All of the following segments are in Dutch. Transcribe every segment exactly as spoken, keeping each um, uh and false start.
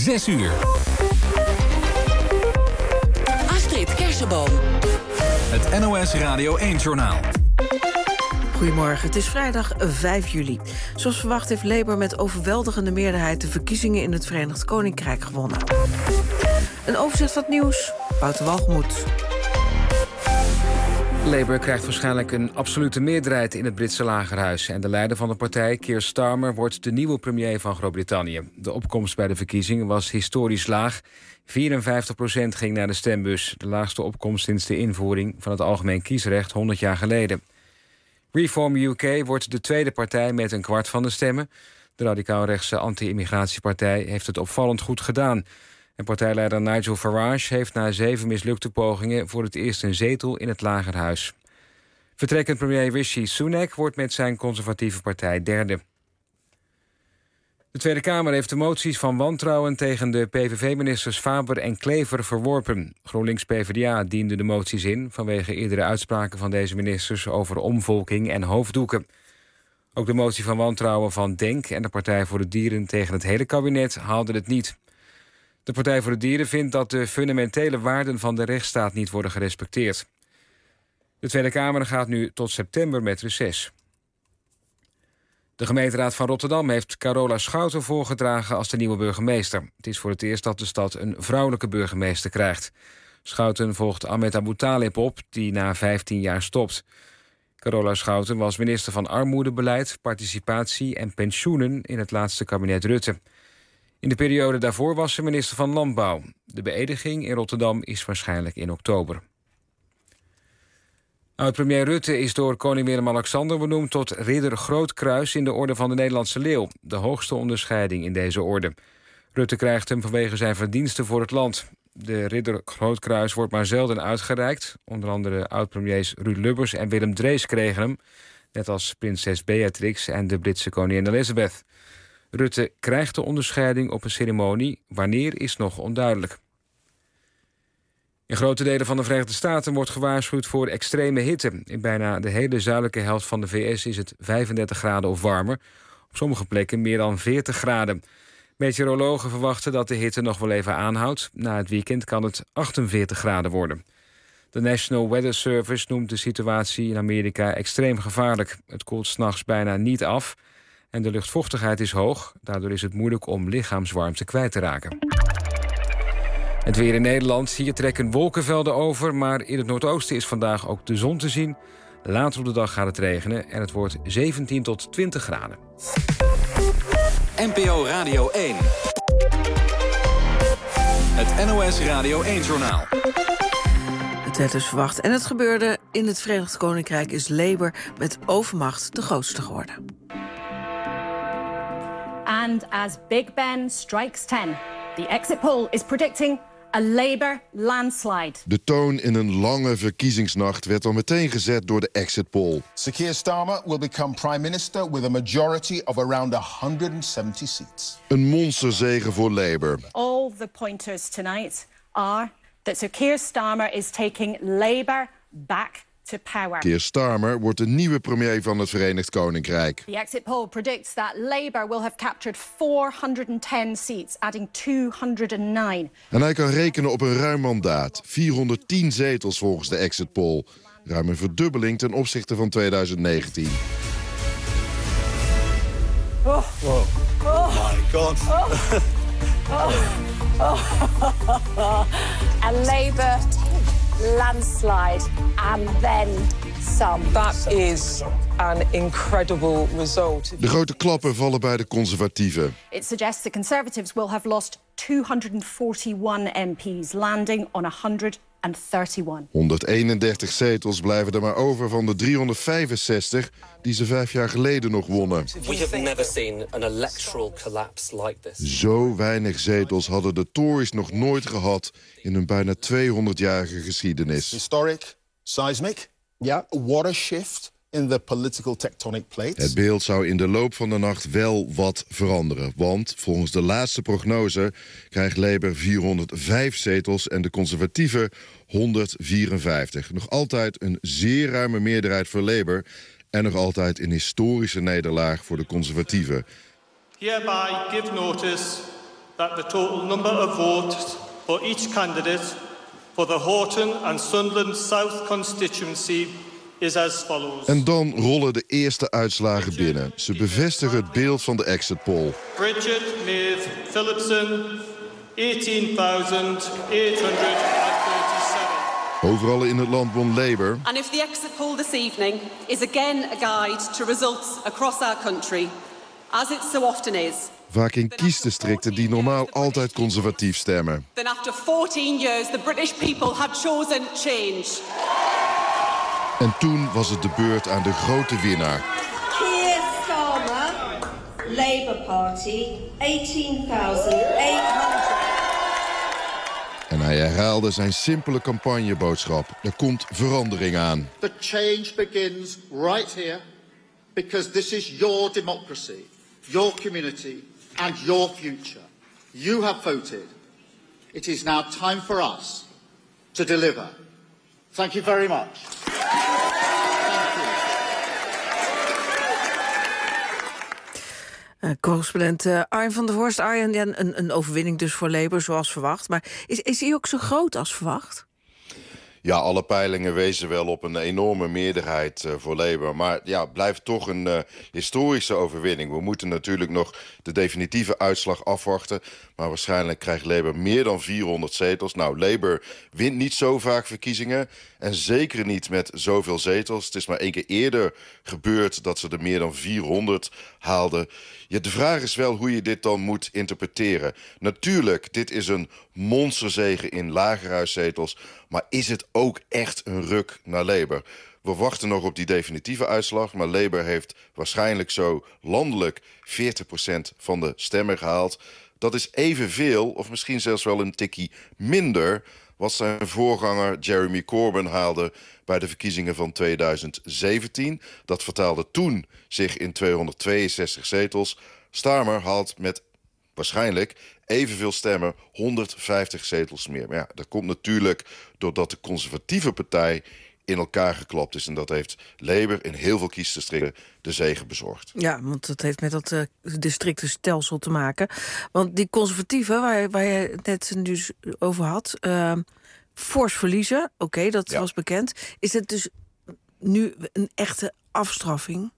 zes uur. Astrid Kersenboom. Het N O S Radio één-journaal. Goedemorgen, het is vrijdag vijf juli. Zoals verwacht heeft Labour met overweldigende meerderheid de verkiezingen in het Verenigd Koninkrijk gewonnen. Een overzicht van het nieuws, Wouter Walgemoed. Labour krijgt waarschijnlijk een absolute meerderheid in het Britse lagerhuis. En de leider van de partij, Keir Starmer, wordt de nieuwe premier van Groot-Brittannië. De opkomst bij de verkiezingen was historisch laag. vierenvijftig procent ging naar de stembus. De laagste opkomst sinds de invoering van het algemeen kiesrecht honderd jaar geleden. Reform U K wordt de tweede partij met een kwart van de stemmen. De radicaal-rechtse anti-immigratiepartij heeft het opvallend goed gedaan. En partijleider Nigel Farage heeft na zeven mislukte pogingen voor het eerst een zetel in het lagerhuis. Vertrekkend premier Rishi Sunak wordt met zijn conservatieve partij derde. De Tweede Kamer heeft de moties van wantrouwen tegen de P V V-ministers Faber en Klever verworpen. GroenLinks-P V D A diende de moties in vanwege eerdere uitspraken van deze ministers over omvolking en hoofddoeken. Ook de motie van wantrouwen van DENK en de Partij voor de Dieren tegen het hele kabinet haalden het niet. De Partij voor de Dieren vindt dat de fundamentele waarden van de rechtsstaat niet worden gerespecteerd. De Tweede Kamer gaat nu tot september met reces. De gemeenteraad van Rotterdam heeft Carola Schouten voorgedragen als de nieuwe burgemeester. Het is voor het eerst dat de stad een vrouwelijke burgemeester krijgt. Schouten volgt Ahmed Abu Talib op, die na vijftien jaar stopt. Carola Schouten was minister van Armoedebeleid, Participatie en Pensioenen in het laatste kabinet Rutte. In de periode daarvoor was ze minister van Landbouw. De beëdiging in Rotterdam is waarschijnlijk in oktober. Oud-premier Rutte is door koning Willem-Alexander benoemd tot ridder Groot Kruis in de Orde van de Nederlandse Leeuw, de hoogste onderscheiding in deze orde. Rutte krijgt hem vanwege zijn verdiensten voor het land. De ridder Groot Kruis wordt maar zelden uitgereikt. Onder andere oud-premiers Ruud Lubbers en Willem Drees kregen hem, net als prinses Beatrix en de Britse koningin Elizabeth. Rutte krijgt de onderscheiding op een ceremonie. Wanneer is nog onduidelijk. In grote delen van de Verenigde Staten wordt gewaarschuwd voor extreme hitte. In bijna de hele zuidelijke helft van de V S is het vijfendertig graden of warmer. Op sommige plekken meer dan veertig graden. Meteorologen verwachten dat de hitte nog wel even aanhoudt. Na het weekend kan het achtenveertig graden worden. De National Weather Service noemt de situatie in Amerika extreem gevaarlijk. Het koelt 's nachts bijna niet af en de luchtvochtigheid is hoog. Daardoor is het moeilijk om lichaamswarmte kwijt te raken. Het weer in Nederland. Hier trekken wolkenvelden over, maar in het noordoosten is vandaag ook de zon te zien. Later op de dag gaat het regenen en het wordt zeventien tot twintig graden. N P O Radio één. Het N O S Radio één-journaal. Het werd dus verwacht en het gebeurde. In het Verenigd Koninkrijk is Labour met overmacht de grootste geworden. And as Big Ben strikes ten, the exit poll is predicting a Labour landslide. De toon in een lange verkiezingsnacht werd al meteen gezet door de exit poll. Sir Keir Starmer will become prime minister with a majority of around one hundred seventy seats. Een monsterzege voor Labour. All the pointers tonight are that Sir Keir Starmer is taking Labour back to power. Keir Starmer wordt de nieuwe premier van het Verenigd Koninkrijk. The exit poll predicts that Labour will have captured four hundred ten seats, adding two hundred nine. En hij kan rekenen op een ruim mandaat. vierhonderdtien zetels volgens de exit poll. Ruim een verdubbeling ten opzichte van tweeduizend negentien. Oh. Whoa. Oh my God. Oh. Oh. Oh. A Labour landslide and then some. That is an incredible result. De grote klappen vallen bij de conservatieven. It suggests the Conservatives will have lost two hundred forty-one M P's, landing on one hundred thirty-one. honderdeenendertig zetels blijven er maar over van de driehonderdvijfenzestig die ze vijf jaar geleden nog wonnen. We have never seen an electoral collapse like this. Zo weinig zetels hadden de Tories nog nooit gehad in hun bijna tweehonderdjarige geschiedenis. Historic, seismic, yeah, what a shift in the political tectonic plates. Het beeld zou in de loop van de nacht wel wat veranderen. Want volgens de laatste prognose krijgt Labour vierhonderdvijf zetels en de conservatieven honderdvierenvijftig. Nog altijd een zeer ruime meerderheid voor Labour en nog altijd een historische nederlaag voor de conservatieven. Hereby give notice that the total number of votes for each candidate for the Horton and Sunderland South constituency is as follows. En dan rollen de eerste uitslagen binnen. Ze bevestigen het beeld van de exit poll. Bridget Maeve Phillipson, eighteen thousand eight hundred thirty-seven. Overal in het land won Labour. And if the exit poll this evening is again a guide to results across our country, as it so often is, vaak in kiesdistricten die normaal altijd conservatief stemmen. then after fourteen years the British people have chosen change. En toen was het de beurt aan de grote winnaar. Keir Starmer, Labour Party, eighteen thousand eight hundred. En hij herhaalde zijn simpele campagneboodschap. Er komt verandering aan. The change begins right here, because this is your democracy, your community and your future. You have voted. It is now time for us to deliver. Thank you very much. Uh, correspondent uh, Arjen van der Horst. Arjen, ja, een, een overwinning dus voor Labour, zoals verwacht. Maar is, is die ook zo groot als verwacht? Ja, alle peilingen wezen wel op een enorme meerderheid uh, voor Labour. Maar ja, het blijft toch een uh, historische overwinning. We moeten natuurlijk nog de definitieve uitslag afwachten. Maar waarschijnlijk krijgt Labour meer dan vierhonderd zetels. Nou, Labour wint niet zo vaak verkiezingen. En zeker niet met zoveel zetels. Het is maar één keer eerder gebeurd dat ze er meer dan vierhonderd haalden. Ja, de vraag is wel hoe je dit dan moet interpreteren. Natuurlijk, dit is een monsterzege in lagerhuiszetels. Maar is het ook echt een ruk naar Labour? We wachten nog op die definitieve uitslag. Maar Labour heeft waarschijnlijk zo landelijk veertig procent van de stemmen gehaald. Dat is evenveel, of misschien zelfs wel een tikkie minder, wat zijn voorganger Jeremy Corbyn haalde bij de verkiezingen van tweeduizend zeventien. Dat vertaalde toen zich in tweehonderdtweeënzestig zetels. Starmer haalt met waarschijnlijk evenveel stemmen honderdvijftig zetels meer. Maar ja, dat komt natuurlijk doordat de conservatieve partij in elkaar geklapt is. En dat heeft Labour in heel veel kiesdistricten de zege bezorgd. Ja, want dat heeft met dat uh, districtenstelsel te maken. Want die conservatieven, waar, waar je het net dus over had, Uh, fors verliezen, oké, okay, dat ja. was bekend. Is het dus nu een echte afstraffing?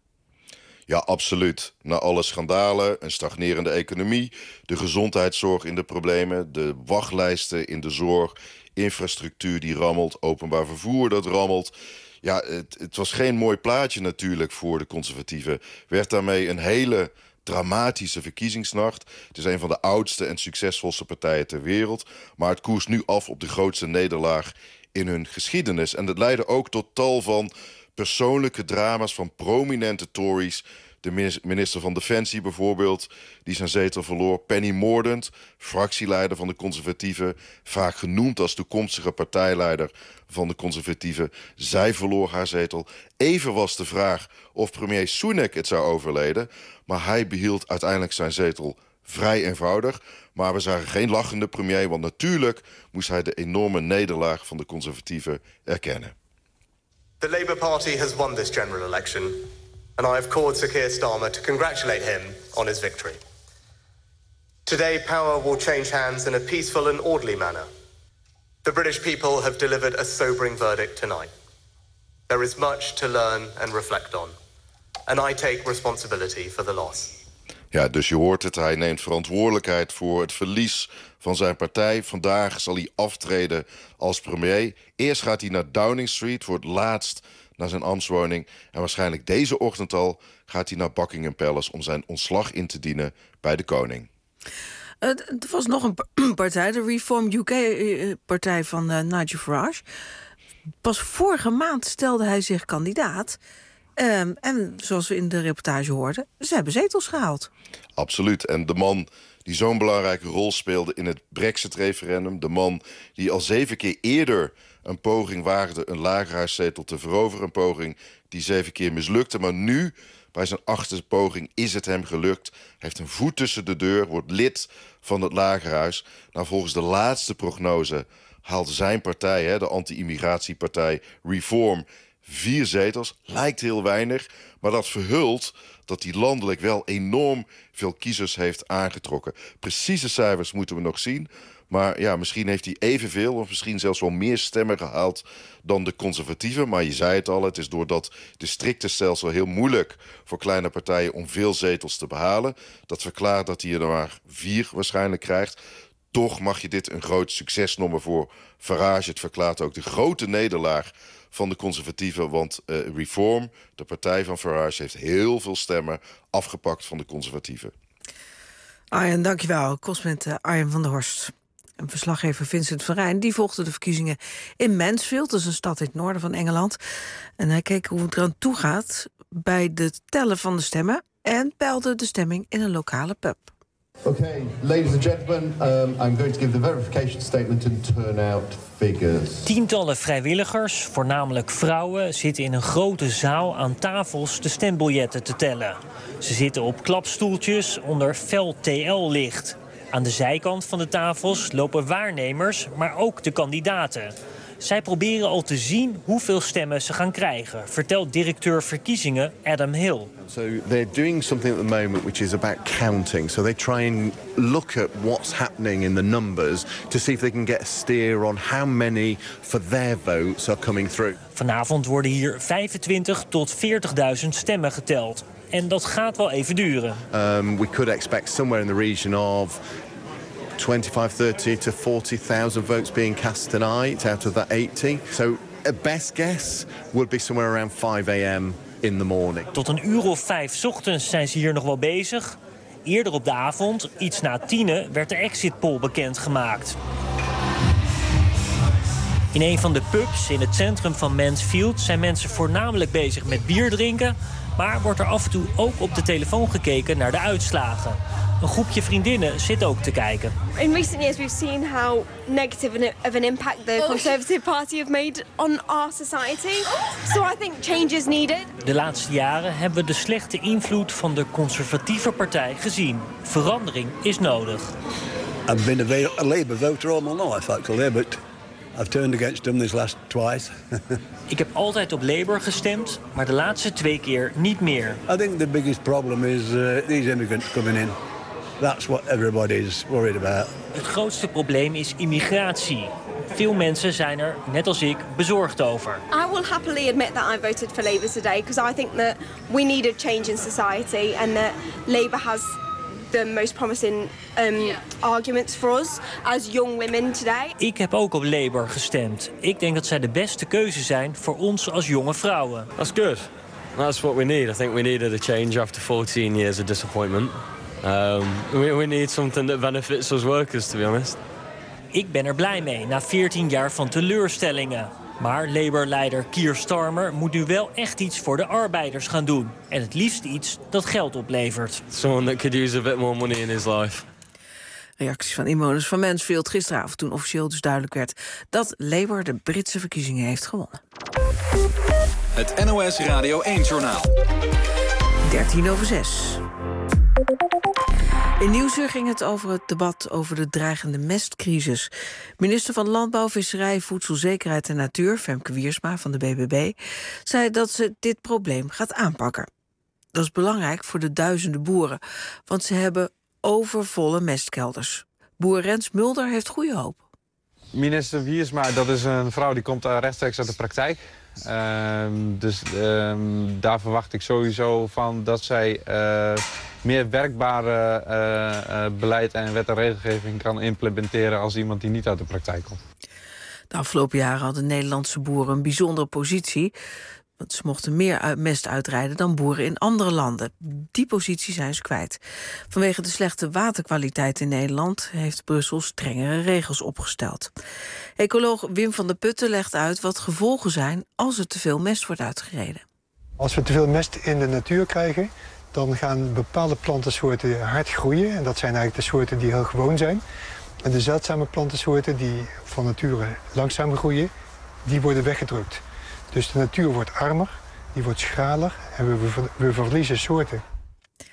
Ja, absoluut. Na alle schandalen, een stagnerende economie, de gezondheidszorg in de problemen, de wachtlijsten in de zorg, infrastructuur die rammelt, openbaar vervoer dat rammelt. Ja, het, het was geen mooi plaatje natuurlijk voor de conservatieven. Werd daarmee een hele dramatische verkiezingsnacht. Het is een van de oudste en succesvolste partijen ter wereld. Maar het koerst nu af op de grootste nederlaag in hun geschiedenis. En dat leidde ook tot tal van persoonlijke drama's van prominente Tories. De minister van Defensie bijvoorbeeld, die zijn zetel verloor. Penny Mordaunt, fractieleider van de conservatieven, vaak genoemd als toekomstige partijleider van de conservatieven. Zij verloor haar zetel. Even was de vraag of premier Sunak het zou overleven, maar hij behield uiteindelijk zijn zetel vrij eenvoudig. Maar we zagen geen lachende premier, want natuurlijk moest hij de enorme nederlaag van de conservatieven erkennen. The Labour Party has won this general election, and I have called Sir Keir Starmer to congratulate him on his victory. Today, power will change hands in a peaceful and orderly manner. The British people have delivered a sobering verdict tonight. There is much to learn and reflect on, and I take responsibility for the loss. Ja, dus je hoort het, hij neemt verantwoordelijkheid voor het verlies van zijn partij. Vandaag zal hij aftreden als premier. Eerst gaat hij naar Downing Street voor het laatst naar zijn ambtswoning. En waarschijnlijk deze ochtend al gaat hij naar Buckingham Palace om zijn ontslag in te dienen bij de koning. Uh, er was nog een partij, de Reform U K-partij van uh, Nigel Farage. Pas vorige maand stelde hij zich kandidaat. Um, en zoals we in de reportage hoorden, ze hebben zetels gehaald. Absoluut. En de man die zo'n belangrijke rol speelde in het Brexit-referendum, de man die al zeven keer eerder een poging waagde een lagerhuiszetel te veroveren, een poging die zeven keer mislukte, maar nu, bij zijn achtste poging, is het hem gelukt. Hij heeft een voet tussen de deur, wordt lid van het lagerhuis. Nou, volgens de laatste prognose haalt zijn partij, hè, de anti-immigratiepartij Reform, Vier zetels, lijkt heel weinig, maar dat verhult dat hij landelijk wel enorm veel kiezers heeft aangetrokken. Precieze cijfers moeten we nog zien. Maar ja, misschien heeft hij evenveel of misschien zelfs wel meer stemmen gehaald dan de conservatieven. Maar je zei het al, het is door dat districtenstelsel heel moeilijk voor kleine partijen om veel zetels te behalen. Dat verklaart dat hij er maar vier waarschijnlijk krijgt. Toch mag je dit een groot succes noemen voor Farage. Het verklaart ook de grote nederlaag van de conservatieven. Want uh, Reform, de partij van Farage, heeft heel veel stemmen afgepakt van de conservatieven. Arjen, dankjewel. Correspondent uh, Arjen van der Horst. En verslaggever Vincent van Rijn die volgde de verkiezingen in Mansfield. Dat is een stad in het noorden van Engeland. En hij keek hoe het eraan toe gaat bij het tellen van de stemmen en peilde de stemming in een lokale pub. Okay, ladies and gentlemen, um, I'm going to give the verification statement and turnout figures. Tientallen vrijwilligers, voornamelijk vrouwen, zitten in een grote zaal aan tafels de stembiljetten te tellen. Ze zitten op klapstoeltjes onder fel T L-licht. Aan de zijkant van de tafels lopen waarnemers, maar ook de kandidaten. Zij proberen al te zien hoeveel stemmen ze gaan krijgen, vertelt directeur verkiezingen Adam Hill. So they're doing something at the moment which is about counting. So they try and look at what's happening in the numbers to see if they can get a steer on how many for their votes are coming through. Vanavond worden hier vijfentwintig tot veertigduizend stemmen geteld. En dat gaat wel even duren. Um, we could expect somewhere in the region of twenty-five, thirty to forty thousand votes being cast tonight out of that eighty. So a best guess would be somewhere around five a m in the morning. Tot een uur of vijf 's ochtends zijn ze hier nog wel bezig. Eerder op de avond, iets na tienen, werd de exit poll bekendgemaakt. In een van de pubs in het centrum van Mansfield zijn mensen voornamelijk bezig met bier drinken, maar wordt er af en toe ook op de telefoon gekeken naar de uitslagen. Een groepje vriendinnen zit ook te kijken. In recent years we've seen how negative of an impact the Conservative Party have made on our society. So I think change is needed. De laatste jaren hebben we de slechte invloed van de conservatieve partij gezien. Verandering is nodig. I've been a Labour voter all my life actually, but I've turned against them this last twice. Ik heb altijd op Labour gestemd, maar de laatste twee keer niet meer. I think the biggest problem is uh, these immigrants coming in. That's what everybody is worried about. Het grootste probleem is immigratie. Veel mensen zijn er, net als ik, bezorgd over. I will happily admit that I voted for Labour today because I think that we need a change in society and that Labour has the most promising um, yeah. arguments for us as young women today. Ik heb ook op Labour gestemd. Ik denk dat zij de beste keuze zijn voor ons als jonge vrouwen. That's good. That's what we need. I think we needed a change after fourteen years of disappointment. Um, we, we need something that benefits us workers, to be honest. Ik ben er blij mee, na veertien jaar van teleurstellingen. Maar Labour-leider Keir Starmer moet nu wel echt iets voor de arbeiders gaan doen. En het liefst iets dat geld oplevert. Someone that could use a bit more money in his life. Reacties van inwoners van Mansfield gisteravond, toen officieel dus duidelijk werd dat Labour de Britse verkiezingen heeft gewonnen. Het N O S Radio één-journaal. dertien over zes. In Nieuwsuur ging het over het debat over de dreigende mestcrisis. Minister van Landbouw, Visserij, Voedselzekerheid en Natuur, Femke Wiersma van de B B B, zei dat ze dit probleem gaat aanpakken. Dat is belangrijk voor de duizenden boeren, want ze hebben overvolle mestkelders. Boer Rens Mulder heeft goede hoop. Minister Wiersma, dat is een vrouw die komt rechtstreeks uit de praktijk. Uh, dus uh, daar verwacht ik sowieso van dat zij uh, meer werkbare uh, uh, beleid en wet en regelgeving kan implementeren als iemand die niet uit de praktijk komt. De afgelopen jaren hadden Nederlandse boeren een bijzondere positie. Want ze mochten meer mest uitrijden dan boeren in andere landen. Die positie zijn ze kwijt. Vanwege de slechte waterkwaliteit in Nederland heeft Brussel strengere regels opgesteld. Ecoloog Wim van der Putten legt uit wat gevolgen zijn als er te veel mest wordt uitgereden. Als we te veel mest in de natuur krijgen, dan gaan bepaalde plantensoorten hard groeien. En dat zijn eigenlijk de soorten die heel gewoon zijn. En de zeldzame plantensoorten die van nature langzaam groeien, die worden weggedrukt. Dus de natuur wordt armer, die wordt schraler en we, we verliezen soorten.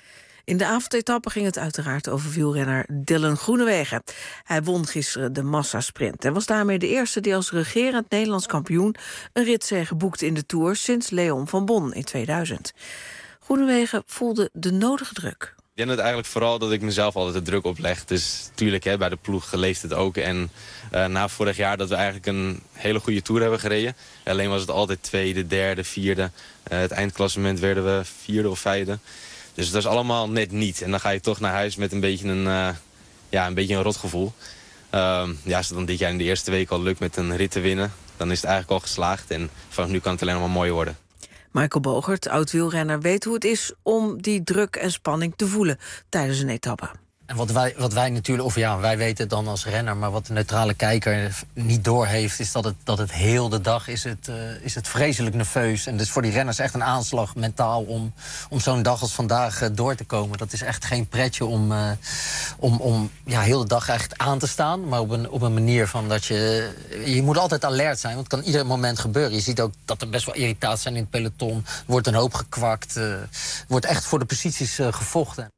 In de avondetappe ging het uiteraard over wielrenner Dylan Groenewegen. Hij won gisteren de massasprint en was daarmee de eerste die als regerend Nederlands kampioen een ritzege boekte in de Tour sinds Leon van Bon in tweeduizend. Groenewegen voelde de nodige druk. Ik denk het eigenlijk vooral dat ik mezelf altijd de druk opleg. Dus natuurlijk, hè, bij de ploeg leeft het ook. En uh, na vorig jaar dat we eigenlijk een hele goede Tour hebben gereden. Alleen was het altijd tweede, derde, vierde. Uh, het eindklassement werden we vierde of vijfde. Dus dat is allemaal net niet. En dan ga je toch naar huis met een beetje een, uh, ja, een, beetje een rotgevoel. Uh, ja, als het dan dit jaar in de eerste week al lukt met een rit te winnen, dan is het eigenlijk al geslaagd. En vanaf nu kan het alleen nog maar mooier worden. Michael Bogert, oud-wielrenner, weet hoe het is om die druk en spanning te voelen tijdens een etappe. En wat wij, wat wij natuurlijk, of ja, wij weten het dan als renner, maar wat de neutrale kijker niet doorheeft, is dat het, dat het heel de dag is het, uh, is het vreselijk nerveus. En dus voor die renners echt een aanslag mentaal om, om zo'n dag als vandaag uh, door te komen. Dat is echt geen pretje om, uh, om, om ja, heel de dag echt aan te staan, maar op een, op een manier van dat je... Je moet altijd alert zijn, want het kan ieder moment gebeuren. Je ziet ook dat er best wel irritaties zijn in het peloton. Er wordt een hoop gekwakt. Er uh, wordt echt voor de posities uh, gevochten.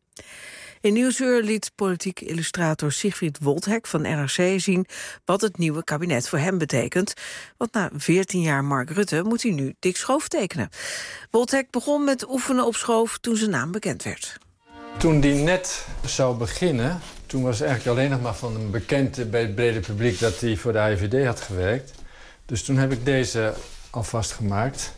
In Nieuwsuur liet politiek illustrator Sigfried Woldhek van N R C zien wat het nieuwe kabinet voor hem betekent. Want na veertien jaar Mark Rutte moet hij nu Dick Schoof tekenen. Woldhek begon met oefenen op Schoof toen zijn naam bekend werd. Toen die net zou beginnen, toen was het eigenlijk alleen nog maar van een bekend bij het brede publiek dat hij voor de A I V D had gewerkt. Dus toen heb ik deze alvast gemaakt.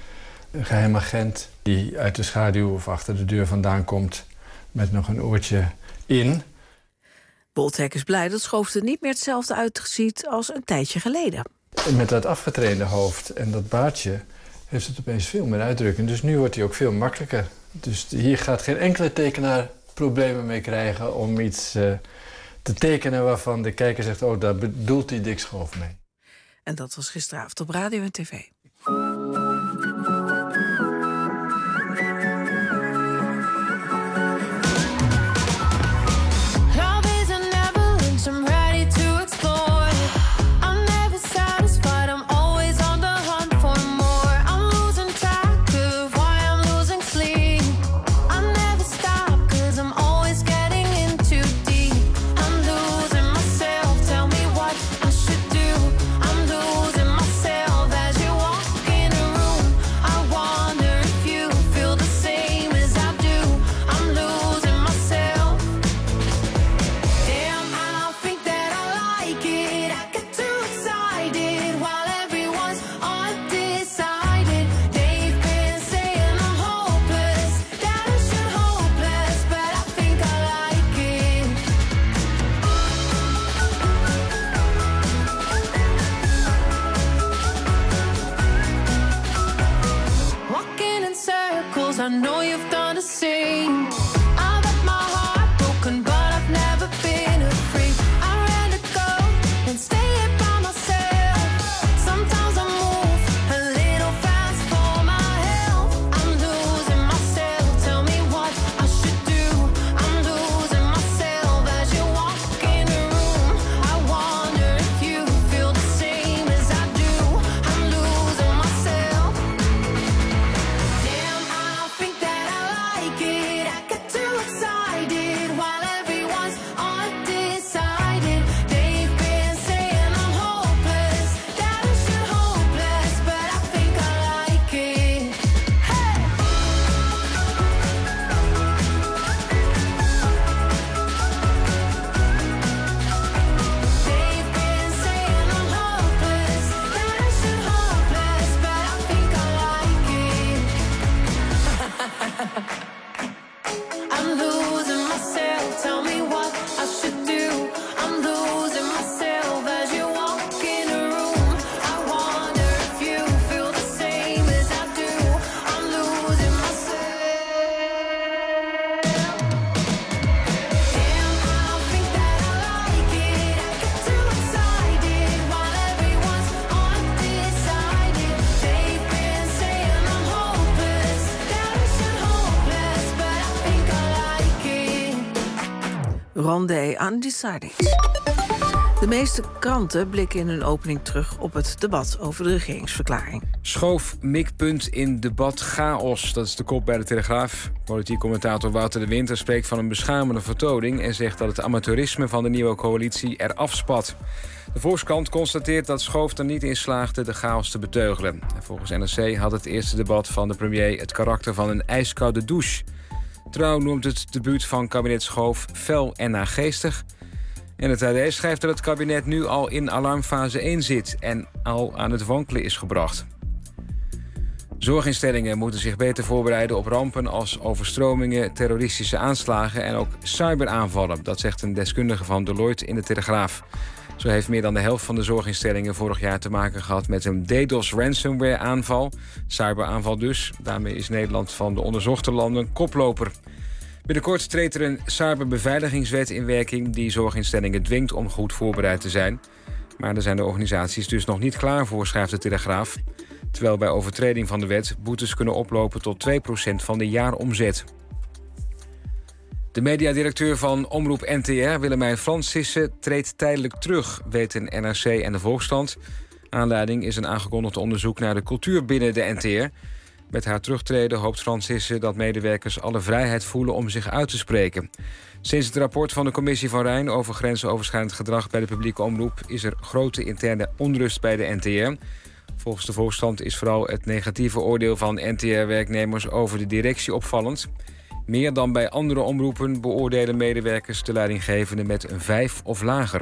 Een geheim agent die uit de schaduw of achter de deur vandaan komt met nog een oortje in. Woldhek is blij dat Schoof er niet meer hetzelfde uitziet als een tijdje geleden. En met dat afgetrainde hoofd en dat baardje heeft het opeens veel meer uitdrukking. Dus nu wordt hij ook veel makkelijker. Dus hier gaat geen enkele tekenaar problemen mee krijgen om iets uh, te tekenen waarvan de kijker zegt, oh, daar bedoelt hij Dick Schoof mee. En dat was gisteravond op radio en tv. Rondé Undecided. De meeste kranten blikken in hun opening terug op het debat over de regeringsverklaring. Schoof mikpunt in debat chaos. Dat is de kop bij de Telegraaf. Politiek commentator Wouter de Winter spreekt van een beschamende vertoning en zegt dat het amateurisme van de nieuwe coalitie er afspat. De Volkskrant constateert dat Schoof er niet in slaagde de chaos te beteugelen. En volgens N R C had het eerste debat van de premier het karakter van een ijskoude douche. Trouw noemt het debuut van kabinet Schoof fel en naargeestig. En het A D schrijft dat het kabinet nu al in alarmfase één zit en al aan het wankelen is gebracht. Zorginstellingen moeten zich beter voorbereiden op rampen als overstromingen, terroristische aanslagen en ook cyberaanvallen. Dat zegt een deskundige van Deloitte in de Telegraaf. Zo heeft meer dan de helft van de zorginstellingen vorig jaar te maken gehad met een DDoS ransomware aanval. Cyberaanval dus. Daarmee is Nederland van de onderzochte landen koploper. Binnenkort treedt er een cyberbeveiligingswet in werking die zorginstellingen dwingt om goed voorbereid te zijn. Maar daar zijn de organisaties dus nog niet klaar voor, schrijft de Telegraaf. Terwijl bij overtreding van de wet boetes kunnen oplopen tot twee procent van de jaaromzet. De mediadirecteur van Omroep N T R, Willemijn Fransissen, treedt tijdelijk terug, weten N R C en de Volkskrant. Aanleiding is een aangekondigd onderzoek naar de cultuur binnen de N T R. Met haar terugtreden hoopt Fransissen dat medewerkers alle vrijheid voelen om zich uit te spreken. Sinds het rapport van de Commissie van Rijn over grensoverschrijdend gedrag bij de publieke omroep is er grote interne onrust bij de N T R. Volgens de Volkskrant is vooral het negatieve oordeel van N T R-werknemers over de directie opvallend. Meer dan bij andere omroepen beoordelen medewerkers de leidinggevende met een vijf of lager.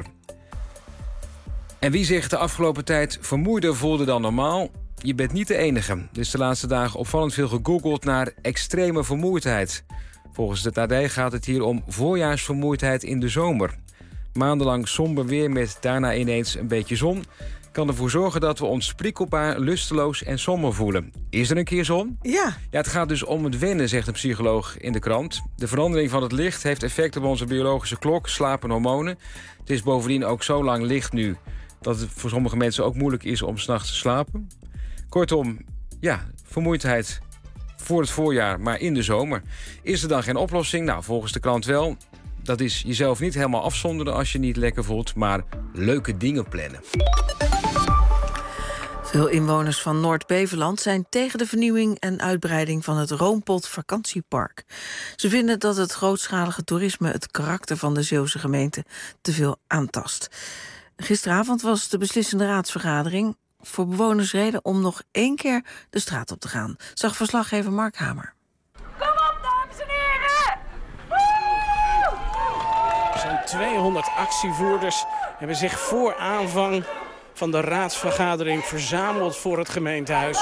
En wie zich de afgelopen tijd vermoeider voelde dan normaal? Je bent niet de enige. Er is de laatste dagen opvallend veel gegoogeld naar extreme vermoeidheid. Volgens het A D gaat het hier om voorjaarsvermoeidheid in de zomer. Maandenlang somber weer met daarna ineens een beetje zon kan ervoor zorgen dat we ons prikkelbaar, lusteloos en somber voelen. Is er een keer zon? Ja. Ja, het gaat dus om het wennen, zegt een psycholoog in de krant. De verandering van het licht heeft effect op onze biologische klok, slaap en hormonen. Het is bovendien ook zo lang licht nu dat het voor sommige mensen ook moeilijk is om 's nachts te slapen. Kortom, ja, vermoeidheid voor het voorjaar, maar in de zomer. Is er dan geen oplossing? Nou, volgens de krant wel. Dat is jezelf niet helemaal afzonderen als je niet lekker voelt, maar leuke dingen plannen. Veel inwoners van Noord-Beveland zijn tegen de vernieuwing en uitbreiding van het Roompot vakantiepark. Ze vinden dat het grootschalige toerisme het karakter van de Zeeuwse gemeente te veel aantast. Gisteravond was de beslissende raadsvergadering voor bewoners reden om nog één keer de straat op te gaan, zag verslaggever Mark Hamer. Kom op, dames en heren! Woe! Er zijn tweehonderd actievoerders hebben zich voor aanvang van de raadsvergadering verzameld voor het gemeentehuis.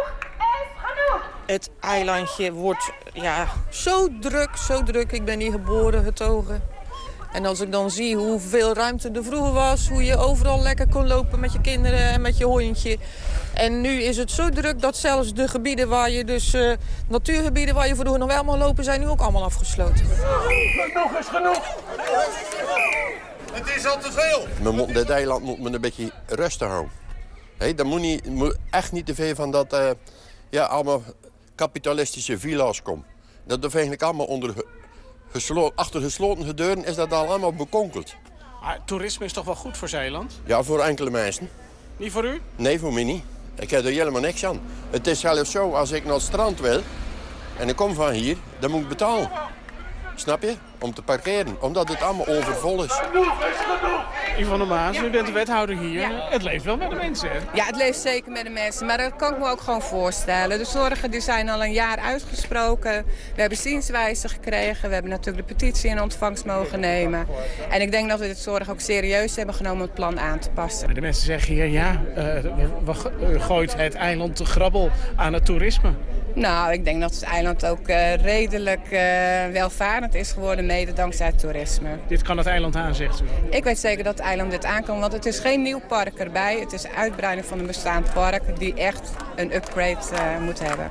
Het eilandje wordt ja, zo druk, zo druk. Ik ben hier geboren, getogen. En als ik dan zie hoeveel ruimte er vroeger was, hoe je overal lekker kon lopen met je kinderen en met je hondje. En nu is het zo druk dat zelfs de gebieden waar je dus, uh, natuurgebieden waar je vroeger nog wel mag lopen, zijn nu ook allemaal afgesloten. Genoeg is genoeg! Het is al te veel! Men moet, dit eiland moet men een beetje rustig houden. Hey, dat moet, niet, moet echt niet te veel van dat uh, ja, allemaal kapitalistische villa's komt. Dat hoeft eigenlijk allemaal onder, geslo achter gesloten deuren is dat al allemaal bekonkeld. Maar toerisme is toch wel goed voor Zeeland? Ja, voor enkele mensen. Niet voor u? Nee, voor mij niet. Ik heb er helemaal niks aan. Het is zelfs zo, als ik naar het strand wil en ik kom van hier, dan moet ik betalen. Snap je? Om te parkeren, omdat het allemaal overvol is. Yvonne Maas, u bent de wethouder hier. Ja. Het leeft wel met de mensen, hè? Ja, het leeft zeker met de mensen, maar dat kan ik me ook gewoon voorstellen. De zorgen die zijn al een jaar uitgesproken. We hebben zienswijze gekregen. We hebben natuurlijk de petitie in ontvangst mogen nemen. En ik denk dat we dit zorg ook serieus hebben genomen om het plan aan te passen. De mensen zeggen hier, ja, uh, we, we gooit het eiland te grabbel aan het toerisme. Nou, ik denk dat het eiland ook uh, redelijk uh, welvarend is geworden, mede dankzij het toerisme. Dit kan het eiland aan, zegt u? Ik weet zeker dat het eiland dit aan kan, want het is geen nieuw park erbij. Het is een uitbreiding van een bestaand park die echt een upgrade uh, moet hebben.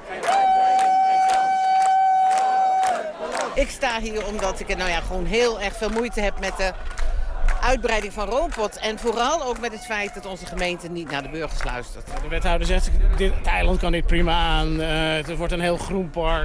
Ik sta hier omdat ik nou ja, gewoon heel erg veel moeite heb met de uitbreiding van Roompot. En vooral ook met het feit dat onze gemeente niet naar de burgers luistert. De wethouder zegt, dit, het eiland kan dit prima aan. Uh, het wordt een heel groen park.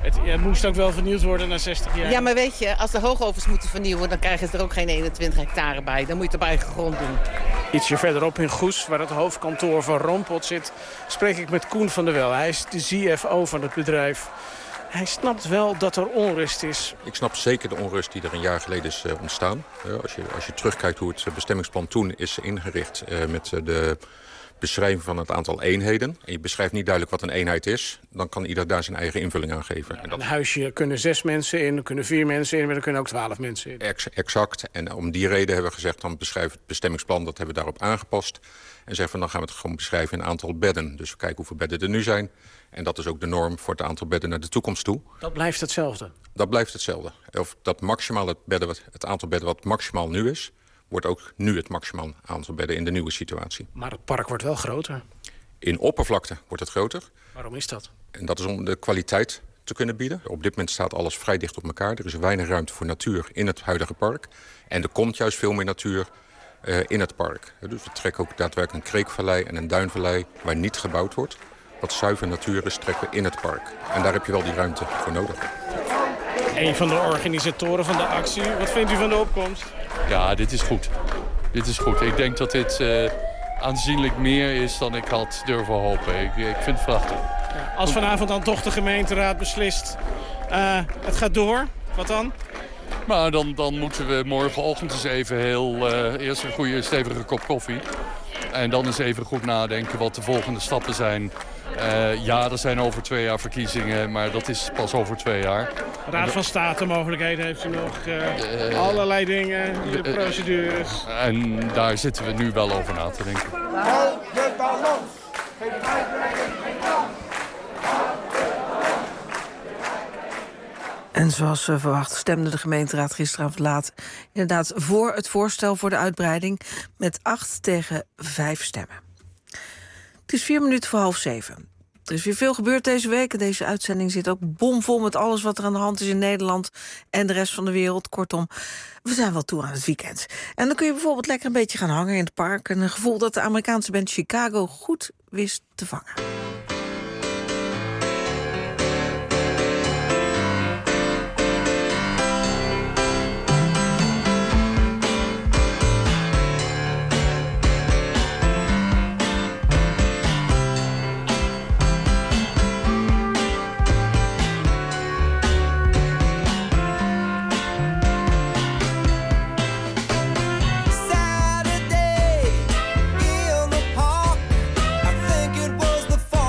Het, het moest ook wel vernieuwd worden na zestig jaar. Ja, maar weet je, als de hoogovens moeten vernieuwen... dan krijgen ze er ook geen eenentwintig hectare bij. Dan moet je het op eigen grond doen. Ietsje verderop in Goes, waar het hoofdkantoor van Roompot zit... spreek ik met Koen van der Wel. Hij is de C F O van het bedrijf. Hij snapt wel dat er onrust is. Ik snap zeker de onrust die er een jaar geleden is uh, ontstaan. Uh, als, je, als je terugkijkt hoe het bestemmingsplan toen is ingericht... Uh, met uh, de beschrijving van het aantal eenheden... en je beschrijft niet duidelijk wat een eenheid is... dan kan ieder daar zijn eigen invulling aan geven. Ja, en dat... Een huisje kunnen zes mensen in, er kunnen vier mensen in... maar er kunnen ook twaalf mensen in. Ex exact. En om die reden hebben we gezegd... dan beschrijf het bestemmingsplan, dat hebben we daarop aangepast... en zeggen van dan gaan we het gewoon beschrijven in aantal bedden. Dus we kijken hoeveel bedden er nu zijn... en dat is ook de norm voor het aantal bedden naar de toekomst toe. Dat blijft hetzelfde? Dat blijft hetzelfde. Of dat maximaal het, bedden, het aantal bedden wat maximaal nu is... wordt ook nu het maximaal aantal bedden in de nieuwe situatie. Maar het park wordt wel groter. In oppervlakte wordt het groter. Waarom is dat? En dat is om de kwaliteit te kunnen bieden. Op dit moment staat alles vrij dicht op elkaar. Er is weinig ruimte voor natuur in het huidige park. En er komt juist veel meer natuur uh, in het park. Dus we trekken ook daadwerkelijk een kreekvallei en een duinvallei... waar niet gebouwd wordt. Wat zuiver natuur is, trekken we in het park. En daar heb je wel die ruimte voor nodig. Een van de organisatoren van de actie. Wat vindt u van de opkomst? Ja, dit is goed. Dit is goed. Ik denk dat dit uh, aanzienlijk meer is dan ik had durven hopen. Ik, ik vind het prachtig. Ja, als vanavond dan toch de gemeenteraad beslist... Uh, het gaat door, wat dan? Maar dan, dan moeten we morgenochtend eens even heel... Uh, eerst een goede stevige kop koffie. En dan eens even goed nadenken wat de volgende stappen zijn... Uh, ja, er zijn over twee jaar verkiezingen, maar dat is pas over twee jaar. Raad van State mogelijkheden heeft u nog, uh, uh, allerlei dingen, de uh, procedures. En daar zitten we nu wel over na te denken. Houd je balans! En zoals verwacht stemde de gemeenteraad gisteravond laat... inderdaad voor het voorstel voor de uitbreiding... met acht tegen vijf stemmen. Het is vier minuten voor half zeven. Er is weer veel gebeurd deze week. Deze uitzending zit ook bomvol met alles wat er aan de hand is in Nederland... en de rest van de wereld. Kortom, we zijn wel toe aan het weekend. En dan kun je bijvoorbeeld lekker een beetje gaan hangen in het park... en een gevoel dat de Amerikaanse band Chicago goed wist te vangen. Saturday in the park, I think it was the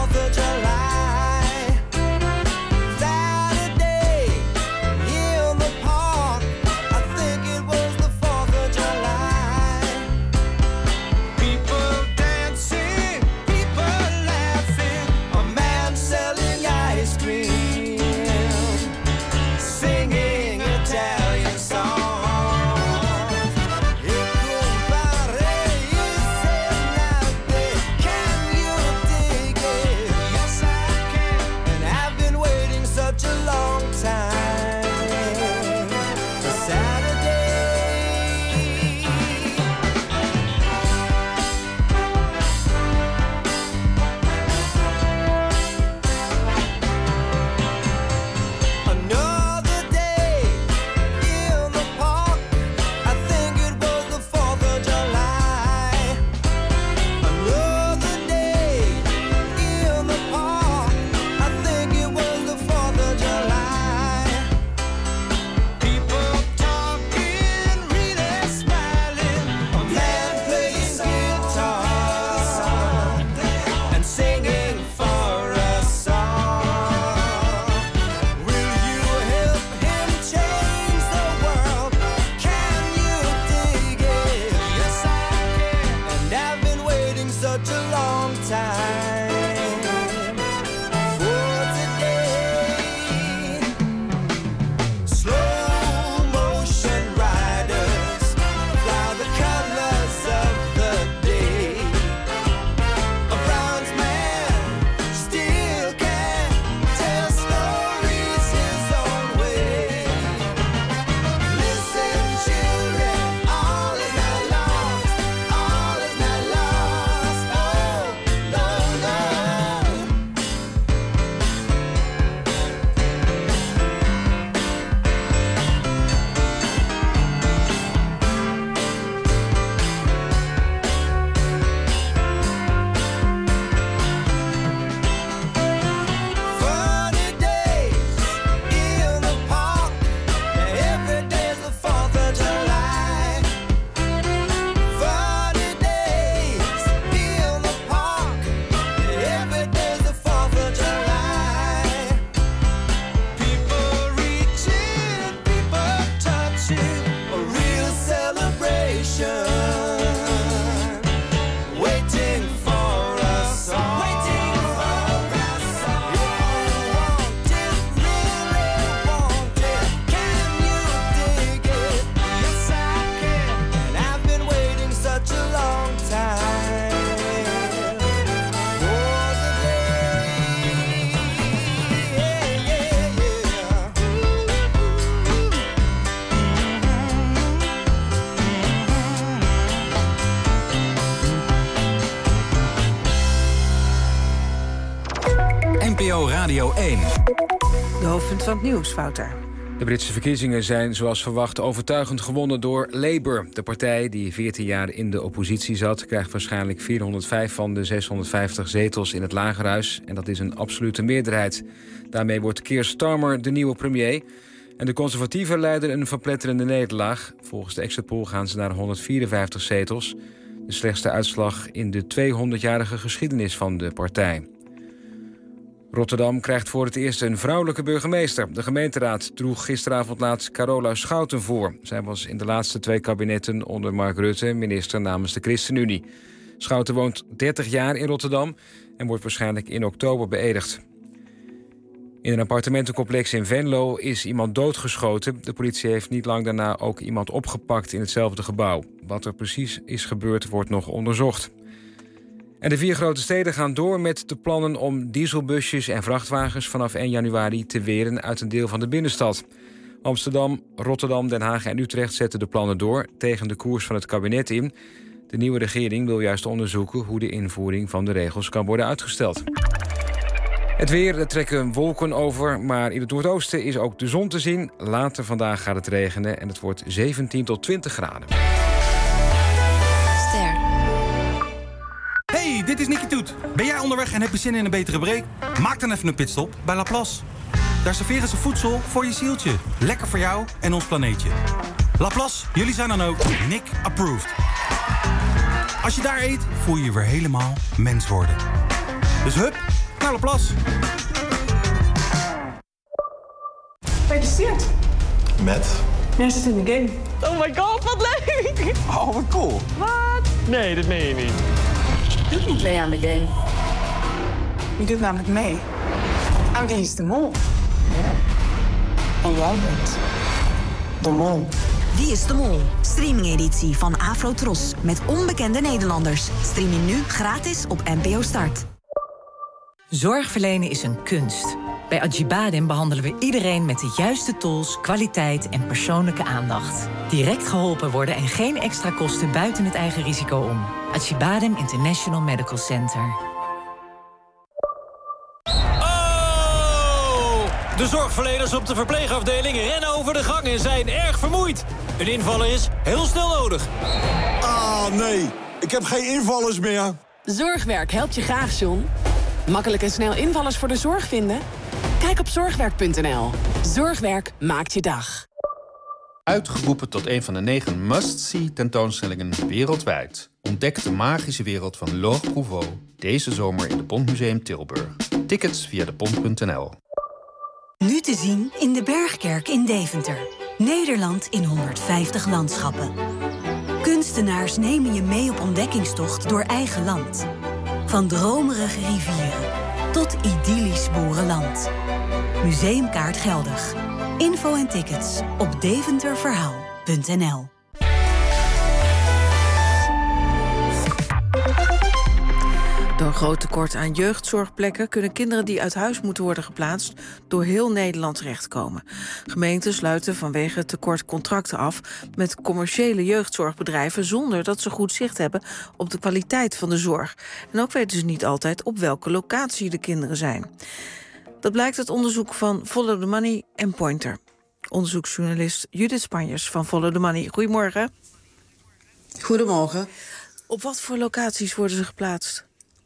O Radio één. De hoofdpunt van het nieuws, Wouter. De Britse verkiezingen zijn zoals verwacht overtuigend gewonnen door Labour. De partij, die veertien jaar in de oppositie zat, krijgt waarschijnlijk vierhonderdvijf van de zeshonderdvijftig zetels in het Lagerhuis. En dat is een absolute meerderheid. Daarmee wordt Keir Starmer de nieuwe premier. En de conservatieven leiden een verpletterende nederlaag. Volgens de exit poll gaan ze naar honderdvierenvijftig zetels. De slechtste uitslag in de tweehonderdjarige geschiedenis van de partij. Rotterdam krijgt voor het eerst een vrouwelijke burgemeester. De gemeenteraad droeg gisteravond laat Carola Schouten voor. Zij was in de laatste twee kabinetten onder Mark Rutte minister namens de ChristenUnie. Schouten woont dertig jaar in Rotterdam en wordt waarschijnlijk in oktober beëdigd. In een appartementencomplex in Venlo is iemand doodgeschoten. De politie heeft niet lang daarna ook iemand opgepakt in hetzelfde gebouw. Wat er precies is gebeurd wordt nog onderzocht. En de vier grote steden gaan door met de plannen om dieselbusjes en vrachtwagens vanaf één januari te weren uit een deel van de binnenstad. Amsterdam, Rotterdam, Den Haag en Utrecht zetten de plannen door tegen de koers van het kabinet in. De nieuwe regering wil juist onderzoeken hoe de invoering van de regels kan worden uitgesteld. Het weer, er trekken wolken over, maar in het noordoosten is ook de zon te zien. Later vandaag gaat het regenen en het wordt zeventien tot twintig graden. Ster. Hey, dit is Nicky Toet. Ben jij onderweg en heb je zin in een betere break? Maak dan even een pitstop bij Laplace. Daar serveren ze voedsel voor je zieltje. Lekker voor jou en ons planeetje. Laplace, jullie zijn dan ook Nick approved. Als je daar eet, voel je je weer helemaal mens worden. Dus hup, naar Laplace. Gefeliciteerd. Met? Jij zit in de game. Oh my god, wat leuk! Oh, wat cool. Wat? Nee, dat meen je niet. Je doet niet mee aan de game. Je doet namelijk mee aan Wie is de Mol. En jij bent de Mol. Wie is de Mol? Streaming-editie van Afrotros met onbekende Nederlanders. Stream je nu gratis op N P O Start. Zorg verlenen is een kunst. Bij Acibadem behandelen we iedereen met de juiste tools, kwaliteit en persoonlijke aandacht. Direct geholpen worden en geen extra kosten buiten het eigen risico om. Acibadem International Medical Center. Oh! De zorgverleners op de verpleegafdeling rennen over de gang en zijn erg vermoeid. Een invaller is heel snel nodig. Ah, nee. Ik heb geen invallers meer. Zorgwerk helpt je graag, John. Makkelijk en snel invallers voor de zorg vinden? Kijk op zorgwerk punt n l. Zorgwerk maakt je dag. Uitgeroepen tot een van de negen must-see tentoonstellingen wereldwijd. Ontdek de magische wereld van Laure Prouveau deze zomer in de Pontmuseum Tilburg. Tickets via de pont punt n l. Nu te zien in de Bergkerk in Deventer. Nederland in honderdvijftig landschappen. Kunstenaars nemen je mee op ontdekkingstocht door eigen land. Van dromerige rivieren tot idyllisch boerenland. Museumkaart geldig. Info en tickets op deventerverhaal punt n l. Door een groot tekort aan jeugdzorgplekken kunnen kinderen die uit huis moeten worden geplaatst door heel Nederland terechtkomen. Gemeenten sluiten vanwege het tekort contracten af met commerciële jeugdzorgbedrijven zonder dat ze goed zicht hebben op de kwaliteit van de zorg. En ook weten ze niet altijd op welke locatie de kinderen zijn. Dat blijkt uit onderzoek van Follow the Money en Pointer. Onderzoeksjournalist Judith Spanjers van Follow the Money. Goedemorgen. Goedemorgen. Op wat voor locaties worden ze geplaatst?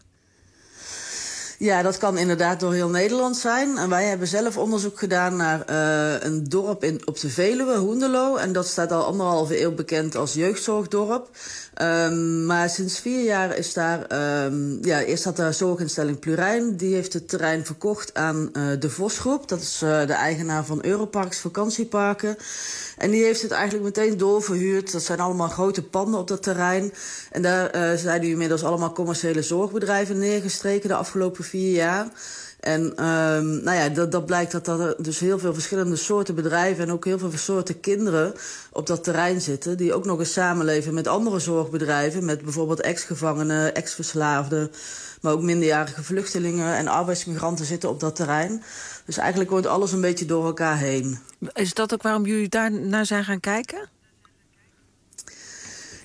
Ja, dat kan inderdaad door heel Nederland zijn. En wij hebben zelf onderzoek gedaan naar uh, een dorp in, op de Veluwe, Hoenderloo. En dat staat al anderhalve eeuw bekend als jeugdzorgdorp. Um, maar sinds vier jaar is daar... Um, ja, eerst had de zorginstelling Plurijn. Die heeft het terrein verkocht aan uh, de Vosgroep. Dat is uh, de eigenaar van Europarks vakantieparken. En die heeft het eigenlijk meteen doorverhuurd. Dat zijn allemaal grote panden op dat terrein. En daar uh, zijn nu inmiddels allemaal commerciële zorgbedrijven neergestreken de afgelopen vier jaar. En um, nou ja, dat, dat blijkt dat er dus heel veel verschillende soorten bedrijven en ook heel veel soorten kinderen op dat terrein zitten. Die ook nog eens samenleven met andere zorgbedrijven. Met bijvoorbeeld ex-gevangenen, ex-verslaafden. Maar ook minderjarige vluchtelingen en arbeidsmigranten zitten op dat terrein. Dus eigenlijk wordt alles een beetje door elkaar heen. Is dat ook waarom jullie daar naar zijn gaan kijken?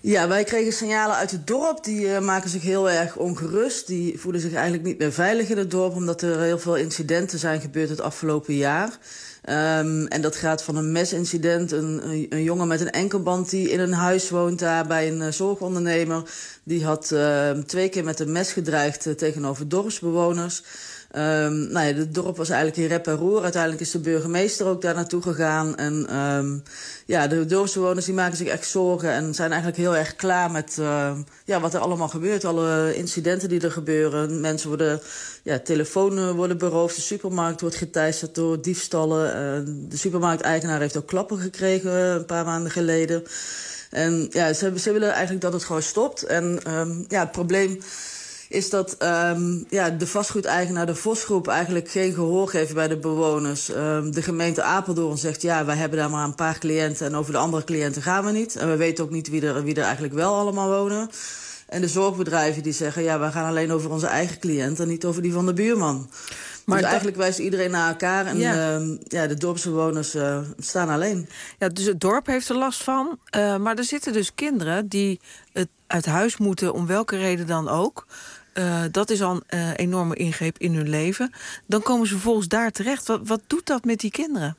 Ja, wij kregen signalen uit het dorp. Die uh, maken zich heel erg ongerust. Die voelen zich eigenlijk niet meer veilig in het dorp, omdat er heel veel incidenten zijn gebeurd het afgelopen jaar. Um, en dat gaat van een mesincident, een, een, een jongen met een enkelband die in een huis woont daar bij een uh, zorgondernemer. Die had uh, twee keer met een mes gedreigd uh, tegenover dorpsbewoners. Um, nou ja, het dorp was eigenlijk in rep en roer. Uiteindelijk is de burgemeester ook daar naartoe gegaan. En um, ja, de dorpsbewoners die maken zich echt zorgen en zijn eigenlijk heel erg klaar met uh, ja, wat er allemaal gebeurt. Alle incidenten die er gebeuren. Mensen worden, ja, telefoons worden beroofd. De supermarkt wordt geteisterd door diefstallen. Uh, de supermarkteigenaar heeft ook klappen gekregen een paar maanden geleden. En ja, ze, ze willen eigenlijk dat het gewoon stopt. En um, ja, het probleem is dat um, ja, de vastgoedeigenaar, de Vosgroep, eigenlijk geen gehoor geeft bij de bewoners. Um, de gemeente Apeldoorn zegt, ja, wij hebben daar maar een paar cliënten en over de andere cliënten gaan we niet. En we weten ook niet wie er, wie er eigenlijk wel allemaal wonen. En de zorgbedrijven die zeggen, ja, wij gaan alleen over onze eigen cliënten en niet over die van de buurman. Maar dus eigenlijk wijst iedereen naar elkaar en ja. Uh, ja, de dorpsbewoners uh, staan alleen. Ja, dus het dorp heeft er last van. Uh, maar er zitten dus kinderen die het uit huis moeten, om welke reden dan ook. Uh, dat is al een uh, enorme ingreep in hun leven. Dan komen ze vervolgens daar terecht. Wat, wat doet dat met die kinderen?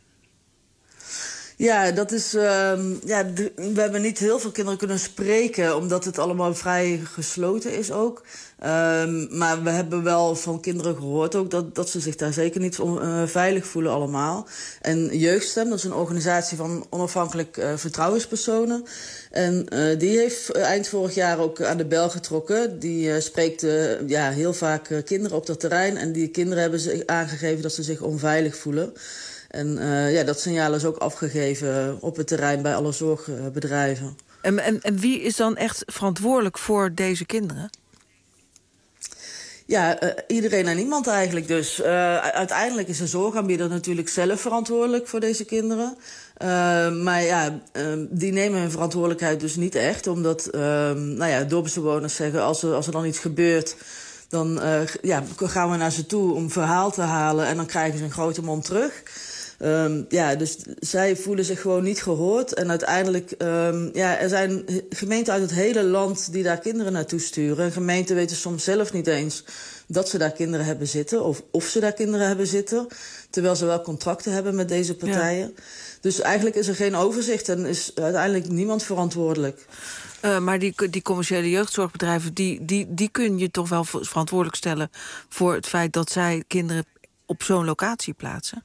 Ja, dat is, uh, ja, de, we hebben niet heel veel kinderen kunnen spreken, omdat het allemaal vrij gesloten is ook. Um, maar we hebben wel van kinderen gehoord ook dat, dat ze zich daar zeker niet uh, veilig voelen allemaal. En Jeugdstem, dat is een organisatie van onafhankelijk uh, vertrouwenspersonen. En uh, die heeft eind vorig jaar ook aan de bel getrokken. Die uh, spreekt uh, ja, heel vaak uh, kinderen op dat terrein. En die kinderen hebben zich aangegeven dat ze zich onveilig voelen. En uh, ja, dat signaal is ook afgegeven op het terrein bij alle zorgbedrijven. En, en, en wie is dan echt verantwoordelijk voor deze kinderen? Ja, uh, iedereen en niemand eigenlijk dus. Uh, uiteindelijk is de zorgaanbieder natuurlijk zelf verantwoordelijk voor deze kinderen. Uh, maar ja, uh, die nemen hun verantwoordelijkheid dus niet echt. Omdat uh, nou ja, dorpsbewoners zeggen, als er, als er dan iets gebeurt, dan uh, ja, gaan we naar ze toe om verhaal te halen en dan krijgen ze een grote mond terug. Um, ja, dus zij voelen zich gewoon niet gehoord. En uiteindelijk, um, ja, er zijn gemeenten uit het hele land die daar kinderen naartoe sturen. En gemeenten weten soms zelf niet eens dat ze daar kinderen hebben zitten, of of ze daar kinderen hebben zitten, terwijl ze wel contracten hebben met deze partijen. Ja. Dus eigenlijk is er geen overzicht en is uiteindelijk niemand verantwoordelijk. Uh, maar die, die commerciële jeugdzorgbedrijven, die, die, die kun je toch wel verantwoordelijk stellen voor het feit dat zij kinderen op zo'n locatie plaatsen?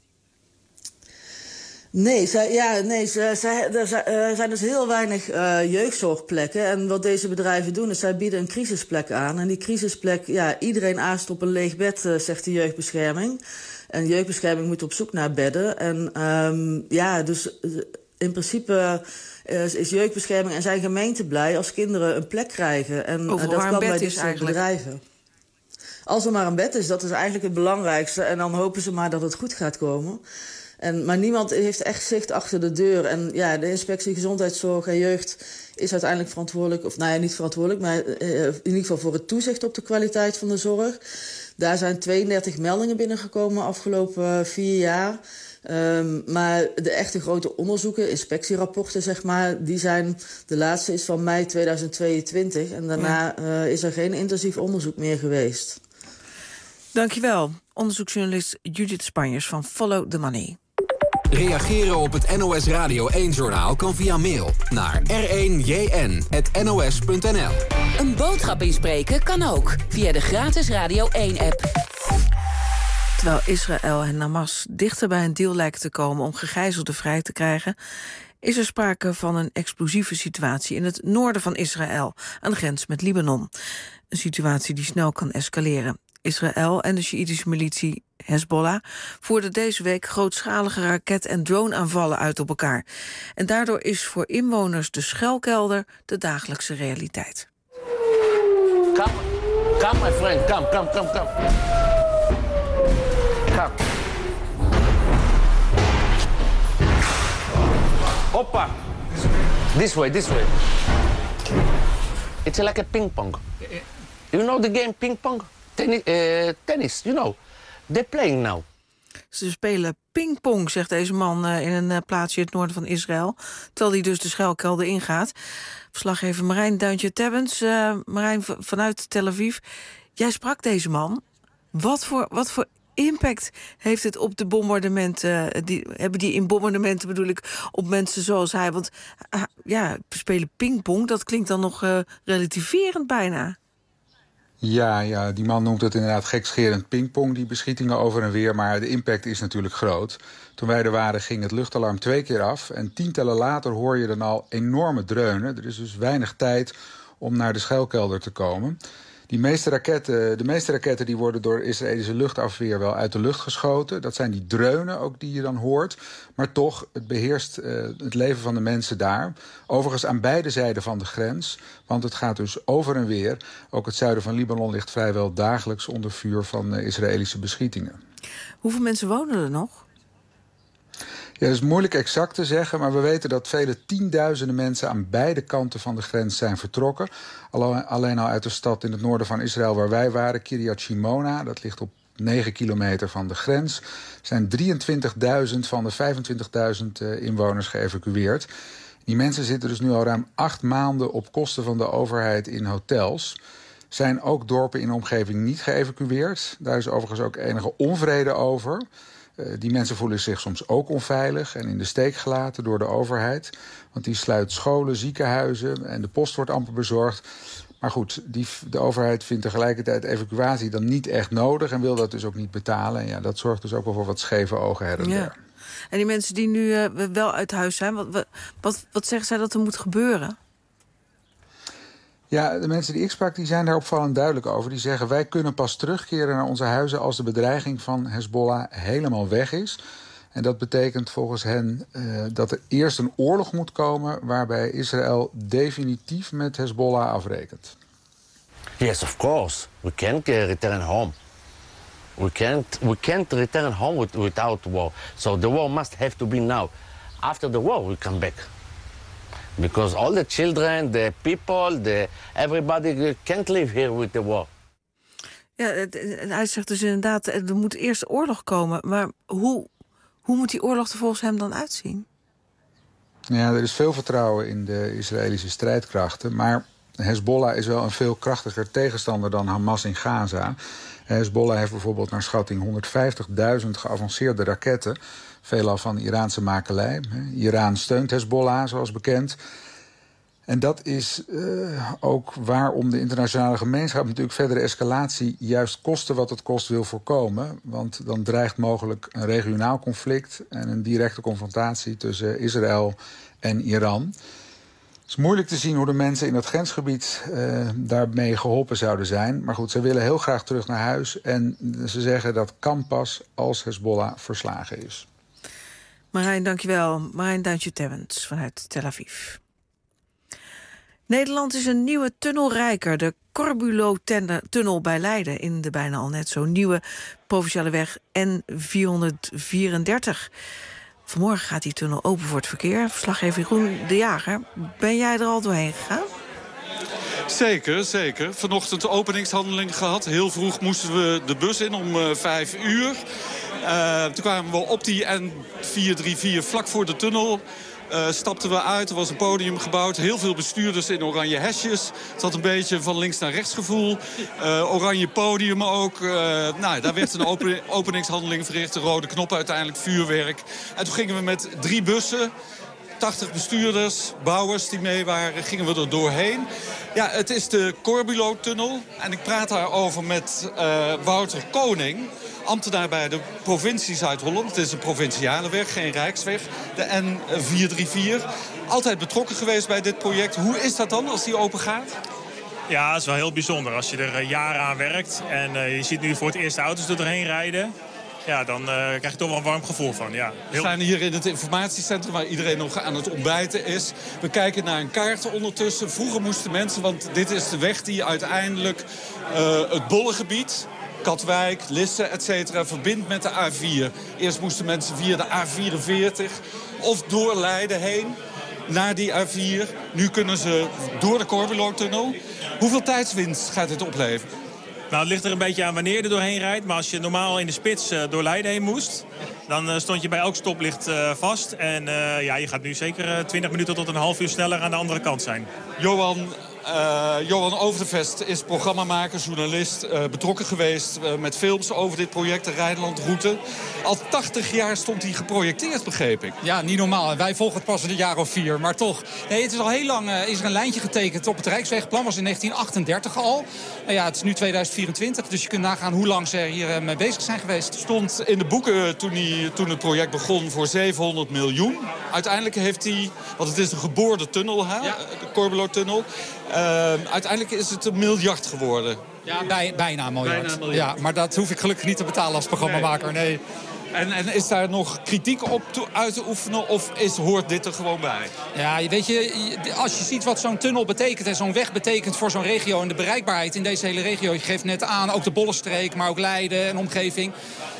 Nee, zij, ja, nee zij, zij, er zijn dus heel weinig uh, jeugdzorgplekken. En wat deze bedrijven doen, is zij bieden een crisisplek aan. En die crisisplek, ja, iedereen aast op een leeg bed, uh, zegt de jeugdbescherming. En jeugdbescherming moet op zoek naar bedden. En um, ja, dus in principe uh, is jeugdbescherming en zijn gemeente blij als kinderen een plek krijgen. En uh, dat kan bij dit soort bedrijven. Als er maar een bed is, dat is eigenlijk het belangrijkste. En dan hopen ze maar dat het goed gaat komen. En, maar niemand heeft echt zicht achter de deur. En ja, de inspectie gezondheidszorg en jeugd is uiteindelijk verantwoordelijk, of nou ja, niet verantwoordelijk, maar uh, in ieder geval voor het toezicht op de kwaliteit van de zorg. Daar zijn tweeëndertig meldingen binnengekomen afgelopen uh, vier jaar. Um, maar de echte grote onderzoeken, inspectierapporten zeg maar, die zijn, de laatste is van mei tweeduizend tweeëntwintig. En daarna uh, is er geen intensief onderzoek meer geweest. Dankjewel, onderzoeksjournalist Judith Spanjers van Follow the Money. Reageren op het N O S Radio één-journaal kan via mail naar r één j n punt n o s punt n l. Een boodschap inspreken kan ook via de gratis Radio één-app. Terwijl Israël en Hamas dichter bij een deal lijken te komen om gegijzelden vrij te krijgen, is er sprake van een explosieve situatie in het noorden van Israël, aan de grens met Libanon. Een situatie die snel kan escaleren. Israël en de Sjiïtische militie Hezbollah voerden deze week grootschalige raket- en droneaanvallen uit op elkaar. En daardoor is voor inwoners de schuilkelder de dagelijkse realiteit. Come, come my friend, come, come, come, come. Come. Hoppa. This way, this way. It's like a ping pong. You know the game ping pong? Tennis, uh, tennis, you know. They're playing now. Ze spelen pingpong, zegt deze man uh, in een uh, plaatsje in het noorden van Israël. Terwijl hij dus de schuilkelder ingaat. Verslaggever Marijn Duintje-Tebbens. Uh, Marijn, v- vanuit Tel Aviv. Jij sprak deze man. Wat voor, wat voor impact heeft het op de bombardementen? Die, hebben die in bombardementen, bedoel ik, op mensen zoals hij? Want uh, ja, spelen pingpong, dat klinkt dan nog uh, relativerend bijna. Ja, ja, die man noemt het inderdaad gekscherend pingpong, die beschietingen over en weer. Maar de impact is natuurlijk groot. Toen wij er waren ging het luchtalarm twee keer af. En tientallen later hoor je dan al enorme dreunen. Er is dus weinig tijd om naar de schuilkelder te komen. Die meeste raketten, de meeste raketten die worden door Israëlische luchtafweer wel uit de lucht geschoten. Dat zijn die dreunen ook die je dan hoort. Maar toch, het beheerst uh, het leven van de mensen daar. Overigens aan beide zijden van de grens. Want het gaat dus over en weer. Ook het zuiden van Libanon ligt vrijwel dagelijks onder vuur van uh, Israëlische beschietingen. Hoeveel mensen wonen er nog? Ja, dat is moeilijk exact te zeggen, maar we weten dat vele tienduizenden mensen aan beide kanten van de grens zijn vertrokken. Alleen al uit de stad in het noorden van Israël waar wij waren, Kiryat Shimona, dat ligt op negen kilometer van de grens, zijn drieëntwintigduizend van de vijfentwintigduizend inwoners geëvacueerd. Die mensen zitten dus nu al ruim acht maanden op kosten van de overheid in hotels. Zijn ook dorpen in de omgeving niet geëvacueerd. Daar is overigens ook enige onvrede over. Uh, die mensen voelen zich soms ook onveilig en in de steek gelaten door de overheid. Want die sluit scholen, ziekenhuizen en de post wordt amper bezorgd. Maar goed, die, de overheid vindt tegelijkertijd evacuatie dan niet echt nodig en wil dat dus ook niet betalen. En ja, dat zorgt dus ook wel voor wat scheve ogen her en ja. der. En die mensen die nu uh, wel uit huis zijn, wat, wat, wat zeggen zij dat er moet gebeuren? Ja, de mensen die ik sprak die zijn daar opvallend duidelijk over. Die zeggen, wij kunnen pas terugkeren naar onze huizen als de bedreiging van Hezbollah helemaal weg is. En dat betekent volgens hen uh, dat er eerst een oorlog moet komen waarbij Israël definitief met Hezbollah afrekent. Yes, of course. We can't uh, return home. We can't, we can't return home with, without war. So the war must have to be now. After the war, we come back. Because all the children, the people, the, everybody can't live here with the war. Ja, het, hij zegt dus inderdaad, er moet eerst oorlog komen. Maar hoe, hoe moet die oorlog er volgens hem dan uitzien? Ja, er is veel vertrouwen in de Israëlische strijdkrachten. Maar Hezbollah is wel een veel krachtiger tegenstander dan Hamas in Gaza. Hezbollah heeft bijvoorbeeld naar schatting honderdvijftigduizend geavanceerde raketten. Veelal van Iraanse makelij. Iran steunt Hezbollah, zoals bekend. En dat is uh, ook waarom de internationale gemeenschap natuurlijk verdere escalatie juist koste wat het kost wil voorkomen. Want dan dreigt mogelijk een regionaal conflict en een directe confrontatie tussen Israël en Iran. Het is moeilijk te zien hoe de mensen in dat grensgebied uh, daarmee geholpen zouden zijn. Maar goed, ze willen heel graag terug naar huis. En ze zeggen dat kan pas als Hezbollah verslagen is. Marijn, dankjewel. Marijn Duintje-Tebbens vanuit Tel Aviv. Nederland is een nieuwe tunnel rijker. De Corbulo-tunnel bij Leiden in de bijna al net zo nieuwe provinciale weg N vierhonderdvierendertig. Vanmorgen gaat die tunnel open voor het verkeer. Verslaggever Jeroen de Jager, ben jij er al doorheen gegaan? Zeker, zeker. Vanochtend de openingshandeling gehad. Heel vroeg moesten we de bus in om uh, vijf uur. Uh, toen kwamen we op die N vierhonderdvierendertig vlak voor de tunnel. Uh, stapten we uit, er was een podium gebouwd. Heel veel bestuurders in oranje hesjes. Het had een beetje van links naar rechts gevoel. Uh, oranje podium ook. Uh, nou, daar werd een open, openingshandeling verricht. De rode knop uiteindelijk, vuurwerk. En toen gingen we met drie bussen, tachtig bestuurders, bouwers die mee waren, gingen we er doorheen. Ja, het is de Corbulo-tunnel. En ik praat daarover met uh, Wouter Koning, ambtenaar bij de provincie Zuid-Holland. Het is een provinciale weg, geen rijksweg. De N vierhonderdvierendertig. Altijd betrokken geweest bij dit project. Hoe is dat dan als die open gaat? Ja, het is wel heel bijzonder als je er uh, jaren aan werkt. En uh, je ziet nu voor het eerst de auto's er doorheen rijden. Ja, dan uh, krijg je toch wel een warm gevoel van. Ja, heel... We zijn hier in het informatiecentrum waar iedereen nog aan het ontbijten is. We kijken naar een kaart ondertussen. Vroeger moesten mensen, want dit is de weg die uiteindelijk uh, het Bollengebied, Katwijk, Lisse, et cetera, verbindt met de A vier. Eerst moesten mensen via de A vierenveertig of door Leiden heen naar die A vier. Nu kunnen ze door de Corbulo-tunnel. Hoeveel tijdswinst gaat dit opleveren? Nou, het ligt er een beetje aan wanneer je er doorheen rijdt. Maar als je normaal in de spits uh, door Leiden heen moest... dan uh, stond je bij elk stoplicht uh, vast. En uh, ja, je gaat nu zeker uh, twintig minuten tot een half uur sneller aan de andere kant zijn. Johan... Uh, Johan Overvest is programmamaker, journalist, uh, betrokken geweest uh, met films over dit project, de Rijnlandroute. Al tachtig jaar stond hij geprojecteerd, begreep ik. Ja, niet normaal. Wij volgen het pas een jaar of vier, maar toch. Nee, het is al heel lang uh, is er een lijntje getekend op het Rijkswegplan. Was in negentien achtendertig al. Uh, ja, het is nu tweeduizend vierentwintig, dus je kunt nagaan hoe lang ze hier uh, mee bezig zijn geweest. Stond in de boeken toen, hij, toen het project begon voor zevenhonderd miljoen. Uiteindelijk heeft hij, want het is een geboorde tunnel, hè? Ja. De Corbelotunnel. Uh, uiteindelijk is het een miljard geworden. Ja, bij, bijna een miljard. Bijna een miljard. Ja, maar dat hoef ik gelukkig niet te betalen als programmamaker. Nee. En, en is daar nog kritiek op te, uit te oefenen of is, hoort dit er gewoon bij? Ja, weet je, als je ziet wat zo'n tunnel betekent en zo'n weg betekent voor zo'n regio en de bereikbaarheid in deze hele regio. Je geeft net aan, ook de Bollenstreek, maar ook Leiden en omgeving.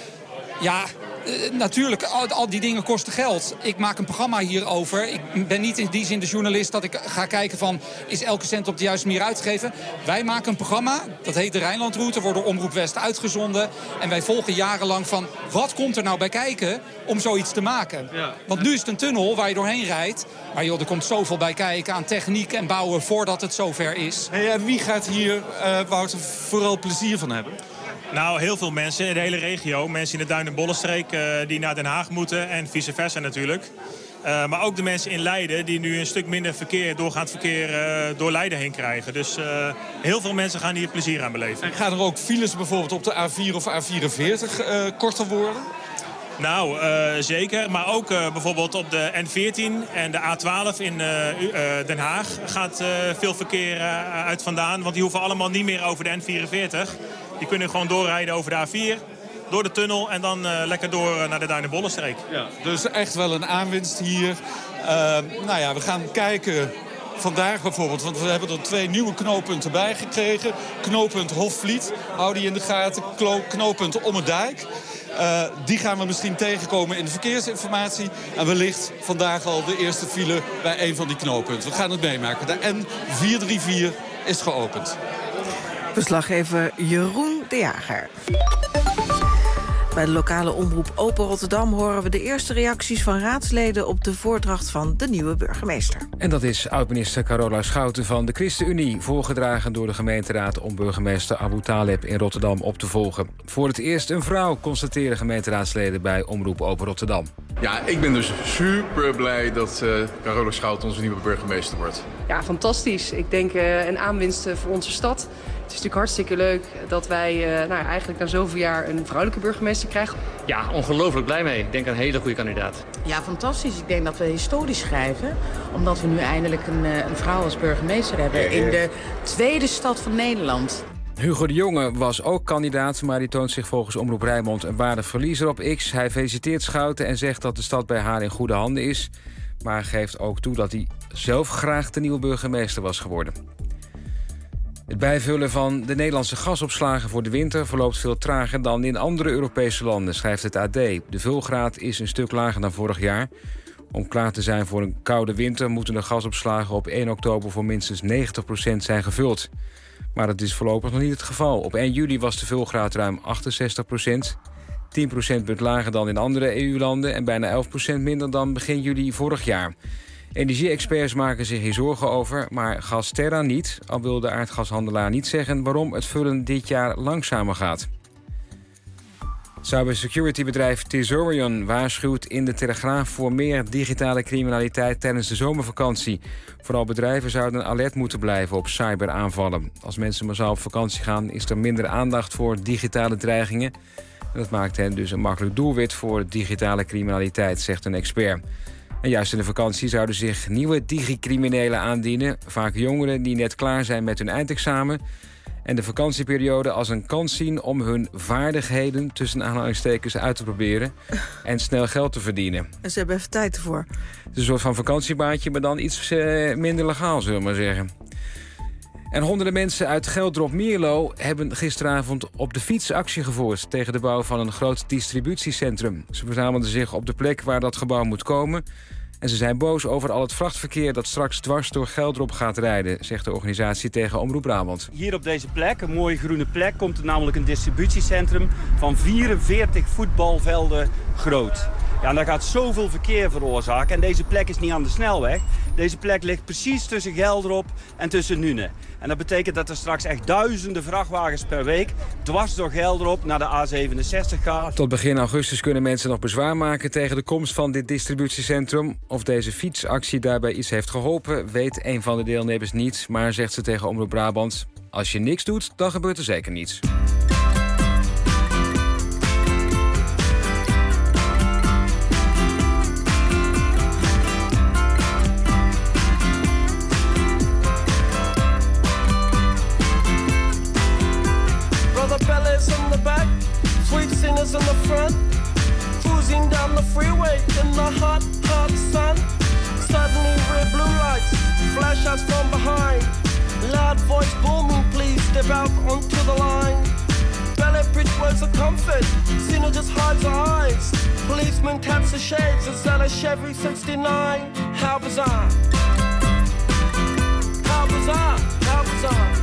Ja, uh, natuurlijk, al, al die dingen kosten geld. Ik maak een programma hierover. Ik ben niet in die zin de journalist dat ik ga kijken van... is elke cent op de juiste manier uitgegeven? Wij maken een programma, dat heet de Rijnlandroute... wordt door Omroep West uitgezonden. En wij volgen jarenlang van, wat komt er nou bij kijken om zoiets te maken? Ja. Want nu is het een tunnel waar je doorheen rijdt. Maar joh, er komt zoveel bij kijken aan techniek en bouwen voordat het zover is. Hey, en wie gaat hier, uh, Wouter, vooral plezier van hebben? Nou, heel veel mensen in de hele regio. Mensen in de Duin- en Bollenstreek uh, die naar Den Haag moeten en vice versa natuurlijk. Uh, maar ook de mensen in Leiden die nu een stuk minder verkeer, doorgaand verkeer uh, door Leiden heen krijgen. Dus uh, heel veel mensen gaan hier plezier aan beleven. En gaan er ook files bijvoorbeeld op de A vier of A vierenveertig uh, korter worden? Nou, uh, zeker. Maar ook uh, bijvoorbeeld op de N veertien en de A twaalf in uh, uh, Den Haag gaat uh, veel verkeer uh, uit vandaan. Want die hoeven allemaal niet meer over de N vierenveertig. Die kunnen gewoon doorrijden over de A vier, door de tunnel en dan uh, lekker door uh, naar de Duin- en Bollenstreek. Ja, dus echt wel een aanwinst hier. Uh, nou ja, we gaan kijken vandaag bijvoorbeeld, want we hebben er twee nieuwe knooppunten bij gekregen. Knooppunt Hofvliet, hou die in de gaten. Knooppunt Ommerdijk. Uh, die gaan we misschien tegenkomen in de verkeersinformatie. En wellicht vandaag al de eerste file bij een van die knooppunten. We gaan het meemaken. De N vierhonderdvierendertig is geopend. Verslaggever Jeroen de Jager. Bij de lokale omroep Open Rotterdam horen we de eerste reacties van raadsleden op de voordracht van de nieuwe burgemeester. En dat is oud-minister Carola Schouten van de ChristenUnie, voorgedragen door de gemeenteraad om burgemeester Abu Taleb in Rotterdam op te volgen. Voor het eerst een vrouw, constateren gemeenteraadsleden bij Omroep Open Rotterdam. Ja, ik ben dus super blij dat uh, Carola Schouten onze nieuwe burgemeester wordt. Ja, fantastisch. Ik denk uh, een aanwinst voor onze stad. Het is natuurlijk hartstikke leuk dat wij uh, nou ja, eigenlijk na zoveel jaar een vrouwelijke burgemeester krijgen. Ja, ongelooflijk blij mee. Ik denk een hele goede kandidaat. Ja, fantastisch. Ik denk dat we historisch schrijven. Omdat we nu eindelijk een, een vrouw als burgemeester hebben in de tweede stad van Nederland. Hugo de Jonge was ook kandidaat, maar die toont zich volgens Omroep Rijnmond een waardig verliezer op X. Hij feliciteert Schouten en zegt dat de stad bij haar in goede handen is. Maar geeft ook toe dat hij zelf graag de nieuwe burgemeester was geworden. Het bijvullen van de Nederlandse gasopslagen voor de winter verloopt veel trager dan in andere Europese landen, schrijft het A D. De vulgraad is een stuk lager dan vorig jaar. Om klaar te zijn voor een koude winter moeten de gasopslagen op één oktober voor minstens negentig procent zijn gevuld. Maar dat is voorlopig nog niet het geval. Op één juli was de vulgraad ruim achtenzestig procent. tien procentpunt lager dan in andere E U-landen en bijna elf procent minder dan begin juli vorig jaar. Energie-experts maken zich hier zorgen over, maar Gasterra niet. Al wil de aardgashandelaar niet zeggen waarom het vullen dit jaar langzamer gaat. Cybersecurity-bedrijf Tesorion waarschuwt in de Telegraaf voor meer digitale criminaliteit tijdens de zomervakantie. Vooral bedrijven zouden alert moeten blijven op cyberaanvallen. Als mensen massaal op vakantie gaan, is er minder aandacht voor digitale dreigingen. En dat maakt hen dus een makkelijk doelwit voor digitale criminaliteit, zegt een expert. En juist in de vakantie zouden zich nieuwe digicriminelen aandienen. Vaak jongeren die net klaar zijn met hun eindexamen. En de vakantieperiode als een kans zien om hun vaardigheden tussen aanhalingstekens uit te proberen. En snel geld te verdienen. En ze hebben even tijd ervoor. Het is een soort van vakantiebaantje, maar dan iets uh, minder legaal, zullen we maar zeggen. En honderden mensen uit Geldrop Mierlo hebben gisteravond op de fiets actie gevoerd tegen de bouw van een groot distributiecentrum. Ze verzamelden zich op de plek waar dat gebouw moet komen. En ze zijn boos over al het vrachtverkeer dat straks dwars door Geldrop gaat rijden, zegt de organisatie tegen Omroep Brabant. Hier op deze plek, een mooie groene plek, komt er namelijk een distributiecentrum van vierenveertig voetbalvelden groot. Ja, en dat gaat zoveel verkeer veroorzaken. En deze plek is niet aan de snelweg. Deze plek ligt precies tussen Geldrop en tussen Nune. En dat betekent dat er straks echt duizenden vrachtwagens per week dwars door Geldrop naar de A zevenenzestig gaan. Tot begin augustus kunnen mensen nog bezwaar maken tegen de komst van dit distributiecentrum. Of deze fietsactie daarbij iets heeft geholpen, weet een van de deelnemers niet. Maar zegt ze tegen Omroep Brabant, als je niks doet, dan gebeurt er zeker niets. In the back, sweet singers in the front, cruising down the freeway in the hot, hot sun. Suddenly red blue lights flash us from behind. Loud voice booming, please step out onto the line. Ballet bridge words of comfort, Cena just hides her eyes. Policeman taps the shades, is that a Chevy sixty-nine? How bizarre, how bizarre, how bizarre.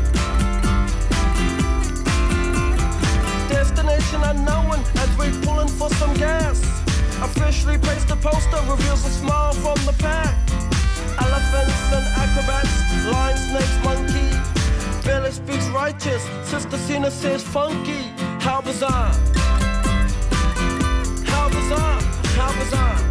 Destination unknown as we're pulling for some gas. Officially placed the poster reveals a smile from the pack. Elephants and acrobats, lion, snakes, monkey. Billy speaks righteous, Sister Cena says funky. How bizarre, how bizarre, how bizarre.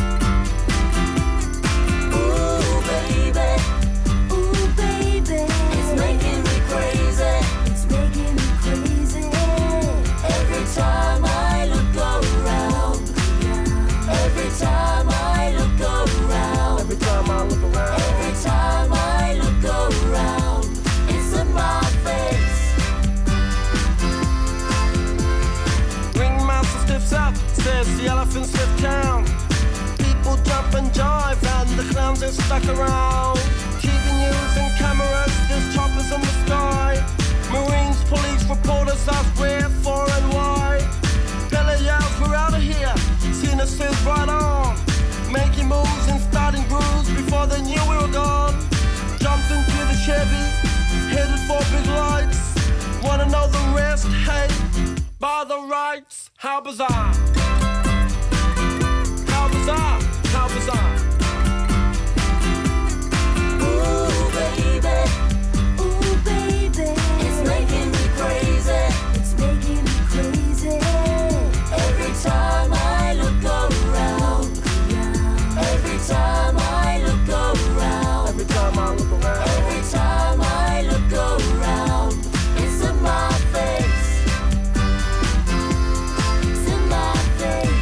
Ooh baby, ooh baby, it's making me crazy, it's making me crazy. Every time I look around, every time I look around, every time I look around, every time I look around, it's in my face. Ringmaster stiffs up, says the elephant stiff down. People jump and jive and the clowns are stuck around. T V news and cameras, there's choppers in the sky. Marines, police, reporters ask where, for and why. Billy yells, we're out of here. Cena says right on. Making moves and starting grooves before they knew we were gone. Jumped into the Chevy, headed for big lights. Wanna know the rest? Hey, by the rights. How bizarre. How bizarre, how bizarre. Ooh baby, ooh baby, it's making me crazy, it's making me crazy. Every time I look around, every time I look around, every time I look around, every time I look around, it's in my face, it's in my face.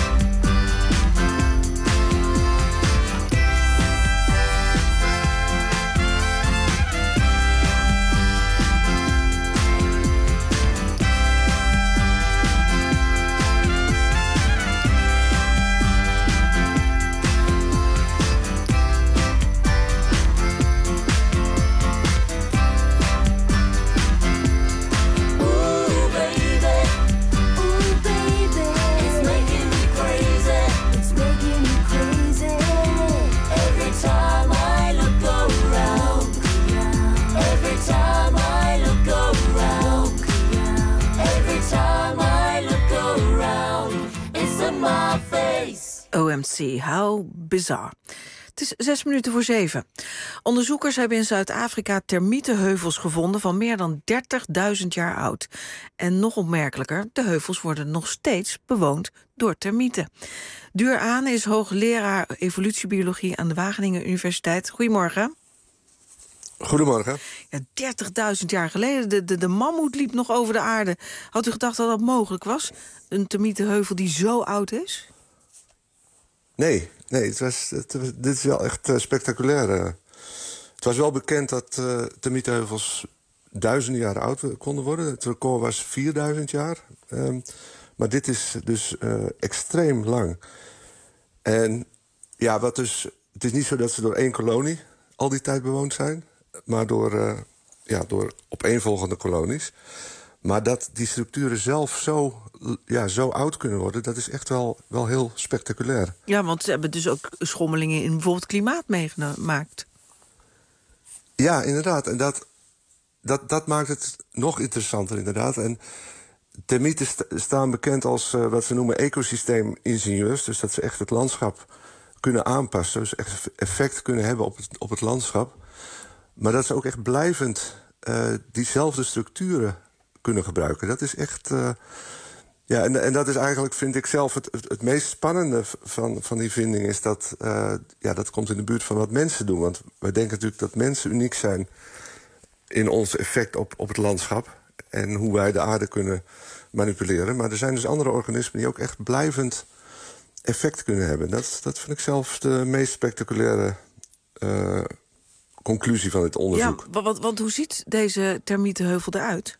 O M C, how bizar. Het is zes minuten voor zeven. Onderzoekers hebben in Zuid-Afrika termietenheuvels gevonden van meer dan dertigduizend jaar oud. En nog opmerkelijker, de heuvels worden nog steeds bewoond door termieten. Duur Aan is hoogleraar evolutiebiologie aan de Wageningen Universiteit. Goedemorgen. Goedemorgen. Ja, dertigduizend jaar geleden, de, de, de mammoet liep nog over de aarde. Had u gedacht dat dat mogelijk was? Een termietenheuvel die zo oud is? Nee, nee het was, het, dit is wel echt uh, spectaculair. Uh. Het was wel bekend dat uh, termietenheuvels duizenden jaren oud konden worden. Het record was vierduizend jaar. Um, maar dit is dus uh, extreem lang. En ja, wat dus, het is niet zo dat ze door één kolonie al die tijd bewoond zijn, maar door, uh, ja, door opeenvolgende kolonies. Maar dat die structuren zelf zo, ja, zo oud kunnen worden, dat is echt wel, wel heel spectaculair. Ja, want ze hebben dus ook schommelingen in bijvoorbeeld klimaat meegemaakt. Ja, inderdaad. En dat, dat, dat maakt het nog interessanter, inderdaad. En termieten st- staan bekend als uh, wat ze noemen ecosysteemingenieurs. Dus dat ze echt het landschap kunnen aanpassen. Dus echt effect kunnen hebben op het, op het landschap. Maar dat ze ook echt blijvend uh, diezelfde structuren kunnen gebruiken. Dat is echt... Uh, ja, en, en dat is eigenlijk, vind ik zelf, het, het, het meest spannende van, van die vinding is dat... Uh, ja, dat komt in de buurt van wat mensen doen. Want wij denken natuurlijk dat mensen uniek zijn in ons effect op, op het landschap. En hoe wij de aarde kunnen manipuleren. Maar er zijn dus andere organismen die ook echt blijvend effect kunnen hebben. Dat, dat vind ik zelf de meest spectaculaire uh, conclusie van dit onderzoek. Ja, want, want hoe ziet deze termietenheuvel eruit?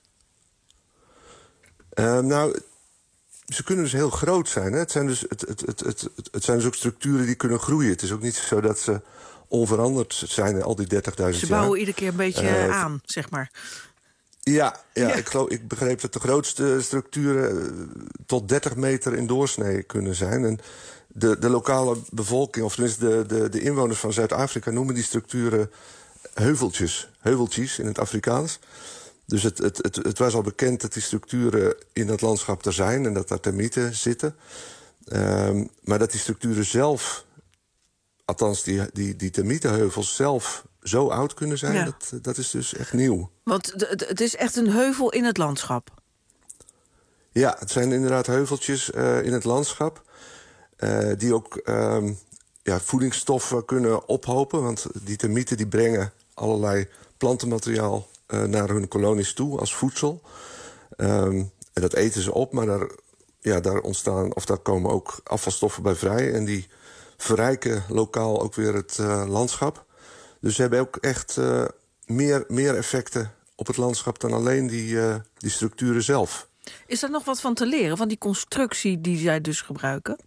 Uh, nou, ze kunnen dus heel groot zijn. Hè? Het, zijn dus, het, het, het, het, het zijn dus ook structuren die kunnen groeien. Het is ook niet zo dat ze onveranderd zijn al die dertigduizend jaar. Ze bouwen iedere keer een beetje uh, aan, zeg maar. Ja, ja, ja. Ik, geloof, ik begreep dat de grootste structuren uh, tot dertig meter in doorsnee kunnen zijn. En de, de lokale bevolking, of tenminste de, de, de inwoners van Zuid-Afrika, noemen die structuren heuveltjes. Heuveltjes in het Afrikaans. Dus het, het, het, het was al bekend dat die structuren in dat landschap er zijn en dat daar termieten zitten. Um, maar dat die structuren zelf, althans die, die, die termietenheuvels zelf zo oud kunnen zijn, ja. dat, dat is dus echt nieuw. Want het, het is echt een heuvel in het landschap? Ja, het zijn inderdaad heuveltjes uh, in het landschap. Uh, die ook um, ja, voedingsstoffen kunnen ophopen. Want die termieten die brengen allerlei plantenmateriaal uh, naar hun kolonies toe als voedsel. Um, en dat eten ze op, maar daar, ja, daar ontstaan, of daar komen ook afvalstoffen bij vrij. En die verrijken lokaal ook weer het uh, landschap. Dus ze hebben ook echt uh, meer, meer effecten op het landschap dan alleen die, uh, die structuren zelf. Is er nog wat van te leren, van die constructie die zij dus gebruiken?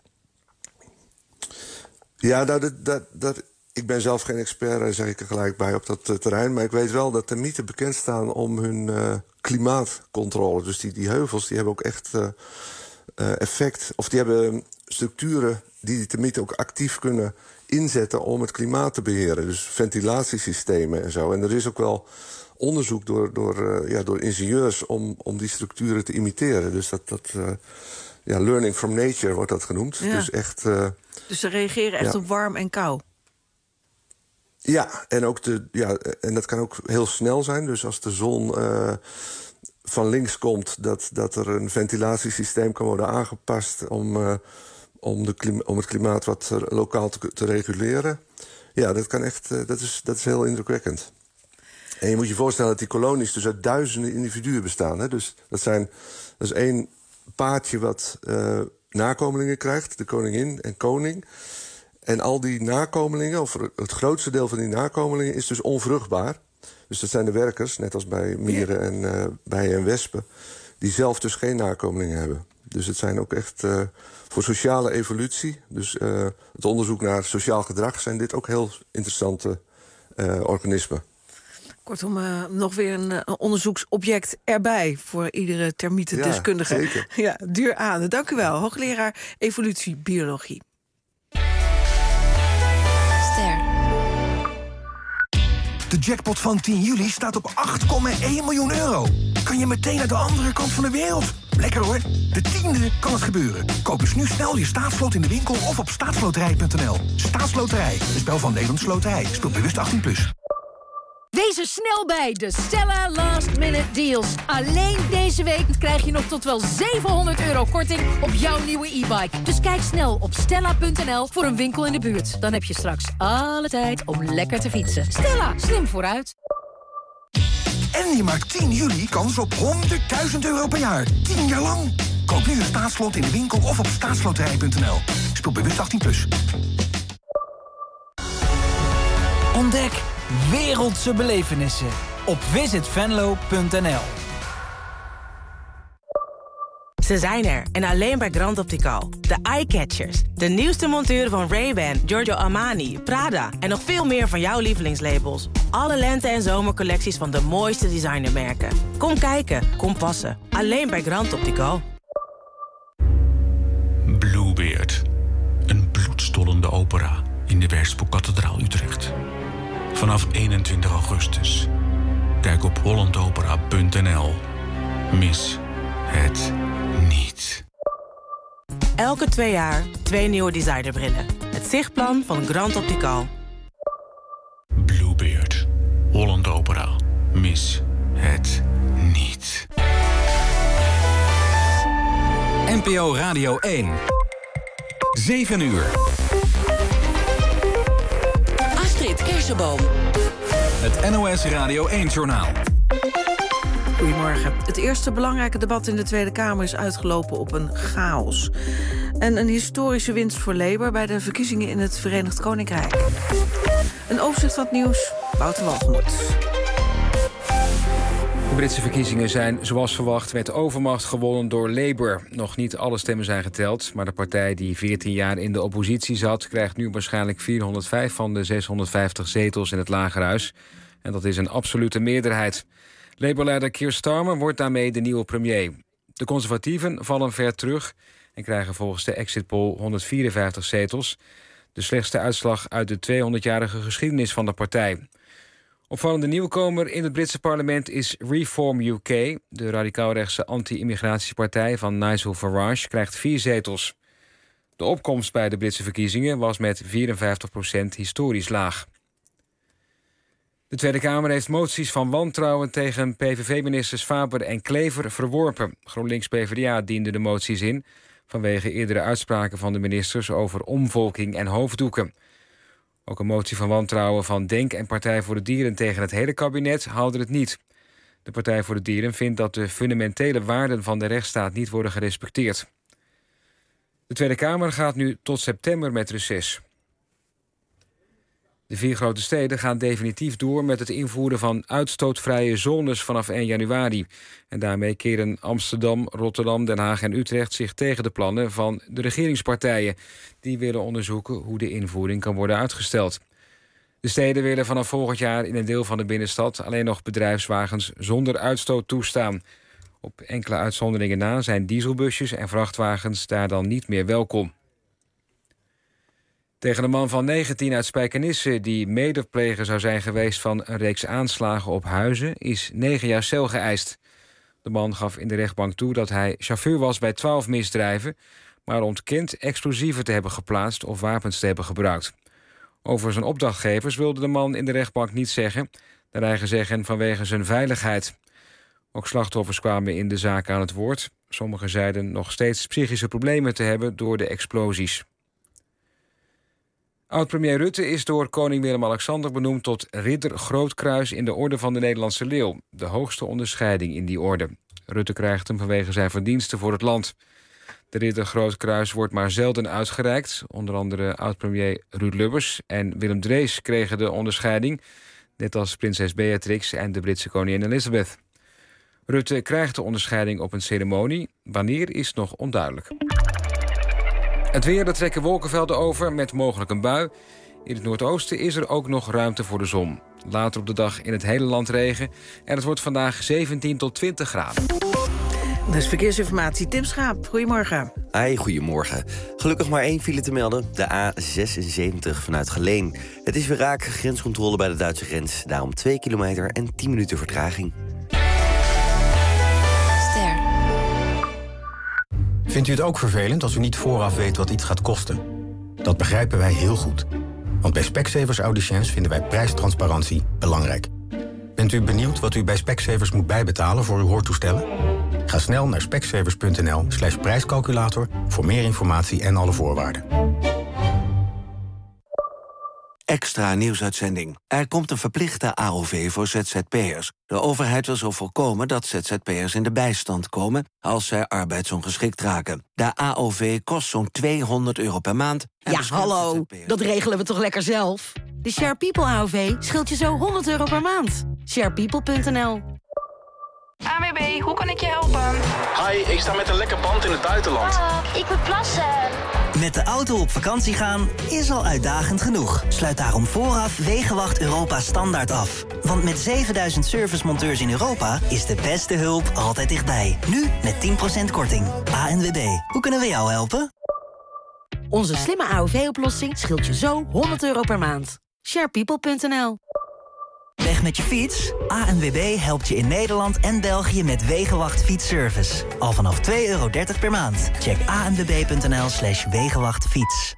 Ja, nou, dat, dat, dat, ik ben zelf geen expert, zeg ik er gelijk bij, op dat uh, terrein. Maar ik weet wel dat termieten bekend staan om hun uh, klimaatcontrole. Dus die, die heuvels die hebben ook echt uh, uh, effect. Of die hebben structuren die die termieten ook actief kunnen inzetten om het klimaat te beheren. Dus ventilatiesystemen en zo. En er is ook wel onderzoek door, door, uh, ja, door ingenieurs om, om die structuren te imiteren. Dus dat, dat uh, ja, learning from nature wordt dat genoemd. Ja. Dus, echt, uh, dus ze reageren echt ja. op warm en kou? Ja, en, ook de, ja, en dat kan ook heel snel zijn. Dus als de zon uh, van links komt, dat, dat er een ventilatiesysteem kan worden aangepast om, uh, om, de klima- om het klimaat wat lokaal te, te reguleren. Ja, dat kan echt, uh, dat is, dat is heel indrukwekkend. En je moet je voorstellen dat die kolonies dus uit duizenden individuen bestaan. Hè? Dus dat, zijn, dat is één paardje wat uh, nakomelingen krijgt, de koningin en koning. En al die nakomelingen, of het grootste deel van die nakomelingen, is dus onvruchtbaar. Dus dat zijn de werkers, net als bij mieren en uh, bijen en wespen, die zelf dus geen nakomelingen hebben. Dus het zijn ook echt uh, voor sociale evolutie, dus uh, het onderzoek naar sociaal gedrag, zijn dit ook heel interessante uh, organismen. Kortom, uh, nog weer een uh, onderzoeksobject erbij voor iedere termietendeskundige. Ja, zeker. Ja, duur aan. Dank u wel, hoogleraar evolutiebiologie. Ster. De jackpot van tien juli staat op acht komma één miljoen euro. Kan je meteen naar de andere kant van de wereld? Lekker hoor. De tiende kan het gebeuren. Koop dus nu snel je staatslot in de winkel of op staatsloterij punt n l. Staatsloterij, een spel van Nederlandse Loterij. Speel bewust achttien plus. Wees er snel bij de Stella Last Minute Deals. Alleen deze week krijg je nog tot wel zevenhonderd euro korting op jouw nieuwe e-bike. Dus kijk snel op stella punt n l voor een winkel in de buurt. Dan heb je straks alle tijd om lekker te fietsen. Stella, slim vooruit. En je maakt tien juli kans op honderdduizend euro per jaar. tien jaar lang. Koop nu een staatslot in de winkel of op staatsloterij punt n l. Speel bewust achttien plus. Ontdek wereldse belevenissen op visit venlo punt n l. Ze zijn er en alleen bij Grand Optical. De eye-catchers. De nieuwste monturen van Ray-Ban, Giorgio Armani, Prada... en nog veel meer van jouw lievelingslabels. Alle lente- en zomercollecties van de mooiste designermerken. Kom kijken, kom passen. Alleen bij Grand Optical. Bluebeard. Een bloedstollende opera in de Westpoortkathedraal Utrecht. Vanaf eenentwintig augustus. Kijk op hollandopera punt n l. Mis het niet. Elke twee jaar twee nieuwe designerbrillen. Het zichtplan van Grand Optical. Bluebeard. Holland Opera. Mis het niet. N P O Radio één. zeven uur. Astrid Kersenboom. Het N O S Radio één-journaal. Goedemorgen. Het eerste belangrijke debat in de Tweede Kamer is uitgelopen op een chaos. En een historische winst voor Labour bij de verkiezingen in het Verenigd Koninkrijk. Een overzicht van het nieuws, Wouter Walgemoed. De Britse verkiezingen zijn zoals verwacht met overmacht gewonnen door Labour. Nog niet alle stemmen zijn geteld, maar de partij die veertien jaar in de oppositie zat... krijgt nu waarschijnlijk vierhonderdvijf van de zeshonderdvijftig zetels in het Lagerhuis. En dat is een absolute meerderheid. Labour-leider Keir Starmer wordt daarmee de nieuwe premier. De conservatieven vallen ver terug en krijgen volgens de exit poll honderdvierenvijftig zetels. De slechtste uitslag uit de tweehonderdjarige geschiedenis van de partij. Opvallende nieuwkomer in het Britse parlement is Reform U K. De radicaal-rechtse anti-immigratiepartij van Nigel Farage krijgt vier zetels. De opkomst bij de Britse verkiezingen was met vierenvijftig procent historisch laag. De Tweede Kamer heeft moties van wantrouwen tegen P V V-ministers Faber en Klever verworpen. GroenLinks-P v d A diende de moties in vanwege eerdere uitspraken van de ministers over omvolking en hoofddoeken. Ook een motie van wantrouwen van Denk en Partij voor de Dieren tegen het hele kabinet haalde het niet. De Partij voor de Dieren vindt dat de fundamentele waarden van de rechtsstaat niet worden gerespecteerd. De Tweede Kamer gaat nu tot september met reces. De vier grote steden gaan definitief door met het invoeren van uitstootvrije zones vanaf één januari. En daarmee keren Amsterdam, Rotterdam, Den Haag en Utrecht zich tegen de plannen van de regeringspartijen. Die willen onderzoeken hoe de invoering kan worden uitgesteld. De steden willen vanaf volgend jaar in een deel van de binnenstad alleen nog bedrijfswagens zonder uitstoot toestaan. Op enkele uitzonderingen na zijn dieselbusjes en vrachtwagens daar dan niet meer welkom. Tegen een man van negentien uit Spijkenisse die medepleger zou zijn geweest van een reeks aanslagen op huizen, is negen jaar cel geëist. De man gaf in de rechtbank toe dat hij chauffeur was bij twaalf misdrijven, maar ontkent explosieven te hebben geplaatst of wapens te hebben gebruikt. Over zijn opdrachtgevers wilde de man in de rechtbank niet zeggen, naar eigen zeggen vanwege zijn veiligheid. Ook slachtoffers kwamen in de zaak aan het woord. Sommigen zeiden nog steeds psychische problemen te hebben door de explosies. Oud-premier Rutte is door koning Willem-Alexander benoemd tot Ridder Grootkruis in de Orde van de Nederlandse Leeuw, de hoogste onderscheiding in die orde. Rutte krijgt hem vanwege zijn verdiensten voor het land. De Ridder Grootkruis wordt maar zelden uitgereikt. Onder andere oud-premier Ruud Lubbers en Willem Drees kregen de onderscheiding, net als prinses Beatrix en de Britse koningin Elizabeth. Rutte krijgt de onderscheiding op een ceremonie. Wanneer is nog onduidelijk. Het weer, er trekken wolkenvelden over met mogelijk een bui. In het noordoosten is er ook nog ruimte voor de zon. Later op de dag in het hele land regen. En het wordt vandaag zeventien tot twintig graden. Dus verkeersinformatie, Tim Schaap. Goedemorgen. Hi, goedemorgen. Gelukkig maar één file te melden, de A zesenzeventig vanuit Geleen. Het is weer raak, grenscontrole bij de Duitse grens. Daarom twee kilometer en tien minuten vertraging. Vindt u het ook vervelend als u niet vooraf weet wat iets gaat kosten? Dat begrijpen wij heel goed. Want bij Specsavers Audiciëns vinden wij prijstransparantie belangrijk. Bent u benieuwd wat u bij Specsavers moet bijbetalen voor uw hoortoestellen? Ga snel naar specsavers punt n l slash prijscalculator voor meer informatie en alle voorwaarden. Extra nieuwsuitzending. Er komt een verplichte A O V voor Z Z P'ers. De overheid wil zo voorkomen dat Z Z P'ers in de bijstand komen als zij arbeidsongeschikt raken. De A O V kost zo'n tweehonderd euro per maand. Ja, hallo, dat regelen we toch lekker zelf? De Share People A O V scheelt je zo honderd euro per maand. share people punt n l A N W B, hoe kan ik je helpen? Hi, ik sta met een lekker band in het buitenland. Oh, ik moet plassen. Met de auto op vakantie gaan is al uitdagend genoeg. Sluit daarom vooraf Wegenwacht Europa Standaard af. Want met zevenduizend servicemonteurs in Europa is de beste hulp altijd dichtbij. Nu met tien procent korting. A N W B, hoe kunnen we jou helpen? Onze slimme A O V-oplossing scheelt je zo honderd euro per maand. sharepeople punt n l. Weg met je fiets? A N W B helpt je in Nederland en België met Wegenwacht Fietsservice. Al vanaf twee euro dertig per maand. Check a n w b punt n l slash wegenwachtfiets.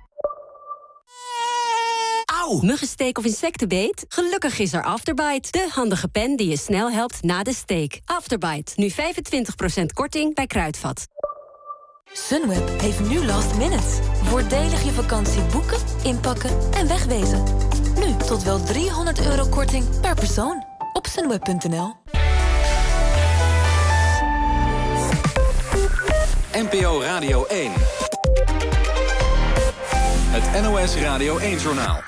Auw! Muggensteek of insectenbeet? Gelukkig is er Afterbite. De handige pen die je snel helpt na de steek. Afterbite. Nu vijfentwintig procent korting bij Kruidvat. Sunweb heeft nu last minute. Voordelig je vakantie boeken, inpakken en wegwezen. Nu tot wel driehonderd euro korting per persoon. Op sunweb punt n l. N P O Radio één. Het N O S Radio één-journaal.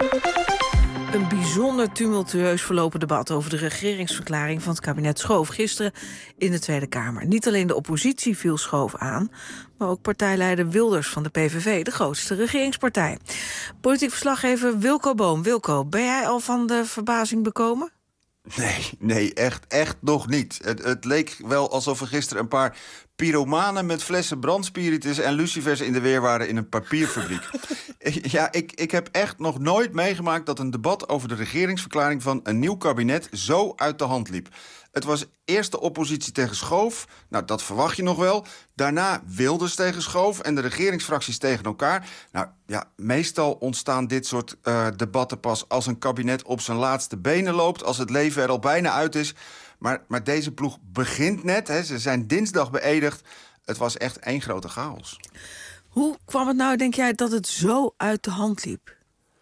Een bijzonder tumultueus verlopen debat over de regeringsverklaring van het kabinet Schoof gisteren in de Tweede Kamer. Niet alleen de oppositie viel Schoof aan, maar ook partijleider Wilders van de P V V, de grootste regeringspartij. Politiek verslaggever Wilco Boom. Wilco, ben jij al van de verbazing bekomen? Nee, nee, echt, echt nog niet. Het, het leek wel alsof er gisteren een paar pyromanen met flessen brandspiritus en lucifers in de weer waren in een papierfabriek. Ja, ik, ik heb echt nog nooit meegemaakt dat een debat over de regeringsverklaring van een nieuw kabinet zo uit de hand liep. Het was eerst de oppositie tegen Schoof. Nou, dat verwacht je nog wel. Daarna Wilders tegen Schoof en de regeringsfracties tegen elkaar. Nou ja, meestal ontstaan dit soort uh, debatten pas als een kabinet op zijn laatste benen loopt, als het leven er al bijna uit is. Maar, maar deze ploeg begint net. Hè. Ze zijn dinsdag beëdigd. Het was echt één grote chaos. Hoe kwam het nou, denk jij, dat het zo uit de hand liep?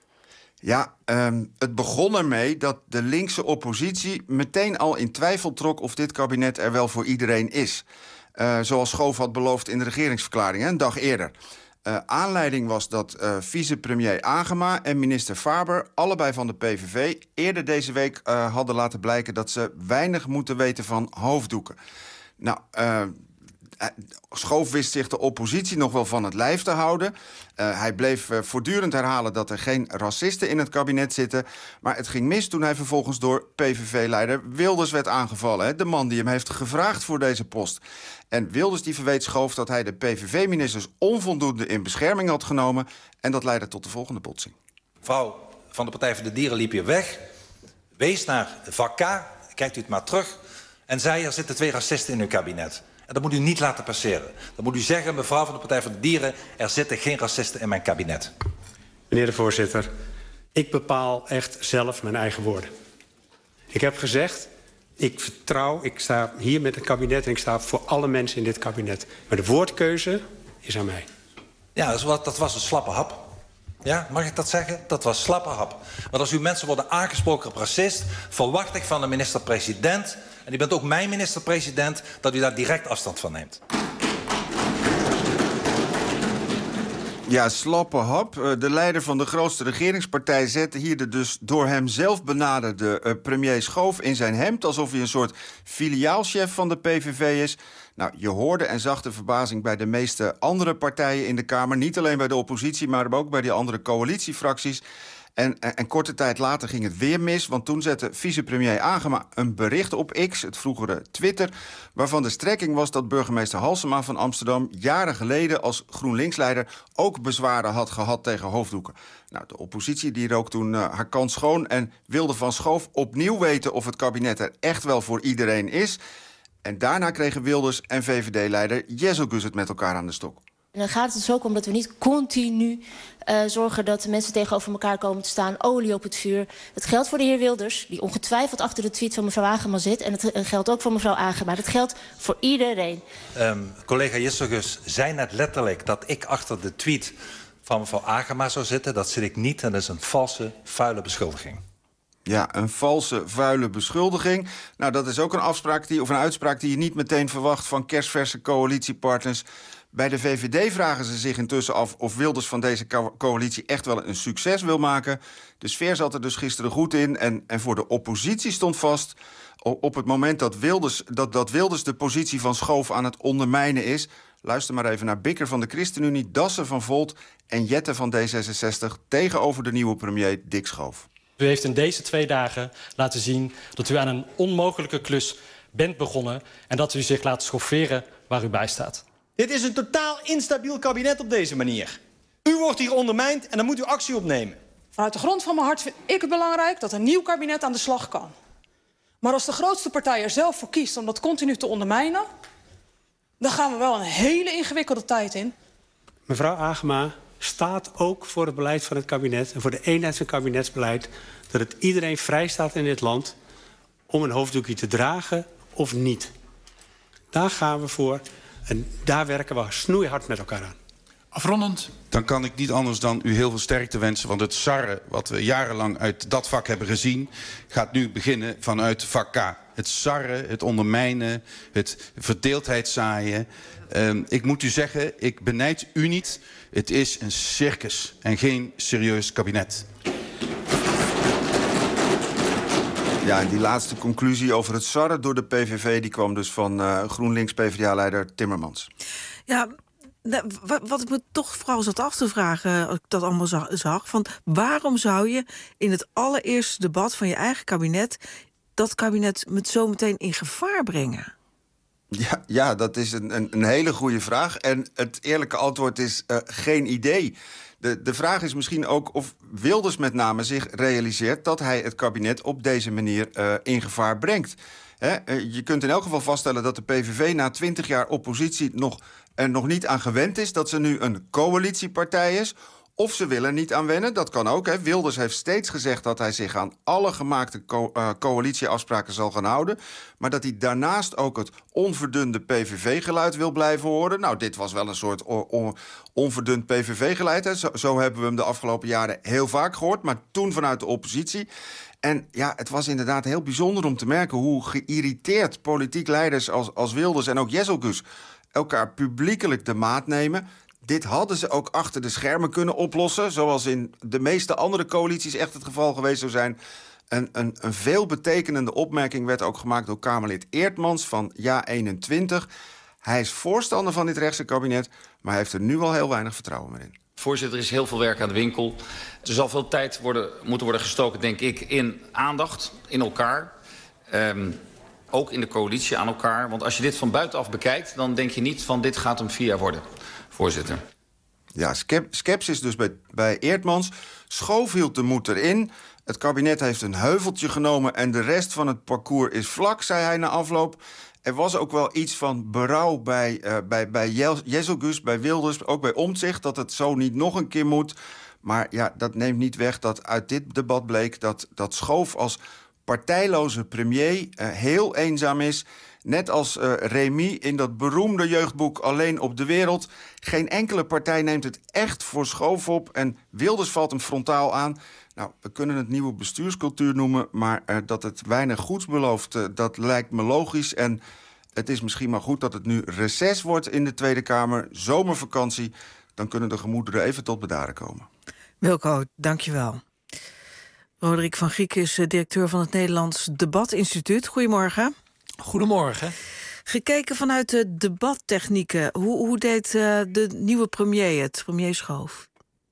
Ja, um, het begon ermee dat de linkse oppositie meteen al in twijfel trok of dit kabinet er wel voor iedereen is. Uh, zoals Schoof had beloofd in de regeringsverklaring, hè, een dag eerder. Uh, aanleiding was dat uh, vicepremier Agema en minister Faber, allebei van de P V V, eerder deze week uh, hadden laten blijken dat ze weinig moeten weten van hoofddoeken. Nou, uh, Schoof wist zich de oppositie nog wel van het lijf te houden. Uh, hij bleef uh, voortdurend herhalen dat er geen racisten in het kabinet zitten. Maar het ging mis toen hij vervolgens door P V V-leider Wilders werd aangevallen. Hè? De man die hem heeft gevraagd voor deze post. En Wilders die verweet Schoof dat hij de P V V-ministers onvoldoende in bescherming had genomen. En dat leidde tot de volgende botsing. Mevrouw van de Partij voor de Dieren liep hier weg. Wees naar vak K, kijkt u het maar terug. En zei, er zitten twee racisten in uw kabinet. En dat moet u niet laten passeren. Dan moet u zeggen, mevrouw van de Partij voor de Dieren, er zitten geen racisten in mijn kabinet. Meneer de voorzitter, ik bepaal echt zelf mijn eigen woorden. Ik heb gezegd, ik vertrouw, ik sta hier met het kabinet en ik sta voor alle mensen in dit kabinet. Maar de woordkeuze is aan mij. Ja, dat was een slappe hap. Ja, mag ik dat zeggen? Dat was slappe hap. Want als u mensen worden aangesproken op racist, verwacht ik van de minister-president, en u bent ook mijn minister-president, dat u daar direct afstand van neemt. Ja, slappe hap. De leider van de grootste regeringspartij zette hier de dus door hem zelf benaderde uh, premier Schoof in zijn hemd, alsof hij een soort filiaalchef van de P V V is. Nou, je hoorde en zag de verbazing bij de meeste andere partijen in de Kamer. Niet alleen bij de oppositie, maar ook bij die andere coalitiefracties. En, en, en korte tijd later ging het weer mis, want toen zette vicepremier Agema een bericht op X, het vroegere Twitter, waarvan de strekking was dat burgemeester Halsema van Amsterdam jaren geleden als GroenLinks-leider ook bezwaren had gehad tegen hoofddoeken. Nou, de oppositie die rook toen uh, haar kans schoon en wilde van Schoof opnieuw weten of het kabinet er echt wel voor iedereen is. En daarna kregen Wilders en V V D-leider Jezelgus het met elkaar aan de stok. En dan gaat het dus ook om dat we niet continu uh, zorgen dat de mensen tegenover elkaar komen te staan, olie op het vuur. Het geldt voor de heer Wilders, die ongetwijfeld achter de tweet van mevrouw Agema zit. En het geldt ook voor mevrouw Agema. Het geldt voor iedereen. Um, collega Jezelgus zei net letterlijk dat ik achter de tweet van mevrouw Agema zou zitten. Dat zit ik niet en dat is een valse, vuile beschuldiging. Ja, een valse, vuile beschuldiging. Nou, dat is ook een afspraak die, of een uitspraak die je niet meteen verwacht van kerstverse coalitiepartners. Bij de V V D vragen ze zich intussen af of Wilders van deze co- coalitie echt wel een succes wil maken. De sfeer zat er dus gisteren goed in. En, en voor de oppositie stond vast, op het moment dat Wilders, dat, dat Wilders de positie van Schoof aan het ondermijnen is. Luister maar even naar Bikker van de ChristenUnie, Dassen van Volt en Jette van D zesenzestig tegenover de nieuwe premier Dick Schoof. U heeft in deze twee dagen laten zien dat u aan een onmogelijke klus bent begonnen en dat u zich laat schofferen waar u bij staat. Dit is een totaal instabiel kabinet op deze manier. U wordt hier ondermijnd en dan moet u actie opnemen. Vanuit de grond van mijn hart vind ik het belangrijk dat een nieuw kabinet aan de slag kan. Maar als de grootste partij er zelf voor kiest om dat continu te ondermijnen, dan gaan we wel een hele ingewikkelde tijd in. Mevrouw Agema staat ook voor het beleid van het kabinet en voor de eenheid van het kabinetsbeleid dat het iedereen vrij staat in dit land om een hoofddoekje te dragen of niet. Daar gaan we voor en daar werken we snoeihard met elkaar aan. Afrondend. Dan kan ik niet anders dan u heel veel sterkte wensen. Want het sarren, wat we jarenlang uit dat vak hebben gezien, gaat nu beginnen vanuit vak K. Het sarren, het ondermijnen, het verdeeldheid zaaien. Uh, ik moet u zeggen, ik benijd u niet. Het is een circus en geen serieus kabinet. Ja, en die laatste conclusie over het sarren door de P V V... die kwam dus van uh, GroenLinks-P v d A-leider Timmermans. Ja, wat ik me toch vooral zat af te vragen, als ik dat allemaal zag, van waarom zou je in het allereerste debat van je eigen kabinet dat kabinet met zo meteen in gevaar brengen? Ja, ja, dat is een, een, een hele goede vraag. En het eerlijke antwoord is uh, geen idee. De, de vraag is misschien ook of Wilders met name zich realiseert dat hij het kabinet op deze manier uh, in gevaar brengt. He, uh, je kunt in elk geval vaststellen dat de P V V na twintig jaar oppositie nog, er nog niet aan gewend is dat ze nu een coalitiepartij is. Of ze willen er niet aan wennen, dat kan ook. Hè. Wilders heeft steeds gezegd dat hij zich aan alle gemaakte co- uh, coalitieafspraken zal gaan houden. Maar dat hij daarnaast ook het onverdunde P V V-geluid wil blijven horen. Nou, dit was wel een soort on- on- onverdund P V V-geluid. Hè. Zo, zo hebben we hem de afgelopen jaren heel vaak gehoord. Maar toen vanuit de oppositie. En ja, het was inderdaad heel bijzonder om te merken hoe geïrriteerd politiek leiders als, als Wilders en ook Jezelgus elkaar publiekelijk de maat nemen. Dit hadden ze ook achter de schermen kunnen oplossen, zoals in de meeste andere coalities echt het geval geweest zou zijn. Een, een, een veelbetekenende opmerking werd ook gemaakt door Kamerlid Eertmans van Ja eenentwintig. Hij is voorstander van dit rechtse kabinet, maar hij heeft er nu al heel weinig vertrouwen meer in. Voorzitter, er is heel veel werk aan de winkel. Er zal veel tijd worden, moeten worden gestoken, denk ik, in aandacht, in elkaar. Um, ook in de coalitie aan elkaar. Want als je dit van buitenaf bekijkt, dan denk je niet van dit gaat om vier jaar worden. Voorzitter. Ja, skepsis dus bij, bij Eertmans. Schoof hield de moed erin. Het kabinet heeft een heuveltje genomen en de rest van het parcours is vlak, zei hij na afloop. Er was ook wel iets van berouw bij, uh, bij, bij Jezelgus, bij Wilders, ook bij Omtzigt, dat het zo niet nog een keer moet. Maar ja, dat neemt niet weg dat uit dit debat bleek dat, dat Schoof als partijloze premier uh, heel eenzaam is. Net als uh, Remy in dat beroemde jeugdboek Alleen op de wereld. Geen enkele partij neemt het echt voor Schoof op. En Wilders valt hem frontaal aan. Nou, we kunnen het nieuwe bestuurscultuur noemen, maar uh, dat het weinig goeds belooft, uh, dat lijkt me logisch. En het is misschien maar goed dat het nu reces wordt in de Tweede Kamer, zomervakantie. Dan kunnen de gemoederen even tot bedaren komen. Wilco, dank je wel. Roderick van Giek is directeur van het Nederlands Debatinstituut. Goedemorgen. Goedemorgen. Gekeken vanuit de debattechnieken, hoe, hoe deed uh, de nieuwe premier het, premier Schoof?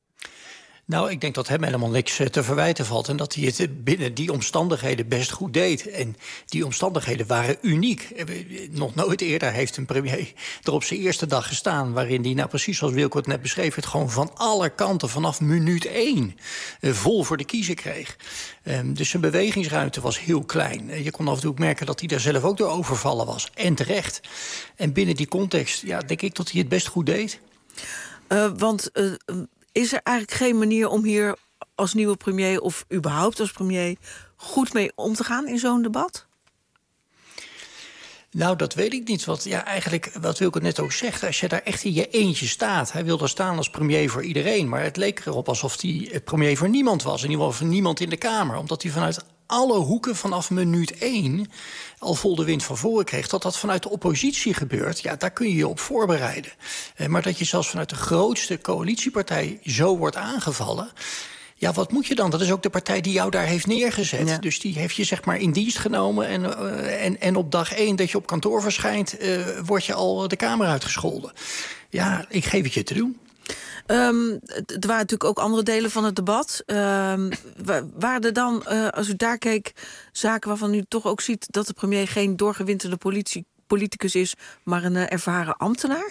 Nou, ik denk dat hem helemaal niks te verwijten valt en dat hij het binnen die omstandigheden best goed deed. En die omstandigheden waren uniek. Nog nooit eerder heeft een premier er op zijn eerste dag gestaan, waarin hij, nou precies zoals Wilco het net beschreef, het gewoon van alle kanten vanaf minuut één uh, vol voor de kiezer kreeg. Um, dus zijn bewegingsruimte was heel klein. Uh, je kon af en toe ook merken dat hij daar zelf ook door overvallen was. En terecht. En binnen die context, ja, denk ik dat hij het best goed deed. Uh, want uh, is er eigenlijk geen manier om hier als nieuwe premier of überhaupt als premier goed mee om te gaan in zo'n debat? Nou, dat weet ik niet. Want ja, eigenlijk, wat Wilco net ook zegt, als je daar echt in je eentje staat. Hij wilde staan als premier voor iedereen, maar het leek erop alsof hij premier voor niemand was. In ieder geval voor niemand in de Kamer. Omdat hij vanuit alle hoeken vanaf minuut één al vol de wind van voren kreeg. Dat dat vanuit de oppositie gebeurt, ja, daar kun je je op voorbereiden. Uh, maar dat je zelfs vanuit de grootste coalitiepartij zo wordt aangevallen, ja, wat moet je dan? Dat is ook de partij die jou daar heeft neergezet. Ja. Dus die heeft je zeg maar in dienst genomen. En, uh, en, en op dag één dat je op kantoor verschijnt, uh, word je al de kamer uitgescholden. Ja, ik geef het je te doen. Um, er waren natuurlijk ook andere delen van het debat. Um, waren er dan, uh, als u daar keek, zaken waarvan u toch ook ziet dat de premier geen doorgewinterde politie, politicus is, maar een uh, ervaren ambtenaar?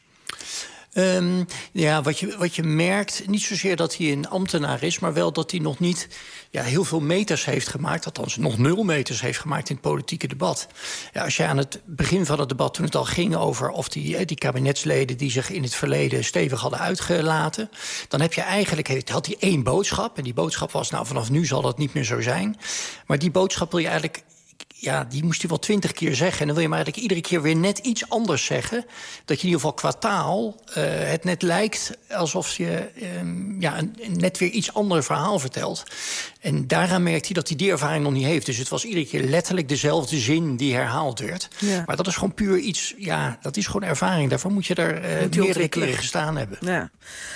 Um, ja, wat je, wat je merkt, niet zozeer dat hij een ambtenaar is, maar wel dat hij nog niet ja, heel veel meters heeft gemaakt, althans nog nul meters heeft gemaakt in het politieke debat. Ja, als je aan het begin van het debat, toen het al ging over of die, die kabinetsleden die zich in het verleden stevig hadden uitgelaten, dan heb je eigenlijk, had hij één boodschap. En die boodschap was, nou, vanaf nu zal dat niet meer zo zijn. Maar die boodschap wil je eigenlijk, ja, die moest hij wel twintig keer zeggen. En dan wil je maar eigenlijk iedere keer weer net iets anders zeggen. Dat je in ieder geval qua taal uh, het net lijkt alsof je um, ja, een, net weer iets ander verhaal vertelt. En daaraan merkt hij dat hij die ervaring nog niet heeft. Dus het was iedere keer letterlijk dezelfde zin die herhaald werd. Ja. Maar dat is gewoon puur iets, ja, dat is gewoon ervaring. Daarvoor moet je daar uh, moet je meerdere keren gestaan hebben. Ja.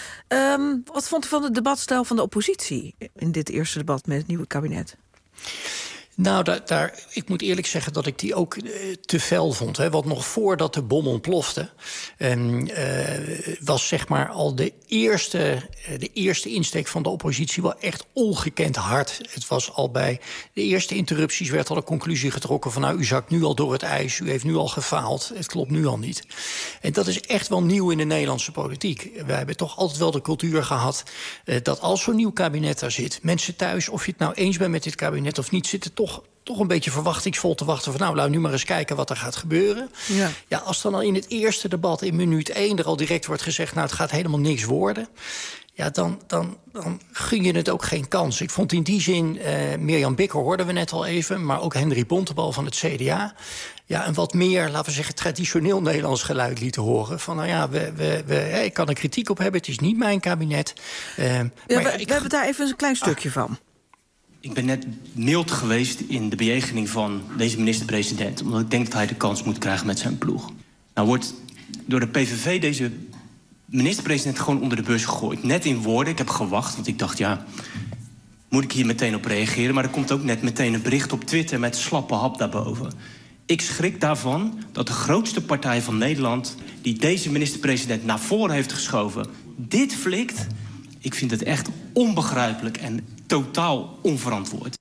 Um, wat vond u van het debatstijl van de oppositie in dit eerste debat met het nieuwe kabinet? Nou, daar, daar, ik moet eerlijk zeggen dat ik die ook uh, te fel vond. Hè. Want nog voordat de bom ontplofte, um, uh, was zeg maar al de eerste, uh, de eerste insteek van de oppositie wel echt ongekend hard. Het was al bij de eerste interrupties werd al de conclusie getrokken van, nou, u zakt nu al door het ijs, u heeft nu al gefaald, het klopt nu al niet. En dat is echt wel nieuw in de Nederlandse politiek. We hebben toch altijd wel de cultuur gehad uh, dat als zo'n nieuw kabinet daar zit, mensen thuis, of je het nou eens bent met dit kabinet of niet, zitten toch toch een beetje verwachtingsvol te wachten van, nou, laten we nu maar eens kijken wat er gaat gebeuren. Ja. Ja, als dan al in het eerste debat in minuut één er al direct wordt gezegd, nou, het gaat helemaal niks worden, ja, dan, dan, dan gun je het ook geen kans. Ik vond in die zin, uh, Mirjam Bikker hoorden we net al even, maar ook Henry Bontebal van het C D A, ja, een wat meer, laten we zeggen, traditioneel Nederlands geluid lieten horen. Van, nou ja, we, we, we, hè, ik kan er kritiek op hebben, het is niet mijn kabinet. Uh, ja, maar we, ja, ik... we hebben daar even een klein stukje ah. van. Ik ben net mild geweest in de bejegening van deze minister-president, omdat ik denk dat hij de kans moet krijgen met zijn ploeg. Nou wordt door de P V V deze minister-president gewoon onder de bus gegooid. Net in woorden. Ik heb gewacht, want ik dacht, ja, moet ik hier meteen op reageren? Maar er komt ook net meteen een bericht op Twitter met slappe hap daarboven. Ik schrik daarvan dat de grootste partij van Nederland, die deze minister-president naar voren heeft geschoven, dit flikt. Ik vind het echt onbegrijpelijk en totaal onverantwoord.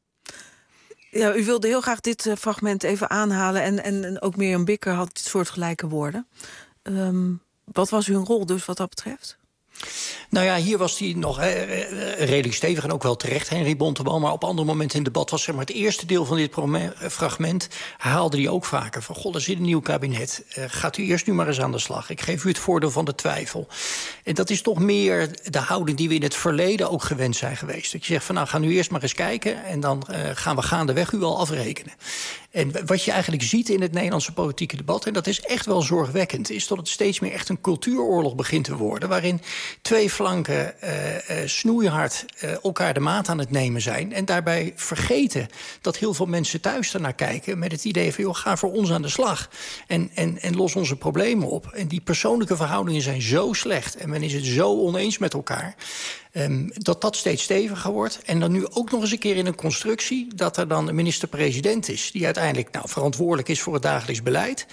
Ja, u wilde heel graag dit uh, fragment even aanhalen. En, en, en ook Mirjam Bikker had soortgelijke woorden. Um, wat was uw rol dus wat dat betreft? Nou ja, hier was hij nog he, redelijk stevig en ook wel terecht, Henry Bontebal. Maar op andere momenten in het debat was zeg maar het eerste deel van dit fragment haalde hij ook vaker. Van, god, er zit een nieuw kabinet. Uh, gaat u eerst nu maar eens aan de slag. Ik geef u het voordeel van de twijfel. En dat is toch meer de houding die we in het verleden ook gewend zijn geweest. Dat je zegt van, nou, ga nu eerst maar eens kijken en dan uh, gaan we gaandeweg u al afrekenen. En wat je eigenlijk ziet in het Nederlandse politieke debat, en dat is echt wel zorgwekkend, is dat het steeds meer echt een cultuuroorlog begint te worden, waarin twee flanken uh, uh, snoeihard uh, elkaar de maat aan het nemen zijn en daarbij vergeten dat heel veel mensen thuis ernaar kijken met het idee van, joh, ga voor ons aan de slag en, en, en los onze problemen op. En die persoonlijke verhoudingen zijn zo slecht en men is het zo oneens met elkaar, Um, dat dat steeds steviger wordt. En dan nu ook nog eens een keer in een constructie dat er dan een minister-president is die uiteindelijk nou, verantwoordelijk is voor het dagelijks beleid,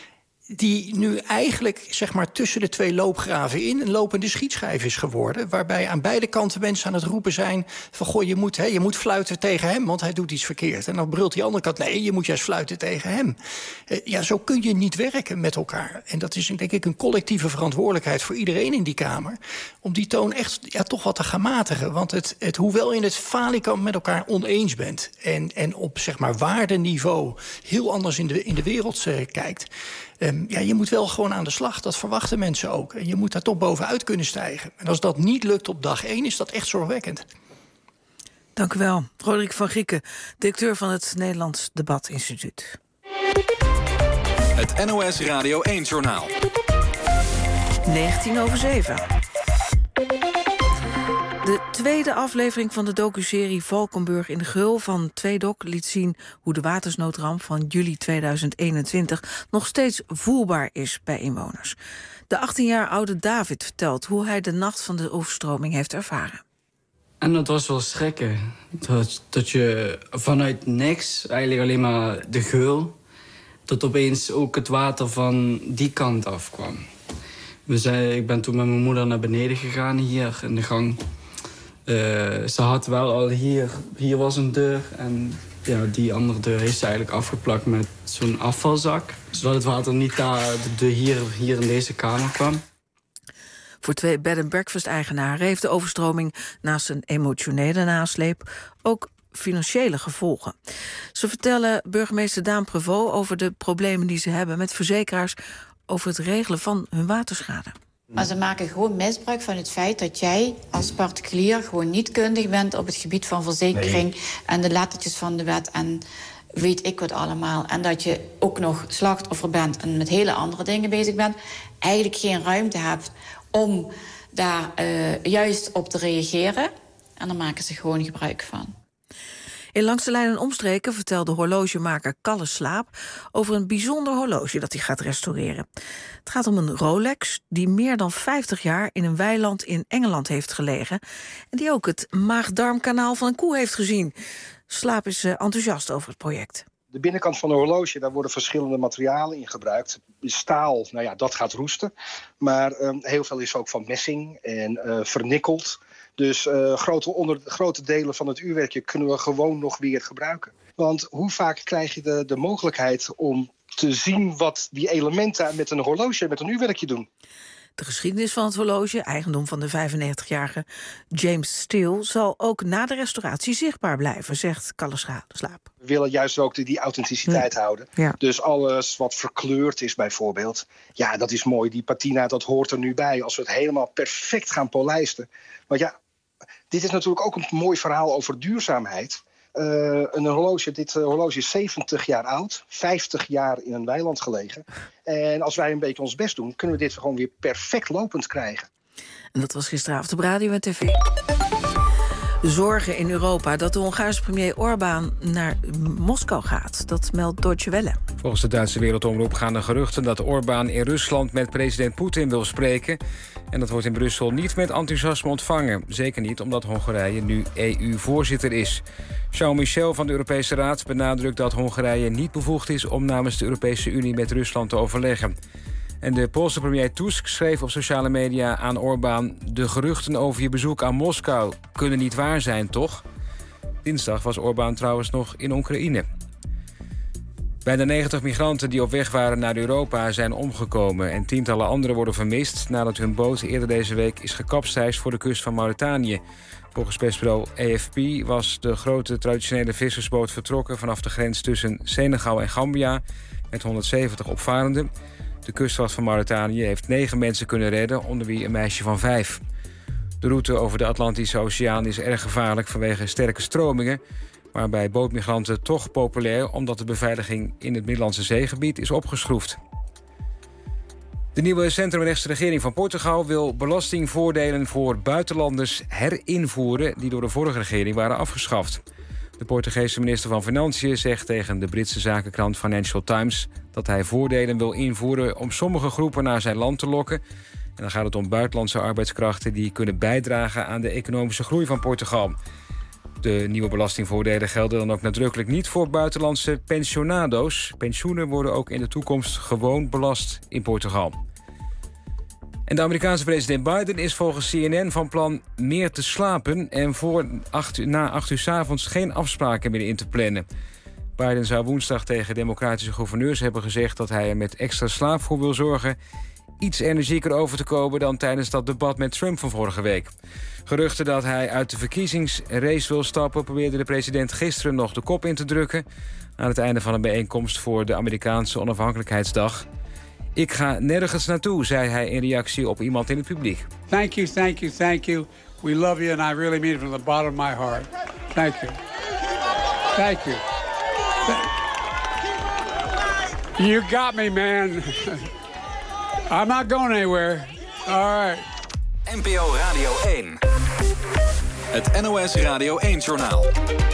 die nu eigenlijk zeg maar tussen de twee loopgraven in een lopende schietschijf is geworden, waarbij aan beide kanten mensen aan het roepen zijn van, goh, je moet, hè, je moet fluiten tegen hem, want hij doet iets verkeerd. En dan brult die andere kant, nee, je moet juist fluiten tegen hem. Uh, ja, zo kun je niet werken met elkaar. En dat is denk ik een collectieve verantwoordelijkheid voor iedereen in die Kamer, om die toon echt ja, toch wat te gaan matigen. Want het, het, hoewel je in het falikant met elkaar oneens bent en, en op zeg maar waardeniveau heel anders in de, in de wereld uh, kijkt, Um, ja, je moet wel gewoon aan de slag. Dat verwachten mensen ook. En je moet daar toch bovenuit kunnen stijgen. En als dat niet lukt op dag één, is dat echt zorgwekkend. Dank u wel. Roderick van Grieken, directeur van het Nederlands Debatinstituut. Het N O S Radio één-journaal. negentien over zeven. De tweede aflevering van de docuserie Valkenburg in de Geul van Tweedok liet zien hoe de watersnoodramp van juli tweeduizend eenentwintig nog steeds voelbaar is bij inwoners. De achttien jaar oude David vertelt hoe hij de nacht van de overstroming heeft ervaren. En dat was wel schrikken. Dat, dat je vanuit niks, eigenlijk alleen maar de geul, dat opeens ook het water van die kant afkwam. We zijn, ik ben toen met mijn moeder naar beneden gegaan hier in de gang. Uh, ze had wel al hier, hier was een deur en ja, die andere deur heeft ze eigenlijk afgeplakt met zo'n afvalzak. Zodat het water niet daar de, de hier, hier in deze kamer kwam. Voor twee bed-and-breakfast-eigenaren heeft de overstroming naast een emotionele nasleep ook financiële gevolgen. Ze vertellen burgemeester Daan Prevot over de problemen die ze hebben met verzekeraars over het regelen van hun waterschade. Maar ze maken gewoon misbruik van het feit dat jij als particulier gewoon niet kundig bent op het gebied van verzekering nee. en de lettertjes van de wet en weet ik wat allemaal. En dat je ook nog slachtoffer bent en met hele andere dingen bezig bent. Eigenlijk geen ruimte hebt om daar uh, juist op te reageren. En daar maken ze gewoon gebruik van. In Langs de Lijn en Omstreken vertelde horlogemaker Kalle Slaap over een bijzonder horloge dat hij gaat restaureren. Het gaat om een Rolex die meer dan vijftig jaar in een weiland in Engeland heeft gelegen en die ook het maag-darmkanaal van een koe heeft gezien. Slaap is enthousiast over het project. De binnenkant van een horloge, daar worden verschillende materialen in gebruikt. Staal, nou ja, dat gaat roesten. Maar um, heel veel is ook van messing en uh, vernikkeld. Dus uh, grote, onder, grote delen van het uurwerkje kunnen we gewoon nog weer gebruiken. Want hoe vaak krijg je de, de mogelijkheid om te zien wat die elementen met een horloge, met een uurwerkje doen? De geschiedenis van het horloge, eigendom van de vijfennegentigjarige James Steele, zal ook na de restauratie zichtbaar blijven, zegt Kalle Slaap. We willen juist ook die, die authenticiteit hm. houden. Ja. Dus alles wat verkleurd is bijvoorbeeld, ja, dat is mooi. Die patina, dat hoort er nu bij. Als we het helemaal perfect gaan polijsten. Want ja, dit is natuurlijk ook een mooi verhaal over duurzaamheid. Uh, een horloge, dit uh, horloge is zeventig jaar oud, vijftig jaar in een weiland gelegen. En als wij een beetje ons best doen, kunnen we dit gewoon weer perfect lopend krijgen. En dat was gisteravond op radio en tv. Zorgen in Europa dat de Hongaarse premier Orbán naar Moskou gaat. Dat meldt Deutsche Welle. Volgens de Duitse Wereldomroep gaan er geruchten dat Orbán in Rusland met president Poetin wil spreken. En dat wordt in Brussel niet met enthousiasme ontvangen. Zeker niet omdat Hongarije nu E U-voorzitter is. Charles Michel van de Europese Raad benadrukt dat Hongarije niet bevoegd is om namens de Europese Unie met Rusland te overleggen. En de Poolse premier Tusk schreef op sociale media aan Orbán: de geruchten over je bezoek aan Moskou kunnen niet waar zijn, toch? Dinsdag was Orbán trouwens nog in Oekraïne. Bijna negentig migranten die op weg waren naar Europa zijn omgekomen en tientallen anderen worden vermist nadat hun boot eerder deze week is gekapseisd voor de kust van Mauritanië. Volgens persbureau A F P was de grote traditionele vissersboot vertrokken vanaf de grens tussen Senegal en Gambia met honderdzeventig opvarenden. De kustwacht van Mauritanië heeft negen mensen kunnen redden, onder wie een meisje van vijf. De route over de Atlantische Oceaan is erg gevaarlijk vanwege sterke stromingen, maar bij bootmigranten toch populair omdat de beveiliging in het Middellandse Zeegebied is opgeschroefd. De nieuwe centrumrechtse regering van Portugal wil belastingvoordelen voor buitenlanders herinvoeren die door de vorige regering waren afgeschaft. De Portugese minister van Financiën zegt tegen de Britse zakenkrant Financial Times dat hij voordelen wil invoeren om sommige groepen naar zijn land te lokken. En dan gaat het om buitenlandse arbeidskrachten die kunnen bijdragen aan de economische groei van Portugal. De nieuwe belastingvoordelen gelden dan ook nadrukkelijk niet voor buitenlandse pensionado's. Pensioenen worden ook in de toekomst gewoon belast in Portugal. En de Amerikaanse president Biden is volgens C N N van plan meer te slapen en voor acht uur, na acht uur 's avonds geen afspraken meer in te plannen. Biden zou woensdag tegen democratische gouverneurs hebben gezegd dat hij er met extra slaap voor wil zorgen iets energieker over te komen dan tijdens dat debat met Trump van vorige week. Geruchten dat hij uit de verkiezingsrace wil stappen probeerde de president gisteren nog de kop in te drukken aan het einde van een bijeenkomst voor de Amerikaanse onafhankelijkheidsdag. Ik ga nergens naartoe, zei hij in reactie op iemand in het publiek. Thank you, thank you, thank you. We love you and I really mean it from the bottom of my heart. Thank you. Thank you. You got me, man. I'm not going anywhere. All right. N P O Radio één. Het N O S Radio één-journaal.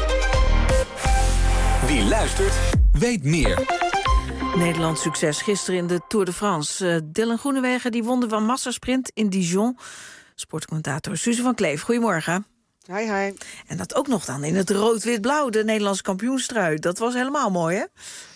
Wie luistert, weet meer. Nederlands succes gisteren in de Tour de France. Uh, Dylan Groenewegen die won de van massasprint in Dijon. Sportcommentator Suze van Kleef, goedemorgen. Hi, hi. En dat ook nog dan in het rood-wit-blauw, de Nederlandse kampioenstrui. Dat was helemaal mooi, hè?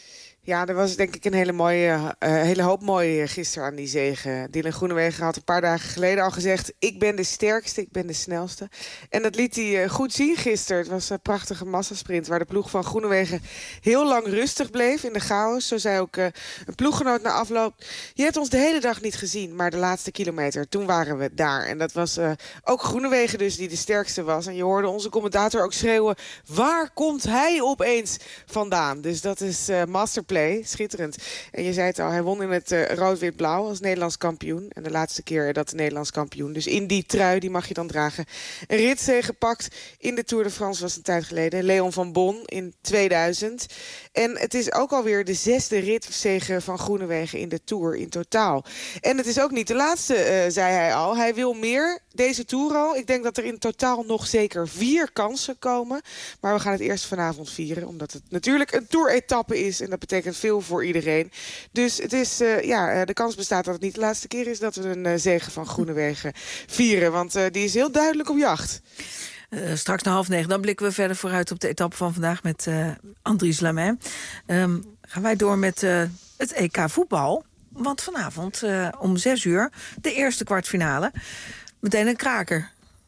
Ja, er was denk ik een hele, mooie, uh, hele hoop mooi gisteren aan die zege. Dylan Groenewegen had een paar dagen geleden al gezegd... ik ben de sterkste, ik ben de snelste. En dat liet hij uh, goed zien gisteren. Het was een prachtige massasprint... waar de ploeg van Groenewegen heel lang rustig bleef in de chaos. Zo zei ook uh, een ploeggenoot na afloop... je hebt ons de hele dag niet gezien, maar de laatste kilometer... toen waren we daar. En dat was uh, ook Groenewegen dus die de sterkste was. En je hoorde onze commentator ook schreeuwen... waar komt hij opeens vandaan? Dus dat is uh, masterplay. Schitterend. En je zei het al, hij won in het uh, rood-wit-blauw als Nederlands kampioen. En de laatste keer dat Nederlands kampioen. Dus in die trui, die mag je dan dragen. Een ritzege gepakt in de Tour de France was een tijd geleden. Leon van Bon in tweeduizend. En het is ook alweer de zesde ritzege van Groenewegen in de Tour in totaal. En het is ook niet de laatste, uh, zei hij al. Hij wil meer deze Tour al. Ik denk dat er in totaal nog zeker vier kansen komen. Maar we gaan het eerst vanavond vieren. Omdat het natuurlijk een Tour-etappe is. En dat betekent veel voor iedereen. Dus het is, uh, ja, de kans bestaat dat het niet de laatste keer is... dat we een uh, zege van Groenewegen vieren. Want uh, die is heel duidelijk op jacht. Uh, straks na half negen, dan blikken we verder vooruit op de etappe van vandaag... met uh, Andries Lamin. Um, gaan wij door met uh, het E K voetbal. Want vanavond uh, om zes uur de eerste kwartfinale. Meteen een kraker.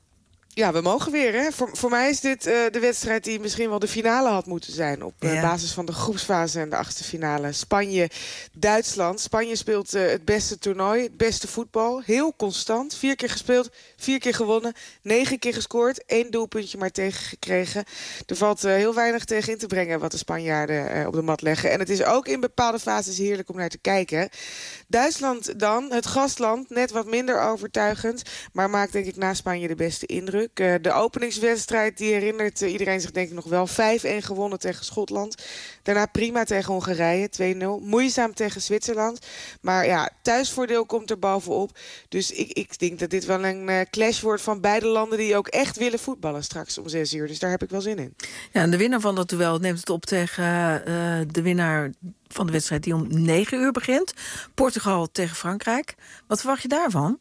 Ja, we mogen weer. Hè? Voor, voor mij is dit uh, de wedstrijd die misschien wel de finale had moeten zijn... op uh, ja. basis van de groepsfase en de achtste finale. Spanje-Duitsland. Spanje speelt uh, het beste toernooi, het beste voetbal. Heel constant. Vier keer gespeeld, vier keer gewonnen. Negen keer gescoord, één doelpuntje maar tegengekregen. Er valt uh, heel weinig tegen in te brengen wat de Spanjaarden uh, op de mat leggen. En het is ook in bepaalde fases heerlijk om naar te kijken. Duitsland dan, het gastland, net wat minder overtuigend... maar maakt denk ik na Spanje de beste indruk. De openingswedstrijd die herinnert iedereen zich denk ik nog wel. vijf-één gewonnen tegen Schotland. Daarna prima tegen Hongarije, twee nul. Moeizaam tegen Zwitserland. Maar ja, thuisvoordeel komt er bovenop. Dus ik, ik denk dat dit wel een uh, clash wordt van beide landen... die ook echt willen voetballen straks om zes uur. Dus daar heb ik wel zin in. Ja, en de winnaar van dat duel neemt het op tegen uh, de winnaar van de wedstrijd... die om negen uur begint. Portugal tegen Frankrijk. Wat verwacht je daarvan?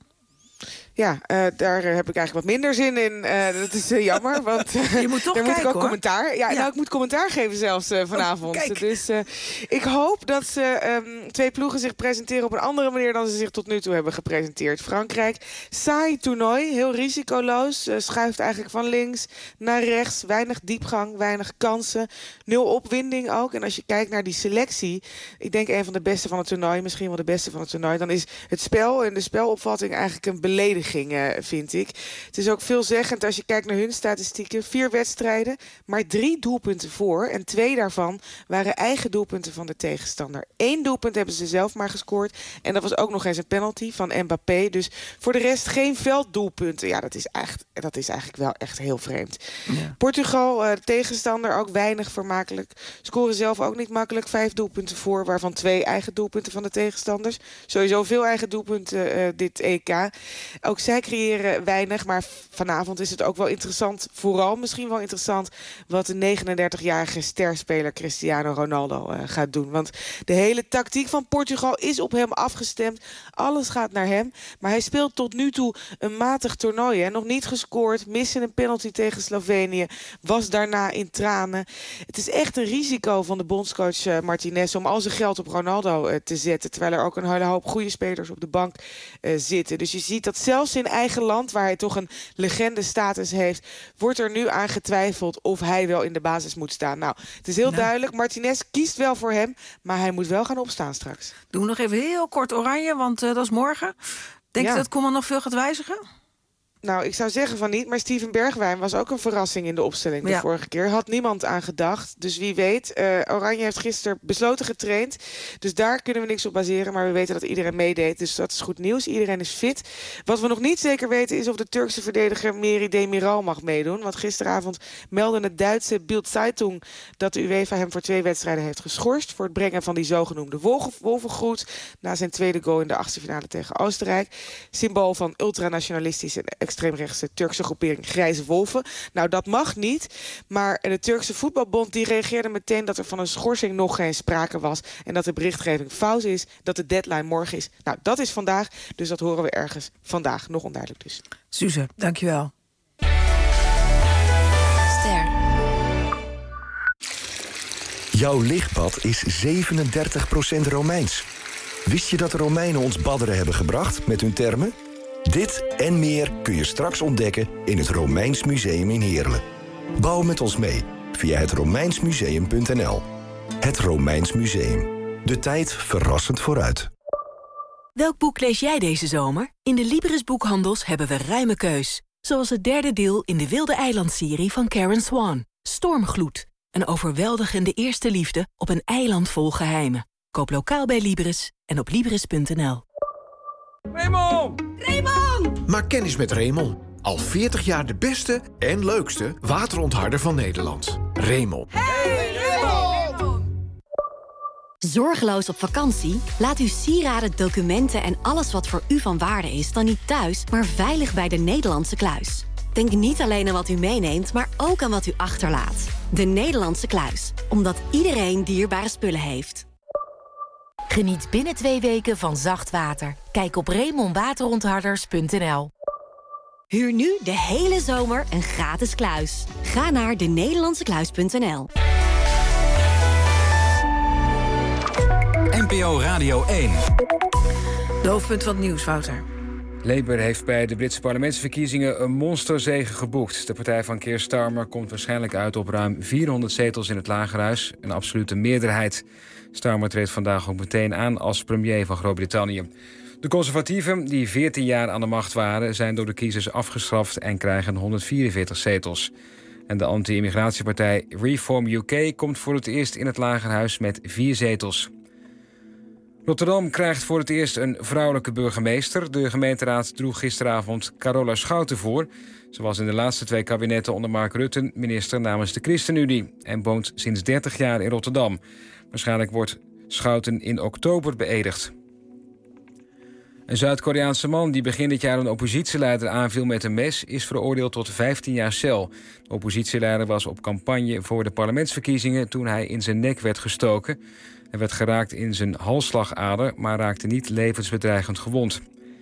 Ja, uh, daar heb ik eigenlijk wat minder zin in. Uh, dat is uh, jammer, want uh, je moet toch daar kijken, moet ik ook hoor. commentaar. Ja, ja, nou, ik moet commentaar geven zelfs uh, vanavond. Oh, dus uh, ik hoop dat ze um, twee ploegen zich presenteren op een andere manier dan ze zich tot nu toe hebben gepresenteerd. Frankrijk, saai toernooi, heel risicoloos. Uh, schuift eigenlijk van links naar rechts. Weinig diepgang, weinig kansen. Nul opwinding ook. En als je kijkt naar die selectie, ik denk een van de beste van het toernooi, misschien wel de beste van het toernooi, dan is het spel en de spelopvatting eigenlijk een belediging. Vind ik. Het is ook veelzeggend als je kijkt naar hun statistieken. Vier wedstrijden, maar drie doelpunten voor. En twee daarvan waren eigen doelpunten van de tegenstander. Eén doelpunt hebben ze zelf maar gescoord. En dat was ook nog eens een penalty van Mbappé. Dus voor de rest geen velddoelpunten. Ja, dat is, echt, dat is eigenlijk wel echt heel vreemd. Ja. Portugal, uh, tegenstander, ook weinig vermakelijk. Scoren zelf ook niet makkelijk. Vijf doelpunten voor, waarvan twee eigen doelpunten van de tegenstanders. Sowieso veel eigen doelpunten uh, dit E K. Ook zij creëren weinig, maar vanavond is het ook wel interessant... vooral misschien wel interessant... wat de negenendertigjarige sterspeler Cristiano Ronaldo uh, gaat doen. Want de hele tactiek van Portugal is op hem afgestemd. Alles gaat naar hem. Maar hij speelt tot nu toe een matig toernooi. Hè? Nog niet gescoord, missen een penalty tegen Slovenië... was daarna in tranen. Het is echt een risico van de bondscoach uh, Martinez... om al zijn geld op Ronaldo uh, te zetten... terwijl er ook een hele hoop goede spelers op de bank uh, zitten. Dus je ziet dat zelfs in eigen land, waar hij toch een legende-status heeft... wordt er nu aan getwijfeld of hij wel in de basis moet staan. Nou, het is heel nou. duidelijk. Martinez kiest wel voor hem, maar hij moet wel gaan opstaan straks. Doen we nog even heel kort oranje, want uh, dat is morgen. Denk ja. je dat Koeman nog veel gaat wijzigen? Nou, ik zou zeggen van niet, maar Steven Bergwijn was ook een verrassing in de opstelling de ja. vorige keer. Had niemand aan gedacht, dus wie weet. Uh, Oranje heeft gisteren besloten getraind, dus daar kunnen we niks op baseren. Maar we weten dat iedereen meedeed, dus dat is goed nieuws. Iedereen is fit. Wat we nog niet zeker weten is of de Turkse verdediger Meri Demiral mag meedoen. Want gisteravond meldde het Duitse Bild Zeitung dat de UEFA hem voor twee wedstrijden heeft geschorst voor het brengen van die zogenoemde wolvengroet na zijn tweede goal in de achtste finale tegen Oostenrijk. Symbool van ultranationalistische extreemrechtse Turkse groepering Grijze Wolven. Nou, dat mag niet. Maar de Turkse voetbalbond die reageerde meteen dat er van een schorsing nog geen sprake was. En dat de berichtgeving fout is, dat de deadline morgen is. Nou, dat is vandaag, dus dat horen we ergens vandaag. Nog onduidelijk dus. Suze, dankjewel. Ster. Jouw lichtbad is zevenendertig procent Romeins. Wist je dat de Romeinen ons badderen hebben gebracht met hun termen? Dit en meer kun je straks ontdekken in het Romeins Museum in Heerlen. Bouw met ons mee via het romeinsmuseum punt n l. Het Romeins Museum. De tijd verrassend vooruit. Welk boek lees jij deze zomer? In de Libris boekhandels hebben we ruime keus. Zoals het derde deel in de Wilde Eiland-serie van Karen Swan. Stormgloed. Een overweldigende eerste liefde op een eiland vol geheimen. Koop lokaal bij Libris en op libris punt n l. Raymond! Raymond! Maak kennis met Raymond. Al veertig jaar de beste en leukste waterontharder van Nederland. Raymond. Hey, Raymond! Zorgeloos op vakantie? Laat uw sieraden, documenten en alles wat voor u van waarde is dan niet thuis, maar veilig bij de Nederlandse Kluis. Denk niet alleen aan wat u meeneemt, maar ook aan wat u achterlaat. De Nederlandse Kluis. Omdat iedereen dierbare spullen heeft. Geniet binnen twee weken van zacht water. Kijk op raymond waterontharders punt n l. Huur nu de hele zomer een gratis kluis. Ga naar de nederlandse kluis punt n l. N P O Radio één. De hoofdpunt van het nieuws, Wouter. Labour heeft bij de Britse parlementsverkiezingen een monsterzege geboekt. De partij van Keir Starmer komt waarschijnlijk uit op ruim vierhonderd zetels in het Lagerhuis. Een absolute meerderheid. Starmer treedt vandaag ook meteen aan als premier van Groot-Brittannië. De conservatieven, die veertien jaar aan de macht waren, zijn door de kiezers afgestraft en krijgen honderdvierenveertig zetels. En de anti-immigratiepartij Reform U K komt voor het eerst in het Lagerhuis met vier zetels. Rotterdam krijgt voor het eerst een vrouwelijke burgemeester. De gemeenteraad droeg gisteravond Carola Schouten voor. Ze was in de laatste twee kabinetten onder Mark Rutte minister namens de ChristenUnie en woont sinds dertig jaar in Rotterdam. Waarschijnlijk wordt Schouten in oktober beëdigd. Een Zuid-Koreaanse man die begin dit jaar een oppositieleider aanviel met een mes is veroordeeld tot vijftien jaar cel. De oppositieleider was op campagne voor de parlementsverkiezingen toen hij in zijn nek werd gestoken. Hij werd geraakt in zijn halsslagader, maar raakte niet levensbedreigend gewond.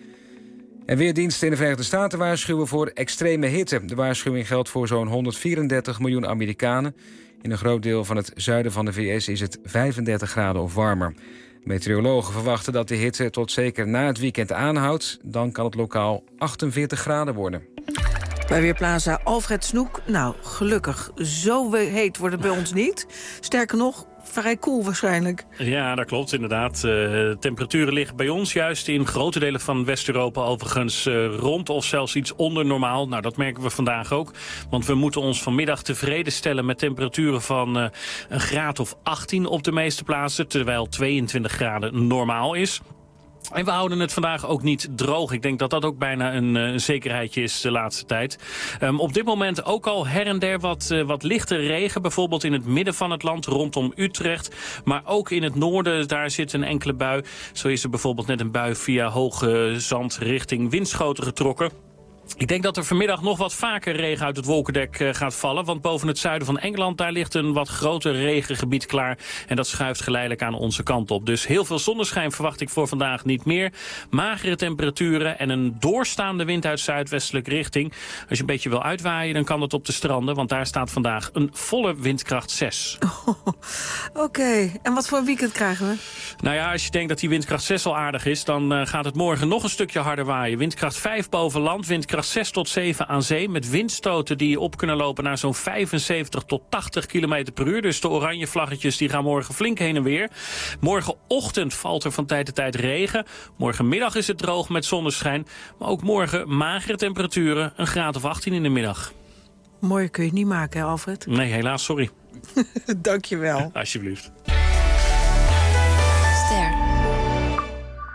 En weerdiensten in de Verenigde Staten waarschuwen voor extreme hitte. De waarschuwing geldt voor zo'n honderdvierendertig miljoen Amerikanen. In een groot deel van het zuiden van de V S is het vijfendertig graden of warmer. Meteorologen verwachten dat de hitte tot zeker na het weekend aanhoudt. Dan kan het lokaal achtenveertig graden worden. Bij Weerplaza Alfred Snoek. Nou, gelukkig, zo heet wordt het bij ons niet. Sterker nog, vrij koel waarschijnlijk. Ja, dat klopt inderdaad. Uh, temperaturen liggen bij ons juist in grote delen van West-Europa overigens uh, rond of zelfs iets onder normaal. Nou, dat merken we vandaag ook. Want we moeten ons vanmiddag tevreden stellen met temperaturen van uh, een graad of achttien op de meeste plaatsen, terwijl tweeëntwintig graden normaal is. En we houden het vandaag ook niet droog. Ik denk dat dat ook bijna een, een zekerheidje is de laatste tijd. Um, op dit moment ook al her en der wat, uh, wat lichte regen. Bijvoorbeeld in het midden van het land rondom Utrecht. Maar ook in het noorden, daar zit een enkele bui. Zo is er bijvoorbeeld net een bui via hoge zand richting Winschoten getrokken. Ik denk dat er vanmiddag nog wat vaker regen uit het wolkendek uh, gaat vallen. Want boven het zuiden van Engeland, daar ligt een wat groter regengebied klaar. En dat schuift geleidelijk aan onze kant op. Dus heel veel zonneschijn verwacht ik voor vandaag niet meer. Magere temperaturen en een doorstaande wind uit zuidwestelijke richting. Als je een beetje wil uitwaaien, dan kan dat op de stranden. Want daar staat vandaag een volle windkracht zes. Oh, Oké, okay. En wat voor een weekend krijgen we? Nou ja, als je denkt dat die windkracht zes al aardig is, dan uh, gaat het morgen nog een stukje harder waaien. Windkracht vijf boven land, windkracht zes tot zeven aan zee. Met windstoten die op kunnen lopen naar zo'n vijfenzeventig tot tachtig kilometer per uur. Dus de oranje vlaggetjes die gaan morgen flink heen en weer. Morgenochtend valt er van tijd tot tijd regen. Morgenmiddag is het droog met zonneschijn. Maar ook morgen magere temperaturen, een graad of achttien in de middag. Mooi kun je het niet maken, hè, Alfred? Nee, helaas, sorry. Dank je wel. Alsjeblieft. Ster.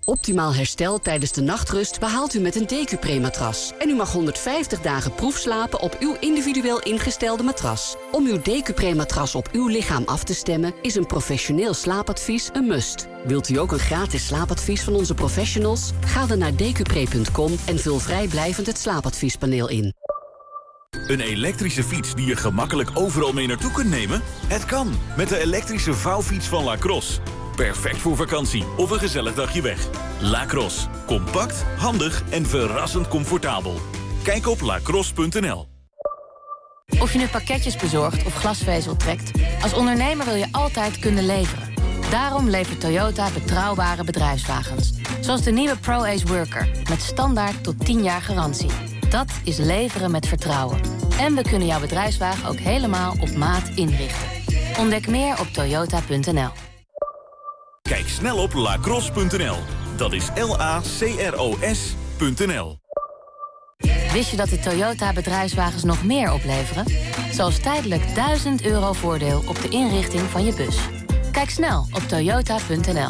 Optimaal herstel tijdens de nachtrust behaalt u met een Decupre-matras. En u mag honderdvijftig dagen proefslapen op uw individueel ingestelde matras. Om uw Decupre-matras op uw lichaam af te stemmen is een professioneel slaapadvies een must. Wilt u ook een gratis slaapadvies van onze professionals? Ga dan naar decupre punt com en vul vrijblijvend het slaapadviespaneel in. Een elektrische fiets die je gemakkelijk overal mee naartoe kunt nemen? Het kan, met de elektrische vouwfiets van Lacrosse. Perfect voor vakantie of een gezellig dagje weg. Lacrosse. Compact, handig en verrassend comfortabel. Kijk op lacrosse punt n l. Of je nu pakketjes bezorgt of glasvezel trekt, als ondernemer wil je altijd kunnen leveren. Daarom levert Toyota betrouwbare bedrijfswagens. Zoals de nieuwe ProAce Worker, met standaard tot tien jaar garantie. Dat is leveren met vertrouwen. En we kunnen jouw bedrijfswagen ook helemaal op maat inrichten. Ontdek meer op toyota punt n l. Kijk snel op lacrosse punt n l. Dat is L A C R O S punt n l. Wist je dat de Toyota bedrijfswagens nog meer opleveren? Zoals tijdelijk duizend euro voordeel op de inrichting van je bus. Kijk snel op toyota punt n l.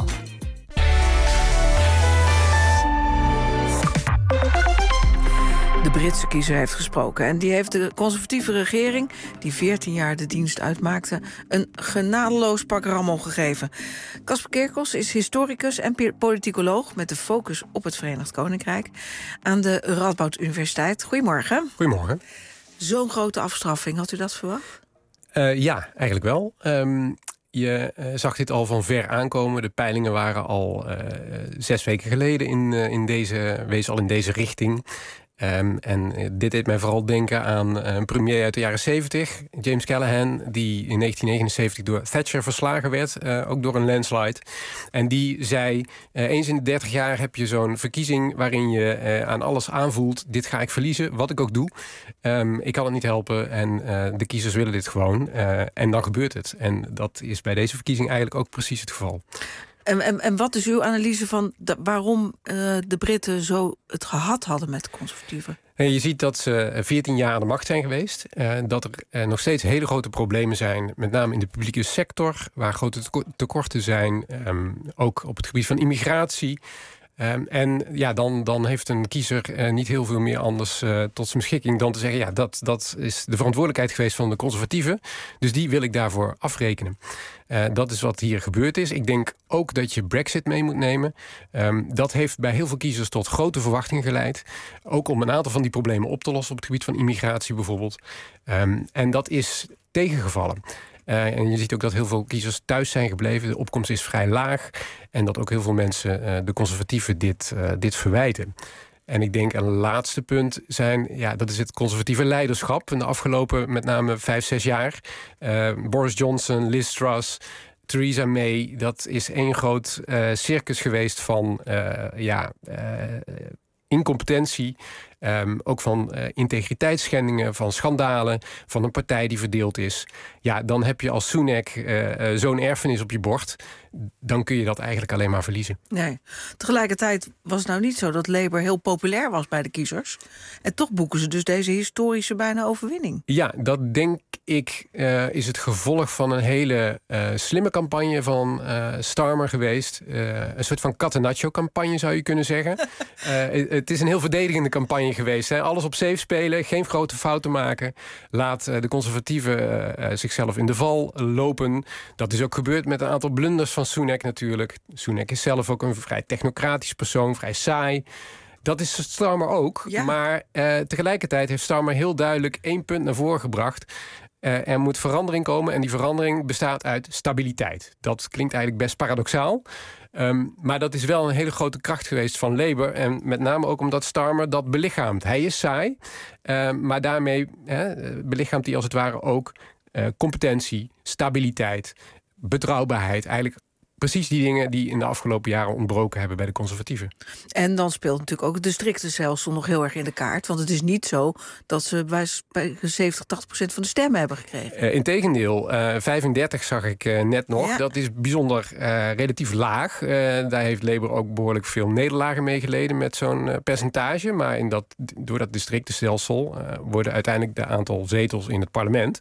De Britse kiezer heeft gesproken. En die heeft de conservatieve regering, die veertien jaar de dienst uitmaakte, een genadeloos pak rammel gegeven. Casper Kerkels is historicus en politicoloog met de focus op het Verenigd Koninkrijk aan de Radboud Universiteit. Goedemorgen. Goedemorgen. Zo'n grote afstraffing, had u dat verwacht? Uh, ja, eigenlijk wel. Um, je uh, zag dit al van ver aankomen. De peilingen waren al uh, zes weken geleden in, uh, in deze, wees al in deze richting. Um, en dit deed mij vooral denken aan een premier uit de jaren zeventig, James Callaghan, die in negentien negenenzeventig door Thatcher verslagen werd, uh, ook door een landslide. En die zei, uh, eens in de dertig jaar heb je zo'n verkiezing waarin je uh, aan alles aanvoelt, dit ga ik verliezen, wat ik ook doe. Um, ik kan het niet helpen en uh, de kiezers willen dit gewoon. Uh, en dan gebeurt het. En dat is bij deze verkiezing eigenlijk ook precies het geval. En, en, en wat is uw analyse van de, waarom uh, de Britten zo het gehad hadden met de conservatieven? En je ziet dat ze veertien jaar aan de macht zijn geweest. Uh, dat er uh, nog steeds hele grote problemen zijn. Met name in de publieke sector, waar grote tekorten zijn. Um, ook op het gebied van immigratie. Um, en ja, dan, dan heeft een kiezer uh, niet heel veel meer anders uh, tot zijn beschikking dan te zeggen, ja, dat, dat is de verantwoordelijkheid geweest van de conservatieven. Dus die wil ik daarvoor afrekenen. Uh, dat is wat hier gebeurd is. Ik denk ook dat je Brexit mee moet nemen. Um, dat heeft bij heel veel kiezers tot grote verwachtingen geleid. Ook om een aantal van die problemen op te lossen op het gebied van immigratie bijvoorbeeld. Um, en dat is tegengevallen. Uh, en je ziet ook dat heel veel kiezers thuis zijn gebleven. De opkomst is vrij laag. En dat ook heel veel mensen, uh, de conservatieven, dit, uh, dit verwijten. En ik denk een laatste punt zijn, ja, dat is het conservatieve leiderschap in de afgelopen met name vijf, zes jaar. Uh, Boris Johnson, Liz Truss, Theresa May, dat is één groot uh, circus geweest van uh, ja, uh, incompetentie. Um, ook van uh, integriteitsschendingen, van schandalen, van een partij die verdeeld is. Ja, dan heb je als Sunak uh, uh, zo'n erfenis op je bord. Dan kun je dat eigenlijk alleen maar verliezen. Nee. Tegelijkertijd was het nou niet zo dat Labour heel populair was bij de kiezers. En toch boeken ze dus deze historische bijna overwinning. Ja, dat denk ik uh, is het gevolg van een hele uh, slimme campagne van uh, Starmer geweest. Uh, een soort van cat-and-nacho-campagne zou je kunnen zeggen. uh, het is een heel verdedigende campagne geweest. Hè? Alles op safe spelen, geen grote fouten maken. Laat uh, de conservatieven uh, uh, zichzelf in de val lopen. Dat is ook gebeurd met een aantal blunders van Sunak natuurlijk. Sunak is zelf ook een vrij technocratisch persoon, vrij saai. Dat is Starmer ook. Ja. Maar uh, tegelijkertijd heeft Starmer heel duidelijk één punt naar voren gebracht. Uh, er moet verandering komen en die verandering bestaat uit stabiliteit. Dat klinkt eigenlijk best paradoxaal. Um, maar dat is wel een hele grote kracht geweest van Labour. En met name ook omdat Starmer dat belichaamt. Hij is saai, uh, maar daarmee uh, belichaamt hij als het ware ook uh, competentie, stabiliteit, betrouwbaarheid. Eigenlijk precies die dingen die in de afgelopen jaren ontbroken hebben bij de conservatieven. En dan speelt natuurlijk ook het districtenstelsel nog heel erg in de kaart. Want het is niet zo dat ze bij zeventig, tachtig procent van de stemmen hebben gekregen. Uh, integendeel, uh, vijfendertig zag ik uh, net nog. Ja. Dat is bijzonder uh, relatief laag. Uh, daar heeft Labour ook behoorlijk veel nederlagen mee geleden met zo'n uh, percentage. Maar in dat, door dat districtenstelsel uh, worden uiteindelijk de aantal zetels in het parlement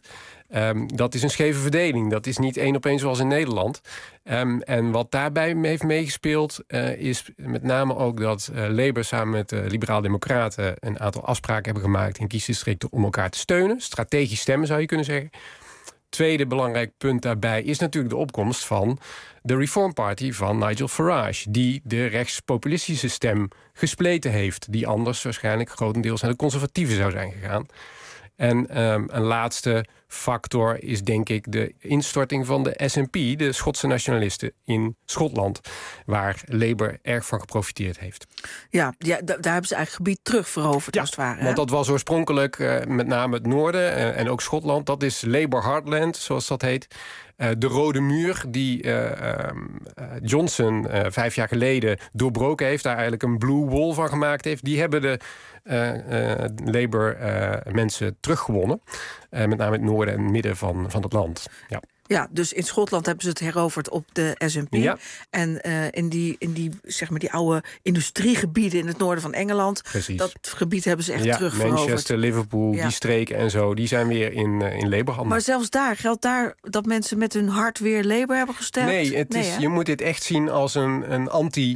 Um, dat is een scheve verdeling. Dat is niet één op één zoals in Nederland. Um, en wat daarbij heeft meegespeeld uh, is met name ook dat uh, Labour samen met de uh, Liberaal-Democraten een aantal afspraken hebben gemaakt in kiesdistricten om elkaar te steunen. Strategisch stemmen zou je kunnen zeggen. Tweede belangrijk punt daarbij is natuurlijk de opkomst van de Reform Party van Nigel Farage, die de rechtspopulistische stem gespleten heeft, die anders waarschijnlijk grotendeels naar de conservatieven zou zijn gegaan. En um, een laatste factor is denk ik de instorting van de S N P, de Schotse nationalisten in Schotland, waar Labour erg van geprofiteerd heeft. Ja, ja d- daar hebben ze eigenlijk gebied terug veroverd, ja, als het ware. Hè? Want dat was oorspronkelijk uh, met name het noorden uh, en ook Schotland. Dat is Labour Heartland, zoals dat heet. Uh, de Rode Muur, die uh, uh, Johnson uh, vijf jaar geleden doorbroken heeft, daar eigenlijk een blue wall van gemaakt heeft, die hebben de uh, uh, Labour uh, mensen teruggewonnen. Uh, met name het noorden en midden van, van het land. Ja. Ja, dus in Schotland hebben ze het heroverd op de S N P. Ja. En uh, in, die, in die, zeg maar, die oude industriegebieden in het noorden van Engeland, Precies. dat gebied hebben ze echt ja, terugveroverd. Manchester, Liverpool, ja. die streken en zo, die zijn weer in, uh, in Labour-handen. Maar zelfs daar, geldt daar dat mensen met hun hart weer Labour hebben gestemd? Nee, het nee is, hè? je moet dit echt zien als een, een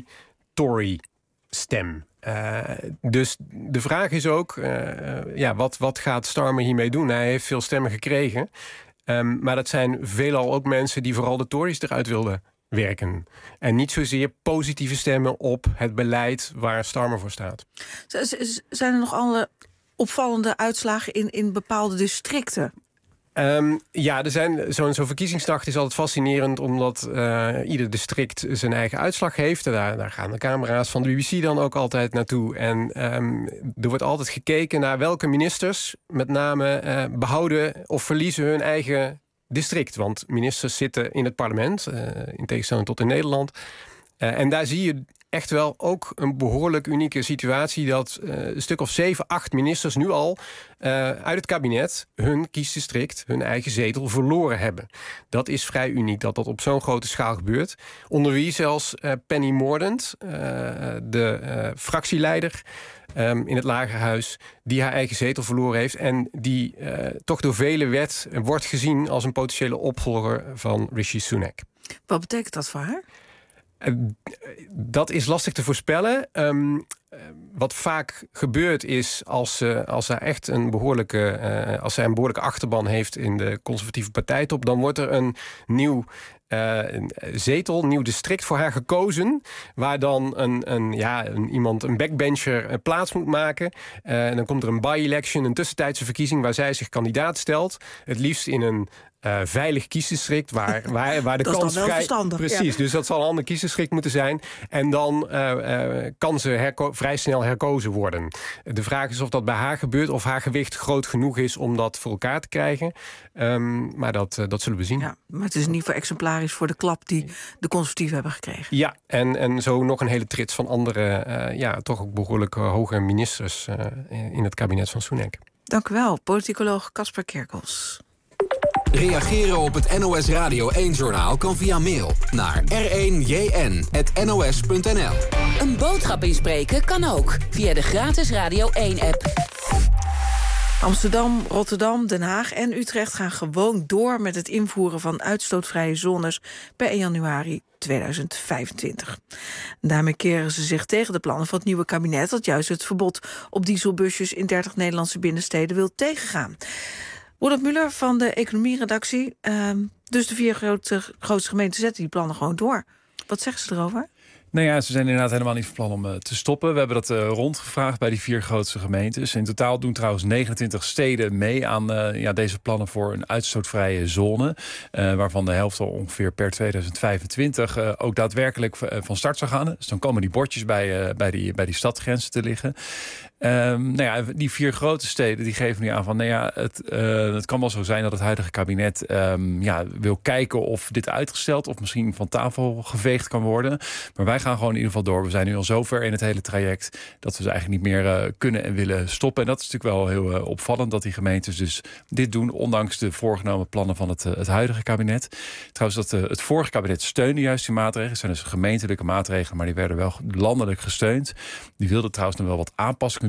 anti-Tory-stem. Uh, dus de vraag is ook, uh, ja, wat, wat gaat Starmer hiermee doen? Hij heeft veel stemmen gekregen. Um, maar dat zijn veelal ook mensen die vooral de Tories eruit wilden werken. En niet zozeer positieve stemmen op het beleid waar Starmer voor staat. Z- z- zijn er nog alle opvallende uitslagen in, in bepaalde districten? Um, ja, er zijn zo'n zo'n verkiezingsnacht is altijd fascinerend, omdat uh, ieder district zijn eigen uitslag heeft. Daar, daar gaan de camera's van de B B C dan ook altijd naartoe. En um, er wordt altijd gekeken naar welke ministers met name uh, behouden of verliezen hun eigen district. Want ministers zitten in het parlement, uh, in tegenstelling tot in Nederland. Uh, en daar zie je echt wel ook een behoorlijk unieke situatie, dat uh, een stuk of zeven, acht ministers nu al uh, uit het kabinet hun kiesdistrict, hun eigen zetel verloren hebben. Dat is vrij uniek dat dat op zo'n grote schaal gebeurt. Onder wie zelfs uh, Penny Mordaunt, uh, de uh, fractieleider um, in het Lagerhuis, die haar eigen zetel verloren heeft en die uh, toch door velen werd, wordt gezien als een potentiële opvolger van Rishi Sunak. Wat betekent dat voor haar? Uh, dat is lastig te voorspellen. Um, uh, wat vaak gebeurt is, als, uh, als zij echt een behoorlijke, uh, als zij een behoorlijke achterban heeft in de conservatieve partijtop, dan wordt er een nieuw Uh, een zetel, een nieuw district voor haar gekozen, waar dan een, een, ja, een, iemand, een backbencher, uh, plaats moet maken. Uh, en dan komt er een by-election, een tussentijdse verkiezing, waar zij zich kandidaat stelt. Het liefst in een uh, veilig kiesdistrict, waar, waar, waar de dat kans is dan wel vrij... verstandig. Precies, ja. Dus dat zal een ander kiesdistrict moeten zijn. En dan uh, uh, kan ze herko- vrij snel herkozen worden. De vraag is of dat bij haar gebeurt, of haar gewicht groot genoeg is om dat voor elkaar te krijgen. Um, maar dat, uh, dat zullen we zien. Ja, maar het is in ieder geval exemplarisch voor de klap die de conservatieven hebben gekregen. Ja, en, en zo nog een hele trits van andere, uh, ja, toch ook behoorlijk uh, hoge ministers uh, in het kabinet van Sunak. Dank u wel, politicoloog Casper Kerkels. Reageren op het N O S Radio één-journaal kan via mail naar r één j n apenstaartje n o s punt n l. Een boodschap inspreken kan ook via de gratis Radio één-app. Amsterdam, Rotterdam, Den Haag en Utrecht gaan gewoon door met het invoeren van uitstootvrije zones per één januari tweeduizend vijfentwintig. Daarmee keren ze zich tegen de plannen van het nieuwe kabinet dat juist het verbod op dieselbusjes in dertig Nederlandse binnensteden wil tegengaan. Ronald Muller van de economieredactie. Uh, dus de vier grote, grootste gemeenten zetten die plannen gewoon door. Wat zeggen ze erover? Nou ja, ze zijn inderdaad helemaal niet van plan om uh, te stoppen. We hebben dat uh, rondgevraagd bij die vier grootste gemeentes. In totaal doen trouwens negenentwintig steden mee aan uh, ja, deze plannen voor een uitstootvrije zone. Uh, waarvan de helft al ongeveer per tweeduizend vijfentwintig uh, ook daadwerkelijk uh, van start zou gaan. Dus dan komen die bordjes bij, uh, bij, die, bij die stadgrenzen te liggen. Um, nou ja, die vier grote steden die geven nu aan van, nou ja, het, uh, het kan wel zo zijn dat het huidige kabinet um, ja, wil kijken of dit uitgesteld of misschien van tafel geveegd kan worden. Maar wij gaan gewoon in ieder geval door. We zijn nu al zover in het hele traject dat we ze eigenlijk niet meer uh, kunnen en willen stoppen. En dat is natuurlijk wel heel uh, opvallend dat die gemeentes dus dit doen, ondanks de voorgenomen plannen van het, uh, het huidige kabinet. Trouwens, dat uh, het vorige kabinet steunde juist die maatregelen. Het zijn dus gemeentelijke maatregelen, maar die werden wel landelijk gesteund. Die wilden trouwens nog wel wat aanpassingen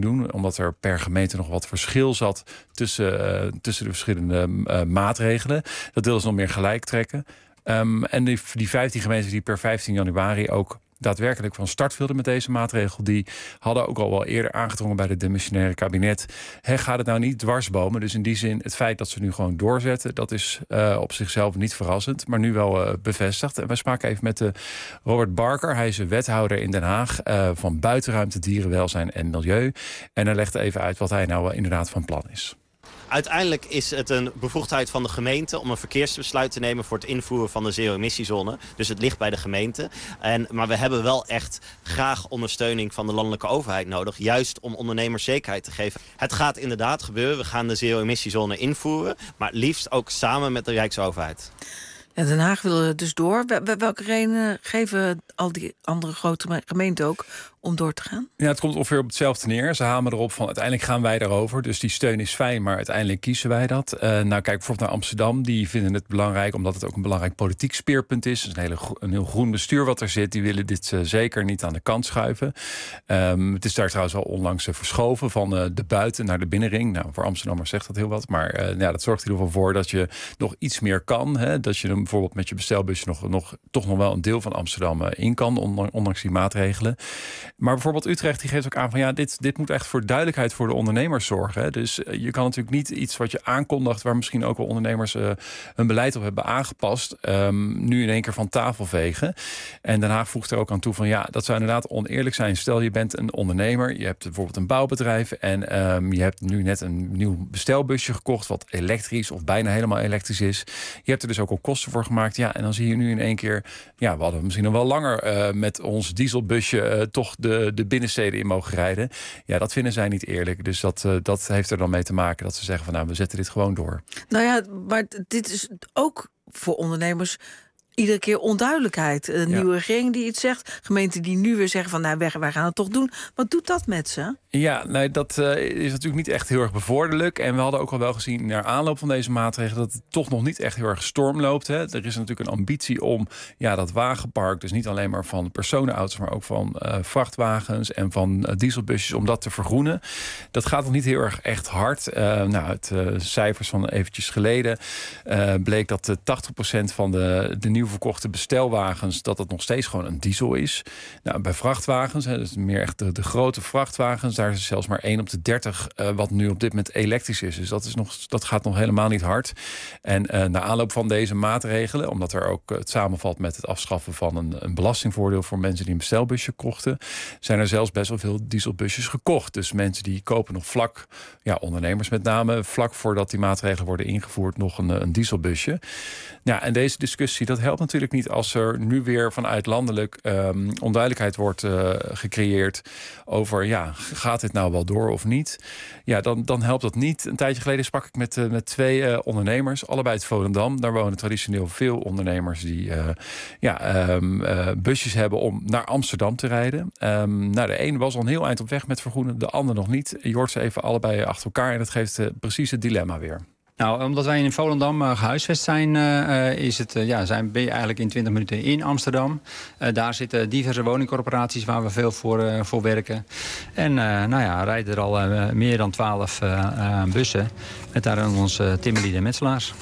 kunnen doen. Omdat er per gemeente nog wat verschil zat tussen, uh, tussen de verschillende uh, maatregelen. Dat wilden ze nog meer gelijk trekken. Um, en die, die vijftien gemeenten die per vijftien januari ook daadwerkelijk van start wilden met deze maatregel, die hadden ook al wel eerder aangedrongen bij het demissionaire kabinet. He, gaat het nou niet dwarsbomen? Dus in die zin, het feit dat ze nu gewoon doorzetten, dat is uh, op zichzelf niet verrassend, maar nu wel uh, bevestigd. En we spraken even met de Robert Barker. Hij is een wethouder in Den Haag uh, van buitenruimte, dierenwelzijn en milieu. En hij legt even uit wat hij nou uh, inderdaad van plan is. Uiteindelijk is het een bevoegdheid van de gemeente om een verkeersbesluit te nemen voor het invoeren van de zero-emissiezone. Dus het ligt bij de gemeente. En, maar we hebben wel echt graag ondersteuning van de landelijke overheid nodig. Juist om ondernemers zekerheid te geven. Het gaat inderdaad gebeuren. We gaan de zero-emissiezone invoeren. Maar liefst ook samen met de Rijksoverheid. Ja, Den Haag wil dus door. Welke redenen geven al die andere grote gemeenten ook om door te gaan? Ja, het komt ongeveer op hetzelfde neer. Ze hameren erop van uiteindelijk gaan wij daarover. Dus die steun is fijn, maar uiteindelijk kiezen wij dat. Uh, nou, kijk bijvoorbeeld naar Amsterdam. Die vinden het belangrijk omdat het ook een belangrijk politiek speerpunt is. Het is een, hele, een heel groen bestuur wat er zit. Die willen dit uh, zeker niet aan de kant schuiven. Um, het is daar trouwens al onlangs uh, verschoven van uh, de buiten naar de binnenring. Nou, voor Amsterdammers zegt dat heel wat. Maar uh, ja, dat zorgt in ieder geval voor dat je nog iets meer kan. Hè? Dat je bijvoorbeeld met je bestelbusje nog, nog, toch nog wel een deel van Amsterdam uh, in kan, ondanks die maatregelen. Maar bijvoorbeeld Utrecht die geeft ook aan van ja, dit, dit moet echt voor duidelijkheid voor de ondernemers zorgen. Hè. Dus uh, je kan natuurlijk niet iets wat je aankondigt, waar misschien ook wel ondernemers uh, hun beleid op hebben aangepast, um, nu in één keer van tafel vegen. En Den Haag voegt er ook aan toe van ja, dat zou inderdaad oneerlijk zijn. Stel je bent een ondernemer, je hebt bijvoorbeeld een bouwbedrijf en um, je hebt nu net een nieuw bestelbusje gekocht wat elektrisch of bijna helemaal elektrisch is. Je hebt er dus ook al kosten voor gemaakt. Ja, en dan zie je nu in één keer, ja, we hadden misschien nog wel langer uh, met ons dieselbusje uh, toch de, de binnensteden in mogen rijden. Ja, dat vinden zij niet eerlijk. Dus dat, uh, dat heeft er dan mee te maken dat ze zeggen van nou, we zetten dit gewoon door. Nou ja, maar dit is ook voor ondernemers iedere keer onduidelijkheid. Een ja. nieuwe regering die iets zegt, gemeenten die nu weer zeggen van nou, wij, wij gaan het toch doen. Wat doet dat met ze? Ja, nee, dat uh, is natuurlijk niet echt heel erg bevorderlijk. En we hadden ook al wel gezien naar aanloop van deze maatregelen dat het toch nog niet echt heel erg storm loopt. Hè. Er is natuurlijk een ambitie om ja, dat wagenpark, dus niet alleen maar van personenauto's, maar ook van uh, vrachtwagens en van uh, dieselbusjes, om dat te vergroenen. Dat gaat nog niet heel erg echt hard. Uh, nou, uit uh, cijfers van eventjes geleden uh, bleek dat uh, tachtig procent van de, de nieuw verkochte bestelwagens, dat het nog steeds gewoon een diesel is. Nou, bij vrachtwagens, hè, dus meer echt de, de grote vrachtwagens, daar is zelfs maar één op de dertig uh, wat nu op dit moment elektrisch is. Dus dat, is nog, dat gaat nog helemaal niet hard. En uh, na aanloop van deze maatregelen, omdat er ook uh, het samenvalt met het afschaffen van een, een belastingvoordeel voor mensen die een bestelbusje kochten, zijn er zelfs best wel veel dieselbusjes gekocht. Dus mensen die kopen nog vlak, ja, ondernemers met name, vlak voordat die maatregelen worden ingevoerd, nog een, een dieselbusje. Ja, en deze discussie, dat helpt natuurlijk niet als er nu weer vanuit landelijk um, onduidelijkheid wordt uh, gecreëerd over, ja, gaat dit nou wel door of niet? Ja, dan, dan helpt dat niet. Een tijdje geleden sprak ik met, uh, met twee uh, ondernemers, allebei uit Volendam. Daar wonen traditioneel veel ondernemers die uh, ja, um, uh, busjes hebben om naar Amsterdam te rijden. Um, nou, de een was al een heel eind op weg met vergroenen, de ander nog niet. Je hoort ze even allebei achter elkaar en dat geeft uh, precies het dilemma weer. Nou, omdat wij in Volendam uh, gehuisvest zijn, uh, is het, uh, ja, zijn, ben je eigenlijk in twintig minuten in Amsterdam. Uh, daar zitten diverse woningcorporaties waar we veel voor, uh, voor werken. En uh, nou ja, rijden er al uh, meer dan twaalf uh, uh, bussen met daarin onze timmerlieden en metselaars.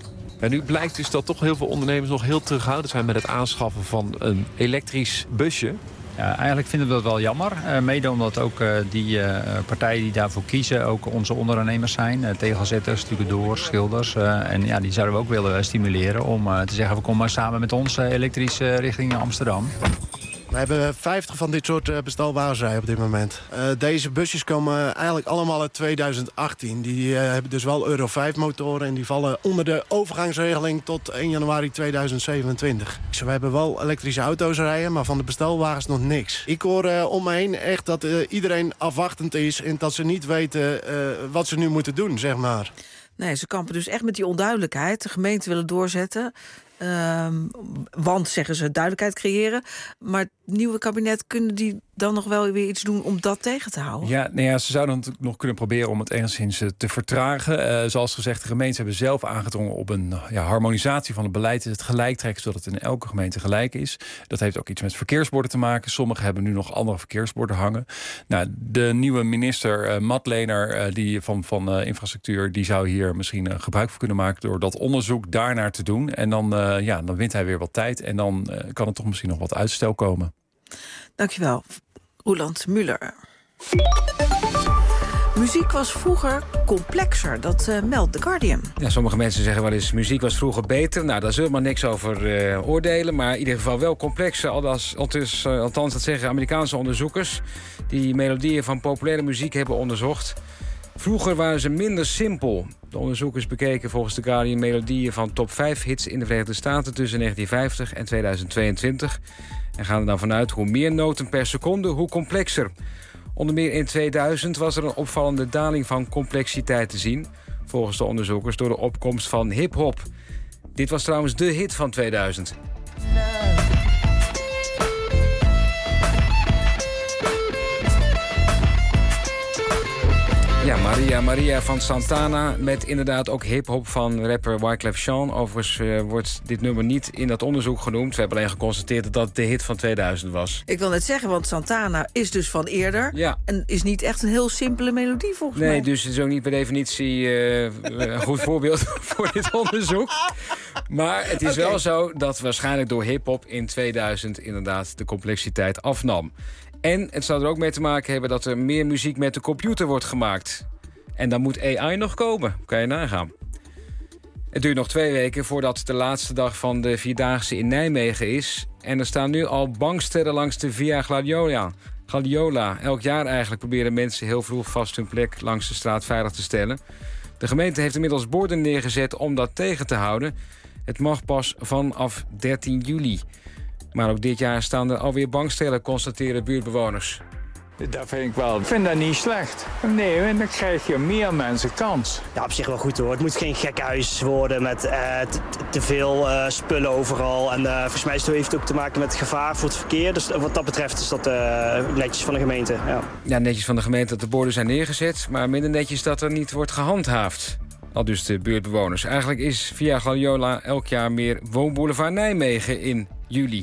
En nu blijkt dus dat toch heel veel ondernemers nog heel terughoudend zijn met het aanschaffen van een elektrisch busje. Ja, eigenlijk vinden we dat wel jammer. Uh, mede omdat ook uh, die uh, partijen die daarvoor kiezen ook onze ondernemers zijn. Uh, tegelzetters, stucadoors, schilders. Uh, en ja, die zouden we ook willen stimuleren om uh, te zeggen, we komen maar samen met ons uh, elektrisch uh, richting Amsterdam. We hebben vijftig van dit soort bestelwagens rijden op dit moment. Uh, deze busjes komen eigenlijk allemaal uit tweeduizend achttien. Die uh, hebben dus wel Euro vijf motoren en die vallen onder de overgangsregeling tot één januari tweeduizend zevenentwintig. Dus we hebben wel elektrische auto's rijden, maar van de bestelwagens nog niks. Ik hoor uh, om me heen echt dat uh, iedereen afwachtend is en dat ze niet weten uh, wat ze nu moeten doen, zeg maar. Nee, ze kampen dus echt met die onduidelijkheid. De gemeenten willen doorzetten. Um, want, zeggen ze, duidelijkheid creëren. Maar nieuwe kabinet... kunnen die dan nog wel weer iets doen om dat tegen te houden? Ja, nou ja, ze zouden natuurlijk nog kunnen proberen om het enigszins te vertragen. Uh, zoals gezegd, de gemeenten hebben zelf aangedrongen op een ja, harmonisatie van het beleid. Het gelijk trekken, zodat het in elke gemeente gelijk is. Dat heeft ook iets met verkeersborden te maken. Sommigen hebben nu nog andere verkeersborden hangen. Nou, de nieuwe minister uh, Matt Leener uh, die van, van uh, infrastructuur... die zou hier misschien uh, gebruik van kunnen maken... door dat onderzoek daarnaar te doen. En dan, uh, ja, dan wint hij weer wat tijd. En dan uh, kan er toch misschien nog wat uitstel komen. Dankjewel, Roeland Muller. Muziek was vroeger complexer, dat uh, meldt The Guardian. Ja, sommige mensen zeggen wel eens, muziek was vroeger beter. Nou, daar zullen we maar niks over uh, oordelen. Maar in ieder geval wel complexer. Althans, althans, uh, althans, dat zeggen Amerikaanse onderzoekers... die melodieën van populaire muziek hebben onderzocht. Vroeger waren ze minder simpel. De onderzoekers bekeken volgens The Guardian melodieën van top vijf hits in de Verenigde Staten... tussen negentien vijftig en tweeduizend tweeëntwintig. En gaan er dan vanuit hoe meer noten per seconde, hoe complexer. Onder meer in tweeduizend was er een opvallende daling van complexiteit te zien... volgens de onderzoekers door de opkomst van hip-hop. Dit was trouwens de hit van tweeduizend. Ja, Maria Maria van Santana met inderdaad ook hip-hop van rapper Wyclef Jean. Overigens uh, wordt dit nummer niet in dat onderzoek genoemd. We hebben alleen geconstateerd dat dat de hit van tweeduizend was. Ik wil net zeggen, want Santana is dus van eerder. Ja. En is niet echt een heel simpele melodie volgens nee, mij. Nee, dus het is ook niet per definitie uh, een goed voorbeeld voor dit onderzoek. Maar het is okay. wel zo dat waarschijnlijk door hip-hop in tweeduizend inderdaad de complexiteit afnam. En het zou er ook mee te maken hebben dat er meer muziek met de computer wordt gemaakt. En dan moet A I nog komen, kan je nagaan. Het duurt nog twee weken voordat de laatste dag van de Vierdaagse in Nijmegen is. En er staan nu al banksterren langs de Via Gladiola. Gladiola. Elk jaar eigenlijk proberen mensen heel vroeg vast hun plek langs de straat veilig te stellen. De gemeente heeft inmiddels borden neergezet om dat tegen te houden. Het mag pas vanaf dertien juli. Maar ook dit jaar staan er alweer bankstellen, constateren buurtbewoners. Dat vind ik wel. Ik vind dat niet slecht. Nee, en dan krijg je meer mensen kans. Ja, op zich wel goed hoor. Het moet geen gek huis worden met uh, te, te veel uh, spullen overal. En uh, volgens mij heeft het ook te maken met gevaar voor het verkeer. Dus wat dat betreft is dat uh, netjes van de gemeente. Ja. ja, netjes van de gemeente dat de borden zijn neergezet. Maar minder netjes dat er niet wordt gehandhaafd. Al dus de buurtbewoners. Eigenlijk is via Gladiola elk jaar meer Woonboulevard Nijmegen in juli.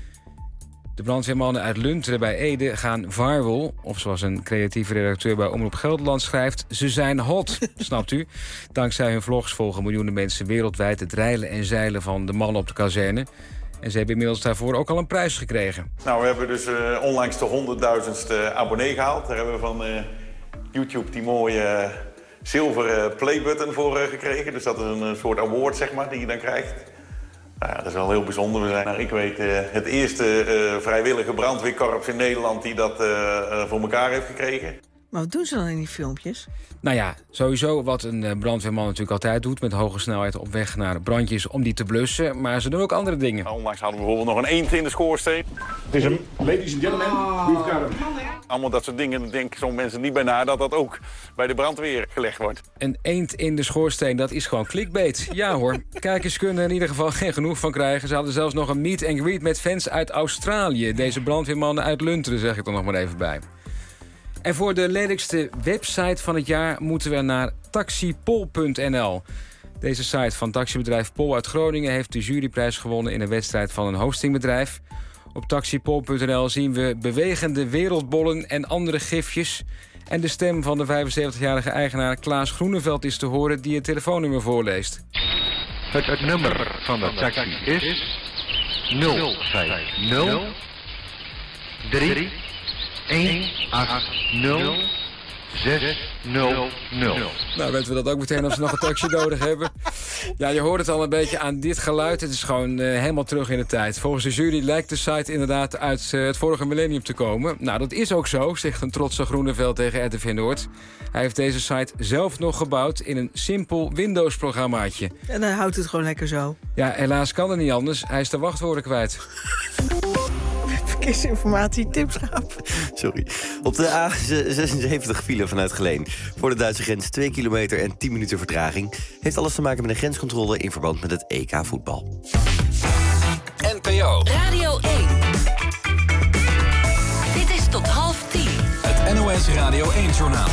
De brandweermannen uit Lunteren bij Ede gaan viral. Of zoals een creatieve redacteur bij Omroep Gelderland schrijft... ze zijn hot, snapt u? Dankzij hun vlogs volgen miljoenen mensen wereldwijd... het reilen en zeilen van de mannen op de kazerne. En ze hebben inmiddels daarvoor ook al een prijs gekregen. Nou, we hebben dus uh, onlangs de honderdduizendste abonnee gehaald. Daar hebben we van uh, YouTube die mooie uh, zilveren playbutton voor uh, gekregen. Dus dat is een uh, soort award, zeg maar, die je dan krijgt. Nou ja, dat is wel heel bijzonder. We zijn, nou, ik weet, uh, het eerste uh, vrijwillige brandweerkorps in Nederland die dat uh, uh, voor elkaar heeft gekregen. Maar wat doen ze dan in die filmpjes? Nou ja, sowieso wat een brandweerman natuurlijk altijd doet... met hoge snelheid op weg naar brandjes om die te blussen. Maar ze doen ook andere dingen. Nou, onlangs hadden we bijvoorbeeld nog een eend in de schoorsteen. Het is een ladies and gentlemen, we've got him. Allemaal dat soort dingen, denken zo'n mensen niet bij na... dat dat ook bij de brandweer gelegd wordt. Een eend in de schoorsteen, dat is gewoon clickbait. Ja hoor, kijkers kunnen er in ieder geval geen genoeg van krijgen. Ze hadden zelfs nog een meet and greet met fans uit Australië. Deze brandweermannen uit Lunteren, zeg ik er nog maar even bij. En voor de lelijkste website van het jaar moeten we naar taxipol punt n l. Deze site van taxibedrijf Pol uit Groningen heeft de juryprijs gewonnen in een wedstrijd van een hostingbedrijf. Op taxipol punt n l zien we bewegende wereldbollen en andere gifjes. En de stem van de vijfenzeventigjarige eigenaar Klaas Groeneveld is te horen die het telefoonnummer voorleest. Het, het nummer van de taxi is nul vijf nul drie een acht nul zes nul nul. Nou, weten we dat ook meteen als we nog een taxi nodig hebben. Ja, je hoort het al een beetje aan dit geluid. Het is gewoon uh, helemaal terug in de tijd. Volgens de jury lijkt de site inderdaad uit uh, het vorige millennium te komen. Nou, dat is ook zo, zegt een trotse Groeneveld tegen R T V Noord. Hij heeft deze site zelf nog gebouwd in een simpel Windows-programmaatje. En dan houdt het gewoon lekker zo. Ja, helaas kan het niet anders. Hij is de wachtwoorden kwijt. Verkeersinformatie, Tipschaap. Sorry. Op de A zesenzeventig file vanuit Geleen. Voor de Duitse grens twee kilometer en tien minuten vertraging. Heeft alles te maken met een grenscontrole in verband met het E K voetbal. N P O Radio één. S Radio één-journaal.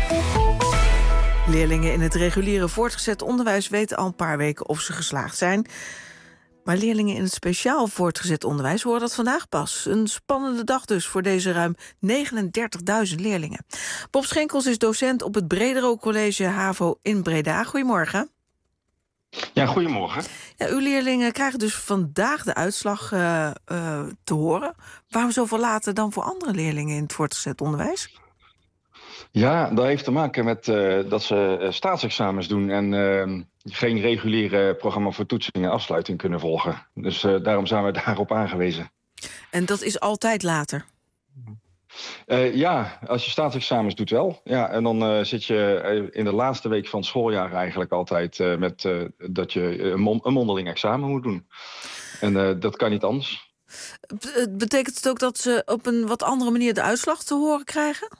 Leerlingen in het reguliere voortgezet onderwijs weten al een paar weken of ze geslaagd zijn. Maar leerlingen in het speciaal voortgezet onderwijs horen dat vandaag pas. Een spannende dag dus voor deze ruim negenendertigduizend leerlingen. Bob Schenkels is docent op het Bredero College HAVO in Breda. Goedemorgen. Ja, goedemorgen. Ja, uw leerlingen krijgen dus vandaag de uitslag uh, uh, te horen. Waarom zoveel later dan voor andere leerlingen in het voortgezet onderwijs? Ja, dat heeft te maken met uh, dat ze uh, staatsexamens doen en uh, geen reguliere programma voor toetsing en afsluiting kunnen volgen. Dus uh, daarom zijn we daarop aangewezen. En dat is altijd later? Uh, ja, als je staatsexamens doet wel. Ja, en dan uh, zit je uh, in de laatste week van het schooljaar eigenlijk altijd uh, met uh, dat je een, mon- een mondeling examen moet doen. En uh, dat kan niet anders. Betekent het ook dat ze op een wat andere manier de uitslag te horen krijgen?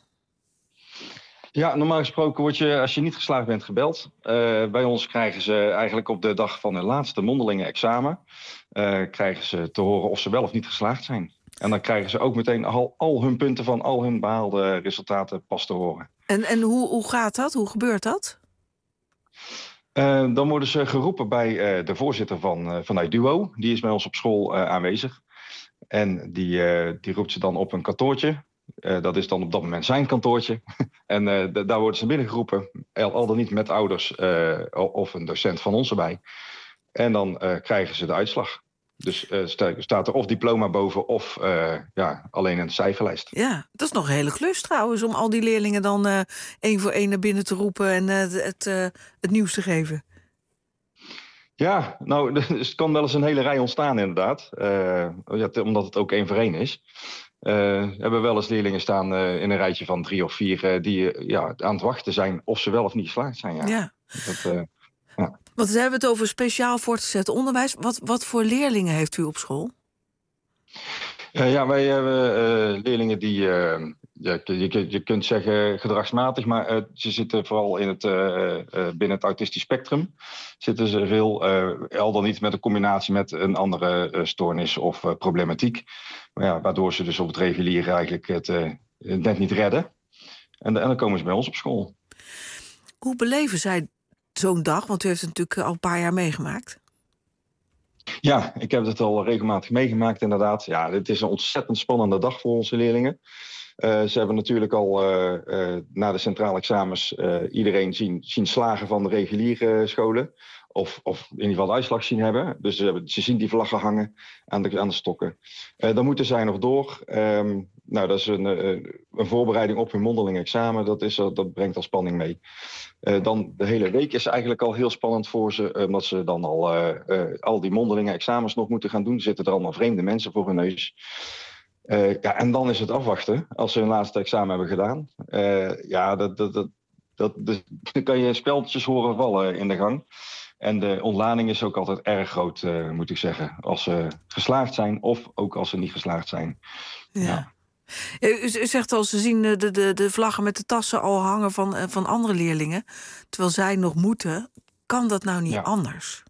Ja, normaal gesproken word je, als je niet geslaagd bent, gebeld. Uh, bij ons krijgen ze eigenlijk op de dag van hun laatste mondelinge examen... Uh, krijgen ze te horen of ze wel of niet geslaagd zijn. En dan krijgen ze ook meteen al, al hun punten van al hun behaalde resultaten pas te horen. En, en hoe, hoe gaat dat? Hoe gebeurt dat? Uh, dan worden ze geroepen bij uh, de voorzitter van, uh, van Duo. Die is bij ons op school uh, aanwezig. En die, uh, die roept ze dan op een kantoortje. Uh, dat is dan op dat moment zijn kantoortje. en uh, d- daar worden ze binnengeroepen. Al, al dan niet met ouders uh, of een docent van ons erbij. En dan uh, krijgen ze de uitslag. Dus uh, sta, staat er of diploma boven of uh, ja, alleen een cijferlijst. Ja, dat is nog een hele klus trouwens... om al die leerlingen dan uh, één voor één naar binnen te roepen... en uh, het, uh, het nieuws te geven. Ja, nou, dus het kan wel eens een hele rij ontstaan inderdaad. Uh, ja, omdat het ook één voor één is. Uh, we hebben wel eens leerlingen staan uh, in een rijtje van drie of vier... Uh, die uh, ja, aan het wachten zijn of ze wel of niet geslaagd zijn. Ja. ja. Dat, uh, ja. Want we hebben het over speciaal voortgezet onderwijs. Wat, wat voor leerlingen heeft u op school? Uh, ja, wij hebben uh, leerlingen die, uh, ja, je, je kunt zeggen gedragsmatig, maar uh, ze zitten vooral in het, uh, uh, binnen het autistisch spectrum. Zitten ze veel, uh, al dan niet met een combinatie met een andere uh, stoornis of uh, problematiek. Maar ja, waardoor ze dus op het regulier eigenlijk het uh, net niet redden. En, en dan komen ze bij ons op school. Hoe beleven zij zo'n dag? Want u heeft het natuurlijk al een paar jaar meegemaakt. Ja, ik heb het al regelmatig meegemaakt inderdaad. Ja, dit is een ontzettend spannende dag voor onze leerlingen. Uh, ze hebben natuurlijk al uh, uh, na de centrale examens uh, iedereen zien, zien slagen van de reguliere scholen. Of, of in ieder geval de uitslag zien hebben. Dus ze, hebben, ze zien die vlaggen hangen aan de, aan de stokken. Uh, dan moeten zij nog door. Um, nou, dat is een, uh, een voorbereiding op hun mondeling examen. Dat, is, uh, dat brengt al spanning mee. Uh, dan de hele week is eigenlijk al heel spannend voor ze. Uh, omdat ze dan al, uh, uh, al die mondelinge examens nog moeten gaan doen. Er zitten er allemaal vreemde mensen voor hun neus. Uh, ja, en dan is het afwachten als ze hun laatste examen hebben gedaan. Uh, ja, dat, dat, dat, dat, dat, dan kan je speltjes horen vallen in de gang. En de ontlading is ook altijd erg groot, uh, moet ik zeggen. Als ze geslaagd zijn of ook als ze niet geslaagd zijn. Ja. Ja. U, u zegt al, ze zien de, de, de vlaggen met de tassen al hangen van, van andere leerlingen. Terwijl zij nog moeten. Kan dat nou niet ja. anders?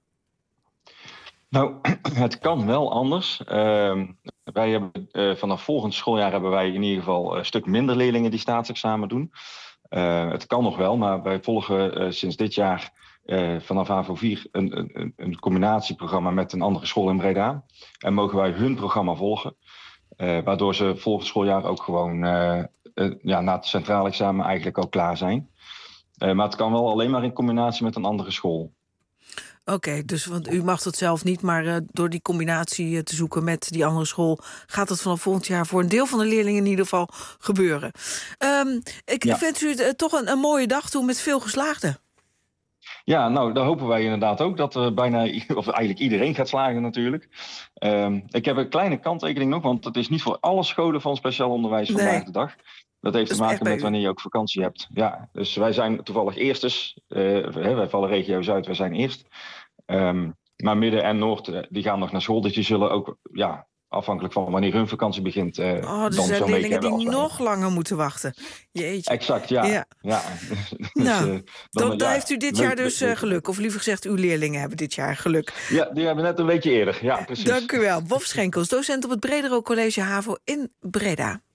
Nou, het kan wel anders. Uh, wij hebben, uh, vanaf volgend schooljaar hebben wij in ieder geval een stuk minder leerlingen die staatsexamen doen. Uh, het kan nog wel, maar wij volgen uh, sinds dit jaar uh, vanaf HAVO vier een, een, een combinatieprogramma met een andere school in Breda. En mogen wij hun programma volgen. Uh, waardoor ze volgend schooljaar ook gewoon uh, uh, ja, na het centraal examen eigenlijk al klaar zijn. Uh, maar het kan wel alleen maar in combinatie met een andere school. Oké, okay, dus want u mag dat zelf niet, maar uh, door die combinatie uh, te zoeken met die andere school gaat het vanaf volgend jaar voor een deel van de leerlingen in ieder geval gebeuren. Um, ik ja. wens u uh, toch een, een mooie dag toe met veel geslaagden. Ja, nou, daar hopen wij inderdaad ook dat uh, bijna, of eigenlijk iedereen gaat slagen natuurlijk. Um, ik heb een kleine kanttekening nog, want het is niet voor alle scholen van speciaal onderwijs vandaag nee. de dag. Dat heeft dat te maken met wanneer je ook vakantie hebt. Ja, dus wij zijn toevallig eerstes. Uh, wij vallen regio Zuid, wij zijn eerst. Um, maar Midden en Noord, uh, die gaan nog naar school. Dus die zullen ook, ja, afhankelijk van wanneer hun vakantie begint... Uh, oh, dus er zijn leerlingen die nog langer moeten wachten. Jeetje. Exact, ja. ja. ja. dus, nou, uh, dan, dan ja, heeft u dit jaar dus uh, geluk. Of liever gezegd, uw leerlingen hebben dit jaar geluk. Ja, die hebben net een weekje eerder. Ja, precies. Dank u wel. Bob Schenkels, docent op het Bredero College HAVO in Breda.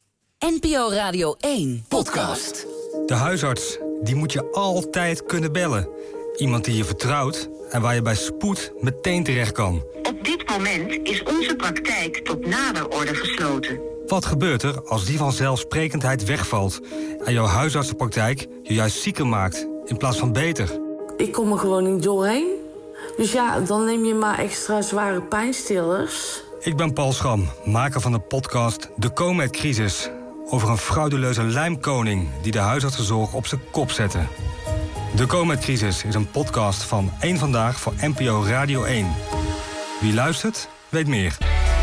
N P O Radio één podcast. De huisarts, die moet je altijd kunnen bellen. Iemand die je vertrouwt en waar je bij spoed meteen terecht kan. Op dit moment is onze praktijk tot nader orde gesloten. Wat gebeurt er als die vanzelfsprekendheid wegvalt en jouw huisartsenpraktijk je juist zieker maakt in plaats van beter? Ik kom er gewoon niet doorheen. Dus ja, dan neem je maar extra zware pijnstillers. Ik ben Paul Schram, maker van de podcast De Comet-crisis. Over een frauduleuze lijmkoning die de huisartsenzorg op zijn kop zette. De Comet-crisis is een podcast van Eén Vandaag voor N P O Radio één. Wie luistert, weet meer.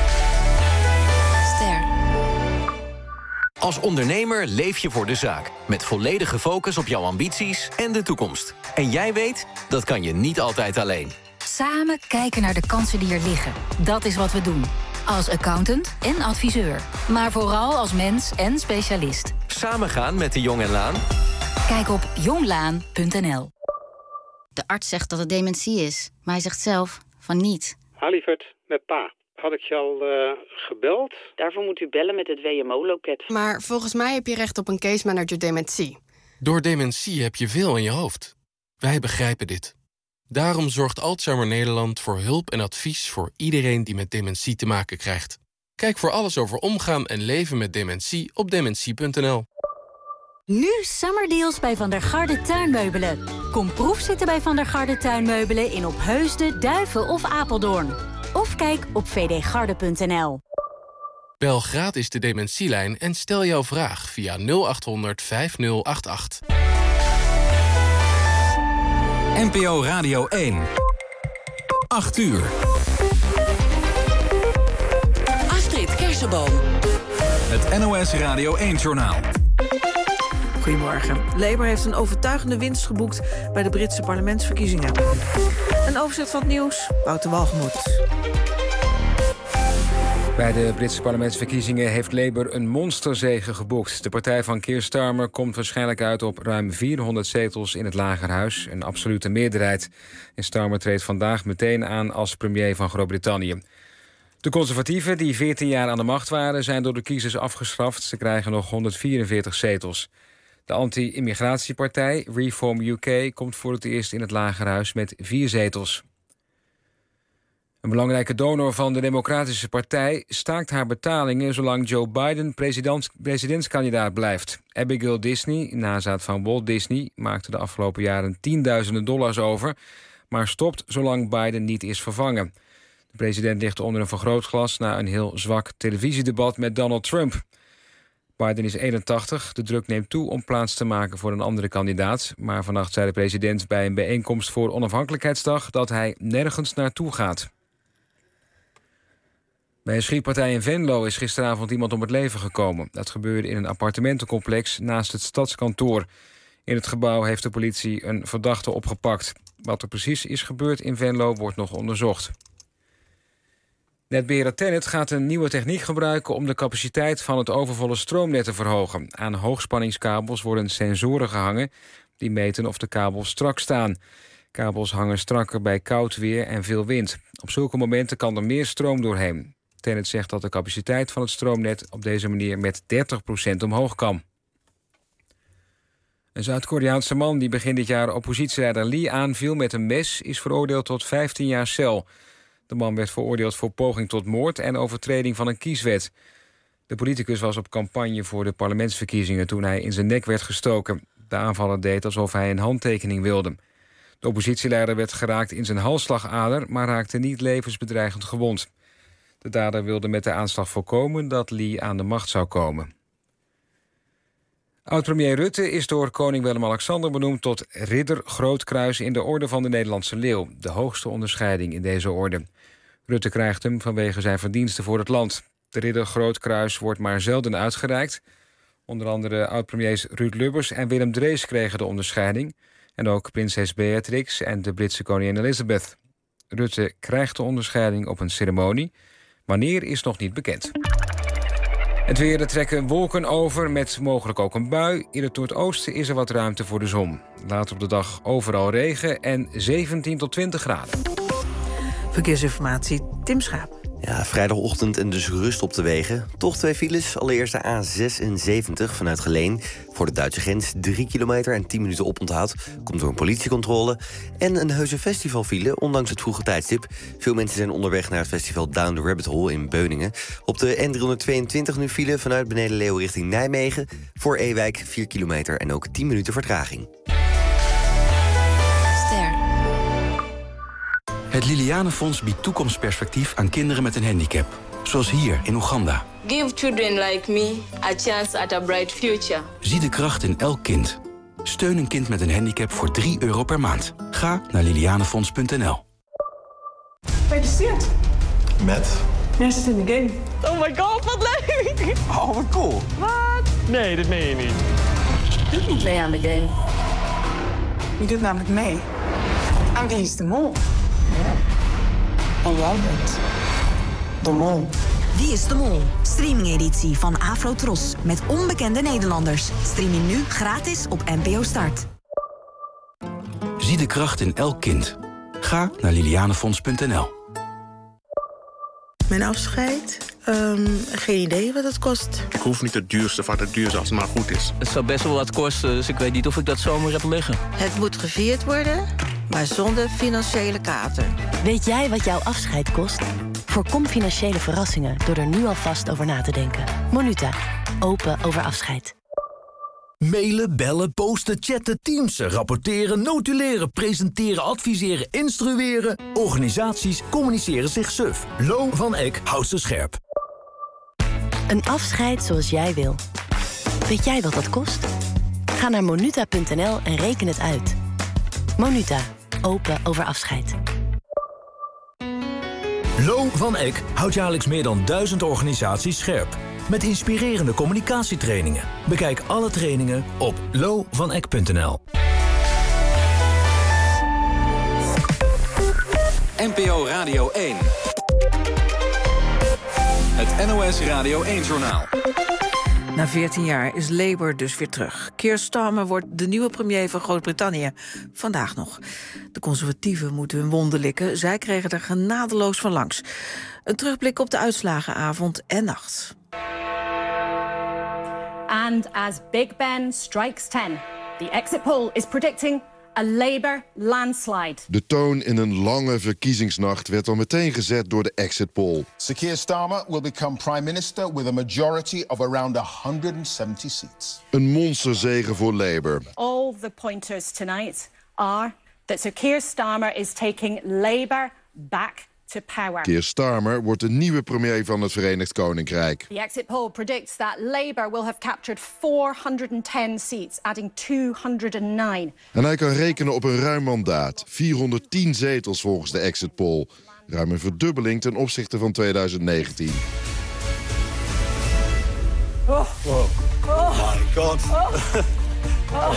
Ster. Als ondernemer leef je voor de zaak. Met volledige focus op jouw ambities en de toekomst. En jij weet, dat kan je niet altijd alleen. Samen kijken naar de kansen die er liggen. Dat is wat we doen. Als accountant en adviseur. Maar vooral als mens en specialist. Samen gaan met de Jong en Laan. Kijk op jonglaan punt n l. De arts zegt dat het dementie is, maar hij zegt zelf van niet. Lieverd, met pa. Had ik je al uh, gebeld? Daarvoor moet u bellen met het W M O-loket. Maar volgens mij heb je recht op een case manager dementie. Door dementie heb je veel in je hoofd. Wij begrijpen dit. Daarom zorgt Alzheimer Nederland voor hulp en advies voor iedereen die met dementie te maken krijgt. Kijk voor alles over omgaan en leven met dementie op dementie punt n l. Nu summerdeals bij Van der Garde Tuinmeubelen. Kom proefzitten bij Van der Garde Tuinmeubelen in Opheusden, Duiven of Apeldoorn. Of kijk op v d garde punt n l. Bel gratis de dementielijn en stel jouw vraag via nul acht honderd vijftig achtentachtig. N P O Radio één. acht uur. Astrid Kersenboom. Het N O S Radio één-journaal. Goedemorgen. Labour heeft een overtuigende winst geboekt bij de Britse parlementsverkiezingen. Een overzicht van het nieuws, Wouter Walgemoed. Bij de Britse parlementsverkiezingen heeft Labour een monsterzege geboekt. De partij van Keir Starmer komt waarschijnlijk uit op ruim vierhonderd zetels in het Lagerhuis, een absolute meerderheid. En Starmer treedt vandaag meteen aan als premier van Groot-Brittannië. De conservatieven, die veertien jaar aan de macht waren, zijn door de kiezers afgestraft. Ze krijgen nog honderdvierenveertig zetels. De anti-immigratiepartij Reform U K komt voor het eerst in het Lagerhuis met vier zetels. Een belangrijke donor van de Democratische Partij staakt haar betalingen zolang Joe Biden president, presidentskandidaat blijft. Abigail Disney, nazaat van Walt Disney, maakte de afgelopen jaren tienduizenden dollars over, maar stopt zolang Biden niet is vervangen. De president ligt onder een vergrootglas na een heel zwak televisiedebat met Donald Trump. Biden is eenentachtig, de druk neemt toe om plaats te maken voor een andere kandidaat, maar vannacht zei de president bij een bijeenkomst voor Onafhankelijkheidsdag dat hij nergens naartoe gaat. Bij een schietpartij in Venlo is gisteravond iemand om het leven gekomen. Dat gebeurde in een appartementencomplex naast het stadskantoor. In het gebouw heeft de politie een verdachte opgepakt. Wat er precies is gebeurd in Venlo wordt nog onderzocht. Netbeheerder Tennet gaat een nieuwe techniek gebruiken om de capaciteit van het overvolle stroomnet te verhogen. Aan hoogspanningskabels worden sensoren gehangen die meten of de kabels strak staan. Kabels hangen strakker bij koud weer en veel wind. Op zulke momenten kan er meer stroom doorheen. Tennet zegt dat de capaciteit van het stroomnet op deze manier met dertig procent omhoog kan. Een Zuid-Koreaanse man die begin dit jaar oppositieleider Lee aanviel met een mes is veroordeeld tot vijftien jaar cel. De man werd veroordeeld voor poging tot moord en overtreding van een kieswet. De politicus was op campagne voor de parlementsverkiezingen toen hij in zijn nek werd gestoken. De aanvaller deed alsof hij een handtekening wilde. De oppositieleider werd geraakt in zijn halsslagader, maar raakte niet levensbedreigend gewond. De dader wilde met de aanslag voorkomen dat Lee aan de macht zou komen. Oud-premier Rutte is door koning Willem-Alexander benoemd tot ridder Grootkruis in de Orde van de Nederlandse Leeuw, de hoogste onderscheiding in deze orde. Rutte krijgt hem vanwege zijn verdiensten voor het land. De ridder Grootkruis wordt maar zelden uitgereikt. Onder andere oud-premiers Ruud Lubbers en Willem Drees kregen de onderscheiding. En ook prinses Beatrix en de Britse koningin Elizabeth. Rutte krijgt de onderscheiding op een ceremonie. Wanneer is nog niet bekend. Het weer, er trekken wolken over met mogelijk ook een bui. In het noordoosten is er wat ruimte voor de zon. Later op de dag overal regen en zeventien tot twintig graden. Verkeersinformatie, Tim Schaap. Ja, vrijdagochtend en dus rust op de wegen. Toch twee files. Allereerst de A zesenzeventig vanuit Geleen. Voor de Duitse grens drie kilometer en tien minuten oponthoud. Komt door een politiecontrole. En een heuse festivalfile, ondanks het vroege tijdstip. Veel mensen zijn onderweg naar het festival Down the Rabbit Hole in Beuningen. Op de N driehonderdtweeëntwintig nu file vanuit Beneden-Leeuwen richting Nijmegen. Voor Ewijk vier kilometer en ook tien minuten vertraging. Het Lilianenfonds biedt toekomstperspectief aan kinderen met een handicap. Zoals hier in Oeganda. Give children like me a chance at a bright future. Zie de kracht in elk kind. Steun een kind met een handicap voor drie euro per maand. Ga naar lilianenfonds punt n l. Gefeliciteerd. Met? Jij zit in de game. Oh my god, wat leuk! Oh, wat cool. Wat? Nee, dit meen je niet. Ik doe niet mee aan de game. Je doet namelijk mee aan Wie is de Mol. En jij bent de Mol. Wie is de Mol? Streaming-editie van Afrotros met onbekende Nederlanders. Stream hem nu gratis op N P O Start. Zie de kracht in elk kind. Ga naar lilianenfonds punt n l. Mijn afscheid? Um, geen idee wat het kost. Ik hoef niet het duurste van het duurste als het maar goed is. Het zou best wel wat kosten, dus ik weet niet of ik dat zomaar heb liggen. Het moet gevierd worden, maar zonder financiële kater. Weet jij wat jouw afscheid kost? Voorkom financiële verrassingen door er nu alvast over na te denken. Monuta. Open over afscheid. Mailen, bellen, posten, chatten, teamsen, rapporteren, notuleren, presenteren, adviseren, instrueren. Organisaties communiceren zich suf. Lo van Eck houdt ze scherp. Een afscheid zoals jij wil. Weet jij wat dat kost? Ga naar monuta punt n l en reken het uit. Monuta. Open over afscheid. Lo van Eck houdt jaarlijks meer dan duizend organisaties scherp. Met inspirerende communicatietrainingen. Bekijk alle trainingen op lo van eck punt n l. N P O Radio één. Het N O S Radio één-journaal. Na veertien jaar is Labour dus weer terug. Keir Starmer wordt de nieuwe premier van Groot-Brittannië. Vandaag nog. De conservatieven moeten hun wonden likken. Zij kregen er genadeloos van langs. Een terugblik op de uitslagenavond en nacht. And as Big Ben strikes ten, the exit poll is predicting a Labour landslide. De toon in een lange verkiezingsnacht werd al meteen gezet door de exit poll. Sir Keir Starmer will become prime minister with a majority of around one hundred seventy seats. Een monsterzege voor Labour. All the pointers tonight are that Sir Keir Starmer is taking Labour back to power. Keir Starmer wordt de nieuwe premier van het Verenigd Koninkrijk. The exit poll predicts that Labour will have captured four hundred ten seats, adding two hundred nine. En hij kan rekenen op een ruim mandaat. vierhonderdtien zetels volgens de exit poll. Ruim een verdubbeling ten opzichte van tweeduizend negentien. Oh, wow. Oh my god. Oh. Oh.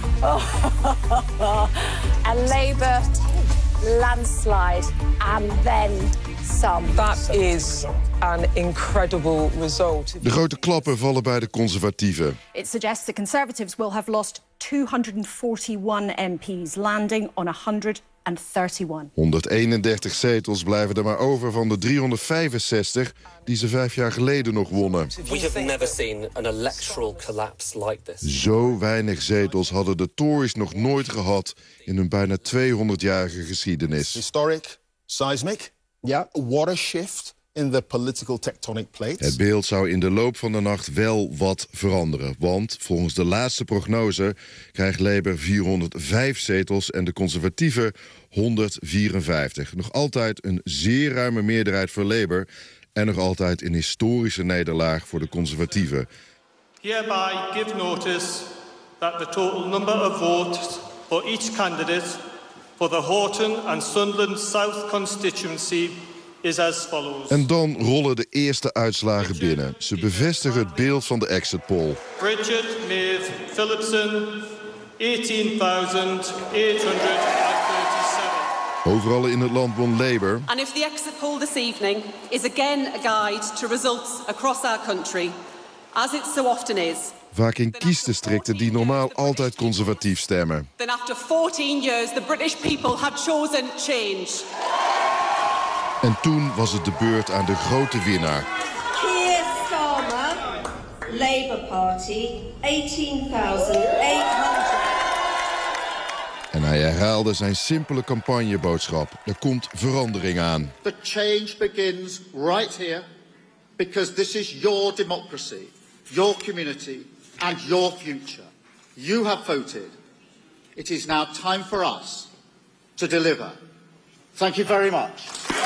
Oh. A Labour landslide and then some. That is an incredible result. De grote klappen vallen bij de conservatieven. It suggests the Conservatives will have lost two hundred forty-one M P's, landing on one hundred thirty-one. honderdeenendertig zetels blijven er maar over van de driehonderdvijfenzestig die ze vijf jaar geleden nog wonnen. We have never seen an electoral collapse like this. Zo weinig zetels hadden de Tories nog nooit gehad in hun bijna tweehonderdjarige geschiedenis. Historic, seismic, ja, yeah, what a shift in the political tectonic plates. Het beeld zou in de loop van de nacht wel wat veranderen. Want volgens de laatste prognose krijgt Labour vierhonderdvijf zetels en de conservatieven honderdvierenvijftig. Nog altijd een zeer ruime meerderheid voor Labour en nog altijd een historische nederlaag voor de conservatieven. Hereby give notice that the total number of votes for each candidate for the Horton and Sunderland South constituency is as follows. En dan rollen de eerste uitslagen binnen. Ze bevestigen het beeld van de exit poll. Bridget Maeve Phillipson, eighteen thousand eight hundred thirty-seven. Overal in het land won Labour. And if the exit poll this evening is again a guide to results across our country, as it so often is, vaak in kiesdistricten die normaal altijd conservatief stemmen. then after fourteen years the British people have chosen change. En toen was het de beurt aan de grote winnaar. Keir Starmer, Labour Party, achttien thousand eight hundred. En hij herhaalde zijn simpele campagneboodschap. Er komt verandering aan. The change begins right here, because this is your democracy, your community and your future. You have voted. It is now time for us to deliver. Thank you very much.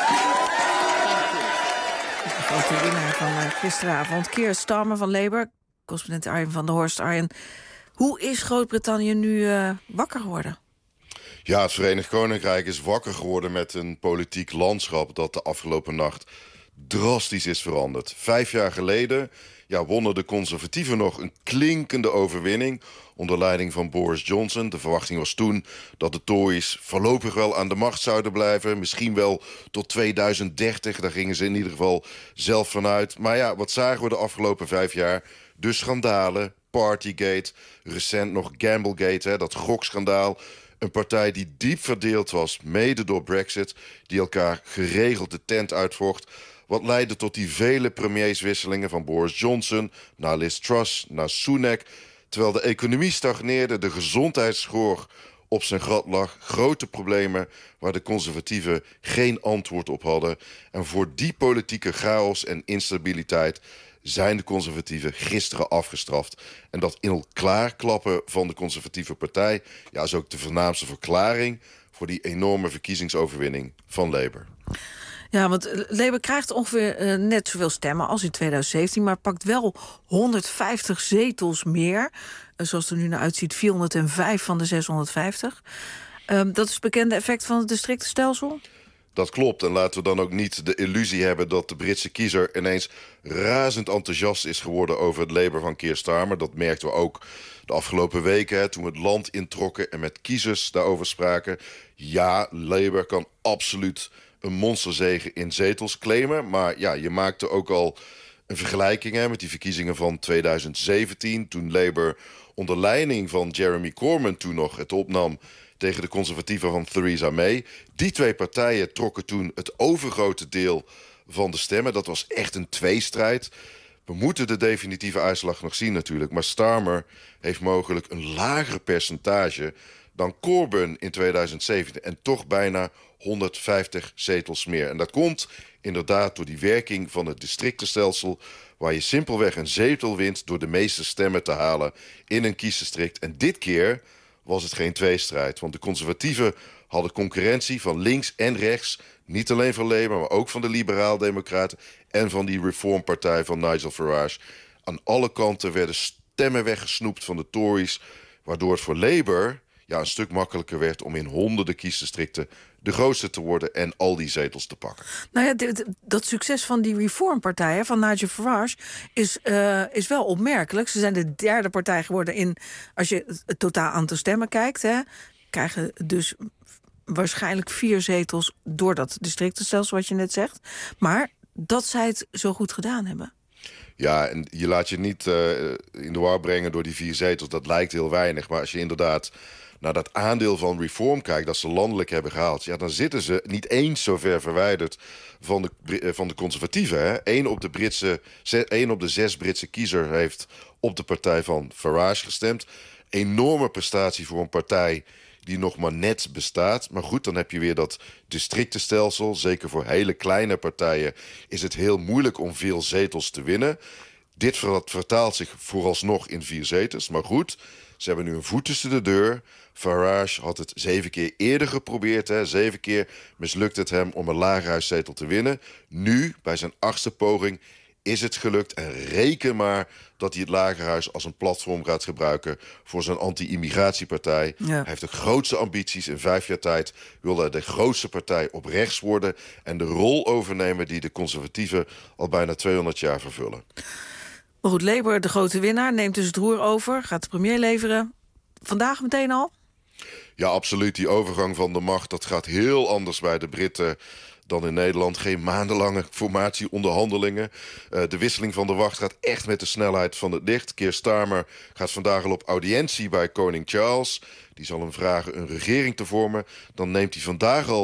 De grote winnaar van uh, gisteravond, Keir Starmer van Labour. Correspondent Arjen van der Horst. Arjen, hoe is Groot-Brittannië nu uh, wakker geworden? Ja, het Verenigd Koninkrijk is wakker geworden met een politiek landschap dat de afgelopen nacht drastisch is veranderd. Vijf jaar geleden ja, wonnen de conservatieven nog een klinkende overwinning onder leiding van Boris Johnson. De verwachting was toen dat de Tories voorlopig wel aan de macht zouden blijven. Misschien wel tot tweeduizend dertig, daar gingen ze in ieder geval zelf vanuit. Maar ja, wat zagen we de afgelopen vijf jaar? De schandalen, Partygate, recent nog Gamblegate, hè, dat gokschandaal. Een partij die diep verdeeld was, mede door Brexit, die elkaar geregeld de tent uitvocht. Wat leidde tot die vele premierswisselingen van Boris Johnson naar Liz Truss, naar Sunak. Terwijl de economie stagneerde, de gezondheidsschoor op zijn gat lag. Grote problemen waar de conservatieven geen antwoord op hadden. En voor die politieke chaos en instabiliteit zijn de conservatieven gisteren afgestraft. En dat in elkaar klappen van de conservatieve partij ja, is ook de voornaamste verklaring voor die enorme verkiezingsoverwinning van Labour. Ja, want Labour krijgt ongeveer uh, net zoveel stemmen als in tweeduizend zeventien... maar pakt wel honderdvijftig zetels meer. Uh, zoals het er nu naar uitziet, vierhonderdvijf van de zeshonderdvijftig. Uh, dat is het bekende effect van het districtenstelsel? Dat klopt. En laten we dan ook niet de illusie hebben dat de Britse kiezer ineens razend enthousiast is geworden over het Labour van Keir Starmer. Dat merkten we ook de afgelopen weken, hè, toen we het land introkken en met kiezers daarover spraken. Ja, Labour kan absoluut een monsterzege in zetels claimen. Maar ja, je maakte ook al een vergelijking hè, met die verkiezingen van tweeduizend zeventien... toen Labour onder leiding van Jeremy Corbyn toen nog het opnam tegen de conservatieven van Theresa May. Die twee partijen trokken toen het overgrote deel van de stemmen. Dat was echt een tweestrijd. We moeten de definitieve uitslag nog zien natuurlijk. Maar Starmer heeft mogelijk een lager percentage dan Corbyn in tweeduizend zeventien. En toch bijna honderdvijftig zetels meer. En dat komt inderdaad door die werking van het districtenstelsel, waar je simpelweg een zetel wint door de meeste stemmen te halen in een kiesdistrict. En dit keer was het geen tweestrijd. Want de conservatieven hadden concurrentie van links en rechts. Niet alleen van Labour, maar ook van de liberaal-democraten en van die reformpartij van Nigel Farage. Aan alle kanten werden stemmen weggesnoept van de Tories, waardoor het voor Labour ja, een stuk makkelijker werd om in honderden kiesdistricten de grootste te worden en al die zetels te pakken. Nou ja, dit, dat succes van die reformpartijen, van Nigel Farage, is, uh, is wel opmerkelijk. Ze zijn de derde partij geworden in, als je het totaal aantal stemmen kijkt, hè, krijgen dus waarschijnlijk vier zetels door dat districtenstelsel wat je net zegt. Maar dat zij het zo goed gedaan hebben. Ja, en je laat je niet uh, in de war brengen door die vier zetels. Dat lijkt heel weinig. Maar als je inderdaad naar dat aandeel van Reform kijkt, dat ze landelijk hebben gehaald, ja, dan zitten ze niet eens zo ver verwijderd van de, uh, van de conservatieven. Hè? Eén op de Britse, één op de zes Britse kiezer heeft op de partij van Farage gestemd. Enorme prestatie voor een partij die nog maar net bestaat. Maar goed, dan heb je weer dat districtenstelsel. Zeker voor hele kleine partijen is het heel moeilijk om veel zetels te winnen. Dit vertaalt zich vooralsnog in vier zetels. Maar goed, ze hebben nu een voet tussen de deur. Farage had het zeven keer eerder geprobeerd. Hè. Zeven keer mislukt het hem om een lagerhuiszetel te winnen. Nu, bij zijn achtste poging, is het gelukt. En reken maar dat hij het Lagerhuis als een platform gaat gebruiken voor zijn anti-immigratiepartij. Ja. Hij heeft de grootste ambities. In vijf jaar tijd wil hij de grootste partij op rechts worden en de rol overnemen die de conservatieven al bijna tweehonderd jaar vervullen. Maar goed, Labour, de grote winnaar, neemt dus het roer over, gaat de premier leveren. Vandaag meteen al? Ja, absoluut. Die overgang van de macht, dat gaat heel anders bij de Britten dan in Nederland. Geen maandenlange formatieonderhandelingen. Uh, de wisseling van de wacht gaat echt met de snelheid van het licht. Keir Starmer gaat vandaag al op audiëntie bij koning Charles. Die zal hem vragen een regering te vormen. Dan neemt hij vandaag al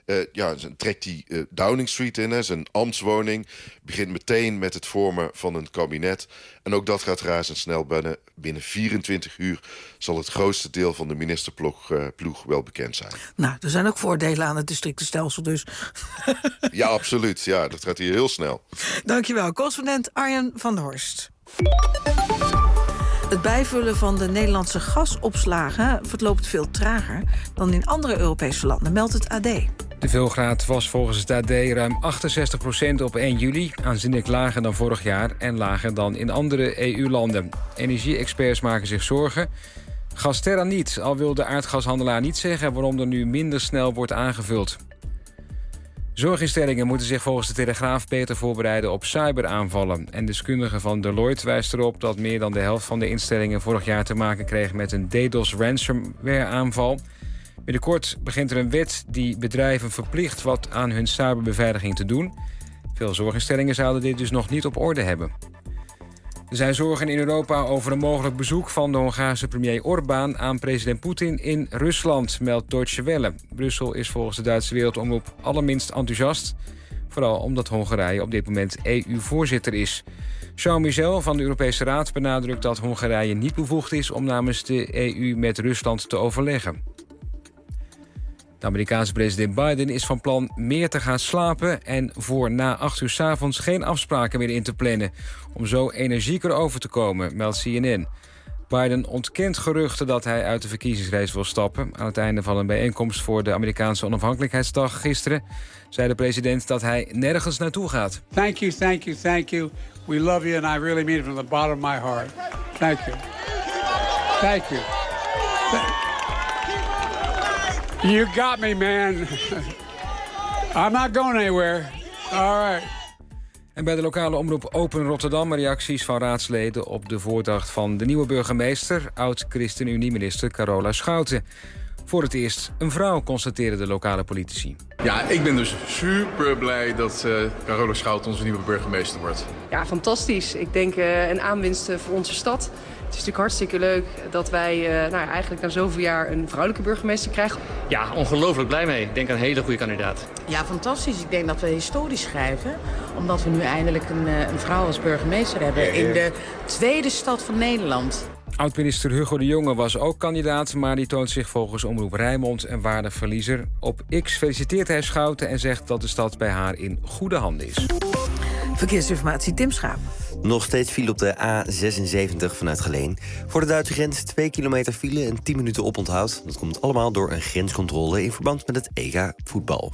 Uh, ja, dan trekt hij uh, Downing Street in, hè, zijn ambtswoning. Begint meteen met het vormen van een kabinet. En ook dat gaat razendsnel. Binnen, binnen vierentwintig uur zal het grootste deel van de ministerploeg uh, ploeg wel bekend zijn. Nou, er zijn ook voordelen aan het districtenstelsel dus. Ja, absoluut. Ja, dat gaat hier heel snel. Dankjewel, correspondent Arjen van der Horst. Het bijvullen van de Nederlandse gasopslagen verloopt veel trager dan in andere Europese landen, meldt het A D. De veelgraad was volgens het A D ruim achtenzestig procent op één juli... aanzienlijk lager dan vorig jaar en lager dan in andere E U-landen. Energie-experts maken zich zorgen. Gasterra niet, al wil de aardgashandelaar niet zeggen waarom er nu minder snel wordt aangevuld. Zorginstellingen moeten zich volgens de Telegraaf beter voorbereiden op cyberaanvallen. En deskundigen van Deloitte wijst erop dat meer dan de helft van de instellingen vorig jaar te maken kreeg met een DDoS ransomware-aanval. Binnenkort begint er een wet die bedrijven verplicht wat aan hun cyberbeveiliging te doen. Veel zorginstellingen zouden dit dus nog niet op orde hebben. Er zijn zorgen in Europa over een mogelijk bezoek van de Hongaarse premier Orbán aan president Poetin in Rusland, meldt Deutsche Welle. Brussel is volgens de Duitse Wereldomroep allerminst enthousiast. Vooral omdat Hongarije op dit moment E U-voorzitter is. Charles Michel van de Europese Raad benadrukt dat Hongarije niet bevoegd is om namens de E U met Rusland te overleggen. De Amerikaanse president Biden is van plan meer te gaan slapen en voor na acht uur 's avonds geen afspraken meer in te plannen, om zo energieker over te komen, meldt C N N. Biden ontkent geruchten dat hij uit de verkiezingsrace wil stappen. Aan het einde van een bijeenkomst voor de Amerikaanse onafhankelijkheidsdag gisteren zei de president dat hij nergens naartoe gaat. Thank you, thank you, thank you. We love you and I really mean it from the bottom of my heart. Thank you. Thank you. Th- You got me, man. I'm not going anywhere. All right. En bij de lokale omroep Open Rotterdam reacties van raadsleden op de voordracht van de nieuwe burgemeester, oud-ChristenUnie-minister Carola Schouten. Voor het eerst een vrouw, constateren de lokale politici. Ja, ik ben dus super blij dat uh, Carola Schouten onze nieuwe burgemeester wordt. Ja, fantastisch. Ik denk uh, een aanwinst voor onze stad. Het is natuurlijk hartstikke leuk dat wij uh, nou ja, eigenlijk na zoveel jaar een vrouwelijke burgemeester krijgen. Ja, ongelooflijk blij mee. Ik denk een hele goede kandidaat. Ja, fantastisch. Ik denk dat we historisch schrijven. Omdat we nu eindelijk een, een vrouw als burgemeester hebben in de tweede stad van Nederland. Oud-minister Hugo de Jonge was ook kandidaat, maar die toont zich volgens Omroep Rijnmond een waardig verliezer. Op X feliciteert hij Schouten en zegt dat de stad bij haar in goede handen is. Verkeersinformatie, Tim Schaap. Nog steeds file op de A zesenzeventig vanuit Geleen. Voor de Duitse grens twee kilometer file en tien minuten oponthoud. Dat komt allemaal door een grenscontrole in verband met het E K voetbal.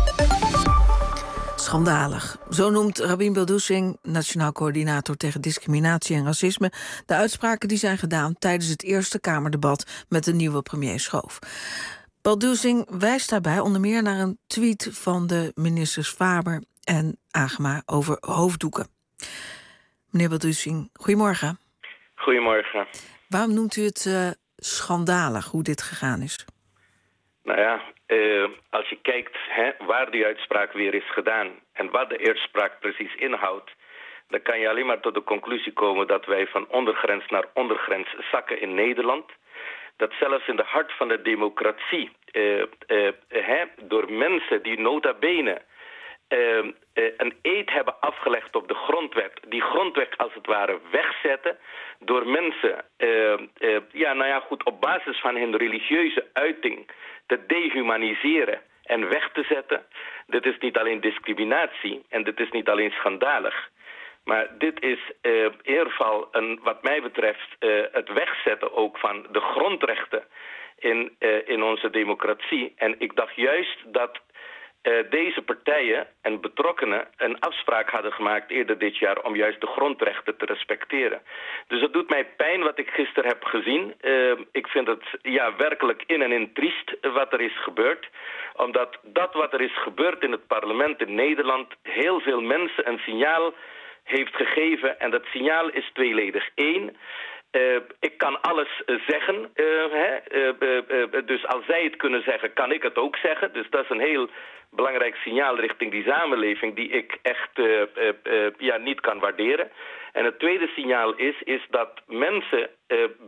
Schandalig. Zo noemt Rabin Beldousing, Nationaal Coördinator tegen Discriminatie en Racisme, de uitspraken die zijn gedaan tijdens het Eerste Kamerdebat met de nieuwe premier Schoof. Beldousing wijst daarbij onder meer naar een tweet van de ministers Faber en Agema over hoofddoeken. Meneer Beldousing, goedemorgen. Goedemorgen. Waarom noemt u het uh, schandalig hoe dit gegaan is? Nou ja, uh, als je kijkt hè, waar die uitspraak weer is gedaan en wat de uitspraak precies inhoudt, dan kan je alleen maar tot de conclusie komen dat wij van ondergrens naar ondergrens zakken in Nederland. Dat zelfs in de hart van de democratie, uh, uh, hè, door mensen die nota bene Uh, uh, een eed hebben afgelegd op de grondwet, die grondwet als het ware wegzetten door mensen uh, uh, ja, nou ja, goed, op basis van hun religieuze uiting te dehumaniseren en weg te zetten. Dit is niet alleen discriminatie en dit is niet alleen schandalig, maar dit is uh, in ieder geval een, wat mij betreft uh, het wegzetten ook van de grondrechten in, uh, in onze democratie. En ik dacht juist dat Uh, deze partijen en betrokkenen een afspraak hadden gemaakt eerder dit jaar om juist de grondrechten te respecteren. Dus het doet mij pijn wat ik gisteren heb gezien. Uh, ik vind het ja, werkelijk in en in triest wat er is gebeurd. Omdat dat wat er is gebeurd in het parlement in Nederland heel veel mensen een signaal heeft gegeven. En dat signaal is tweeledig. Eén, Uh, ik kan alles uh, zeggen. Uh, hè? Uh, uh, uh, dus als zij het kunnen zeggen, kan ik het ook zeggen. Dus dat is een heel belangrijk signaal richting die samenleving die ik echt uh, uh, uh, ja, niet kan waarderen. En het tweede signaal is, is dat mensen uh, bij departementen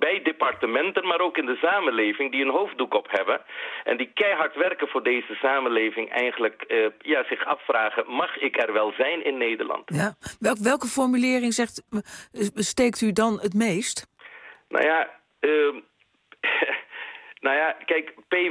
departementen, maar ook in de samenleving die een hoofddoek op hebben. En die keihard werken voor deze samenleving eigenlijk uh, ja, zich afvragen, mag ik er wel zijn in Nederland? Ja. Welk, welke formulering zegt, steekt u dan het meest? Nou ja, uh, nou ja, kijk, P, uh,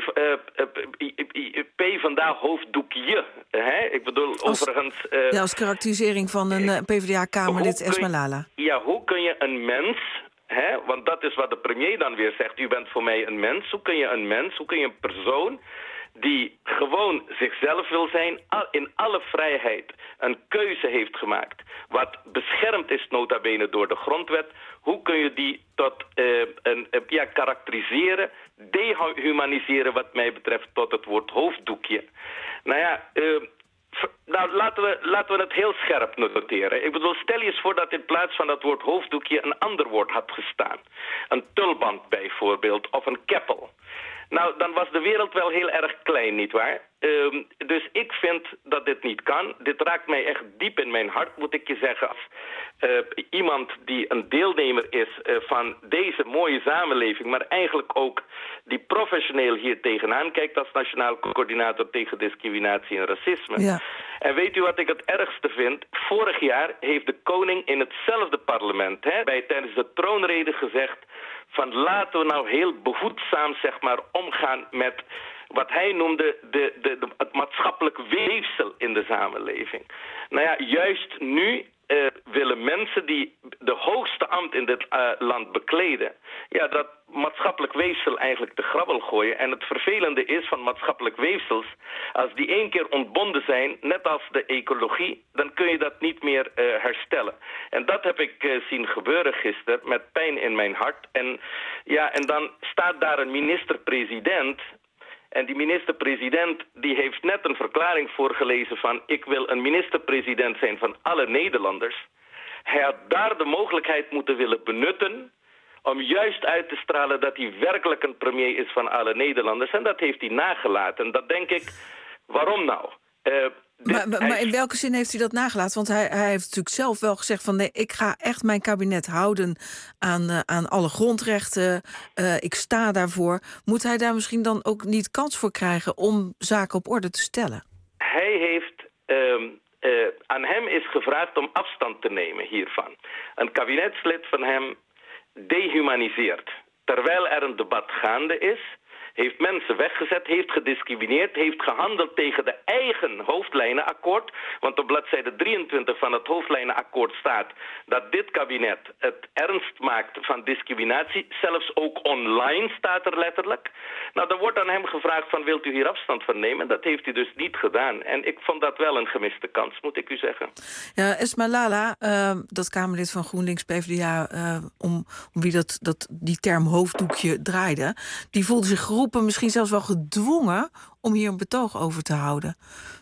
uh, PvdA hoofddoekje. Hè? Ik bedoel, als, overigens... Uh, ja, als karakterisering van een uh, PvdA-kamerlid Esma Lala. Ja, hoe kun je een mens... Hè? Want dat is wat de premier dan weer zegt. U bent voor mij een mens. Hoe kun je een mens, hoe kun je een persoon... die gewoon zichzelf wil zijn, in alle vrijheid een keuze heeft gemaakt, wat beschermd is nota bene door de grondwet, hoe kun je die tot uh, een, uh, ja, karakteriseren, dehumaniseren wat mij betreft tot het woord hoofddoekje. Nou ja, uh, nou, laten we, laten we het heel scherp noteren. Ik bedoel, stel je eens voor dat in plaats van dat woord hoofddoekje een ander woord had gestaan. Een tulband bijvoorbeeld, of een keppel. Nou, dan was de wereld wel heel erg klein, nietwaar? Uh, dus ik vind dat dit niet kan. Dit raakt mij echt diep in mijn hart, moet ik je zeggen. Als uh, iemand die een deelnemer is uh, van deze mooie samenleving, maar eigenlijk ook die professioneel hier tegenaan kijkt als Nationaal Coördinator tegen Discriminatie en Racisme. Ja. En weet u wat ik het ergste vind? Vorig jaar heeft de koning in hetzelfde parlement, hè, bij, tijdens de troonrede gezegd, van laten we nou heel behoedzaam, zeg maar, omgaan met wat hij noemde de, de, de, het maatschappelijk weefsel in de samenleving. Nou ja, juist nu uh, willen mensen die de hoogste ambt in dit uh, land bekleden, ja, dat maatschappelijk weefsel eigenlijk te grabbel gooien. En het vervelende is van maatschappelijk weefsels, als die één keer ontbonden zijn, net als de ecologie, dan kun je dat niet meer uh, herstellen. En dat heb ik uh, zien gebeuren gisteren, met pijn in mijn hart. En, ja, en dan staat daar een minister-president. En die minister-president die heeft net een verklaring voorgelezen van, ik wil een minister-president zijn van alle Nederlanders. Hij had daar de mogelijkheid moeten willen benutten om juist uit te stralen dat hij werkelijk een premier is van alle Nederlanders. En dat heeft hij nagelaten. En dat denk ik, waarom nou? Uh, maar, maar, maar in welke zin heeft hij dat nagelaten? Want hij, hij heeft natuurlijk zelf wel gezegd van, nee, ik ga echt mijn kabinet houden aan, uh, aan alle grondrechten. Uh, ik sta daarvoor. Moet hij daar misschien dan ook niet kans voor krijgen om zaken op orde te stellen? Hij heeft... Uh, uh, aan hem is gevraagd om afstand te nemen hiervan. Een kabinetslid van hem dehumaniseert. Terwijl er een debat gaande is, heeft mensen weggezet, heeft gediscrimineerd, heeft gehandeld tegen de eigen hoofdlijnenakkoord. Want op bladzijde drieëntwintig van het hoofdlijnenakkoord staat dat dit kabinet het ernst maakt van discriminatie. Zelfs ook online staat er letterlijk. Nou, dan wordt aan hem gevraagd van, wilt u hier afstand van nemen? Dat heeft hij dus niet gedaan. En ik vond dat wel een gemiste kans, moet ik u zeggen. Ja, Esma Lala, uh, dat Kamerlid van GroenLinks PvdA, uh, om, om wie dat, dat die term hoofddoekje draaide, die voelde zich geroepen, misschien zelfs wel gedwongen om hier een betoog over te houden.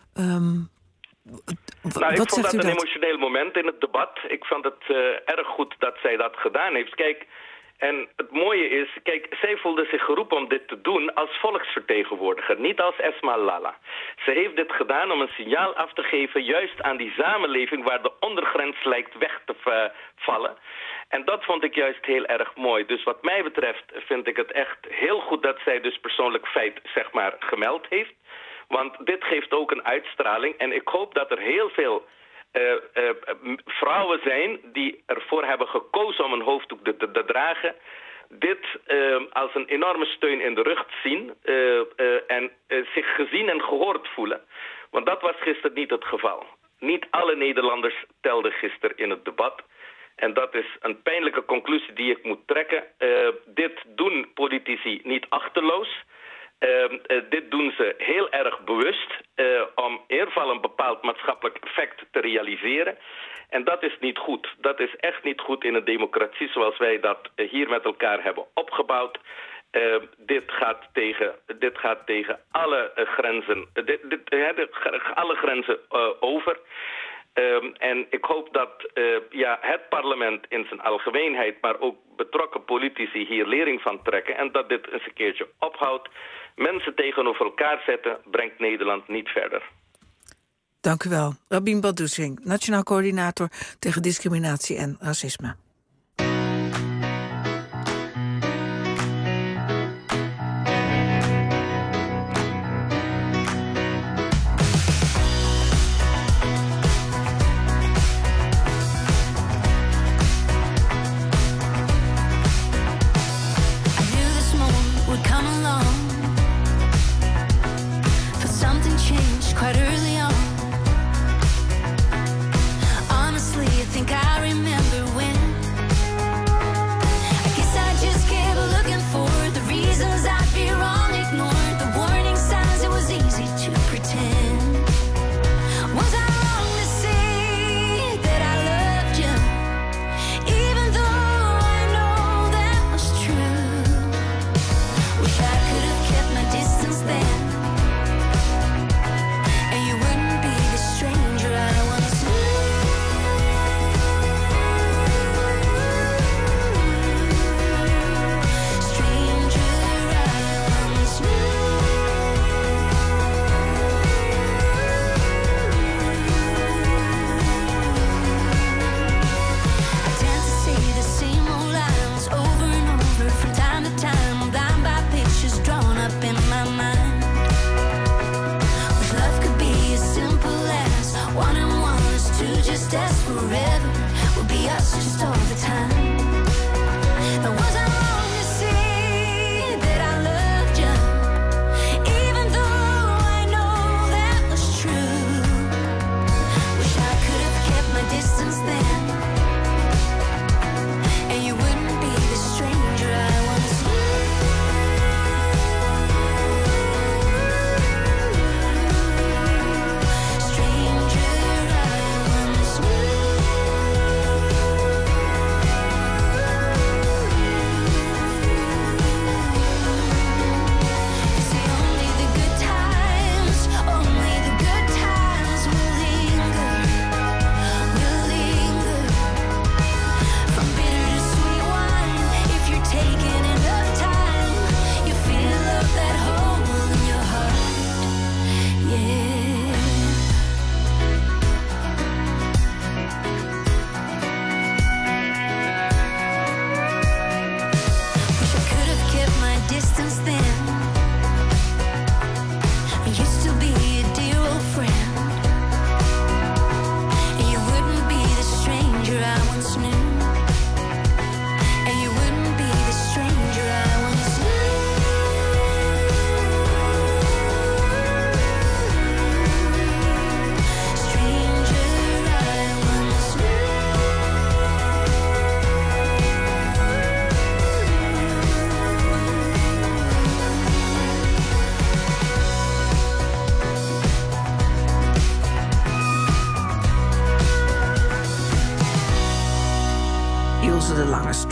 Um, nou, ik vond dat een dat? emotioneel moment in het debat. Ik vond het uh, erg goed dat zij dat gedaan heeft. Kijk, en het mooie is, kijk, zij voelde zich geroepen om dit te doen als volksvertegenwoordiger, niet als Esma Lala. Ze heeft dit gedaan om een signaal af te geven, juist aan die samenleving waar de ondergrens lijkt weg te vallen. En dat vond ik juist heel erg mooi. Dus wat mij betreft vind ik het echt heel goed dat zij dus persoonlijk feit, zeg maar, gemeld heeft. Want dit geeft ook een uitstraling. En ik hoop dat er heel veel uh, uh, vrouwen zijn die ervoor hebben gekozen om een hoofddoek te, te, te dragen. Dit uh, als een enorme steun in de rug zien uh, uh, en uh, zich gezien en gehoord voelen. Want dat was gisteren niet het geval. Niet alle Nederlanders telden gisteren in het debat. En dat is een pijnlijke conclusie die ik moet trekken. Uh, dit doen politici niet achterloos. Uh, uh, dit doen ze heel erg bewust uh, om in ieder geval een bepaald maatschappelijk effect te realiseren. En dat is niet goed. Dat is echt niet goed in een democratie zoals wij dat uh, hier met elkaar hebben opgebouwd. Uh, dit, gaat tegen, dit gaat tegen alle uh, grenzen, uh, dit, dit, uh, de, alle grenzen uh, over. Um, en ik hoop dat uh, ja, het parlement in zijn algemeenheid, maar ook betrokken politici hier lering van trekken en dat dit eens een keertje ophoudt. Mensen tegenover elkaar zetten brengt Nederland niet verder. Dank u wel. Rabin Baldoucing, Nationaal Coördinator tegen Discriminatie en Racisme.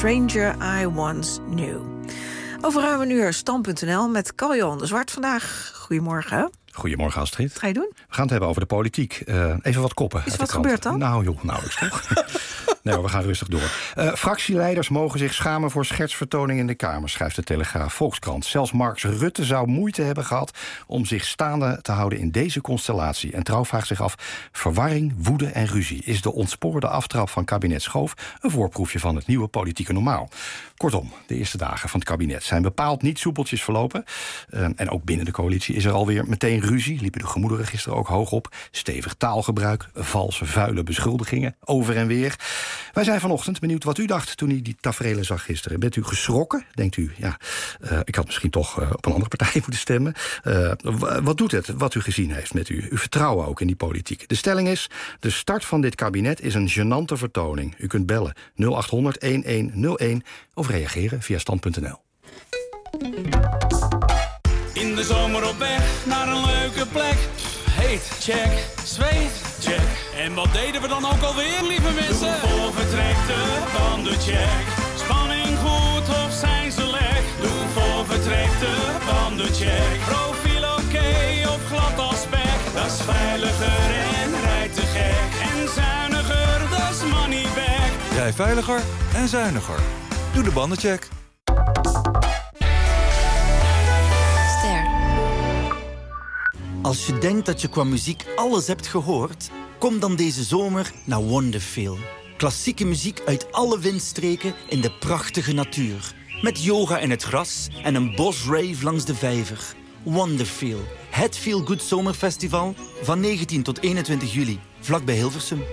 Stranger I Once Knew. Over ruim een uur stand punt n l met Carl-Johan de Zwart vandaag. Goedemorgen. Goedemorgen, Astrid. Wat ga je doen? We gaan het hebben over de politiek. Uh, even wat koppen. Is wat gebeurd dan? Nou joh, nauwelijks toch? Nee, we gaan rustig door. Uh, fractieleiders mogen zich schamen voor schertsvertoning in de Kamer, schrijft de Telegraaf. Volkskrant. Zelfs Mark Rutte zou moeite hebben gehad om zich staande te houden in deze constellatie. En Trouw vraagt zich af, verwarring, woede en ruzie. Is de ontspoorde aftrap van kabinet Schoof een voorproefje van het nieuwe politieke normaal? Kortom, de eerste dagen van het kabinet zijn bepaald niet soepeltjes verlopen. Uh, en ook binnen de coalitie is er alweer meteen ruzie. Liepen de gemoederen gisteren ook hoog op. Stevig taalgebruik, valse, vuile beschuldigingen, over en weer. Wij zijn vanochtend benieuwd wat u dacht toen u die taferelen zag gisteren. Bent u geschrokken? Denkt u, ja, uh, ik had misschien toch uh, op een andere partij moeten stemmen. Uh, wat doet het wat u gezien heeft met u? Uw vertrouwen ook in die politiek. De stelling is, de start van dit kabinet is een gênante vertoning. U kunt bellen nul acht honderd elf nul een of reageren via stand punt n l. In de zomer op weg naar een leuke plek. Heet, check. Zweet, check. En wat deden we dan ook alweer, lieve mensen? Doe voor vertrekte bandencheck. Spanning goed of zijn ze lek? Doe voor vertrekte bandencheck. Profiel oké of glad als spek? Dat is veiliger en rijdt te gek. En zuiniger, dat is money back. Rij veiliger en zuiniger. Doe de bandencheck. Als je denkt dat je qua muziek alles hebt gehoord, kom dan deze zomer naar Wonderfeel. Klassieke muziek uit alle windstreken in de prachtige natuur. Met yoga in het gras en een bosrave langs de vijver. Wonderfeel, het Feel Good Zomerfestival van negentien tot eenentwintig juli, vlakbij Hilversum.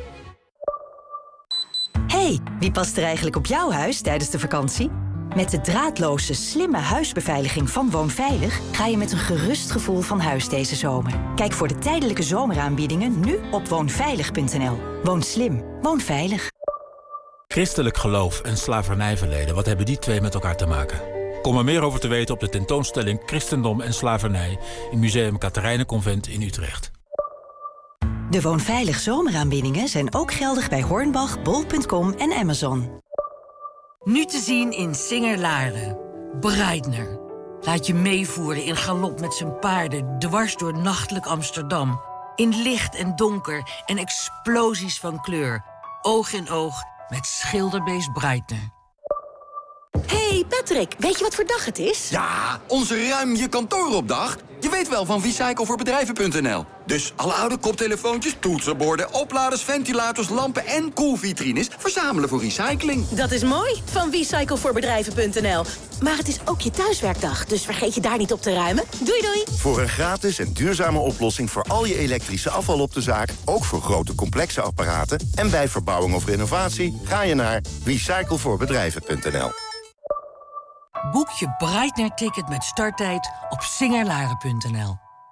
Hey, wie past er eigenlijk op jouw huis tijdens de vakantie? Met de draadloze, slimme huisbeveiliging van Woonveilig ga je met een gerust gevoel van huis deze zomer. Kijk voor de tijdelijke zomeraanbiedingen nu op woonveilig punt n l. Woon slim, woon veilig. Christelijk geloof en slavernijverleden, wat hebben die twee met elkaar te maken? Kom er meer over te weten op de tentoonstelling Christendom en Slavernij in Museum Katerijnenconvent in Utrecht. De Woonveilig zomeraanbiedingen zijn ook geldig bij Hornbach, bol punt com en Amazon. Nu te zien in Singer-Laren. Breitner. Laat je meevoeren in galop met zijn paarden dwars door nachtelijk Amsterdam. In licht en donker en explosies van kleur. Oog in oog met schilderbeest Breitner. Hey Patrick, weet je wat voor dag het is? Ja, onze ruim je kantooropdag. Je weet wel van Recycle voor bedrijven punt n l. Dus alle oude koptelefoontjes, toetsenborden, opladers, ventilators, lampen en koelvitrines verzamelen voor recycling. Dat is mooi, van Recycle voor bedrijven punt n l. Maar het is ook je thuiswerkdag, dus vergeet je daar niet op te ruimen. Doei doei! Voor een gratis en duurzame oplossing voor al je elektrische afval op de zaak, ook voor grote complexe apparaten en bij verbouwing of renovatie, ga je naar recycle voor bedrijven punt n l. Boek je Breitner-ticket met starttijd op singerlaren punt n l.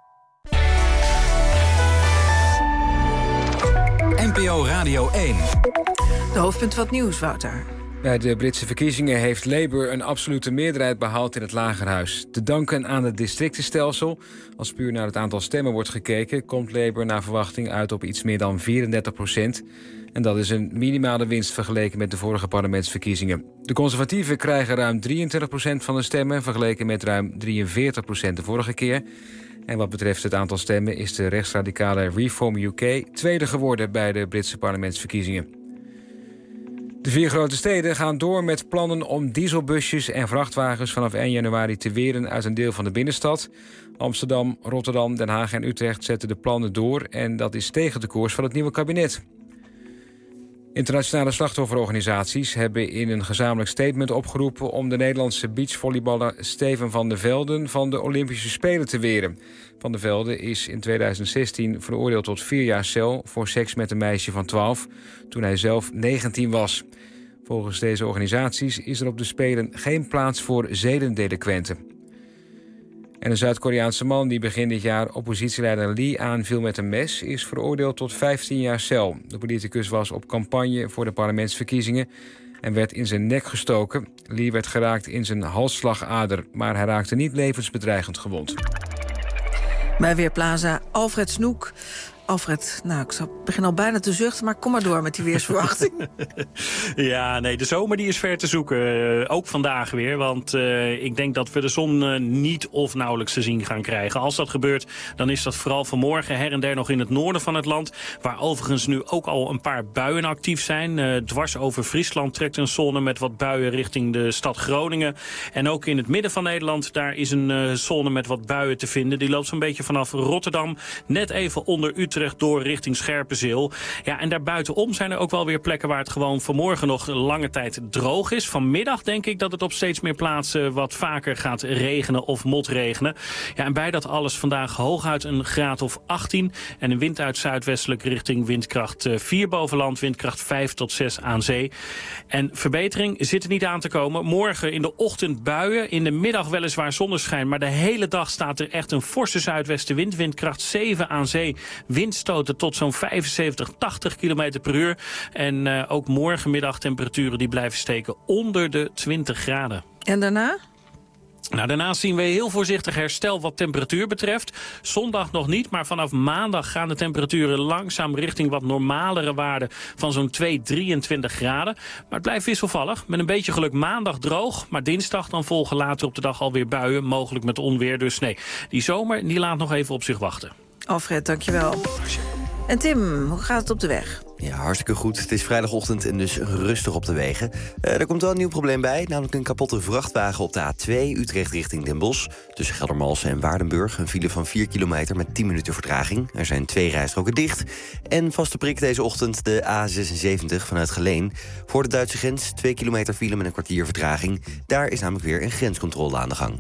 N P O Radio één. De hoofdpunt van het nieuws, Wouter. Bij de Britse verkiezingen heeft Labour een absolute meerderheid behaald in het Lagerhuis. Te danken aan het districtenstelsel. Als puur naar het aantal stemmen wordt gekeken, komt Labour naar verwachting uit op iets meer dan vierendertig procent. En dat is een minimale winst vergeleken met de vorige parlementsverkiezingen. De conservatieven krijgen ruim drieëntwintig procent van de stemmen, vergeleken met ruim drieënveertig procent de vorige keer. En wat betreft het aantal stemmen is de rechtsradicale Reform U K tweede geworden bij de Britse parlementsverkiezingen. De vier grote steden gaan door met plannen om dieselbusjes en vrachtwagens vanaf één januari te weren uit een deel van de binnenstad. Amsterdam, Rotterdam, Den Haag en Utrecht zetten de plannen door en dat is tegen de koers van het nieuwe kabinet. Internationale slachtofferorganisaties hebben in een gezamenlijk statement opgeroepen om de Nederlandse beachvolleyballer Steven van der Velden van de Olympische Spelen te weren. Van der Velden is in tweeduizend zestien veroordeeld tot vier jaar cel voor seks met een meisje van twaalf, toen hij zelf negentien was. Volgens deze organisaties is er op de Spelen geen plaats voor zedendelinquenten. En een Zuid-Koreaanse man die begin dit jaar oppositieleider Lee aanviel met een mes is veroordeeld tot vijftien jaar cel. De politicus was op campagne voor de parlementsverkiezingen en werd in zijn nek gestoken. Lee werd geraakt in zijn halsslagader, maar hij raakte niet levensbedreigend gewond. Bij Weerplaza Alfred Snoek. Alfred, nou, ik zou- begin al bijna te zuchten, maar kom maar door met die weersverwachting. Ja, nee, de zomer die is ver te zoeken. Uh, ook vandaag weer, want uh, ik denk dat we de zon uh, niet of nauwelijks te zien gaan krijgen. Als dat gebeurt, dan is dat vooral vanmorgen her en der nog in het noorden van het land, waar overigens nu ook al een paar buien actief zijn. Uh, dwars over Friesland trekt een zone met wat buien richting de stad Groningen. En ook in het midden van Nederland, daar is een uh, zone met wat buien te vinden. Die loopt zo'n beetje vanaf Rotterdam, net even onder Utrecht door richting Scherpenzeel. Ja, en daar buitenom zijn er ook wel weer plekken waar het gewoon vanmorgen nog lange tijd droog is. Vanmiddag denk ik dat het op steeds meer plaatsen wat vaker gaat regenen of motregenen. Ja, en bij dat alles vandaag hooguit een graad of achttien en een wind uit zuidwestelijk richting windkracht vier boven land, windkracht vijf tot zes aan zee. En verbetering zit er niet aan te komen. Morgen in de ochtend buien, in de middag weliswaar zonneschijn, maar de hele dag staat er echt een forse zuidwestenwind, windkracht zeven aan zee. Windstoten tot zo'n vijfenzeventig, tachtig kilometer per uur. En uh, ook morgenmiddag temperaturen die blijven steken onder de twintig graden. En daarna? Nou, daarnaast zien we heel voorzichtig herstel wat temperatuur betreft. Zondag nog niet, maar vanaf maandag gaan de temperaturen langzaam richting wat normalere waarden van zo'n twee, drieëntwintig graden. Maar het blijft wisselvallig. Met een beetje geluk maandag droog, maar dinsdag dan volgen later op de dag alweer buien, mogelijk met onweer. Dus nee, die zomer die laat nog even op zich wachten. Alfred, dankjewel. En Tim, hoe gaat het op de weg? Ja, hartstikke goed. Het is vrijdagochtend en dus rustig op de wegen. Uh, er komt wel een nieuw probleem bij, namelijk een kapotte vrachtwagen op de A twee Utrecht richting Den Bosch. Tussen Geldermalsen en Waardenburg. Een file van vier kilometer met tien minuten vertraging. Er zijn twee rijstroken dicht. En vaste prik deze ochtend de A zesenzeventig vanuit Geleen. Voor de Duitse grens twee kilometer file met een kwartier vertraging. Daar is namelijk weer een grenscontrole aan de gang.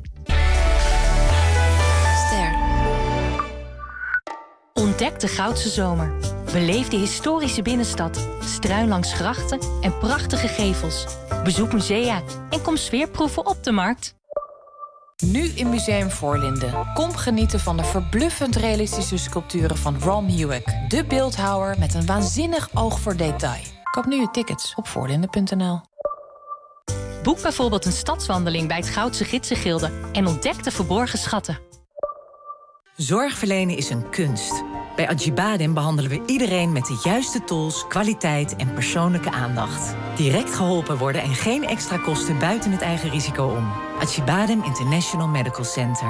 Ontdek de Goudse Zomer. Beleef de historische binnenstad, struin langs grachten en prachtige gevels. Bezoek musea en kom sfeerproeven op de markt. Nu in Museum Voorlinden. Kom genieten van de verbluffend realistische sculpturen van Ron Hewick. De beeldhouwer met een waanzinnig oog voor detail. Koop nu je tickets op voorlinden punt n l. Boek bijvoorbeeld een stadswandeling bij het Goudse Gidsengilde en ontdek de verborgen schatten. Zorg verlenen is een kunst. Bij Acibadem behandelen we iedereen met de juiste tools, kwaliteit en persoonlijke aandacht. Direct geholpen worden en geen extra kosten buiten het eigen risico om. Acibadem International Medical Center.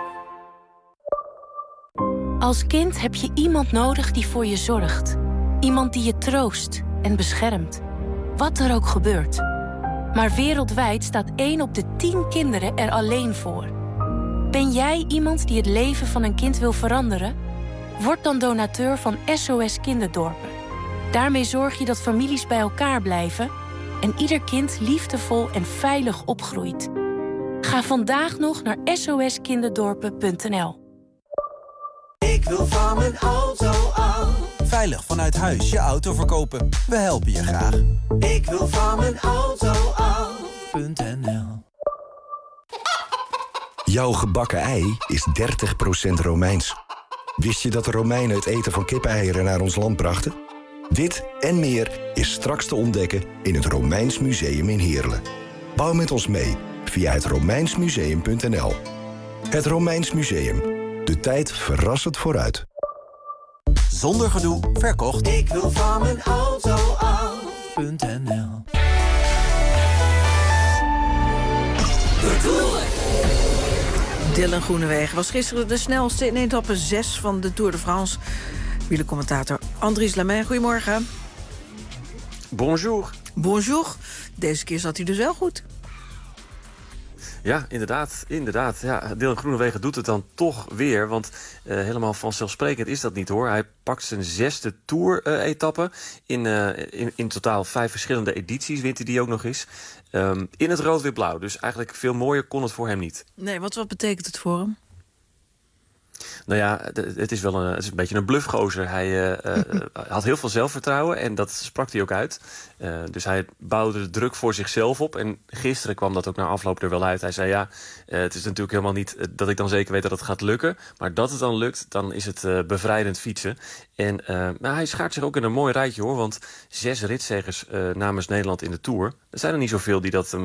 Als kind heb je iemand nodig die voor je zorgt. Iemand die je troost en beschermt. Wat er ook gebeurt. Maar wereldwijd staat één op de tien kinderen er alleen voor. Ben jij iemand die het leven van een kind wil veranderen? Word dan donateur van S O S Kinderdorpen. Daarmee zorg je dat families bij elkaar blijven en ieder kind liefdevol en veilig opgroeit. Ga vandaag nog naar S O S kinderdorpen punt n l. Ik wil van mijn auto af. Veilig vanuit huis je auto verkopen. We helpen je graag. Ik wil van mijn auto af. .nl. Jouw gebakken ei is dertig procent Romeins. Wist je dat de Romeinen het eten van kippeneieren naar ons land brachten? Dit en meer is straks te ontdekken in het Romeins Museum in Heerlen. Bouw met ons mee via het romeinsmuseum punt n l. Het Romeins Museum. De tijd verrassend vooruit. Zonder gedoe, verkocht. Ik wil van mijn auto af. .nl. Dylan Groenewegen was gisteren de snelste in etappe zes van de Tour de France. Wielercommentator Andries Lemaire, goedemorgen. Bonjour. Bonjour. Deze keer zat hij dus wel goed. Ja, inderdaad. inderdaad. Ja, Dylan Groenewegen doet het dan toch weer. Want uh, helemaal vanzelfsprekend is dat niet, hoor. Hij pakt zijn zesde Tour-etappe. In, uh, in, in totaal vijf verschillende edities wint hij die ook nog eens. Um, in het rood-wit-blauw. Dus eigenlijk veel mooier kon het voor hem niet. Nee, wat, wat betekent het voor hem? Nou ja, het is wel een, het is een beetje een bluffgozer. Hij uh, uh, had heel veel zelfvertrouwen en dat sprak hij ook uit. Uh, dus hij bouwde de druk voor zichzelf op. En gisteren kwam dat ook na afloop er wel uit. Hij zei, ja, uh, het is natuurlijk helemaal niet uh, dat ik dan zeker weet dat het gaat lukken. Maar dat het dan lukt, dan is het uh, bevrijdend fietsen. En uh, nou, hij schaart zich ook in een mooi rijtje, hoor. Want zes ritzegers uh, namens Nederland in de Tour. Er zijn er niet zoveel die dat hem uh,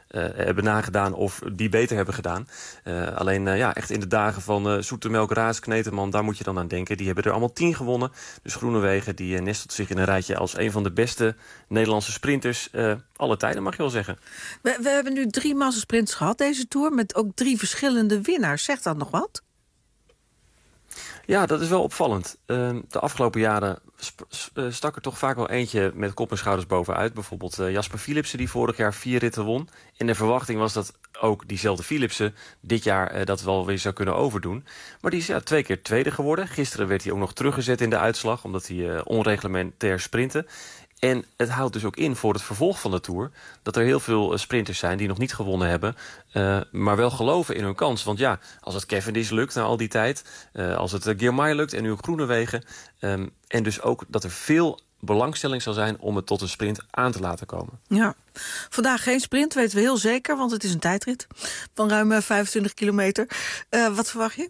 uh, hebben nagedaan of die beter hebben gedaan. Uh, alleen uh, ja, echt in de dagen van uh, Zoetemelk, Raas, Kneteman, daar moet je dan aan denken. Die hebben er allemaal tien gewonnen. Dus Groenewegen die uh, nestelt zich in een rijtje als een van de beste Nederlandse sprinters uh, alle tijden, mag je wel zeggen. We, we hebben nu drie massasprints gehad deze Tour, met ook drie verschillende winnaars. Zegt dat nog wat? Ja, dat is wel opvallend. Uh, de afgelopen jaren sp uh, stak er toch vaak wel eentje met kop en schouders bovenuit. Bijvoorbeeld uh, Jasper Philipsen, die vorig jaar vier ritten won. In de verwachting was dat ook diezelfde Philipsen dit jaar uh, dat wel weer zou kunnen overdoen. Maar die is ja, twee keer tweede geworden. Gisteren werd hij ook nog teruggezet in de uitslag, omdat hij uh, onreglementair sprintte. En het houdt dus ook in voor het vervolg van de Tour dat er heel veel sprinters zijn die nog niet gewonnen hebben, uh, maar wel geloven in hun kans. Want ja, als het Cavendish lukt na al die tijd, uh, als het uh, Girmay lukt en nu ook Groenewegen, um, en dus ook dat er veel belangstelling zal zijn om het tot een sprint aan te laten komen. Ja, vandaag geen sprint, weten we heel zeker, want het is een tijdrit van ruim vijfentwintig kilometer. Uh, wat verwacht je?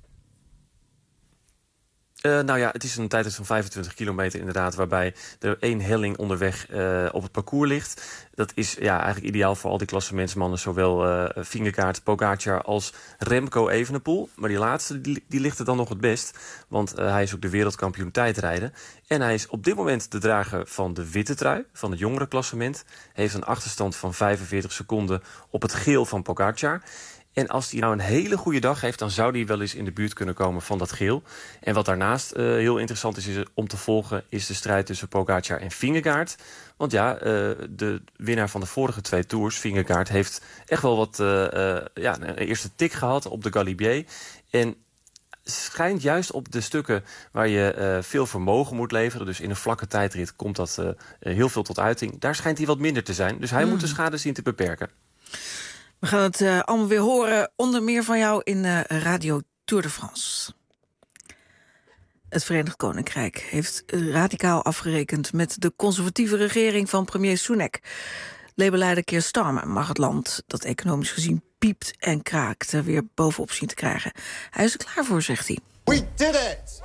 Uh, nou ja, het is een tijdrit van vijfentwintig kilometer inderdaad, waarbij er één helling onderweg uh, op het parcours ligt. Dat is ja, eigenlijk ideaal voor al die klassementsmannen, zowel uh, Vingegaard, Pogacar als Remco Evenepoel. Maar die laatste, die, die ligt er dan nog het best, want uh, hij is ook de wereldkampioen tijdrijden. En hij is op dit moment de drager van de witte trui, van het jongere klassement. Heeft een achterstand van vijfenveertig seconden op het geel van Pogacar. En als hij nou een hele goede dag heeft, dan zou hij wel eens in de buurt kunnen komen van dat geel. En wat daarnaast uh, heel interessant is, is om te volgen, is de strijd tussen Pogacar en Vingegaard. Want ja, uh, de winnaar van de vorige twee tours, Vingegaard, heeft echt wel wat uh, uh, ja, een eerste tik gehad op de Galibier. En schijnt juist op de stukken waar je uh, veel vermogen moet leveren, dus in een vlakke tijdrit komt dat uh, heel veel tot uiting. Daar schijnt hij wat minder te zijn. Dus hij mm. moet de schade zien te beperken. We gaan het uh, allemaal weer horen, onder meer van jou in uh, Radio Tour de France. Het Verenigd Koninkrijk heeft radicaal afgerekend met de conservatieve regering van premier Sunak. Labour-leider Keir Starmer mag het land, dat economisch gezien piept en kraakt, er weer bovenop zien te krijgen. Hij is er klaar voor, zegt hij. We did it!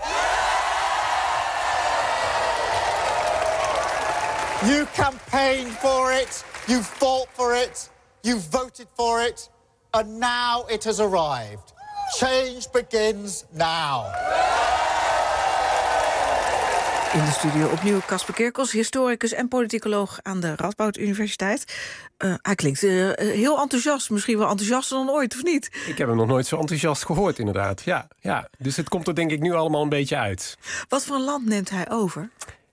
You campaigned for it, you fought for it. You voted for it, and now it has arrived. Change begins now. In de studio opnieuw Casper Kerkels, historicus en politicoloog aan de Radboud Universiteit. Uh, hij klinkt uh, heel enthousiast, misschien wel enthousiaster dan ooit, of niet? Ik heb hem nog nooit zo enthousiast gehoord, inderdaad. Ja, ja. Dus het komt er denk ik nu allemaal een beetje uit. Wat voor een land neemt hij over?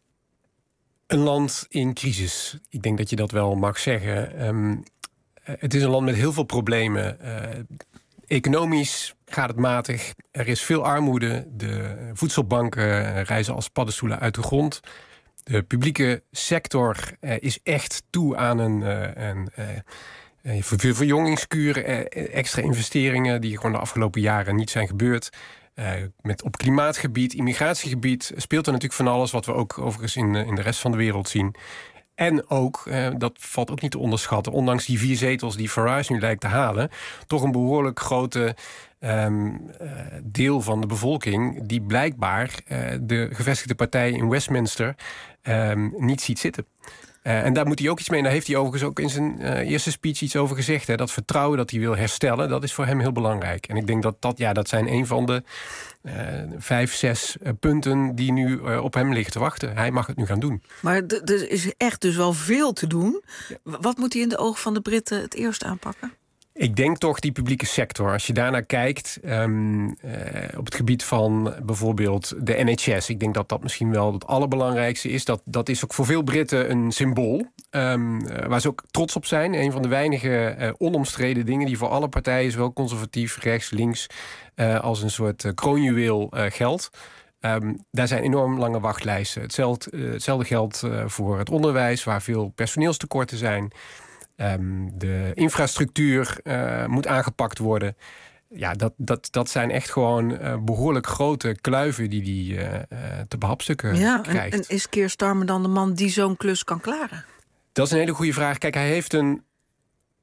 Een land in crisis. Ik denk dat je dat wel mag zeggen. Um, Het is een land met heel veel problemen. Uh, economisch gaat het matig. Er is veel armoede. De voedselbanken reizen als paddenstoelen uit de grond. De publieke sector uh, is echt toe aan een, uh, een uh, ver verjongingskuur. Uh, extra investeringen die gewoon de afgelopen jaren niet zijn gebeurd. Uh, met op klimaatgebied, immigratiegebied speelt er natuurlijk van alles, wat we ook overigens in, uh, in de rest van de wereld zien. En ook, eh, dat valt ook niet te onderschatten, ondanks die vier zetels die Farage nu lijkt te halen, toch een behoorlijk grote um, uh, deel van de bevolking die blijkbaar uh, de gevestigde partij in Westminster um, niet ziet zitten. Uh, en daar moet hij ook iets mee. En daar heeft hij overigens ook in zijn uh, eerste speech iets over gezegd. Hè. Dat vertrouwen dat hij wil herstellen, dat is voor hem heel belangrijk. En ik denk dat dat, ja, dat zijn een van de uh, vijf, zes uh, punten die nu uh, op hem liggen te wachten. Hij mag het nu gaan doen. Maar er is echt dus wel veel te doen. Ja. Wat moet hij in de ogen van de Britten het eerst aanpakken? Ik denk toch die publieke sector. Als je daarnaar kijkt, um, uh, op het gebied van bijvoorbeeld de N H S. Ik denk dat dat misschien wel het allerbelangrijkste is. Dat, dat is ook voor veel Britten een symbool. Um, uh, waar ze ook trots op zijn. Een van de weinige uh, onomstreden dingen die voor alle partijen, zowel conservatief, rechts, links, uh, als een soort uh, kroonjuweel uh, geldt. Um, daar zijn enorm lange wachtlijsten. Hetzelfde, uh, hetzelfde geldt uh, voor het onderwijs, waar veel personeelstekorten zijn. Um, de infrastructuur uh, moet aangepakt worden. Ja, dat, dat, dat zijn echt gewoon uh, behoorlijk grote kluiven die die uh, uh, te behapstukken ja, krijgt. En, en is Keir Starmer dan de man die zo'n klus kan klaren? Dat is een hele goede vraag. Kijk, hij heeft een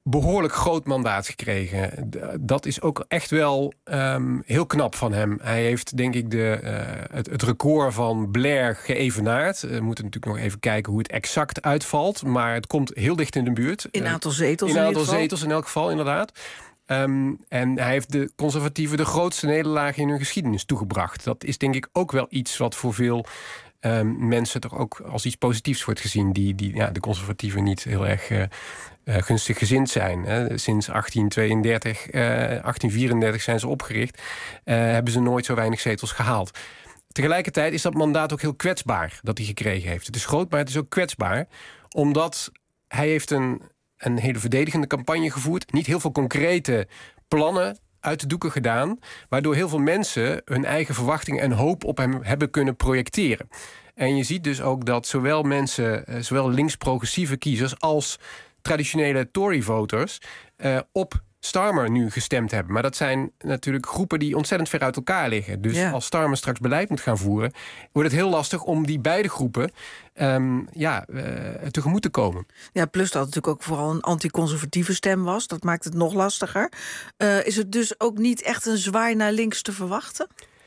behoorlijk groot mandaat gekregen. Dat is ook echt wel um, heel knap van hem. Hij heeft, denk ik, de, uh, het, het record van Blair geëvenaard. We moeten natuurlijk nog even kijken hoe het exact uitvalt. Maar het komt heel dicht in de buurt. In aantal zetels in, in aantal ieder zetels in elk geval, inderdaad. Um, en hij heeft de conservatieven de grootste nederlaag in hun geschiedenis toegebracht. Dat is denk ik ook wel iets wat voor veel um, mensen toch ook als iets positiefs wordt gezien. Die, die ja, de conservatieven niet heel erg uh, uh, gunstig gezind zijn. Hè. Sinds achttien tweeëndertig, uh, achttien vierendertig zijn ze opgericht. Uh, hebben ze nooit zo weinig zetels gehaald. Tegelijkertijd is dat mandaat ook heel kwetsbaar dat hij gekregen heeft. Het is groot, maar het is ook kwetsbaar. Omdat hij heeft een, een hele verdedigende campagne gevoerd. Niet heel veel concrete plannen uit de doeken gedaan. Waardoor heel veel mensen hun eigen verwachtingen en hoop op hem hebben kunnen projecteren. En je ziet dus ook dat zowel mensen, zowel links-progressieve kiezers als traditionele Tory-voters uh, op Starmer nu gestemd hebben. Maar dat zijn natuurlijk groepen die ontzettend ver uit elkaar liggen. Dus ja. als Starmer straks beleid moet gaan voeren, wordt het heel lastig om die beide groepen um, ja, uh, tegemoet te komen. Ja, plus dat het natuurlijk ook vooral een anticonservatieve stem was. Dat maakt het nog lastiger. Uh, is het dus ook niet echt een zwaai naar links te verwachten?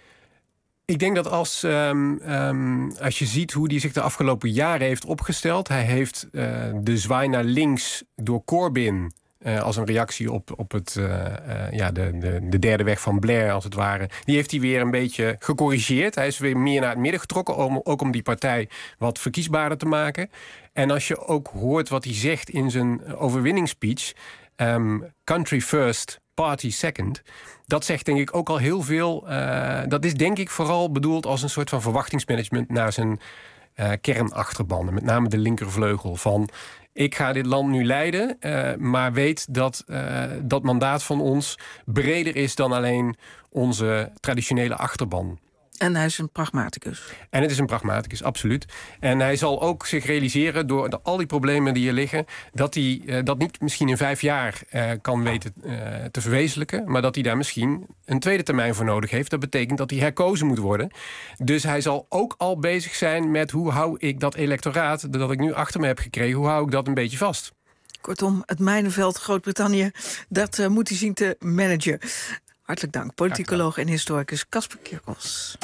Ik denk dat als, um, um, als je ziet hoe hij zich de afgelopen jaren heeft opgesteld, hij heeft uh, de zwaai naar links door Corbyn Uh, als een reactie op, op het, uh, uh, ja, de, de, de derde weg van Blair, als het ware. Die heeft hij weer een beetje gecorrigeerd. Hij is weer meer naar het midden getrokken, om, ook om die partij wat verkiesbaarder te maken. En als je ook hoort wat hij zegt in zijn overwinningsspeech, um, country first, party second, dat zegt denk ik ook al heel veel. Uh, dat is denk ik vooral bedoeld als een soort van verwachtingsmanagement naar zijn uh, kernachterban. Met name de linkervleugel van: ik ga dit land nu leiden, uh, maar weet dat uh, dat mandaat van ons breder is dan alleen onze traditionele achterban. En hij is een pragmaticus. En het is een pragmaticus, absoluut. En hij zal ook zich realiseren, door de, al die problemen die er liggen, dat hij uh, dat niet misschien in vijf jaar uh, kan weten uh, te verwezenlijken, maar dat hij daar misschien een tweede termijn voor nodig heeft. Dat betekent dat hij herkozen moet worden. Dus hij zal ook al bezig zijn met: hoe hou ik dat electoraat dat ik nu achter me heb gekregen, hoe hou ik dat een beetje vast? Kortom, het mijnenveld Groot-Brittannië, dat uh, moet hij zien te managen. Hartelijk dank, politicoloog en historicus Casper Kirkos.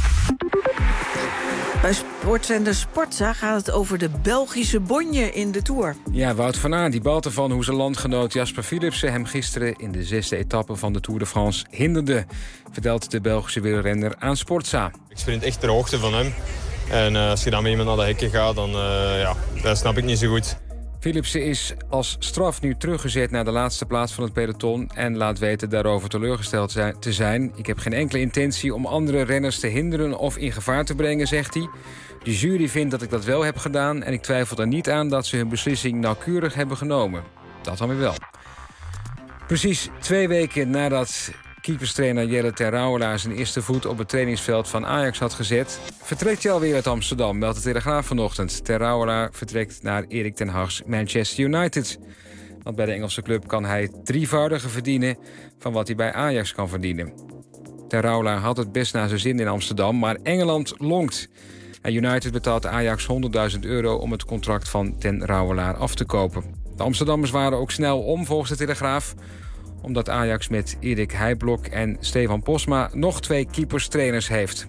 Bij sportzender Sportza gaat het over de Belgische bonje in de Tour. Ja, Wout van Aert die balt ervan hoe zijn landgenoot Jasper Philipsen hem gisteren in de zesde etappe van de Tour de France hinderde, vertelt de Belgische wielrenner aan Sportza. Ik sprint echt ter hoogte van hem. En uh, als je dan met iemand naar de hekken gaat, dan uh, ja, dat snap ik niet zo goed. Philipsen is als straf nu teruggezet naar de laatste plaats van het peloton en laat weten daarover teleurgesteld te zijn. Ik heb geen enkele intentie om andere renners te hinderen of in gevaar te brengen, zegt hij. De jury vindt dat ik dat wel heb gedaan en ik twijfel er niet aan dat ze hun beslissing nauwkeurig hebben genomen. Dat dan weer wel. Precies twee weken nadat keeperstrainer Jelle Ter Rauwelaar zijn eerste voet op het trainingsveld van Ajax had gezet, vertrekt hij alweer uit Amsterdam, meldt de Telegraaf vanochtend. Ter Rauwelaar vertrekt naar Erik ten Hag's Manchester United. Want bij de Engelse club kan hij het drievoudige verdienen van wat hij bij Ajax kan verdienen. Ter Rauwelaar had het best naar zijn zin in Amsterdam, maar Engeland lonkt. En United betaalt Ajax honderdduizend euro om het contract van Ten Rauwelaar af te kopen. De Amsterdammers waren ook snel om, volgens de Telegraaf, omdat Ajax met Erik Heijblok en Stefan Posma nog twee keeperstrainers heeft.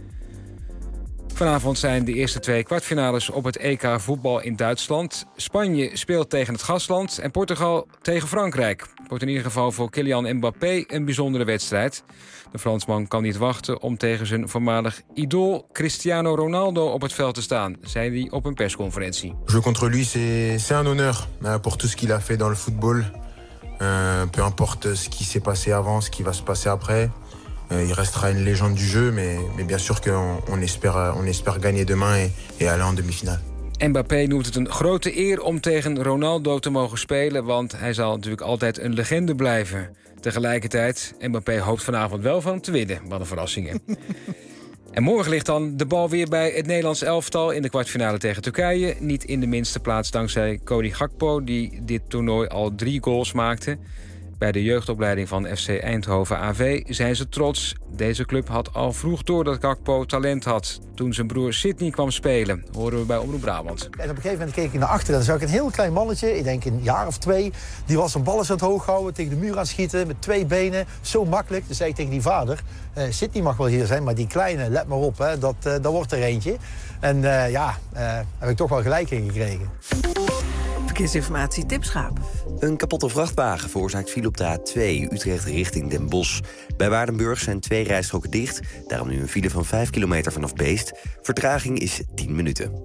Vanavond zijn de eerste twee kwartfinales op het E K voetbal in Duitsland. Spanje speelt tegen het gastland en Portugal tegen Frankrijk. Het wordt in ieder geval voor Kylian Mbappé een bijzondere wedstrijd. De Fransman kan niet wachten om tegen zijn voormalig idool Cristiano Ronaldo op het veld te staan, zei hij op een persconferentie. Jouer contre lui, c'est un honneur pour tout ce qu'il a fait dans le football. Euh, peu importe ce qui s'est passé avant, ce qui va se passer après. Euh, il restera une légende du jeu, mais, mais bien sûr qu'on on espère, on espère gagner demain et, et aller en demi-finale. Mbappé noemt het een grote eer om tegen Ronaldo te mogen spelen, want hij zal natuurlijk altijd een legende blijven. Tegelijkertijd, Mbappé hoopt vanavond wel van hem te winnen. Wat een verrassingen. En morgen ligt dan de bal weer bij het Nederlands elftal in de kwartfinale tegen Turkije. Niet in de minste plaats dankzij Cody Gakpo, die dit toernooi al drie goals maakte. Bij de jeugdopleiding van F C Eindhoven A V zijn ze trots. Deze club had al vroeg door dat Gakpo talent had. Toen zijn broer Sidney kwam spelen, horen we bij Omroep Brabant. En op een gegeven moment keek ik naar achteren en dan zag ik een heel klein mannetje, ik denk een jaar of twee, die was zijn ballen zo hoog houden, tegen de muur aan schieten, met twee benen, zo makkelijk. Dus zei ik tegen die vader, uh, Sidney mag wel hier zijn, maar die kleine, let maar op, hè, dat, uh, dat wordt er eentje. En uh, ja, uh, heb ik toch wel gelijk in gekregen. Verkeersinformatie, Tim Schaap. Een kapotte vrachtwagen veroorzaakt file op de A twee, Utrecht richting Den Bosch. Bij Waardenburg zijn twee rijstroken dicht. Daarom nu een file van vijf kilometer vanaf Beest. Vertraging is tien minuten.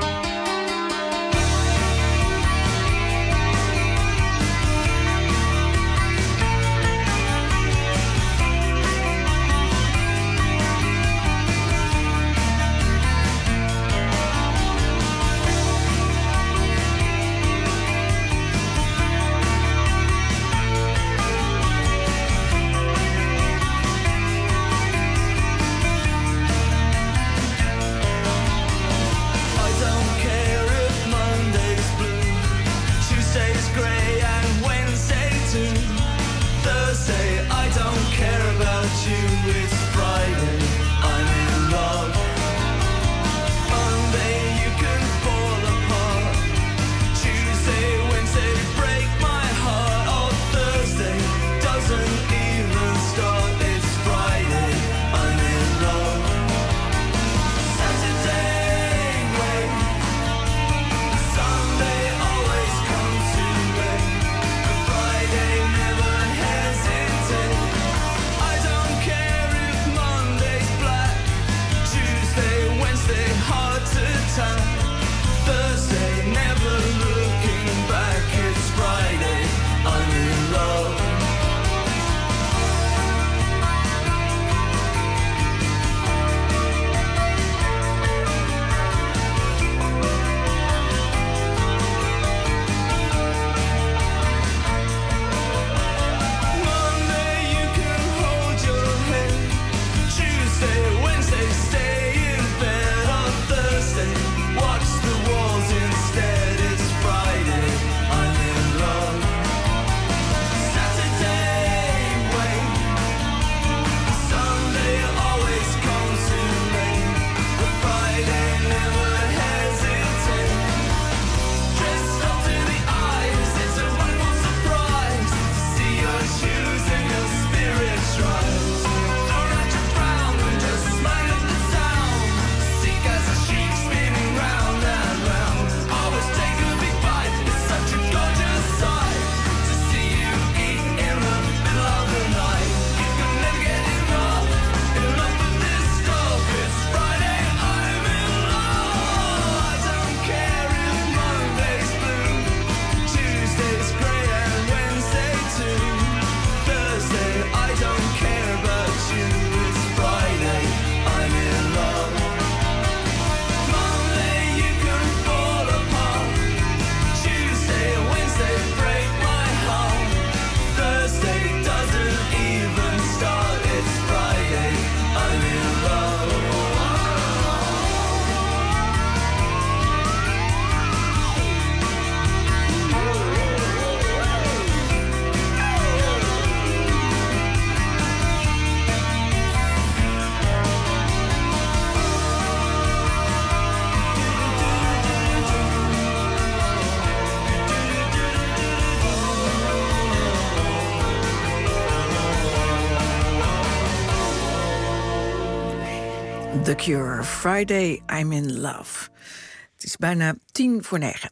The Cure, Friday, I'm in Love. Het is bijna tien voor negen.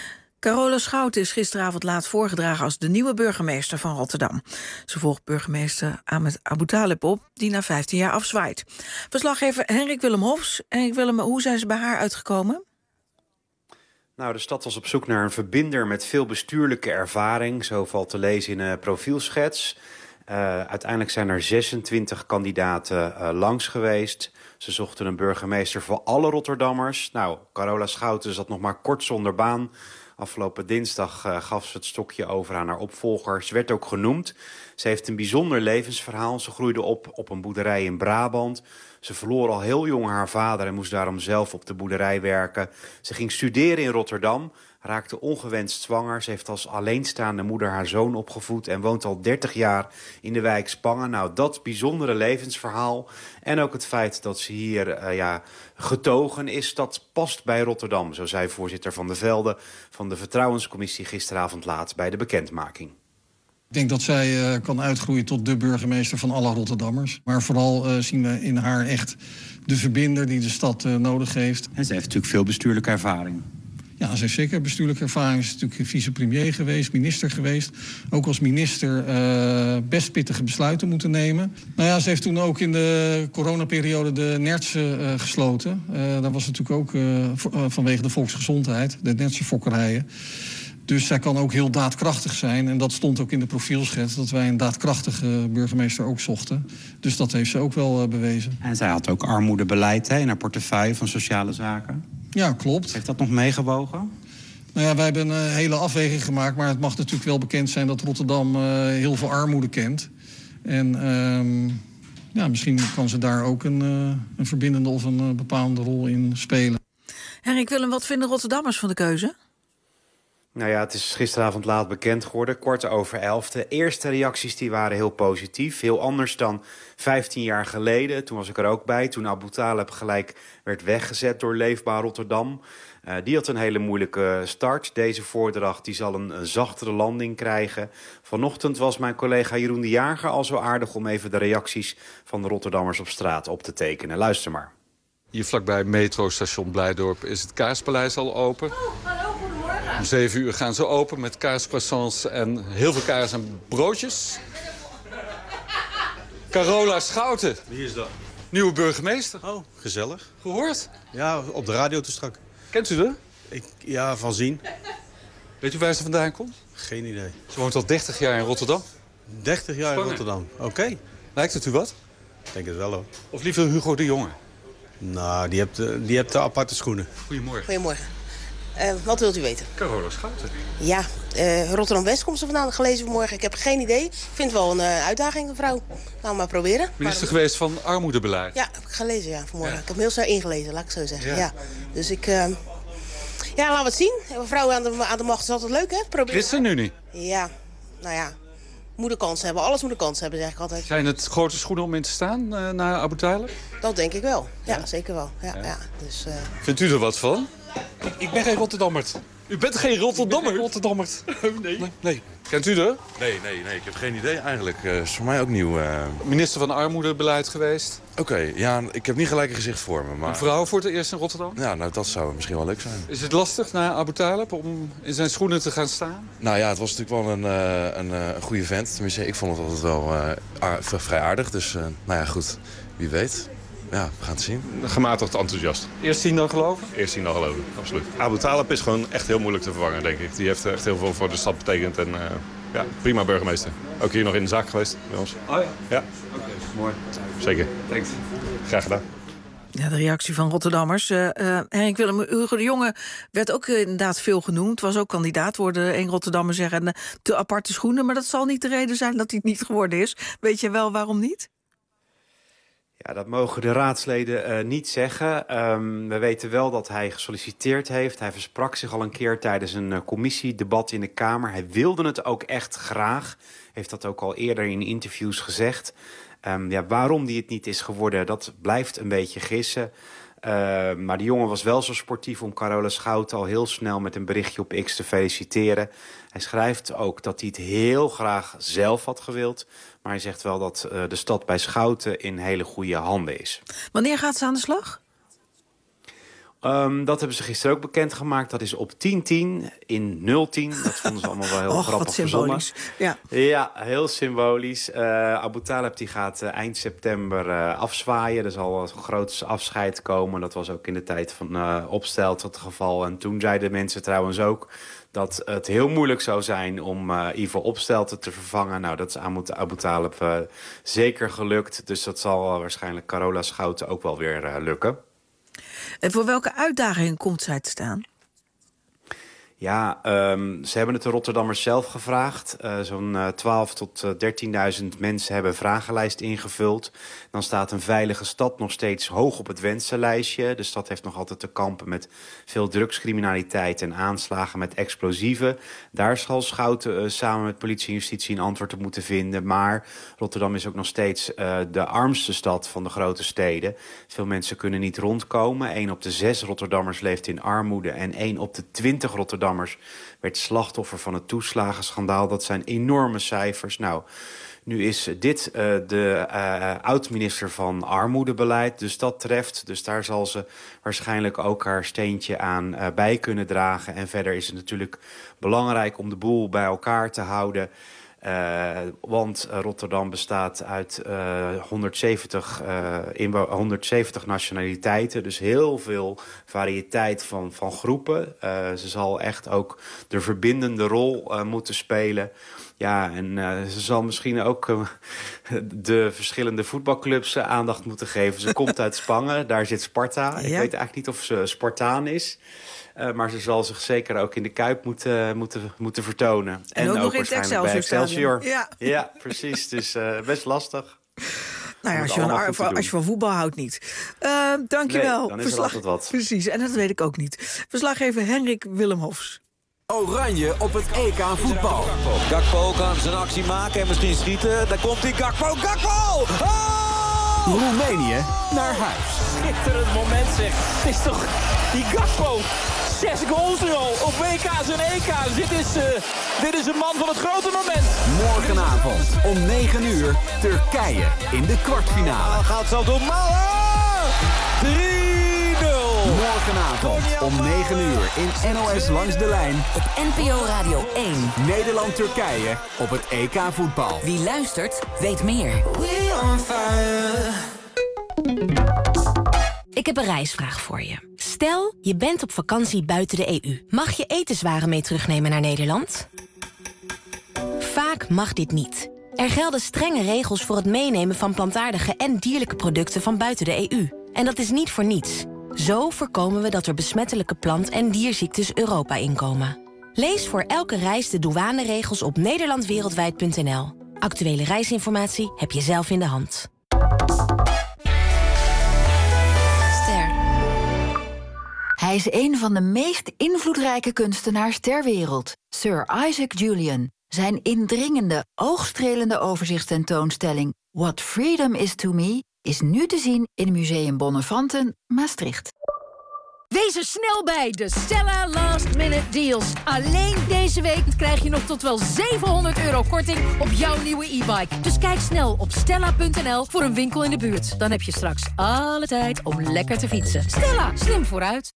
Carola Schouten is gisteravond laat voorgedragen als de nieuwe burgemeester van Rotterdam. Ze volgt burgemeester Ahmed Aboutaleb op, die na vijftien jaar afzwaait. Verslaggever Henrik Willem Hofs. Henrik Willem, hoe zijn ze bij haar uitgekomen? Nou, de stad was op zoek naar een verbinder met veel bestuurlijke ervaring. Zo valt te lezen in een profielschets. Uh, uiteindelijk zijn er zesentwintig kandidaten uh, langs geweest. Ze zochten een burgemeester voor alle Rotterdammers. Nou, Carola Schouten zat nog maar kort zonder baan. Afgelopen dinsdag uh, gaf ze het stokje over aan haar opvolger. Ze werd ook genoemd. Ze heeft een bijzonder levensverhaal. Ze groeide op op een boerderij in Brabant. Ze verloor al heel jong haar vader en moest daarom zelf op de boerderij werken. Ze ging studeren in Rotterdam, raakte ongewenst zwanger. Ze heeft als alleenstaande moeder haar zoon opgevoed en woont al dertig jaar in de wijk Spangen. Nou, dat bijzondere levensverhaal en ook het feit dat ze hier uh, ja, getogen is, dat past bij Rotterdam. Zo zei voorzitter Van der Velde van de Vertrouwenscommissie gisteravond laat bij de bekendmaking. Ik denk dat zij uh, kan uitgroeien tot de burgemeester van alle Rotterdammers. Maar vooral uh, zien we in haar echt de verbinder die de stad uh, nodig heeft. En ze heeft natuurlijk veel bestuurlijke ervaring. Ja, ze heeft zeker bestuurlijke ervaring. Ze is natuurlijk vicepremier geweest, minister geweest. Ook als minister uh, best pittige besluiten moeten nemen. Nou ja, ze heeft toen ook in de coronaperiode de nertsen uh, gesloten. Uh, dat was natuurlijk ook uh, vanwege de volksgezondheid, de nertsenfokkerijen. Dus zij kan ook heel daadkrachtig zijn. En dat stond ook in de profielschets, dat wij een daadkrachtige burgemeester ook zochten. Dus dat heeft ze ook wel uh, bewezen. En zij had ook armoedebeleid hè, in haar portefeuille van sociale zaken. Ja, klopt. Heeft dat nog meegewogen? Nou ja, wij hebben een hele afweging gemaakt. Maar het mag natuurlijk wel bekend zijn dat Rotterdam uh, heel veel armoede kent. En uh, ja, misschien kan ze daar ook een, uh, een verbindende of een uh, bepaalde rol in spelen. Henrik Willem, wat vinden Rotterdammers van de keuze? Nou ja, het is gisteravond laat bekend geworden, kwart over elf. De eerste reacties die waren heel positief. Heel anders dan vijftien jaar geleden. Toen was ik er ook bij. Toen Abu Taleb gelijk werd weggezet door Leefbaar Rotterdam. Uh, die had een hele moeilijke start. Deze voordracht die zal een, een zachtere landing krijgen. Vanochtend was mijn collega Jeroen de Jager al zo aardig om even de reacties van de Rotterdammers op straat op te tekenen. Luister maar. Hier vlakbij metrostation Blijdorp is het Kaaspaleis al open. Om zeven uur gaan ze open met kaarscroissants en heel veel kaas en broodjes. Carola Schouten. Wie is dat? Nieuwe burgemeester. Oh, gezellig. Gehoord? Ja, op de radio te strak. Kent u haar? Ik, ja, van zien. Weet u waar ze vandaan komt? Geen idee. Ze woont al dertig jaar in Rotterdam. dertig jaar Spangen. in Rotterdam, oké. Okay. Lijkt het u wat? Ik denk het wel hoor. Of liever Hugo de Jonge? Nou, die hebt, die hebt de aparte schoenen. Goedemorgen. Goedemorgen. Uh, wat wilt u weten? Carola Schouten. Ja, uh, Rotterdam-West komt ze vandaan, gelezen vanmorgen. Ik heb geen idee. Ik vind het wel een uh, uitdaging, mevrouw. Nou, maar proberen. Minister Waarom? geweest van armoedebeleid. Ja, heb ik gelezen, ja, vanmorgen. Ja. Ik heb hem heel snel ingelezen, laat ik zo zeggen. Ja. Ja. Dus ik... Uh... Ja, laten we het zien. Een vrouw aan de, aan de macht is altijd leuk, hè? Proberen. Christen nu niet? Ja, nou ja. Moet een kans hebben. Alles moet een kans hebben, zeg ik altijd. Zijn het grote schoenen om in te staan uh, na Abu Talib? Dat denk ik wel. Ja, ja. Zeker wel. Ja, Ja. ja. Dus, uh... Vindt u er wat van? Ik, ik ben geen Rotterdammert. U bent geen Rotterdammer? Rotterdammert. Nee. nee. nee. Kent u er? Nee, nee, nee, ik heb geen idee eigenlijk. Uh, is voor mij ook nieuw. Uh... Minister van Armoedebeleid geweest. Oké, okay, ja, ik heb niet gelijk een gezicht voor me. Maar... Een vrouw voor het eerst in Rotterdam? Ja, nou, dat zou misschien wel leuk zijn. Is het lastig na Abu Talib om in zijn schoenen te gaan staan? Nou ja, het was natuurlijk wel een, uh, een, uh, een goede vent. Tenminste, ik vond het altijd wel uh, aard, vrij aardig. Dus, uh, nou ja, goed, wie weet. Ja, we gaan het zien. Gematigd enthousiast. Eerst zien dan geloven? Eerst zien dan geloven, absoluut. Abu Talib is gewoon echt heel moeilijk te vervangen, denk ik. Die heeft echt heel veel voor de stad betekend. En uh, ja, prima burgemeester. Ook hier nog in de zaak geweest bij ons. Oh ja? Ja. Oké, okay, mooi. Zeker. Thanks. Graag gedaan. Ja, de reactie van Rotterdammers. Uh, uh, Henk Willem, Hugo de Jonge werd ook uh, inderdaad veel genoemd. Was ook kandidaat, hoorde één Rotterdammer zeggen. Uh, te aparte schoenen, maar dat zal niet de reden zijn dat hij het niet geworden is. Weet je wel waarom niet? Ja, dat mogen de raadsleden uh, niet zeggen. Um, we weten wel dat hij gesolliciteerd heeft. Hij versprak zich al een keer tijdens een uh, commissiedebat in de Kamer. Hij wilde het ook echt graag. Heeft dat ook al eerder in interviews gezegd. Um, ja, waarom die het niet is geworden, dat blijft een beetje gissen. Uh, maar de jongen was wel zo sportief om Carola Schouten al heel snel met een berichtje op X te feliciteren. Hij schrijft ook dat hij het heel graag zelf had gewild. Maar hij zegt wel dat uh, de stad bij Schouten in hele goede handen is. Wanneer gaat ze aan de slag? Um, dat hebben ze gisteren ook bekendgemaakt. Dat is op tien tien in nul tien. Dat vonden ze allemaal wel heel Och, grappig wat symbolisch. verzonnen. Ja. ja, heel symbolisch. Uh, Abu Talib die gaat uh, eind september uh, afzwaaien. Er zal een groot afscheid komen. Dat was ook in de tijd van uh, Opstelt het geval. En toen zeiden mensen trouwens ook dat het heel moeilijk zou zijn om uh, Ivo Opstelten te vervangen. Nou, dat is aan Abu Talib uh, zeker gelukt. Dus dat zal uh, waarschijnlijk Carola Schouten ook wel weer uh, lukken. En voor welke uitdaging komt zij te staan? Ja, um, ze hebben het de Rotterdammers zelf gevraagd. Uh, Zo'n uh, twaalf tot dertienduizend mensen hebben een vragenlijst ingevuld. Dan staat een veilige stad nog steeds hoog op het wensenlijstje. De stad heeft nog altijd te kampen met veel drugscriminaliteit en aanslagen met explosieven. Daar zal Schouten uh, samen met politie en justitie een antwoord op moeten vinden. Maar Rotterdam is ook nog steeds uh, de armste stad van de grote steden. Veel mensen kunnen niet rondkomen. Eén op de zes Rotterdammers leeft in armoede en één op de twintig Rotterdammers werd slachtoffer van het toeslagenschandaal. Dat zijn enorme cijfers. Nou, nu is dit uh, de uh, oud-minister van Armoedebeleid, dus dat treft. Dus daar zal ze waarschijnlijk ook haar steentje aan uh, bij kunnen dragen. En verder is het natuurlijk belangrijk om de boel bij elkaar te houden. Uh, want uh, Rotterdam bestaat uit uh, honderdzeventig, uh, inwo- honderdzeventig nationaliteiten. Dus heel veel variëteit van, van groepen. Uh, ze zal echt ook de verbindende rol uh, moeten spelen. Ja, en uh, ze zal misschien ook uh, de verschillende voetbalclubs uh, aandacht moeten geven. Ze komt uit Spangen, daar zit Sparta. Ja. Ik weet eigenlijk niet of ze Spartaan is. Uh, maar ze zal zich zeker ook in de Kuip moeten, moeten, moeten vertonen. En, en ook, ook nog in het Excelsior. Bij Excelsior. Ja. ja, precies. Dus uh, best lastig. Nou ja, als je, van, voor, als je van voetbal houdt niet. Uh, dankjewel. Nee, dan is Verslag... er altijd wat. Precies, en dat weet ik ook niet. Verslaggever Henrik Willemhofs. Oranje op het E K voetbal. Gakpo kan zijn actie maken en misschien schieten. Daar komt hij, Gakpo, Gakpo! Oh! Roemenië naar huis. Schitterend moment zeg. Het is toch die Gakpo. Zes goals nu al op W K's en E K's. Dit is, uh, dit is een man van het grote moment. Morgenavond om negen uur Turkije in de kwartfinale. Oh, gaat zo door Malen! drie nul! Morgenavond om negen uur in N O S Langs de Lijn. Op N P O Radio één. Nederland-Turkije op het E K voetbal. Wie luistert, weet meer. We on fire. Ik heb een reisvraag voor je. Stel, je bent op vakantie buiten de E U. Mag je etenswaren mee terugnemen naar Nederland? Vaak mag dit niet. Er gelden strenge regels voor het meenemen van plantaardige en dierlijke producten van buiten de E U. En dat is niet voor niets. Zo voorkomen we dat er besmettelijke plant- en dierziektes Europa inkomen. Lees voor elke reis de douaneregels op nederlandwereldwijd punt n l. Actuele reisinformatie heb je zelf in de hand. Hij is een van de meest invloedrijke kunstenaars ter wereld, Sir Isaac Julian. Zijn indringende, oogstrelende overzichtstentoonstelling What Freedom Is To Me is nu te zien in Museum Bonnefanten, Maastricht. Wees er snel bij de Stella Last Minute Deals. Alleen deze week krijg je nog tot wel zevenhonderd euro korting op jouw nieuwe e-bike. Dus kijk snel op stella punt n l voor een winkel in de buurt. Dan heb je straks alle tijd om lekker te fietsen. Stella, slim vooruit.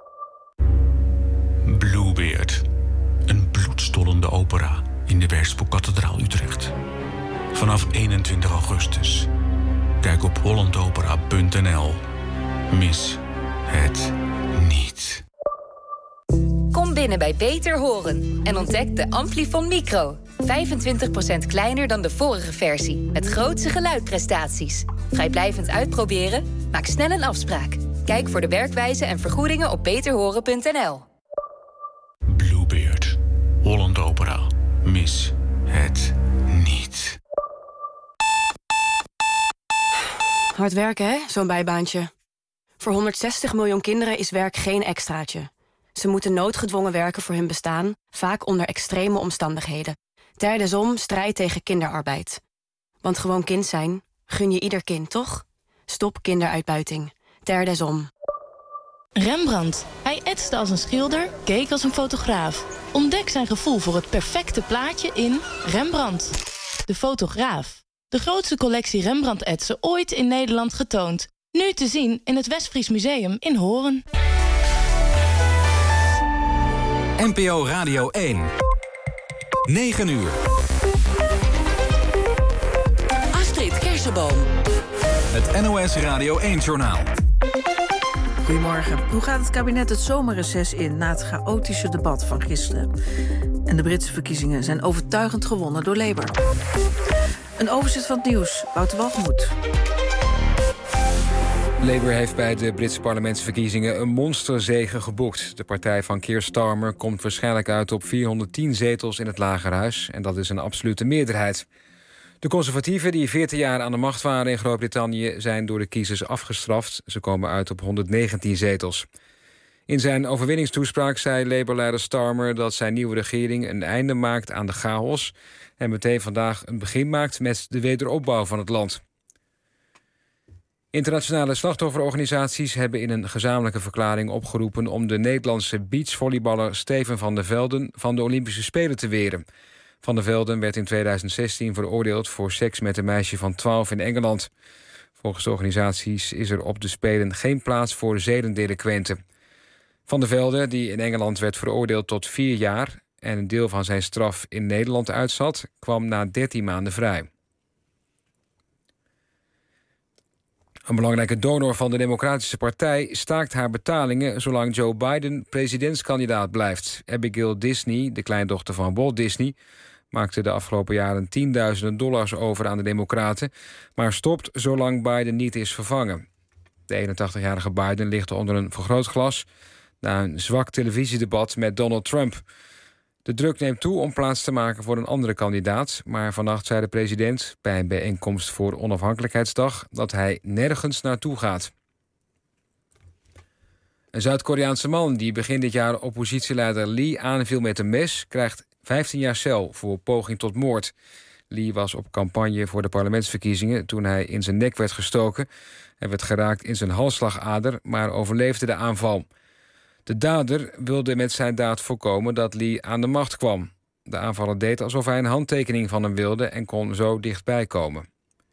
Bluebeard. Een bloedstollende opera in de Werspoel-kathedraal Utrecht. Vanaf eenentwintig augustus. Kijk op hollandopera punt n l. Mis het niet. Kom binnen bij Beter Horen en ontdek de Amplifon Micro. vijfentwintig procent kleiner dan de vorige versie, met grootse geluidprestaties. Vrijblijvend uitproberen? Maak snel een afspraak. Kijk voor de werkwijze en vergoedingen op beter horen punt n l. Bluebeard. Holland Opera. Mis het niet. Hard werken, hè? Zo'n bijbaantje. Voor honderdzestig miljoen kinderen is werk geen extraatje. Ze moeten noodgedwongen werken voor hun bestaan, vaak onder extreme omstandigheden. Ter desom strijd tegen kinderarbeid. Want gewoon kind zijn, gun je ieder kind, toch? Stop kinderuitbuiting. Ter desom. Rembrandt. Hij etste als een schilder, keek als een fotograaf. Ontdek zijn gevoel voor het perfecte plaatje in Rembrandt. De fotograaf. De grootste collectie Rembrandt-etsen ooit in Nederland getoond. Nu te zien in het Westfries Museum in Hoorn. N P O Radio één. negen uur. Astrid Kersenboom. Het N O S Radio één-journaal. Goedemorgen. Hoe gaat het kabinet het zomerreces in na het chaotische debat van gisteren? En de Britse verkiezingen zijn overtuigend gewonnen door Labour. Een overzicht van het nieuws. Wouter Walgemoed. Labour heeft bij de Britse parlementsverkiezingen een monsterzege geboekt. De partij van Keir Starmer komt waarschijnlijk uit op vierhonderdtien zetels in het Lagerhuis. En dat is een absolute meerderheid. De conservatieven, die veertien jaar aan de macht waren in Groot-Brittannië, zijn door de kiezers afgestraft. Ze komen uit op honderdnegentien zetels. In zijn overwinningstoespraak zei Labour-leider Starmer dat zijn nieuwe regering een einde maakt aan de chaos en meteen vandaag een begin maakt met de wederopbouw van het land. Internationale slachtofferorganisaties hebben in een gezamenlijke verklaring opgeroepen om de Nederlandse beachvolleyballer Steven van der Velden van de Olympische Spelen te weren. Van der Velden werd in tweeduizend zestien veroordeeld voor seks met een meisje van twaalf in Engeland. Volgens de organisaties is er op de Spelen geen plaats voor zedendelinquenten. Van der Velden, die in Engeland werd veroordeeld tot vier jaar en een deel van zijn straf in Nederland uitzat, kwam na dertien maanden vrij. Een belangrijke donor van de Democratische Partij staakt haar betalingen zolang Joe Biden presidentskandidaat blijft. Abigail Disney, de kleindochter van Walt Disney, maakte de afgelopen jaren tienduizenden dollars over aan de Democraten, maar stopt zolang Biden niet is vervangen. De eenentachtigjarige Biden ligt onder een vergrootglas na een zwak televisiedebat met Donald Trump. De druk neemt toe om plaats te maken voor een andere kandidaat, maar vannacht zei de president bij een bijeenkomst voor Onafhankelijkheidsdag dat hij nergens naartoe gaat. Een Zuid-Koreaanse man die begin dit jaar oppositieleider Lee aanviel met een mes krijgt vijftien jaar cel voor poging tot moord. Lee was op campagne voor de parlementsverkiezingen toen hij in zijn nek werd gestoken. Hij werd geraakt in zijn halsslagader, maar overleefde de aanval. De dader wilde met zijn daad voorkomen dat Lee aan de macht kwam. De aanvaller deed alsof hij een handtekening van hem wilde en kon zo dichtbij komen.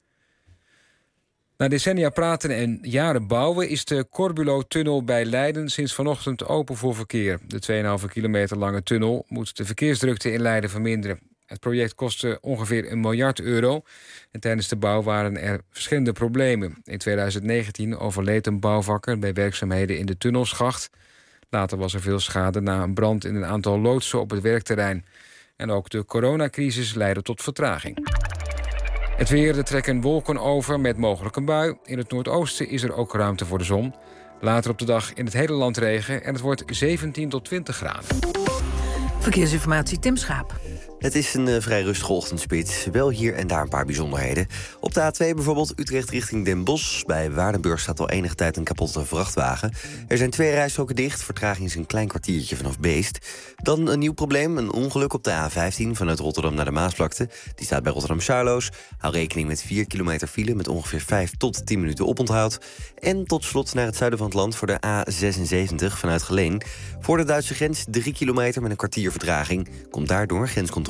Na decennia praten en jaren bouwen is de Corbulo-tunnel bij Leiden sinds vanochtend open voor verkeer. De twee komma vijf kilometer lange tunnel moet de verkeersdrukte in Leiden verminderen. Het project kostte ongeveer een miljard euro. En tijdens de bouw waren er verschillende problemen. In tweeduizend negentien overleed een bouwvakker bij werkzaamheden in de tunnelschacht. Later was er veel schade na een brand in een aantal loodsen op het werkterrein. En ook de coronacrisis leidde tot vertraging. Het weer, er trekken wolken over met mogelijk een bui. In het noordoosten is er ook ruimte voor de zon. Later op de dag in het hele land regen en het wordt zeventien tot twintig graden. Verkeersinformatie, Tim Schaap. Het is een uh, vrij rustige ochtendspits. Wel hier en daar een paar bijzonderheden. Op de A twee bijvoorbeeld Utrecht richting Den Bosch. Bij Waardenburg staat al enige tijd een kapotte vrachtwagen. Er zijn twee rijstroken dicht. Vertraging is een klein kwartiertje vanaf Beest. Dan een nieuw probleem. Een ongeluk op de A vijftien vanuit Rotterdam naar de Maasvlakte. Die staat bij Rotterdam-Charloes. Hou rekening met vier kilometer file met ongeveer vijf tot tien minuten oponthoud. En tot slot naar het zuiden van het land voor de A zesenzeventig vanuit Geleen. Voor de Duitse grens drie kilometer met een kwartier vertraging. Komt daardoor grenscontrole.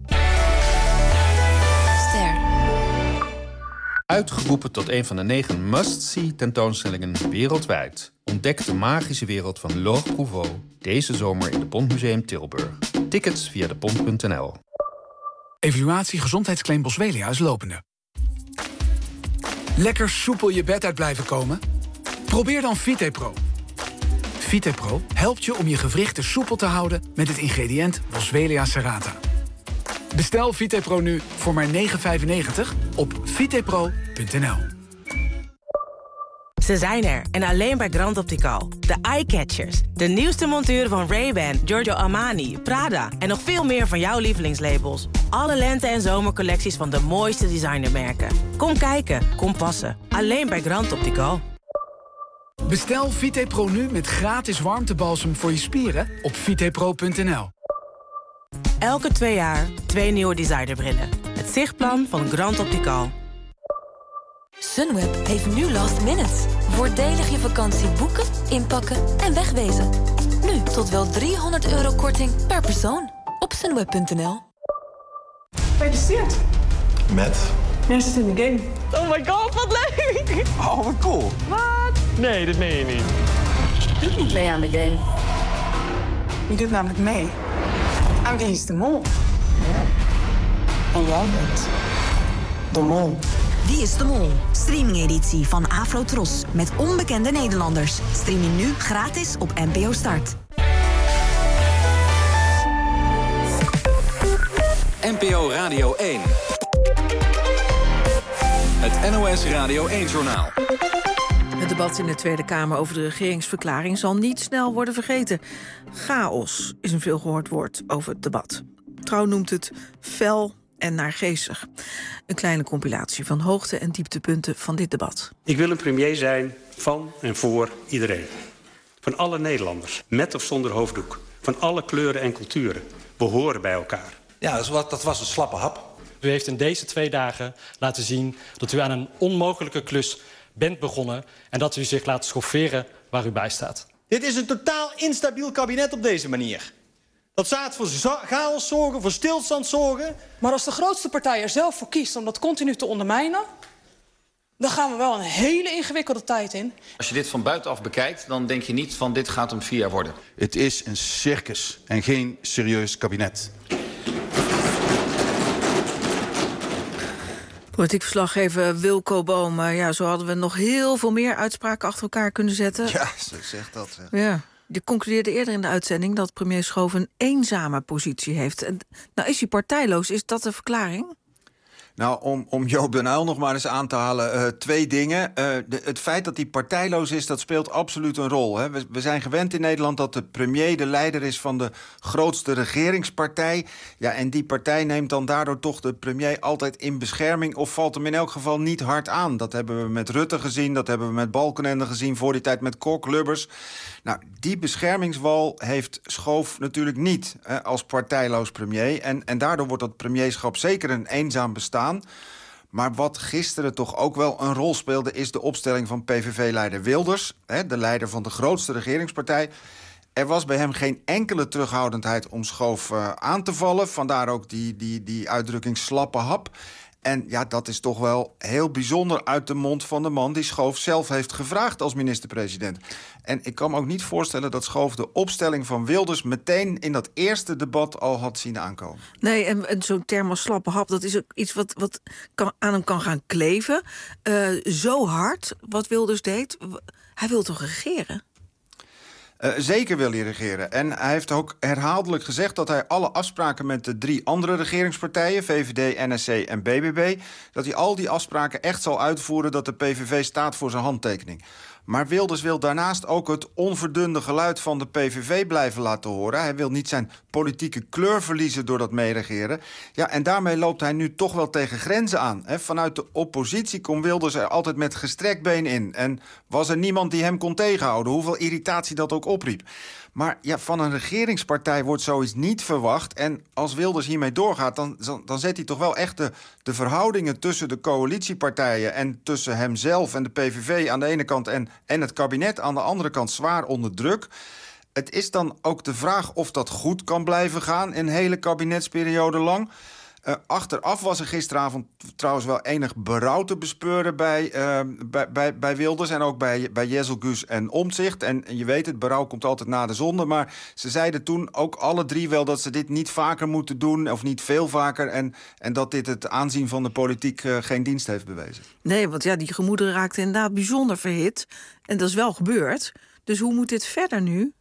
Ster. Uitgeroepen tot een van de negen must-see tentoonstellingen wereldwijd. Ontdek de magische wereld van Laure Prouveau deze zomer in de Pontmuseum Tilburg. Tickets via de pont punt n l. Evaluatie gezondheidsclaim Boswellia is lopende. Lekker soepel je bed uit blijven komen? Probeer dan VitePro. VitePro helpt je om je gewrichten soepel te houden met het ingrediënt Boswellia serrata. Bestel VitePro nu voor maar negen vijfennegentig op vitepro punt n l. Ze zijn er en alleen bij Grand Optical. De Eyecatchers, de nieuwste monturen van Ray-Ban, Giorgio Armani, Prada en nog veel meer van jouw lievelingslabels. Alle lente- en zomercollecties van de mooiste designermerken. Kom kijken, kom passen. Alleen bij Grand Optical. Bestel VitePro nu met gratis warmtebalsem voor je spieren op vitepro punt n l. Elke twee jaar twee nieuwe designerbrillen. Het zichtplan van Grand Optical. Sunweb heeft nu last minute. Voordelig je vakantie boeken, inpakken en wegwezen. Nu tot wel driehonderd euro korting per persoon op sunweb punt n l. Gefeliciteerd. Met? Jij zit in de game. Oh my god, wat leuk! Oh, wat cool. Wat? Nee, dat meen je niet. Doe niet mee aan de game. Je doet namelijk mee aan Wie is de Mol. En jij bent de Mol. Wie is de Mol? Streaming-editie van Afrotros met onbekende Nederlanders. Stream je nu gratis op N P O Start. N P O Radio één. Het N O S Radio één-journaal. debat in de Tweede Kamer over de regeringsverklaring zal niet snel worden vergeten. Chaos is een veelgehoord woord over het debat. Trouw noemt het fel en naargeestig. Een kleine compilatie van hoogte- en dieptepunten van dit debat. Ik wil een premier zijn van en voor iedereen. Van alle Nederlanders, met of zonder hoofddoek. Van alle kleuren en culturen. We horen bij elkaar. Ja, dat was een slappe hap. U heeft in deze twee dagen laten zien dat u aan een onmogelijke klus bent begonnen en dat u zich laat schofferen waar u bij staat. Dit is een totaal instabiel kabinet op deze manier. Dat staat voor chaos zorgen, voor stilstand zorgen. Maar als de grootste partij er zelf voor kiest om dat continu te ondermijnen, dan gaan we wel een hele ingewikkelde tijd in. Als je dit van buitenaf bekijkt, dan denk je niet van dit gaat om vier jaar worden. Het is een circus en geen serieus kabinet. Politiek verslaggever Wilco Boom. Ja, zo hadden we nog heel veel meer uitspraken achter elkaar kunnen zetten. Ja, zo zegt dat. Zeg. Ja. Je concludeerde eerder in de uitzending dat premier Schoof een eenzame positie heeft. En, nou, is hij partijloos? Is dat de verklaring? Nou, om, om Joop den Uyl nog maar eens aan te halen, uh, twee dingen. Uh, de, het feit dat hij partijloos is, dat speelt absoluut een rol. Hè. We, we zijn gewend in Nederland dat de premier de leider is van de grootste regeringspartij. Ja, en die partij neemt dan daardoor toch de premier altijd in bescherming, of valt hem in elk geval niet hard aan. Dat hebben we met Rutte gezien, dat hebben we met Balkenende gezien, voor die tijd met Kok, Lubbers. Nou, die beschermingswal heeft Schoof natuurlijk niet hè, als partijloos premier. En, en daardoor wordt dat premierschap zeker een eenzaam bestaan. Maar wat gisteren toch ook wel een rol speelde, is de opstelling van P V V-leider Wilders, hè, de leider van de grootste regeringspartij. Er was bij hem geen enkele terughoudendheid om Schoof uh, aan te vallen. Vandaar ook die, die, die uitdrukking slappe hap. En ja, dat is toch wel heel bijzonder uit de mond van de man die Schoof zelf heeft gevraagd als minister-president. En ik kan me ook niet voorstellen dat Schoof de opstelling van Wilders meteen in dat eerste debat al had zien aankomen. Nee, en, en zo'n term als slappe hap, dat is ook iets wat, wat kan, aan hem kan gaan kleven. Uh, zo hard, wat Wilders deed. Hij wil toch regeren? Uh, zeker wil hij regeren. En hij heeft ook herhaaldelijk gezegd dat hij alle afspraken met de drie andere regeringspartijen, V V D, N S C en B B B, dat hij al die afspraken echt zal uitvoeren, dat de P V V staat voor zijn handtekening. Maar Wilders wil daarnaast ook het onverdunde geluid van de P V V blijven laten horen. Hij wil niet zijn politieke kleur verliezen door dat meeregeren. Ja, en daarmee loopt hij nu toch wel tegen grenzen aan. He, vanuit de oppositie kon Wilders er altijd met gestrekt been in. En was er niemand die hem kon tegenhouden, hoeveel irritatie dat ook opriep. Maar ja, van een regeringspartij wordt zoiets niet verwacht. En als Wilders hiermee doorgaat, dan, dan zet hij toch wel echt de, de verhoudingen tussen de coalitiepartijen en tussen hemzelf en de P V V aan de ene kant en, en het kabinet aan de andere kant zwaar onder druk. Het is dan ook de vraag of dat goed kan blijven gaan een hele kabinetsperiode lang. Uh, achteraf was er gisteravond trouwens wel enig berouw te bespeuren bij, uh, bij, bij, bij Wilders en ook bij, bij Jezelgus en Omtzigt. En, en je weet, het berouw komt altijd na de zonde. Maar ze zeiden toen ook alle drie wel dat ze dit niet vaker moeten doen, of niet veel vaker. En, en dat dit het aanzien van de politiek uh, geen dienst heeft bewezen. Nee, want ja, die gemoederen raakten inderdaad bijzonder verhit. En dat is wel gebeurd. Dus hoe moet dit verder nu?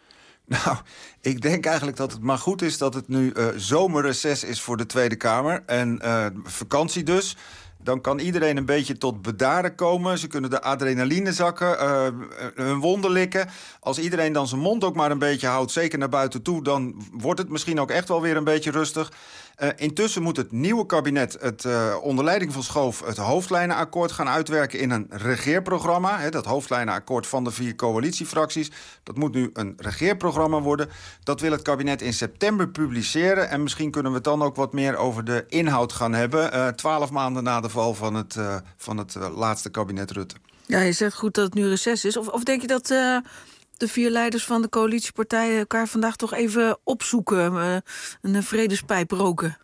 Nou, ik denk eigenlijk dat het maar goed is dat het nu uh, zomerreces is voor de Tweede Kamer. En uh, vakantie dus. Dan kan iedereen een beetje tot bedaren komen. Ze kunnen de adrenaline zakken, uh, hun wonden likken. Als iedereen dan zijn mond ook maar een beetje houdt, zeker naar buiten toe, dan wordt het misschien ook echt wel weer een beetje rustig. Uh, intussen moet het nieuwe kabinet, het uh, onder leiding van Schoof, het hoofdlijnenakkoord gaan uitwerken in een regeerprogramma. He, dat hoofdlijnenakkoord van de vier coalitiefracties, dat moet nu een regeerprogramma worden. Dat wil het kabinet in september publiceren. En misschien kunnen we het dan ook wat meer over de inhoud gaan hebben. Uh, twaalf maanden na de val van het, uh, van het uh, laatste kabinet Rutte. Ja, je zegt goed dat het nu reces is. Of, of denk je dat uh, de vier leiders van de coalitiepartijen elkaar vandaag toch even opzoeken, uh, een vredespijp roken?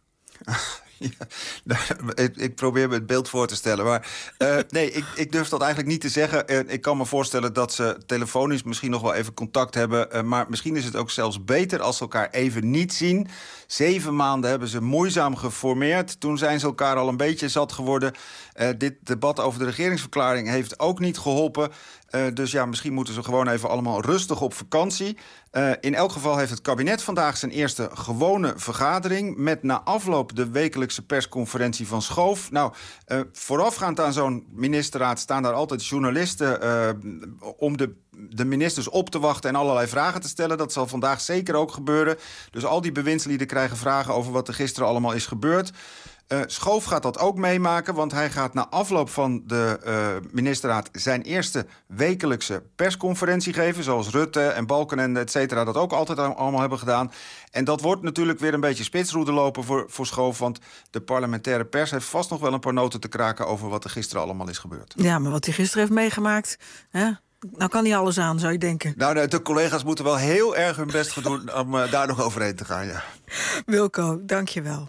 Ja, nou, ik, ik probeer me het beeld voor te stellen. Maar uh, nee, ik, ik durf dat eigenlijk niet te zeggen. Uh, ik kan me voorstellen dat ze telefonisch misschien nog wel even contact hebben. Uh, maar misschien is het ook zelfs beter als ze elkaar even niet zien. Zeven maanden hebben ze moeizaam geformeerd. Toen zijn ze elkaar al een beetje zat geworden. Uh, dit debat over de regeringsverklaring heeft ook niet geholpen. Uh, dus ja, misschien moeten ze gewoon even allemaal rustig op vakantie. Uh, in elk geval heeft het kabinet vandaag zijn eerste gewone vergadering met na afloop de wekelijkse wekelijkse persconferentie van Schoof. Nou, uh, voorafgaand aan zo'n ministerraad staan daar altijd journalisten uh, om de, de ministers op te wachten en allerlei vragen te stellen. Dat zal vandaag zeker ook gebeuren. Dus al die bewindslieden krijgen vragen over wat er gisteren allemaal is gebeurd. Uh, Schoof gaat dat ook meemaken, want hij gaat na afloop van de uh, ministerraad zijn eerste wekelijkse persconferentie geven, zoals Rutte en Balkenende, et cetera, dat ook altijd allemaal hebben gedaan. En dat wordt natuurlijk weer een beetje spitsroede lopen voor, voor Schoof, want de parlementaire pers heeft vast nog wel een paar noten te kraken over wat er gisteren allemaal is gebeurd. Ja, maar wat hij gisteren heeft meegemaakt, hè? Nou kan hij alles aan, zou je denken. Nou, de collega's moeten wel heel erg hun best gaan doen om uh, daar nog overheen te gaan, ja. Wilco, dank je wel.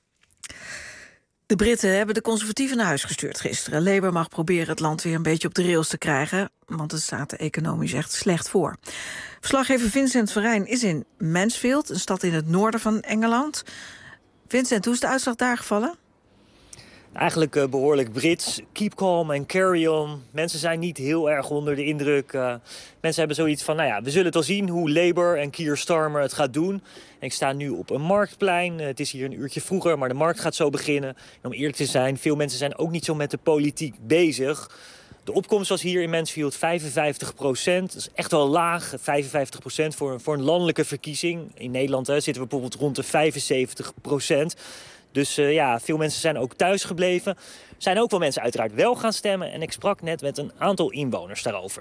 De Britten hebben de conservatieven naar huis gestuurd gisteren. Labour mag proberen het land weer een beetje op de rails te krijgen, want het staat er economisch echt slecht voor. Verslaggever Vincent van Rijn is in Mansfield, een stad in het noorden van Engeland. Vincent, hoe is de uitslag daar gevallen? Eigenlijk uh, behoorlijk Brits. Keep calm and carry on. Mensen zijn niet heel erg onder de indruk. Uh, mensen hebben zoiets van, nou ja, we zullen het wel zien hoe Labour en Keir Starmer het gaat doen. En ik sta nu op een marktplein. Uh, het is hier een uurtje vroeger, maar de markt gaat zo beginnen. En om eerlijk te zijn, veel mensen zijn ook niet zo met de politiek bezig. De opkomst was hier in Mansfield vijfenvijftig procent. Dat is echt wel laag, vijfenvijftig procent voor, voor een landelijke verkiezing. In Nederland hè, zitten we bijvoorbeeld rond de vijfenzeventig procent. Dus uh, ja, veel mensen zijn ook thuis gebleven. Er zijn ook wel mensen uiteraard wel gaan stemmen. En ik sprak net met een aantal inwoners daarover.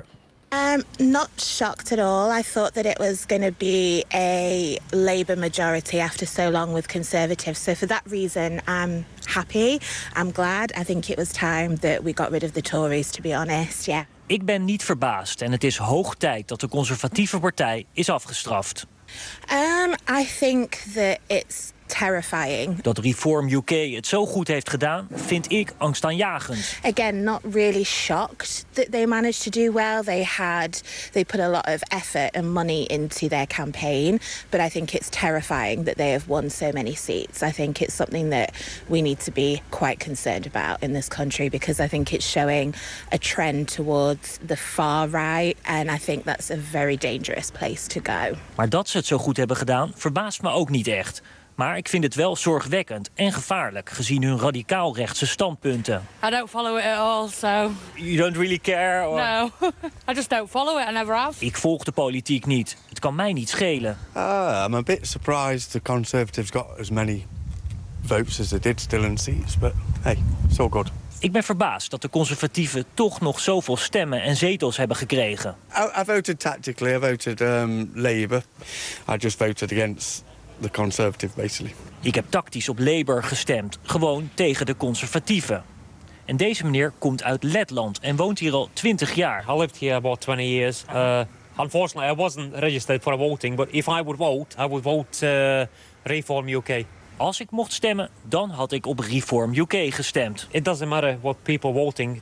Um, not shocked at all. I thought that it was going to be a Labour majority after so long with Conservatives. So for that reason, I'm happy. I'm glad. I think it was time that we got rid of the Tories, to be honest. Yeah. Ik ben niet verbaasd en het is hoog tijd dat de conservatieve partij is afgestraft. Um, I think that it's terrifying. Dat Reform U K het zo goed heeft gedaan, vind ik angstaanjagend. Again, not really shocked that they managed to do well. They had, they put a lot of effort and money into their campaign, but I think it's terrifying that they have won so many seats. I think it's something that we need to be quite concerned about in this country, because I think it's showing a trend towards the far right, and I think that's a very dangerous place to go. Maar dat ze het zo goed hebben gedaan, verbaast me ook niet echt. Maar ik vind het wel zorgwekkend en gevaarlijk, gezien hun radicaal-rechtse standpunten. I don't follow it at all, so... You don't really care? Or... No, I just don't follow it, I never have. Ik volg de politiek niet. Het kan mij niet schelen. Uh, I'm a bit surprised the Conservatives got as many votes as they did still in seats, but hey, it's all good. Ik ben verbaasd dat de conservatieven toch nog zoveel stemmen en zetels hebben gekregen. I, I voted tactically, I voted um, Labour. I just voted against the Conservative, basically. Ik heb tactisch op Labour gestemd, gewoon tegen de conservatieven. En deze meneer komt uit Letland en woont hier al twintig jaar. I lived here about twenty years. Uh, unfortunately, I wasn't registered for voting, but if I would vote, I would vote uh, Reform U K. Als ik mocht stemmen, dan had ik op Reform U K gestemd. It doesn't matter what people voting,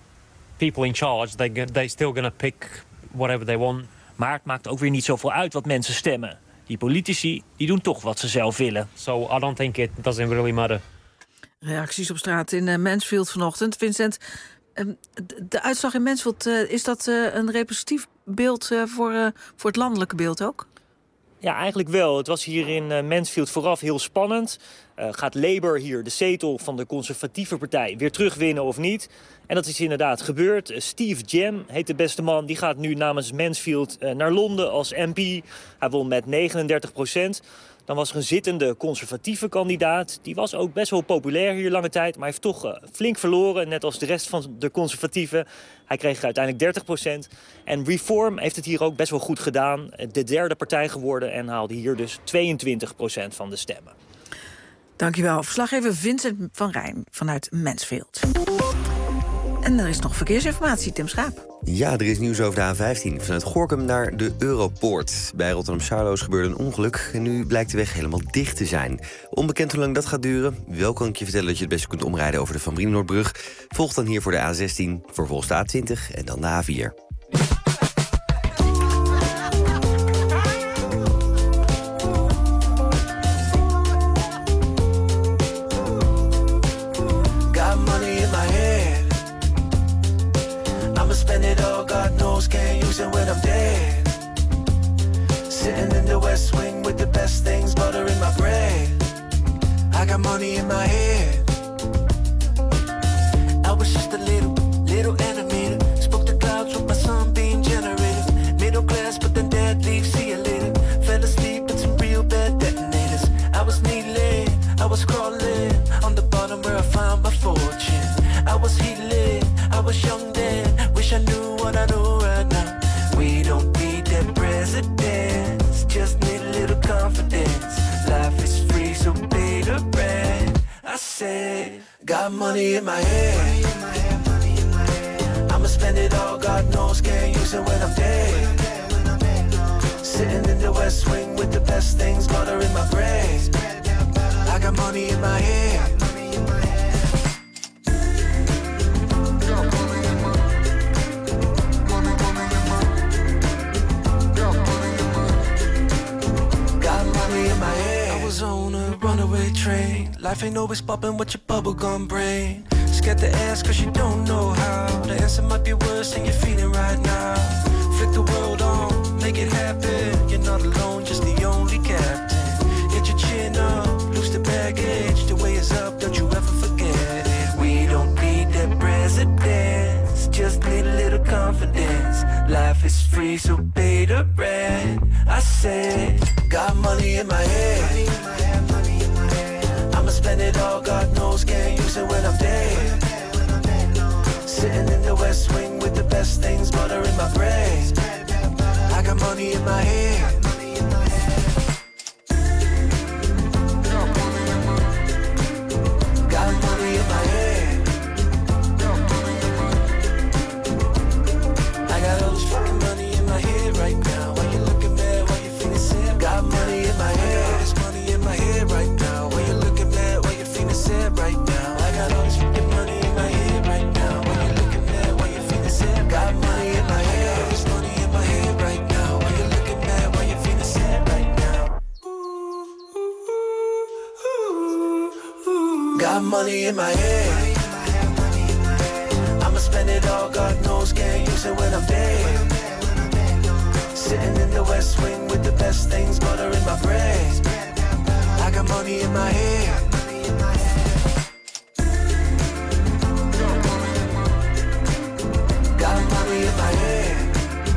people in charge, they they still gonna pick whatever they want. Maar het maakt ook weer niet zoveel uit wat mensen stemmen. Die politici die doen toch wat ze zelf willen. So I don't think it doesn't really matter. Reacties op straat in uh, Mansfield vanochtend. Vincent, uh, de uitslag in Mansfield, uh, is dat uh, een representatief beeld uh, voor, uh, voor het landelijke beeld ook? Ja, eigenlijk wel. Het was hier in uh, Mansfield vooraf heel spannend. Uh, gaat Labour hier de zetel van de conservatieve partij weer terugwinnen of niet? En dat is inderdaad gebeurd. Uh, Steve Jam heet de beste man. Die gaat nu namens Mansfield uh, naar Londen als M P. Hij won met negenendertig procent. Dan was er een zittende conservatieve kandidaat. Die was ook best wel populair hier lange tijd, maar heeft toch uh, flink verloren, net als de rest van de conservatieven. Hij kreeg uiteindelijk dertig procent. En Reform heeft het hier ook best wel goed gedaan. De derde partij geworden en haalde hier dus tweeëntwintig procent van de stemmen. Dankjewel. Verslaggever Vincent van Rijn vanuit Mansfield. En er is nog verkeersinformatie, Tim Schaap. Ja, er is nieuws over de A vijftien. Vanuit Gorinchem naar de Europoort. Bij Rotterdam-Charloes gebeurde een ongeluk en nu blijkt de weg helemaal dicht te zijn. Onbekend hoe lang dat gaat duren. Wel kan ik je vertellen dat je het beste kunt omrijden over de Van Brienenoordbrug. Volg dan hier voor de A zestien, vervolgens de A twintig en dan de A vier. Can't use it when I'm dead. Sitting in the West Wing with the best things, butter in my brain. I got got money in my head. I was just a little, little animator. Spoke to clouds with my sunbeam generator. Middle class, but then dad leaves, see you later. Fell asleep with some real bad detonators. I was kneeling, I was crawling on the bottom where I found my fortune. I was healing, I was young then. Wish I knew what I know right now. We don't need that presidents, just need a little confidence. Life is free, so pay the rent. I said, got money in my head. I'ma spend it all, God knows, can't use it when I'm dead. Sitting in the West Wing with the best things, butter in my brain. I got money in my head. On a runaway train. Life ain't always poppin' with your bubblegum brain. Scared to ask cause you don't know how. The answer might be worse than you're feeling right now. Flick the world on, make it happen. You're not alone, just the only captain. Get your chin up, lose the baggage. The way is up, don't you ever forget it. We don't need that presidents, just need a little confidence. Life is free, so pay the rent. I said, got money in my head. I'ma spend it all, God knows, can't use it when I'm dead. Sitting in the West Wing with the best things, butter in my brain. I got money in my head. Got money in my head. I got all this fucking money in my head right now. Why you looking mad? Why you feeling sad? Got money in my head. All this money in my head right now. Why you looking mad? Why you feeling sad right now? I got all this fucking money in my head right now. Why you looking mad? Why you feeling sad? Got money in my head. All this money in my head right now. Why you looking mad? Why you feeling sad right now? Got money in my head. I'ma spend it all, God knows, can't use it when I'm dead. Sitting in the West Wing with the best things, butter in my brain. I got money in my head. Got money in my head.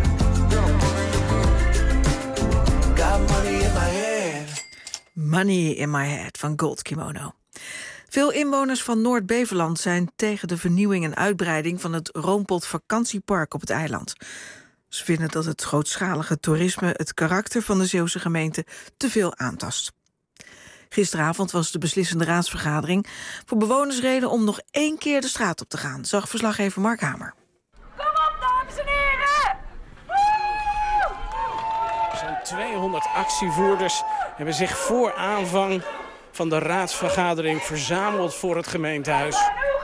Got money in my head. Money in my head van Gold Kimono. Veel inwoners van Noord-Beveland zijn tegen de vernieuwing en uitbreiding van het Roompot vakantiepark op het eiland. Ze vinden dat het grootschalige toerisme het karakter van de Zeeuwse gemeente te veel aantast. Gisteravond was de beslissende raadsvergadering. Voor bewoners reden om nog één keer de straat op te gaan, zag verslaggever Mark Hamer. Kom op, dames en heren! Woe! Zo'n tweehonderd actievoerders hebben zich voor aanvang van de raadsvergadering verzameld voor het gemeentehuis.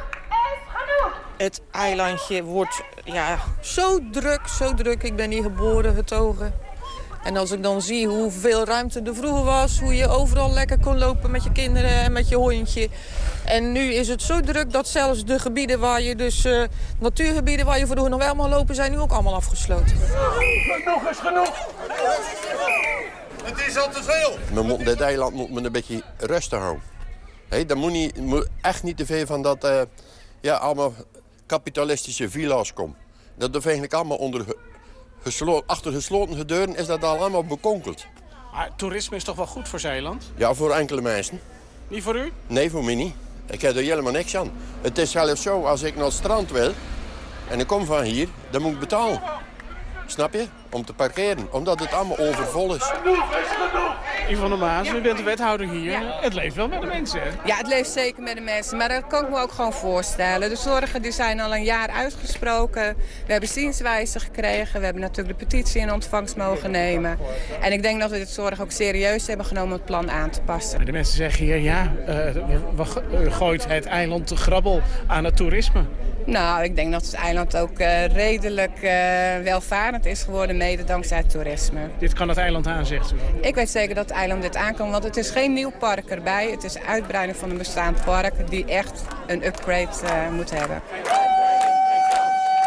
Het eilandje wordt ja, zo druk, zo druk. Ik ben hier geboren, getogen. En als ik dan zie hoeveel ruimte er vroeger was, hoe je overal lekker kon lopen met je kinderen en met je hondje. En nu is het zo druk dat zelfs de gebieden waar je dus, uh, natuurgebieden waar je vroeger nog wel mag lopen, zijn nu ook allemaal afgesloten. Genoeg is genoeg! Het is al te veel! Men moet, dit eiland moet men een beetje rustig houden. Hey, dat moet, niet, moet echt niet te veel van dat uh, ja, allemaal kapitalistische villa's komt. Dat is eigenlijk allemaal onder geslo achter gesloten deuren is dat al allemaal bekonkeld. Maar toerisme is toch wel goed voor Zeeland? Ja, voor enkele mensen. Niet voor u? Nee, voor mij niet. Ik heb er helemaal niks aan. Het is zelfs zo, als ik naar het strand wil en ik kom van hier, dan moet ik betalen. Snap je? Om te parkeren, omdat het allemaal overvol is. Yvonne Maas, u bent de wethouder hier. Ja. Het leeft wel met de mensen, hè? Ja, het leeft zeker met de mensen. Maar dat kan ik me ook gewoon voorstellen. De zorgen die zijn al een jaar uitgesproken. We hebben zienswijze gekregen. We hebben natuurlijk de petitie in ontvangst mogen nemen. En ik denk dat we dit zorg ook serieus hebben genomen om het plan aan te passen. De mensen zeggen hier, ja, uh, we, we gooit het eiland te grabbel aan het toerisme. Nou, ik denk dat het eiland ook uh, redelijk uh, welvarend is geworden, mede dankzij het toerisme. Dit kan het eiland aan, zegt u? Ik weet zeker dat het eiland dit aan kan, want het is geen nieuw park erbij. Het is een uitbreiding van een bestaand park die echt een upgrade uh, moet hebben.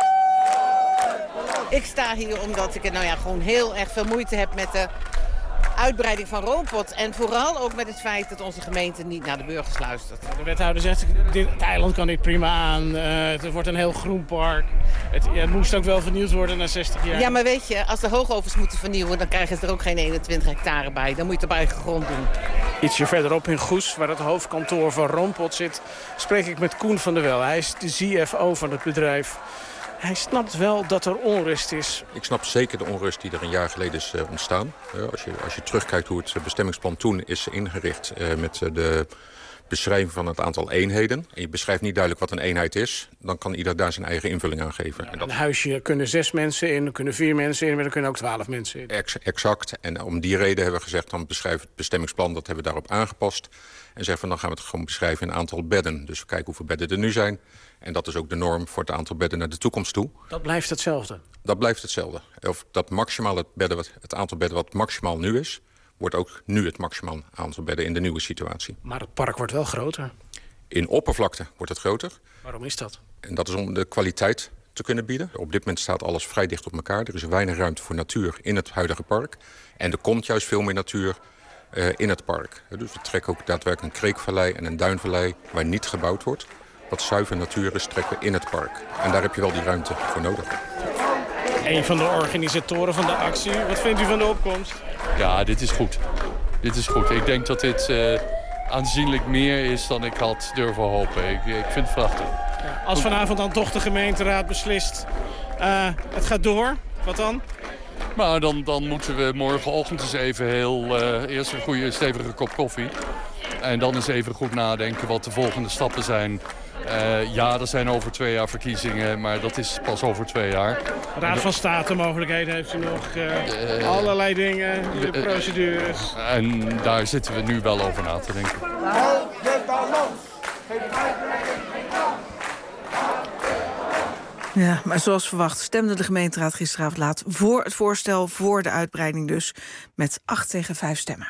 Ik sta hier omdat ik nou ja, gewoon heel erg veel moeite heb met de uitbreiding van Roompot. En vooral ook met het feit dat onze gemeente niet naar de burgers luistert. De wethouder zegt, dit, het eiland kan dit prima aan. Uh, het wordt een heel groen park. Het, ja, het moest ook wel vernieuwd worden na zestig jaar. Ja, maar weet je, als de hoogovens moeten vernieuwen, dan krijgen ze er ook geen eenentwintig hectare bij. Dan moet je het op eigen grond doen. Ietsje verderop in Goes, waar het hoofdkantoor van Roompot zit, spreek ik met Koen van der Wel. Hij is de C F O van het bedrijf. Hij snapt wel dat er onrust is. Ik snap zeker de onrust die er een jaar geleden is uh, ontstaan. Uh, als, je, als je terugkijkt hoe het bestemmingsplan toen is ingericht uh, met uh, de beschrijving van het aantal eenheden. En je beschrijft niet duidelijk wat een eenheid is. Dan kan ieder daar zijn eigen invulling aan geven. Ja, en dat... Een huisje kunnen zes mensen in, er kunnen vier mensen in, maar er kunnen ook twaalf mensen in. Ex exact. En om die reden hebben we gezegd, dan beschrijven het bestemmingsplan, dat hebben we daarop aangepast. En zeggen van, dan gaan we het gewoon beschrijven in een aantal bedden. Dus we kijken hoeveel bedden er nu zijn. En dat is ook de norm voor het aantal bedden naar de toekomst toe. Dat blijft hetzelfde? Dat blijft hetzelfde. Of dat maximaal het, bedden, het aantal bedden wat maximaal nu is, wordt ook nu het maximaal aantal bedden in de nieuwe situatie. Maar het park wordt wel groter. In oppervlakte wordt het groter. Waarom is dat? En dat is om de kwaliteit te kunnen bieden. Op dit moment staat alles vrij dicht op elkaar. Er is weinig ruimte voor natuur in het huidige park. En er komt juist veel meer natuur uh, in het park. Dus we trekken ook daadwerkelijk een kreekvallei en een duinvallei waar niet gebouwd wordt. Wat zuiver natuur is, trekken we in het park. En daar heb je wel die ruimte voor nodig. Een van de organisatoren van de actie. Wat vindt u van de opkomst? Ja, dit is goed. Dit is goed. Ik denk dat dit uh, aanzienlijk meer is dan ik had durven hopen. Ik, ik vind het prachtig. Ja, als vanavond dan toch de gemeenteraad beslist, uh, het gaat door, wat dan? Maar dan, dan moeten we morgenochtend eens even heel... Uh, eerst een goede stevige kop koffie. En dan eens even goed nadenken wat de volgende stappen zijn. Uh, ja, er zijn over twee jaar verkiezingen, maar dat is pas over twee jaar. Raad van State mogelijkheden heeft u nog, uh, uh, allerlei dingen, de uh, procedures. En daar zitten we nu wel over na te denken. Ja, maar zoals verwacht stemde de gemeenteraad gisteravond laat voor het voorstel, voor de uitbreiding dus, met acht tegen vijf stemmen.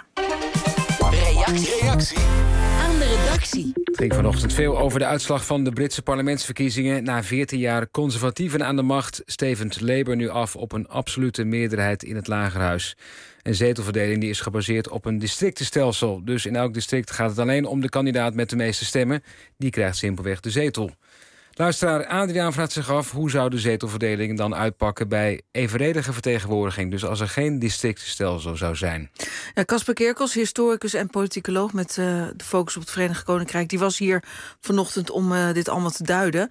Reactie. Reactie aan de redactie. Het ging vanochtend veel over de uitslag van de Britse parlementsverkiezingen. Na veertien jaar conservatieven aan de macht stevend Labour nu af op een absolute meerderheid in het Lagerhuis. Een zetelverdeling die is gebaseerd op een districtenstelsel. Dus in elk district gaat het alleen om de kandidaat met de meeste stemmen. Die krijgt simpelweg de zetel. Luisteraar Adriaan vraagt zich af, hoe zou de zetelverdeling dan uitpakken bij evenredige vertegenwoordiging? Dus als er geen districtenstelsel zou zijn. Casper ja, Kerkels, historicus en politicoloog met uh, de focus op het Verenigd Koninkrijk, die was hier vanochtend om uh, dit allemaal te duiden.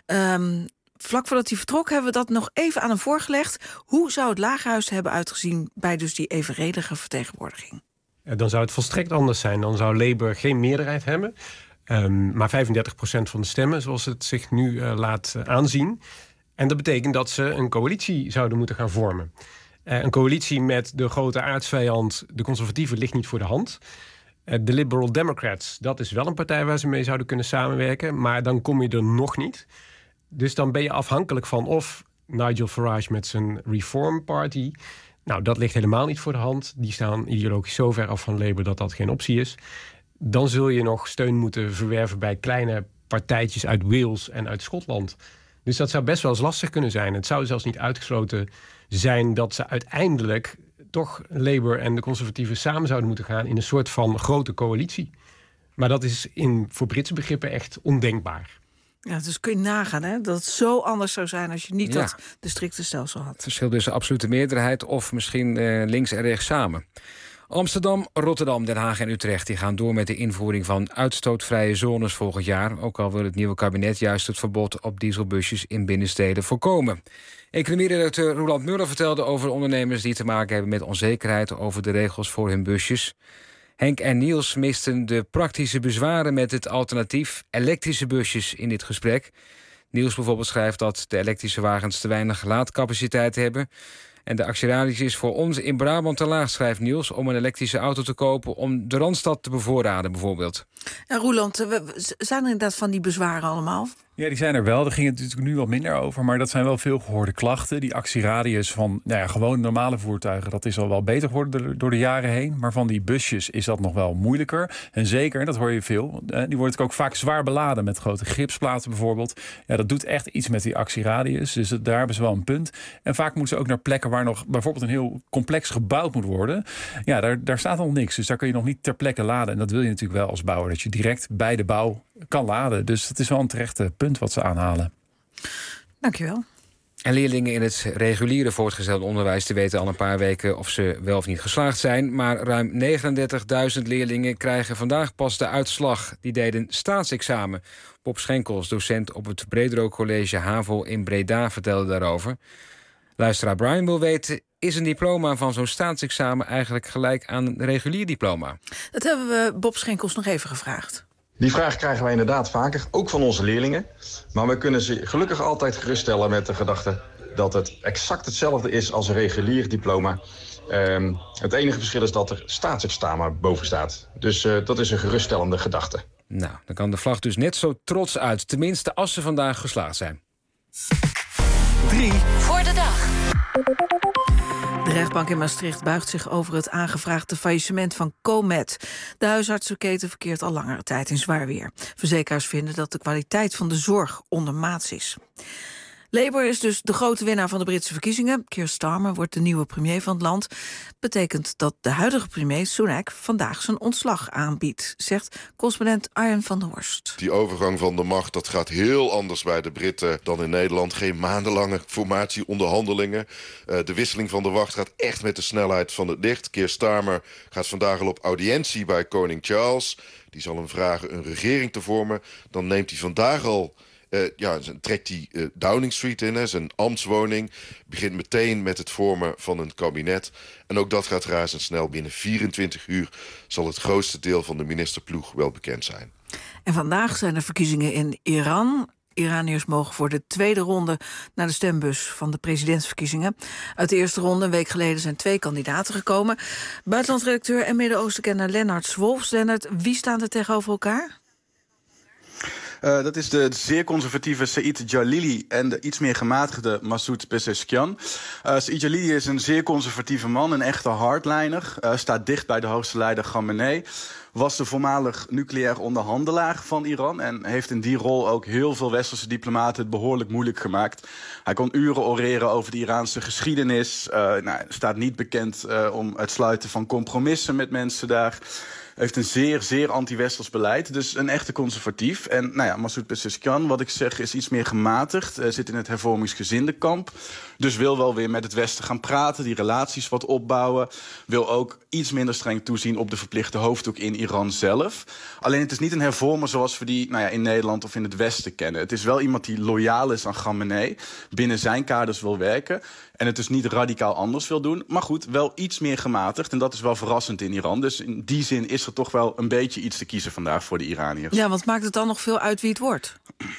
Um, vlak voordat hij vertrok hebben we dat nog even aan hem voorgelegd. Hoe zou het Lagerhuis hebben uitgezien bij dus die evenredige vertegenwoordiging? Dan zou het volstrekt anders zijn. Dan zou Labour geen meerderheid hebben. Um, maar vijfendertig procent van de stemmen, zoals het zich nu uh, laat uh, aanzien. En dat betekent dat ze een coalitie zouden moeten gaan vormen. Uh, een coalitie met de grote aardsvijand, de conservatieven, ligt niet voor de hand. Uh, de Liberal Democrats, dat is wel een partij waar ze mee zouden kunnen samenwerken. Maar dan kom je er nog niet. Dus dan ben je afhankelijk van of Nigel Farage met zijn Reform Party. Nou, dat ligt helemaal niet voor de hand. Die staan ideologisch zo ver af van Labour dat dat geen optie is. Dan zul je nog steun moeten verwerven bij kleine partijtjes uit Wales en uit Schotland. Dus dat zou best wel eens lastig kunnen zijn. Het zou zelfs niet uitgesloten zijn dat ze uiteindelijk toch Labour en de conservatieven samen zouden moeten gaan in een soort van grote coalitie. Maar dat is in, voor Britse begrippen echt ondenkbaar. Ja, dus kun je nagaan hè, dat het zo anders zou zijn als je niet Ja. dat districtenstelsel had. Het verschil tussen absolute meerderheid of misschien uh, links en rechts samen. Amsterdam, Rotterdam, Den Haag en Utrecht die gaan door met de invoering van uitstootvrije zones volgend jaar. Ook al wil het nieuwe kabinet juist het verbod op dieselbusjes in binnensteden voorkomen. Economieredacteur Roland Muller vertelde over ondernemers die te maken hebben met onzekerheid over de regels voor hun busjes. Henk en Niels misten de praktische bezwaren met het alternatief elektrische busjes in dit gesprek. Niels bijvoorbeeld schrijft dat de elektrische wagens te weinig laadcapaciteit hebben. En de actieradius is voor ons in Brabant te laag, schrijft Niels, om een elektrische auto te kopen om de Randstad te bevoorraden bijvoorbeeld. Ja, Roeland, zijn er inderdaad van die bezwaren allemaal? Ja, die zijn er wel. Daar ging het natuurlijk nu wat minder over. Maar dat zijn wel veel gehoorde klachten. Die actieradius van nou ja, gewoon normale voertuigen... dat is al wel beter geworden door de jaren heen. Maar van die busjes is dat nog wel moeilijker. En zeker, en dat hoor je veel... die worden ook vaak zwaar beladen met grote gipsplaten bijvoorbeeld. Ja, dat doet echt iets met die actieradius. Dus daar hebben ze wel een punt. En vaak moeten ze ook naar plekken waar nog bijvoorbeeld... een heel complex gebouwd moet worden. Ja, daar, daar staat nog niks. Dus daar kun je nog niet ter plekke laden. En dat wil je natuurlijk wel als bouwer. Dat je direct bij de bouw kan laden. Dus het is wel een terechte punt wat ze aanhalen. Dankjewel. En leerlingen in het reguliere voortgezet onderwijs... die weten al een paar weken of ze wel of niet geslaagd zijn. Maar ruim negenendertigduizend leerlingen krijgen vandaag pas de uitslag. Die deden staatsexamen. Bob Schenkels, docent op het Bredero College HAVO in Breda... vertelde daarover. Luisteraar Brian wil weten... is een diploma van zo'n staatsexamen eigenlijk gelijk aan een regulier diploma? Dat hebben we Bob Schenkels nog even gevraagd. Die vraag krijgen wij inderdaad vaker, ook van onze leerlingen. Maar we kunnen ze gelukkig altijd geruststellen met de gedachte... dat het exact hetzelfde is als een regulier diploma. Um, het enige verschil is dat er staatsexamen boven staat. Dus uh, dat is een geruststellende gedachte. Nou, dan kan de vlag dus net zo trots uit. Tenminste, als ze vandaag geslaagd zijn. Drie voor de dag. De rechtbank in Maastricht buigt zich over het aangevraagde faillissement van Comet. De huisartsenketen verkeert al langere tijd in zwaar weer. Verzekeraars vinden dat de kwaliteit van de zorg ondermaats is. Labour is dus de grote winnaar van de Britse verkiezingen. Keir Starmer wordt de nieuwe premier van het land. Betekent dat de huidige premier Sunak vandaag zijn ontslag aanbiedt, zegt correspondent Arjen van der Horst. Die overgang van de macht, dat gaat heel anders bij de Britten dan in Nederland. Geen maandenlange formatieonderhandelingen. Uh, de wisseling van de wacht gaat echt met de snelheid van het licht. Keir Starmer gaat vandaag al op audiëntie bij koning Charles. Die zal hem vragen een regering te vormen. Dan neemt hij vandaag al... Uh, ja, trekt hij uh, Downing Street in, hè, zijn ambtswoning. Begint meteen met het vormen van een kabinet. En ook dat gaat razendsnel. Binnen vierentwintig uur zal het grootste deel van de ministerploeg wel bekend zijn. En vandaag zijn er verkiezingen in Iran. Iraniërs mogen voor de tweede ronde naar de stembus van de presidentsverkiezingen. Uit de eerste ronde, een week geleden, zijn twee kandidaten gekomen. Buitenlandredacteur en Midden-Oostenkenner Lennart Swolfs. Lennart, wie staan er tegenover elkaar? Uh, dat is de zeer conservatieve Saïd Jalili en de iets meer gematigde Masoud Pezeshkian. Uh, Saïd Jalili is een zeer conservatieve man, een echte hardliner. Uh, staat dicht bij de hoogste leider Khamenei. Was de voormalig nucleair onderhandelaar van Iran en heeft in die rol ook heel veel westerse diplomaten het behoorlijk moeilijk gemaakt. Hij kon uren oreren over de Iraanse geschiedenis. Uh, nou, staat niet bekend uh, om het sluiten van compromissen met mensen daar. Heeft een zeer, zeer anti-westers beleid. Dus een echte conservatief. En nou ja, Masoud Pezeshkian, wat ik zeg, is iets meer gematigd. Uh, zit in het hervormingsgezinde kamp. Dus wil wel weer met het Westen gaan praten. Die relaties wat opbouwen. Wil ook iets minder streng toezien op de verplichte hoofddoek in Iran zelf. Alleen het is niet een hervormer zoals we die nou ja, in Nederland of in het Westen kennen. Het is wel iemand die loyaal is aan Khamenei. Binnen zijn kaders wil werken. En het dus niet radicaal anders wil doen. Maar goed, wel iets meer gematigd. En dat is wel verrassend in Iran. Dus in die zin is er toch wel een beetje iets te kiezen vandaag voor de Iraniërs. Ja, want maakt het dan nog veel uit wie het wordt?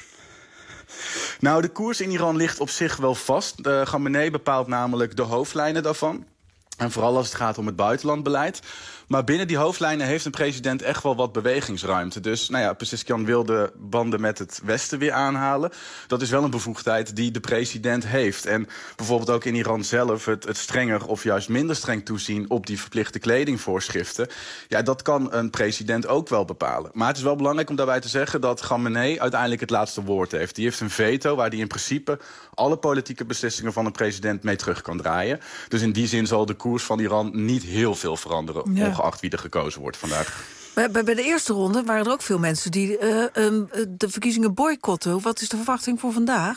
Nou, de koers in Iran ligt op zich wel vast. De Khamenei bepaalt namelijk de hoofdlijnen daarvan. En vooral als het gaat om het buitenlandbeleid. Maar binnen die hoofdlijnen heeft een president echt wel wat bewegingsruimte. Dus nou ja, Pezeshkian wil de banden met het Westen weer aanhalen. Dat is wel een bevoegdheid die de president heeft. En bijvoorbeeld ook in Iran zelf het, het strenger of juist minder streng toezien op die verplichte kledingvoorschriften. Ja, dat kan een president ook wel bepalen. Maar het is wel belangrijk om daarbij te zeggen dat Khamenei uiteindelijk het laatste woord heeft. Die heeft een veto waar hij in principe alle politieke beslissingen van een president mee terug kan draaien. Dus in die zin zal de koers van Iran niet heel veel veranderen. Ja. Ongeacht wie er gekozen wordt vandaag. Bij, bij de eerste ronde waren er ook veel mensen die uh, um, de verkiezingen boycotten. Wat is de verwachting voor vandaag?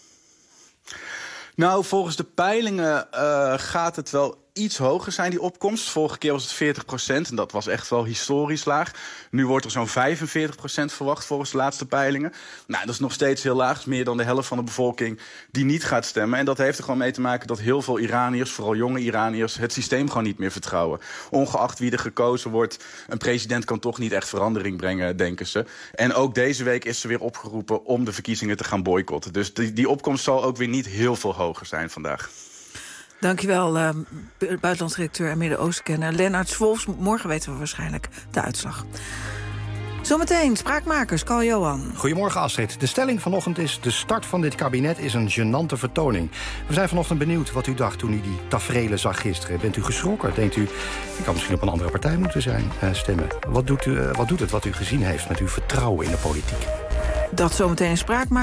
Nou, volgens de peilingen uh, gaat het wel iets hoger zijn, die opkomst. Vorige keer was het veertig procent en dat was echt wel historisch laag. Nu wordt er zo'n vijfenveertig procent verwacht volgens de laatste peilingen. Nou, dat is nog steeds heel laag. Meer dan de helft van de bevolking die niet gaat stemmen. En dat heeft er gewoon mee te maken dat heel veel Iraniërs, vooral jonge Iraniërs, het systeem gewoon niet meer vertrouwen. Ongeacht wie er gekozen wordt, een president kan toch niet echt verandering brengen, denken ze. En ook deze week is ze weer opgeroepen om de verkiezingen te gaan boycotten. Dus die, die opkomst zal ook weer niet heel veel hoger zijn vandaag. Dankjewel, uh, buitenlandsdirecteur en Midden-Oostenkenner Lennart Swolfs. Morgen weten we waarschijnlijk de uitslag. Zometeen, spraakmakers, Carl Johan. Goedemorgen Astrid. De stelling vanochtend is: de start van dit kabinet is een gênante vertoning. We zijn vanochtend benieuwd wat u dacht toen u die taferelen zag gisteren. Bent u geschrokken? Denkt u, ik kan misschien op een andere partij moeten zijn, uh, stemmen? Wat doet, u, uh, wat doet het wat u gezien heeft met uw vertrouwen in de politiek? Dat zometeen een spraakmaker.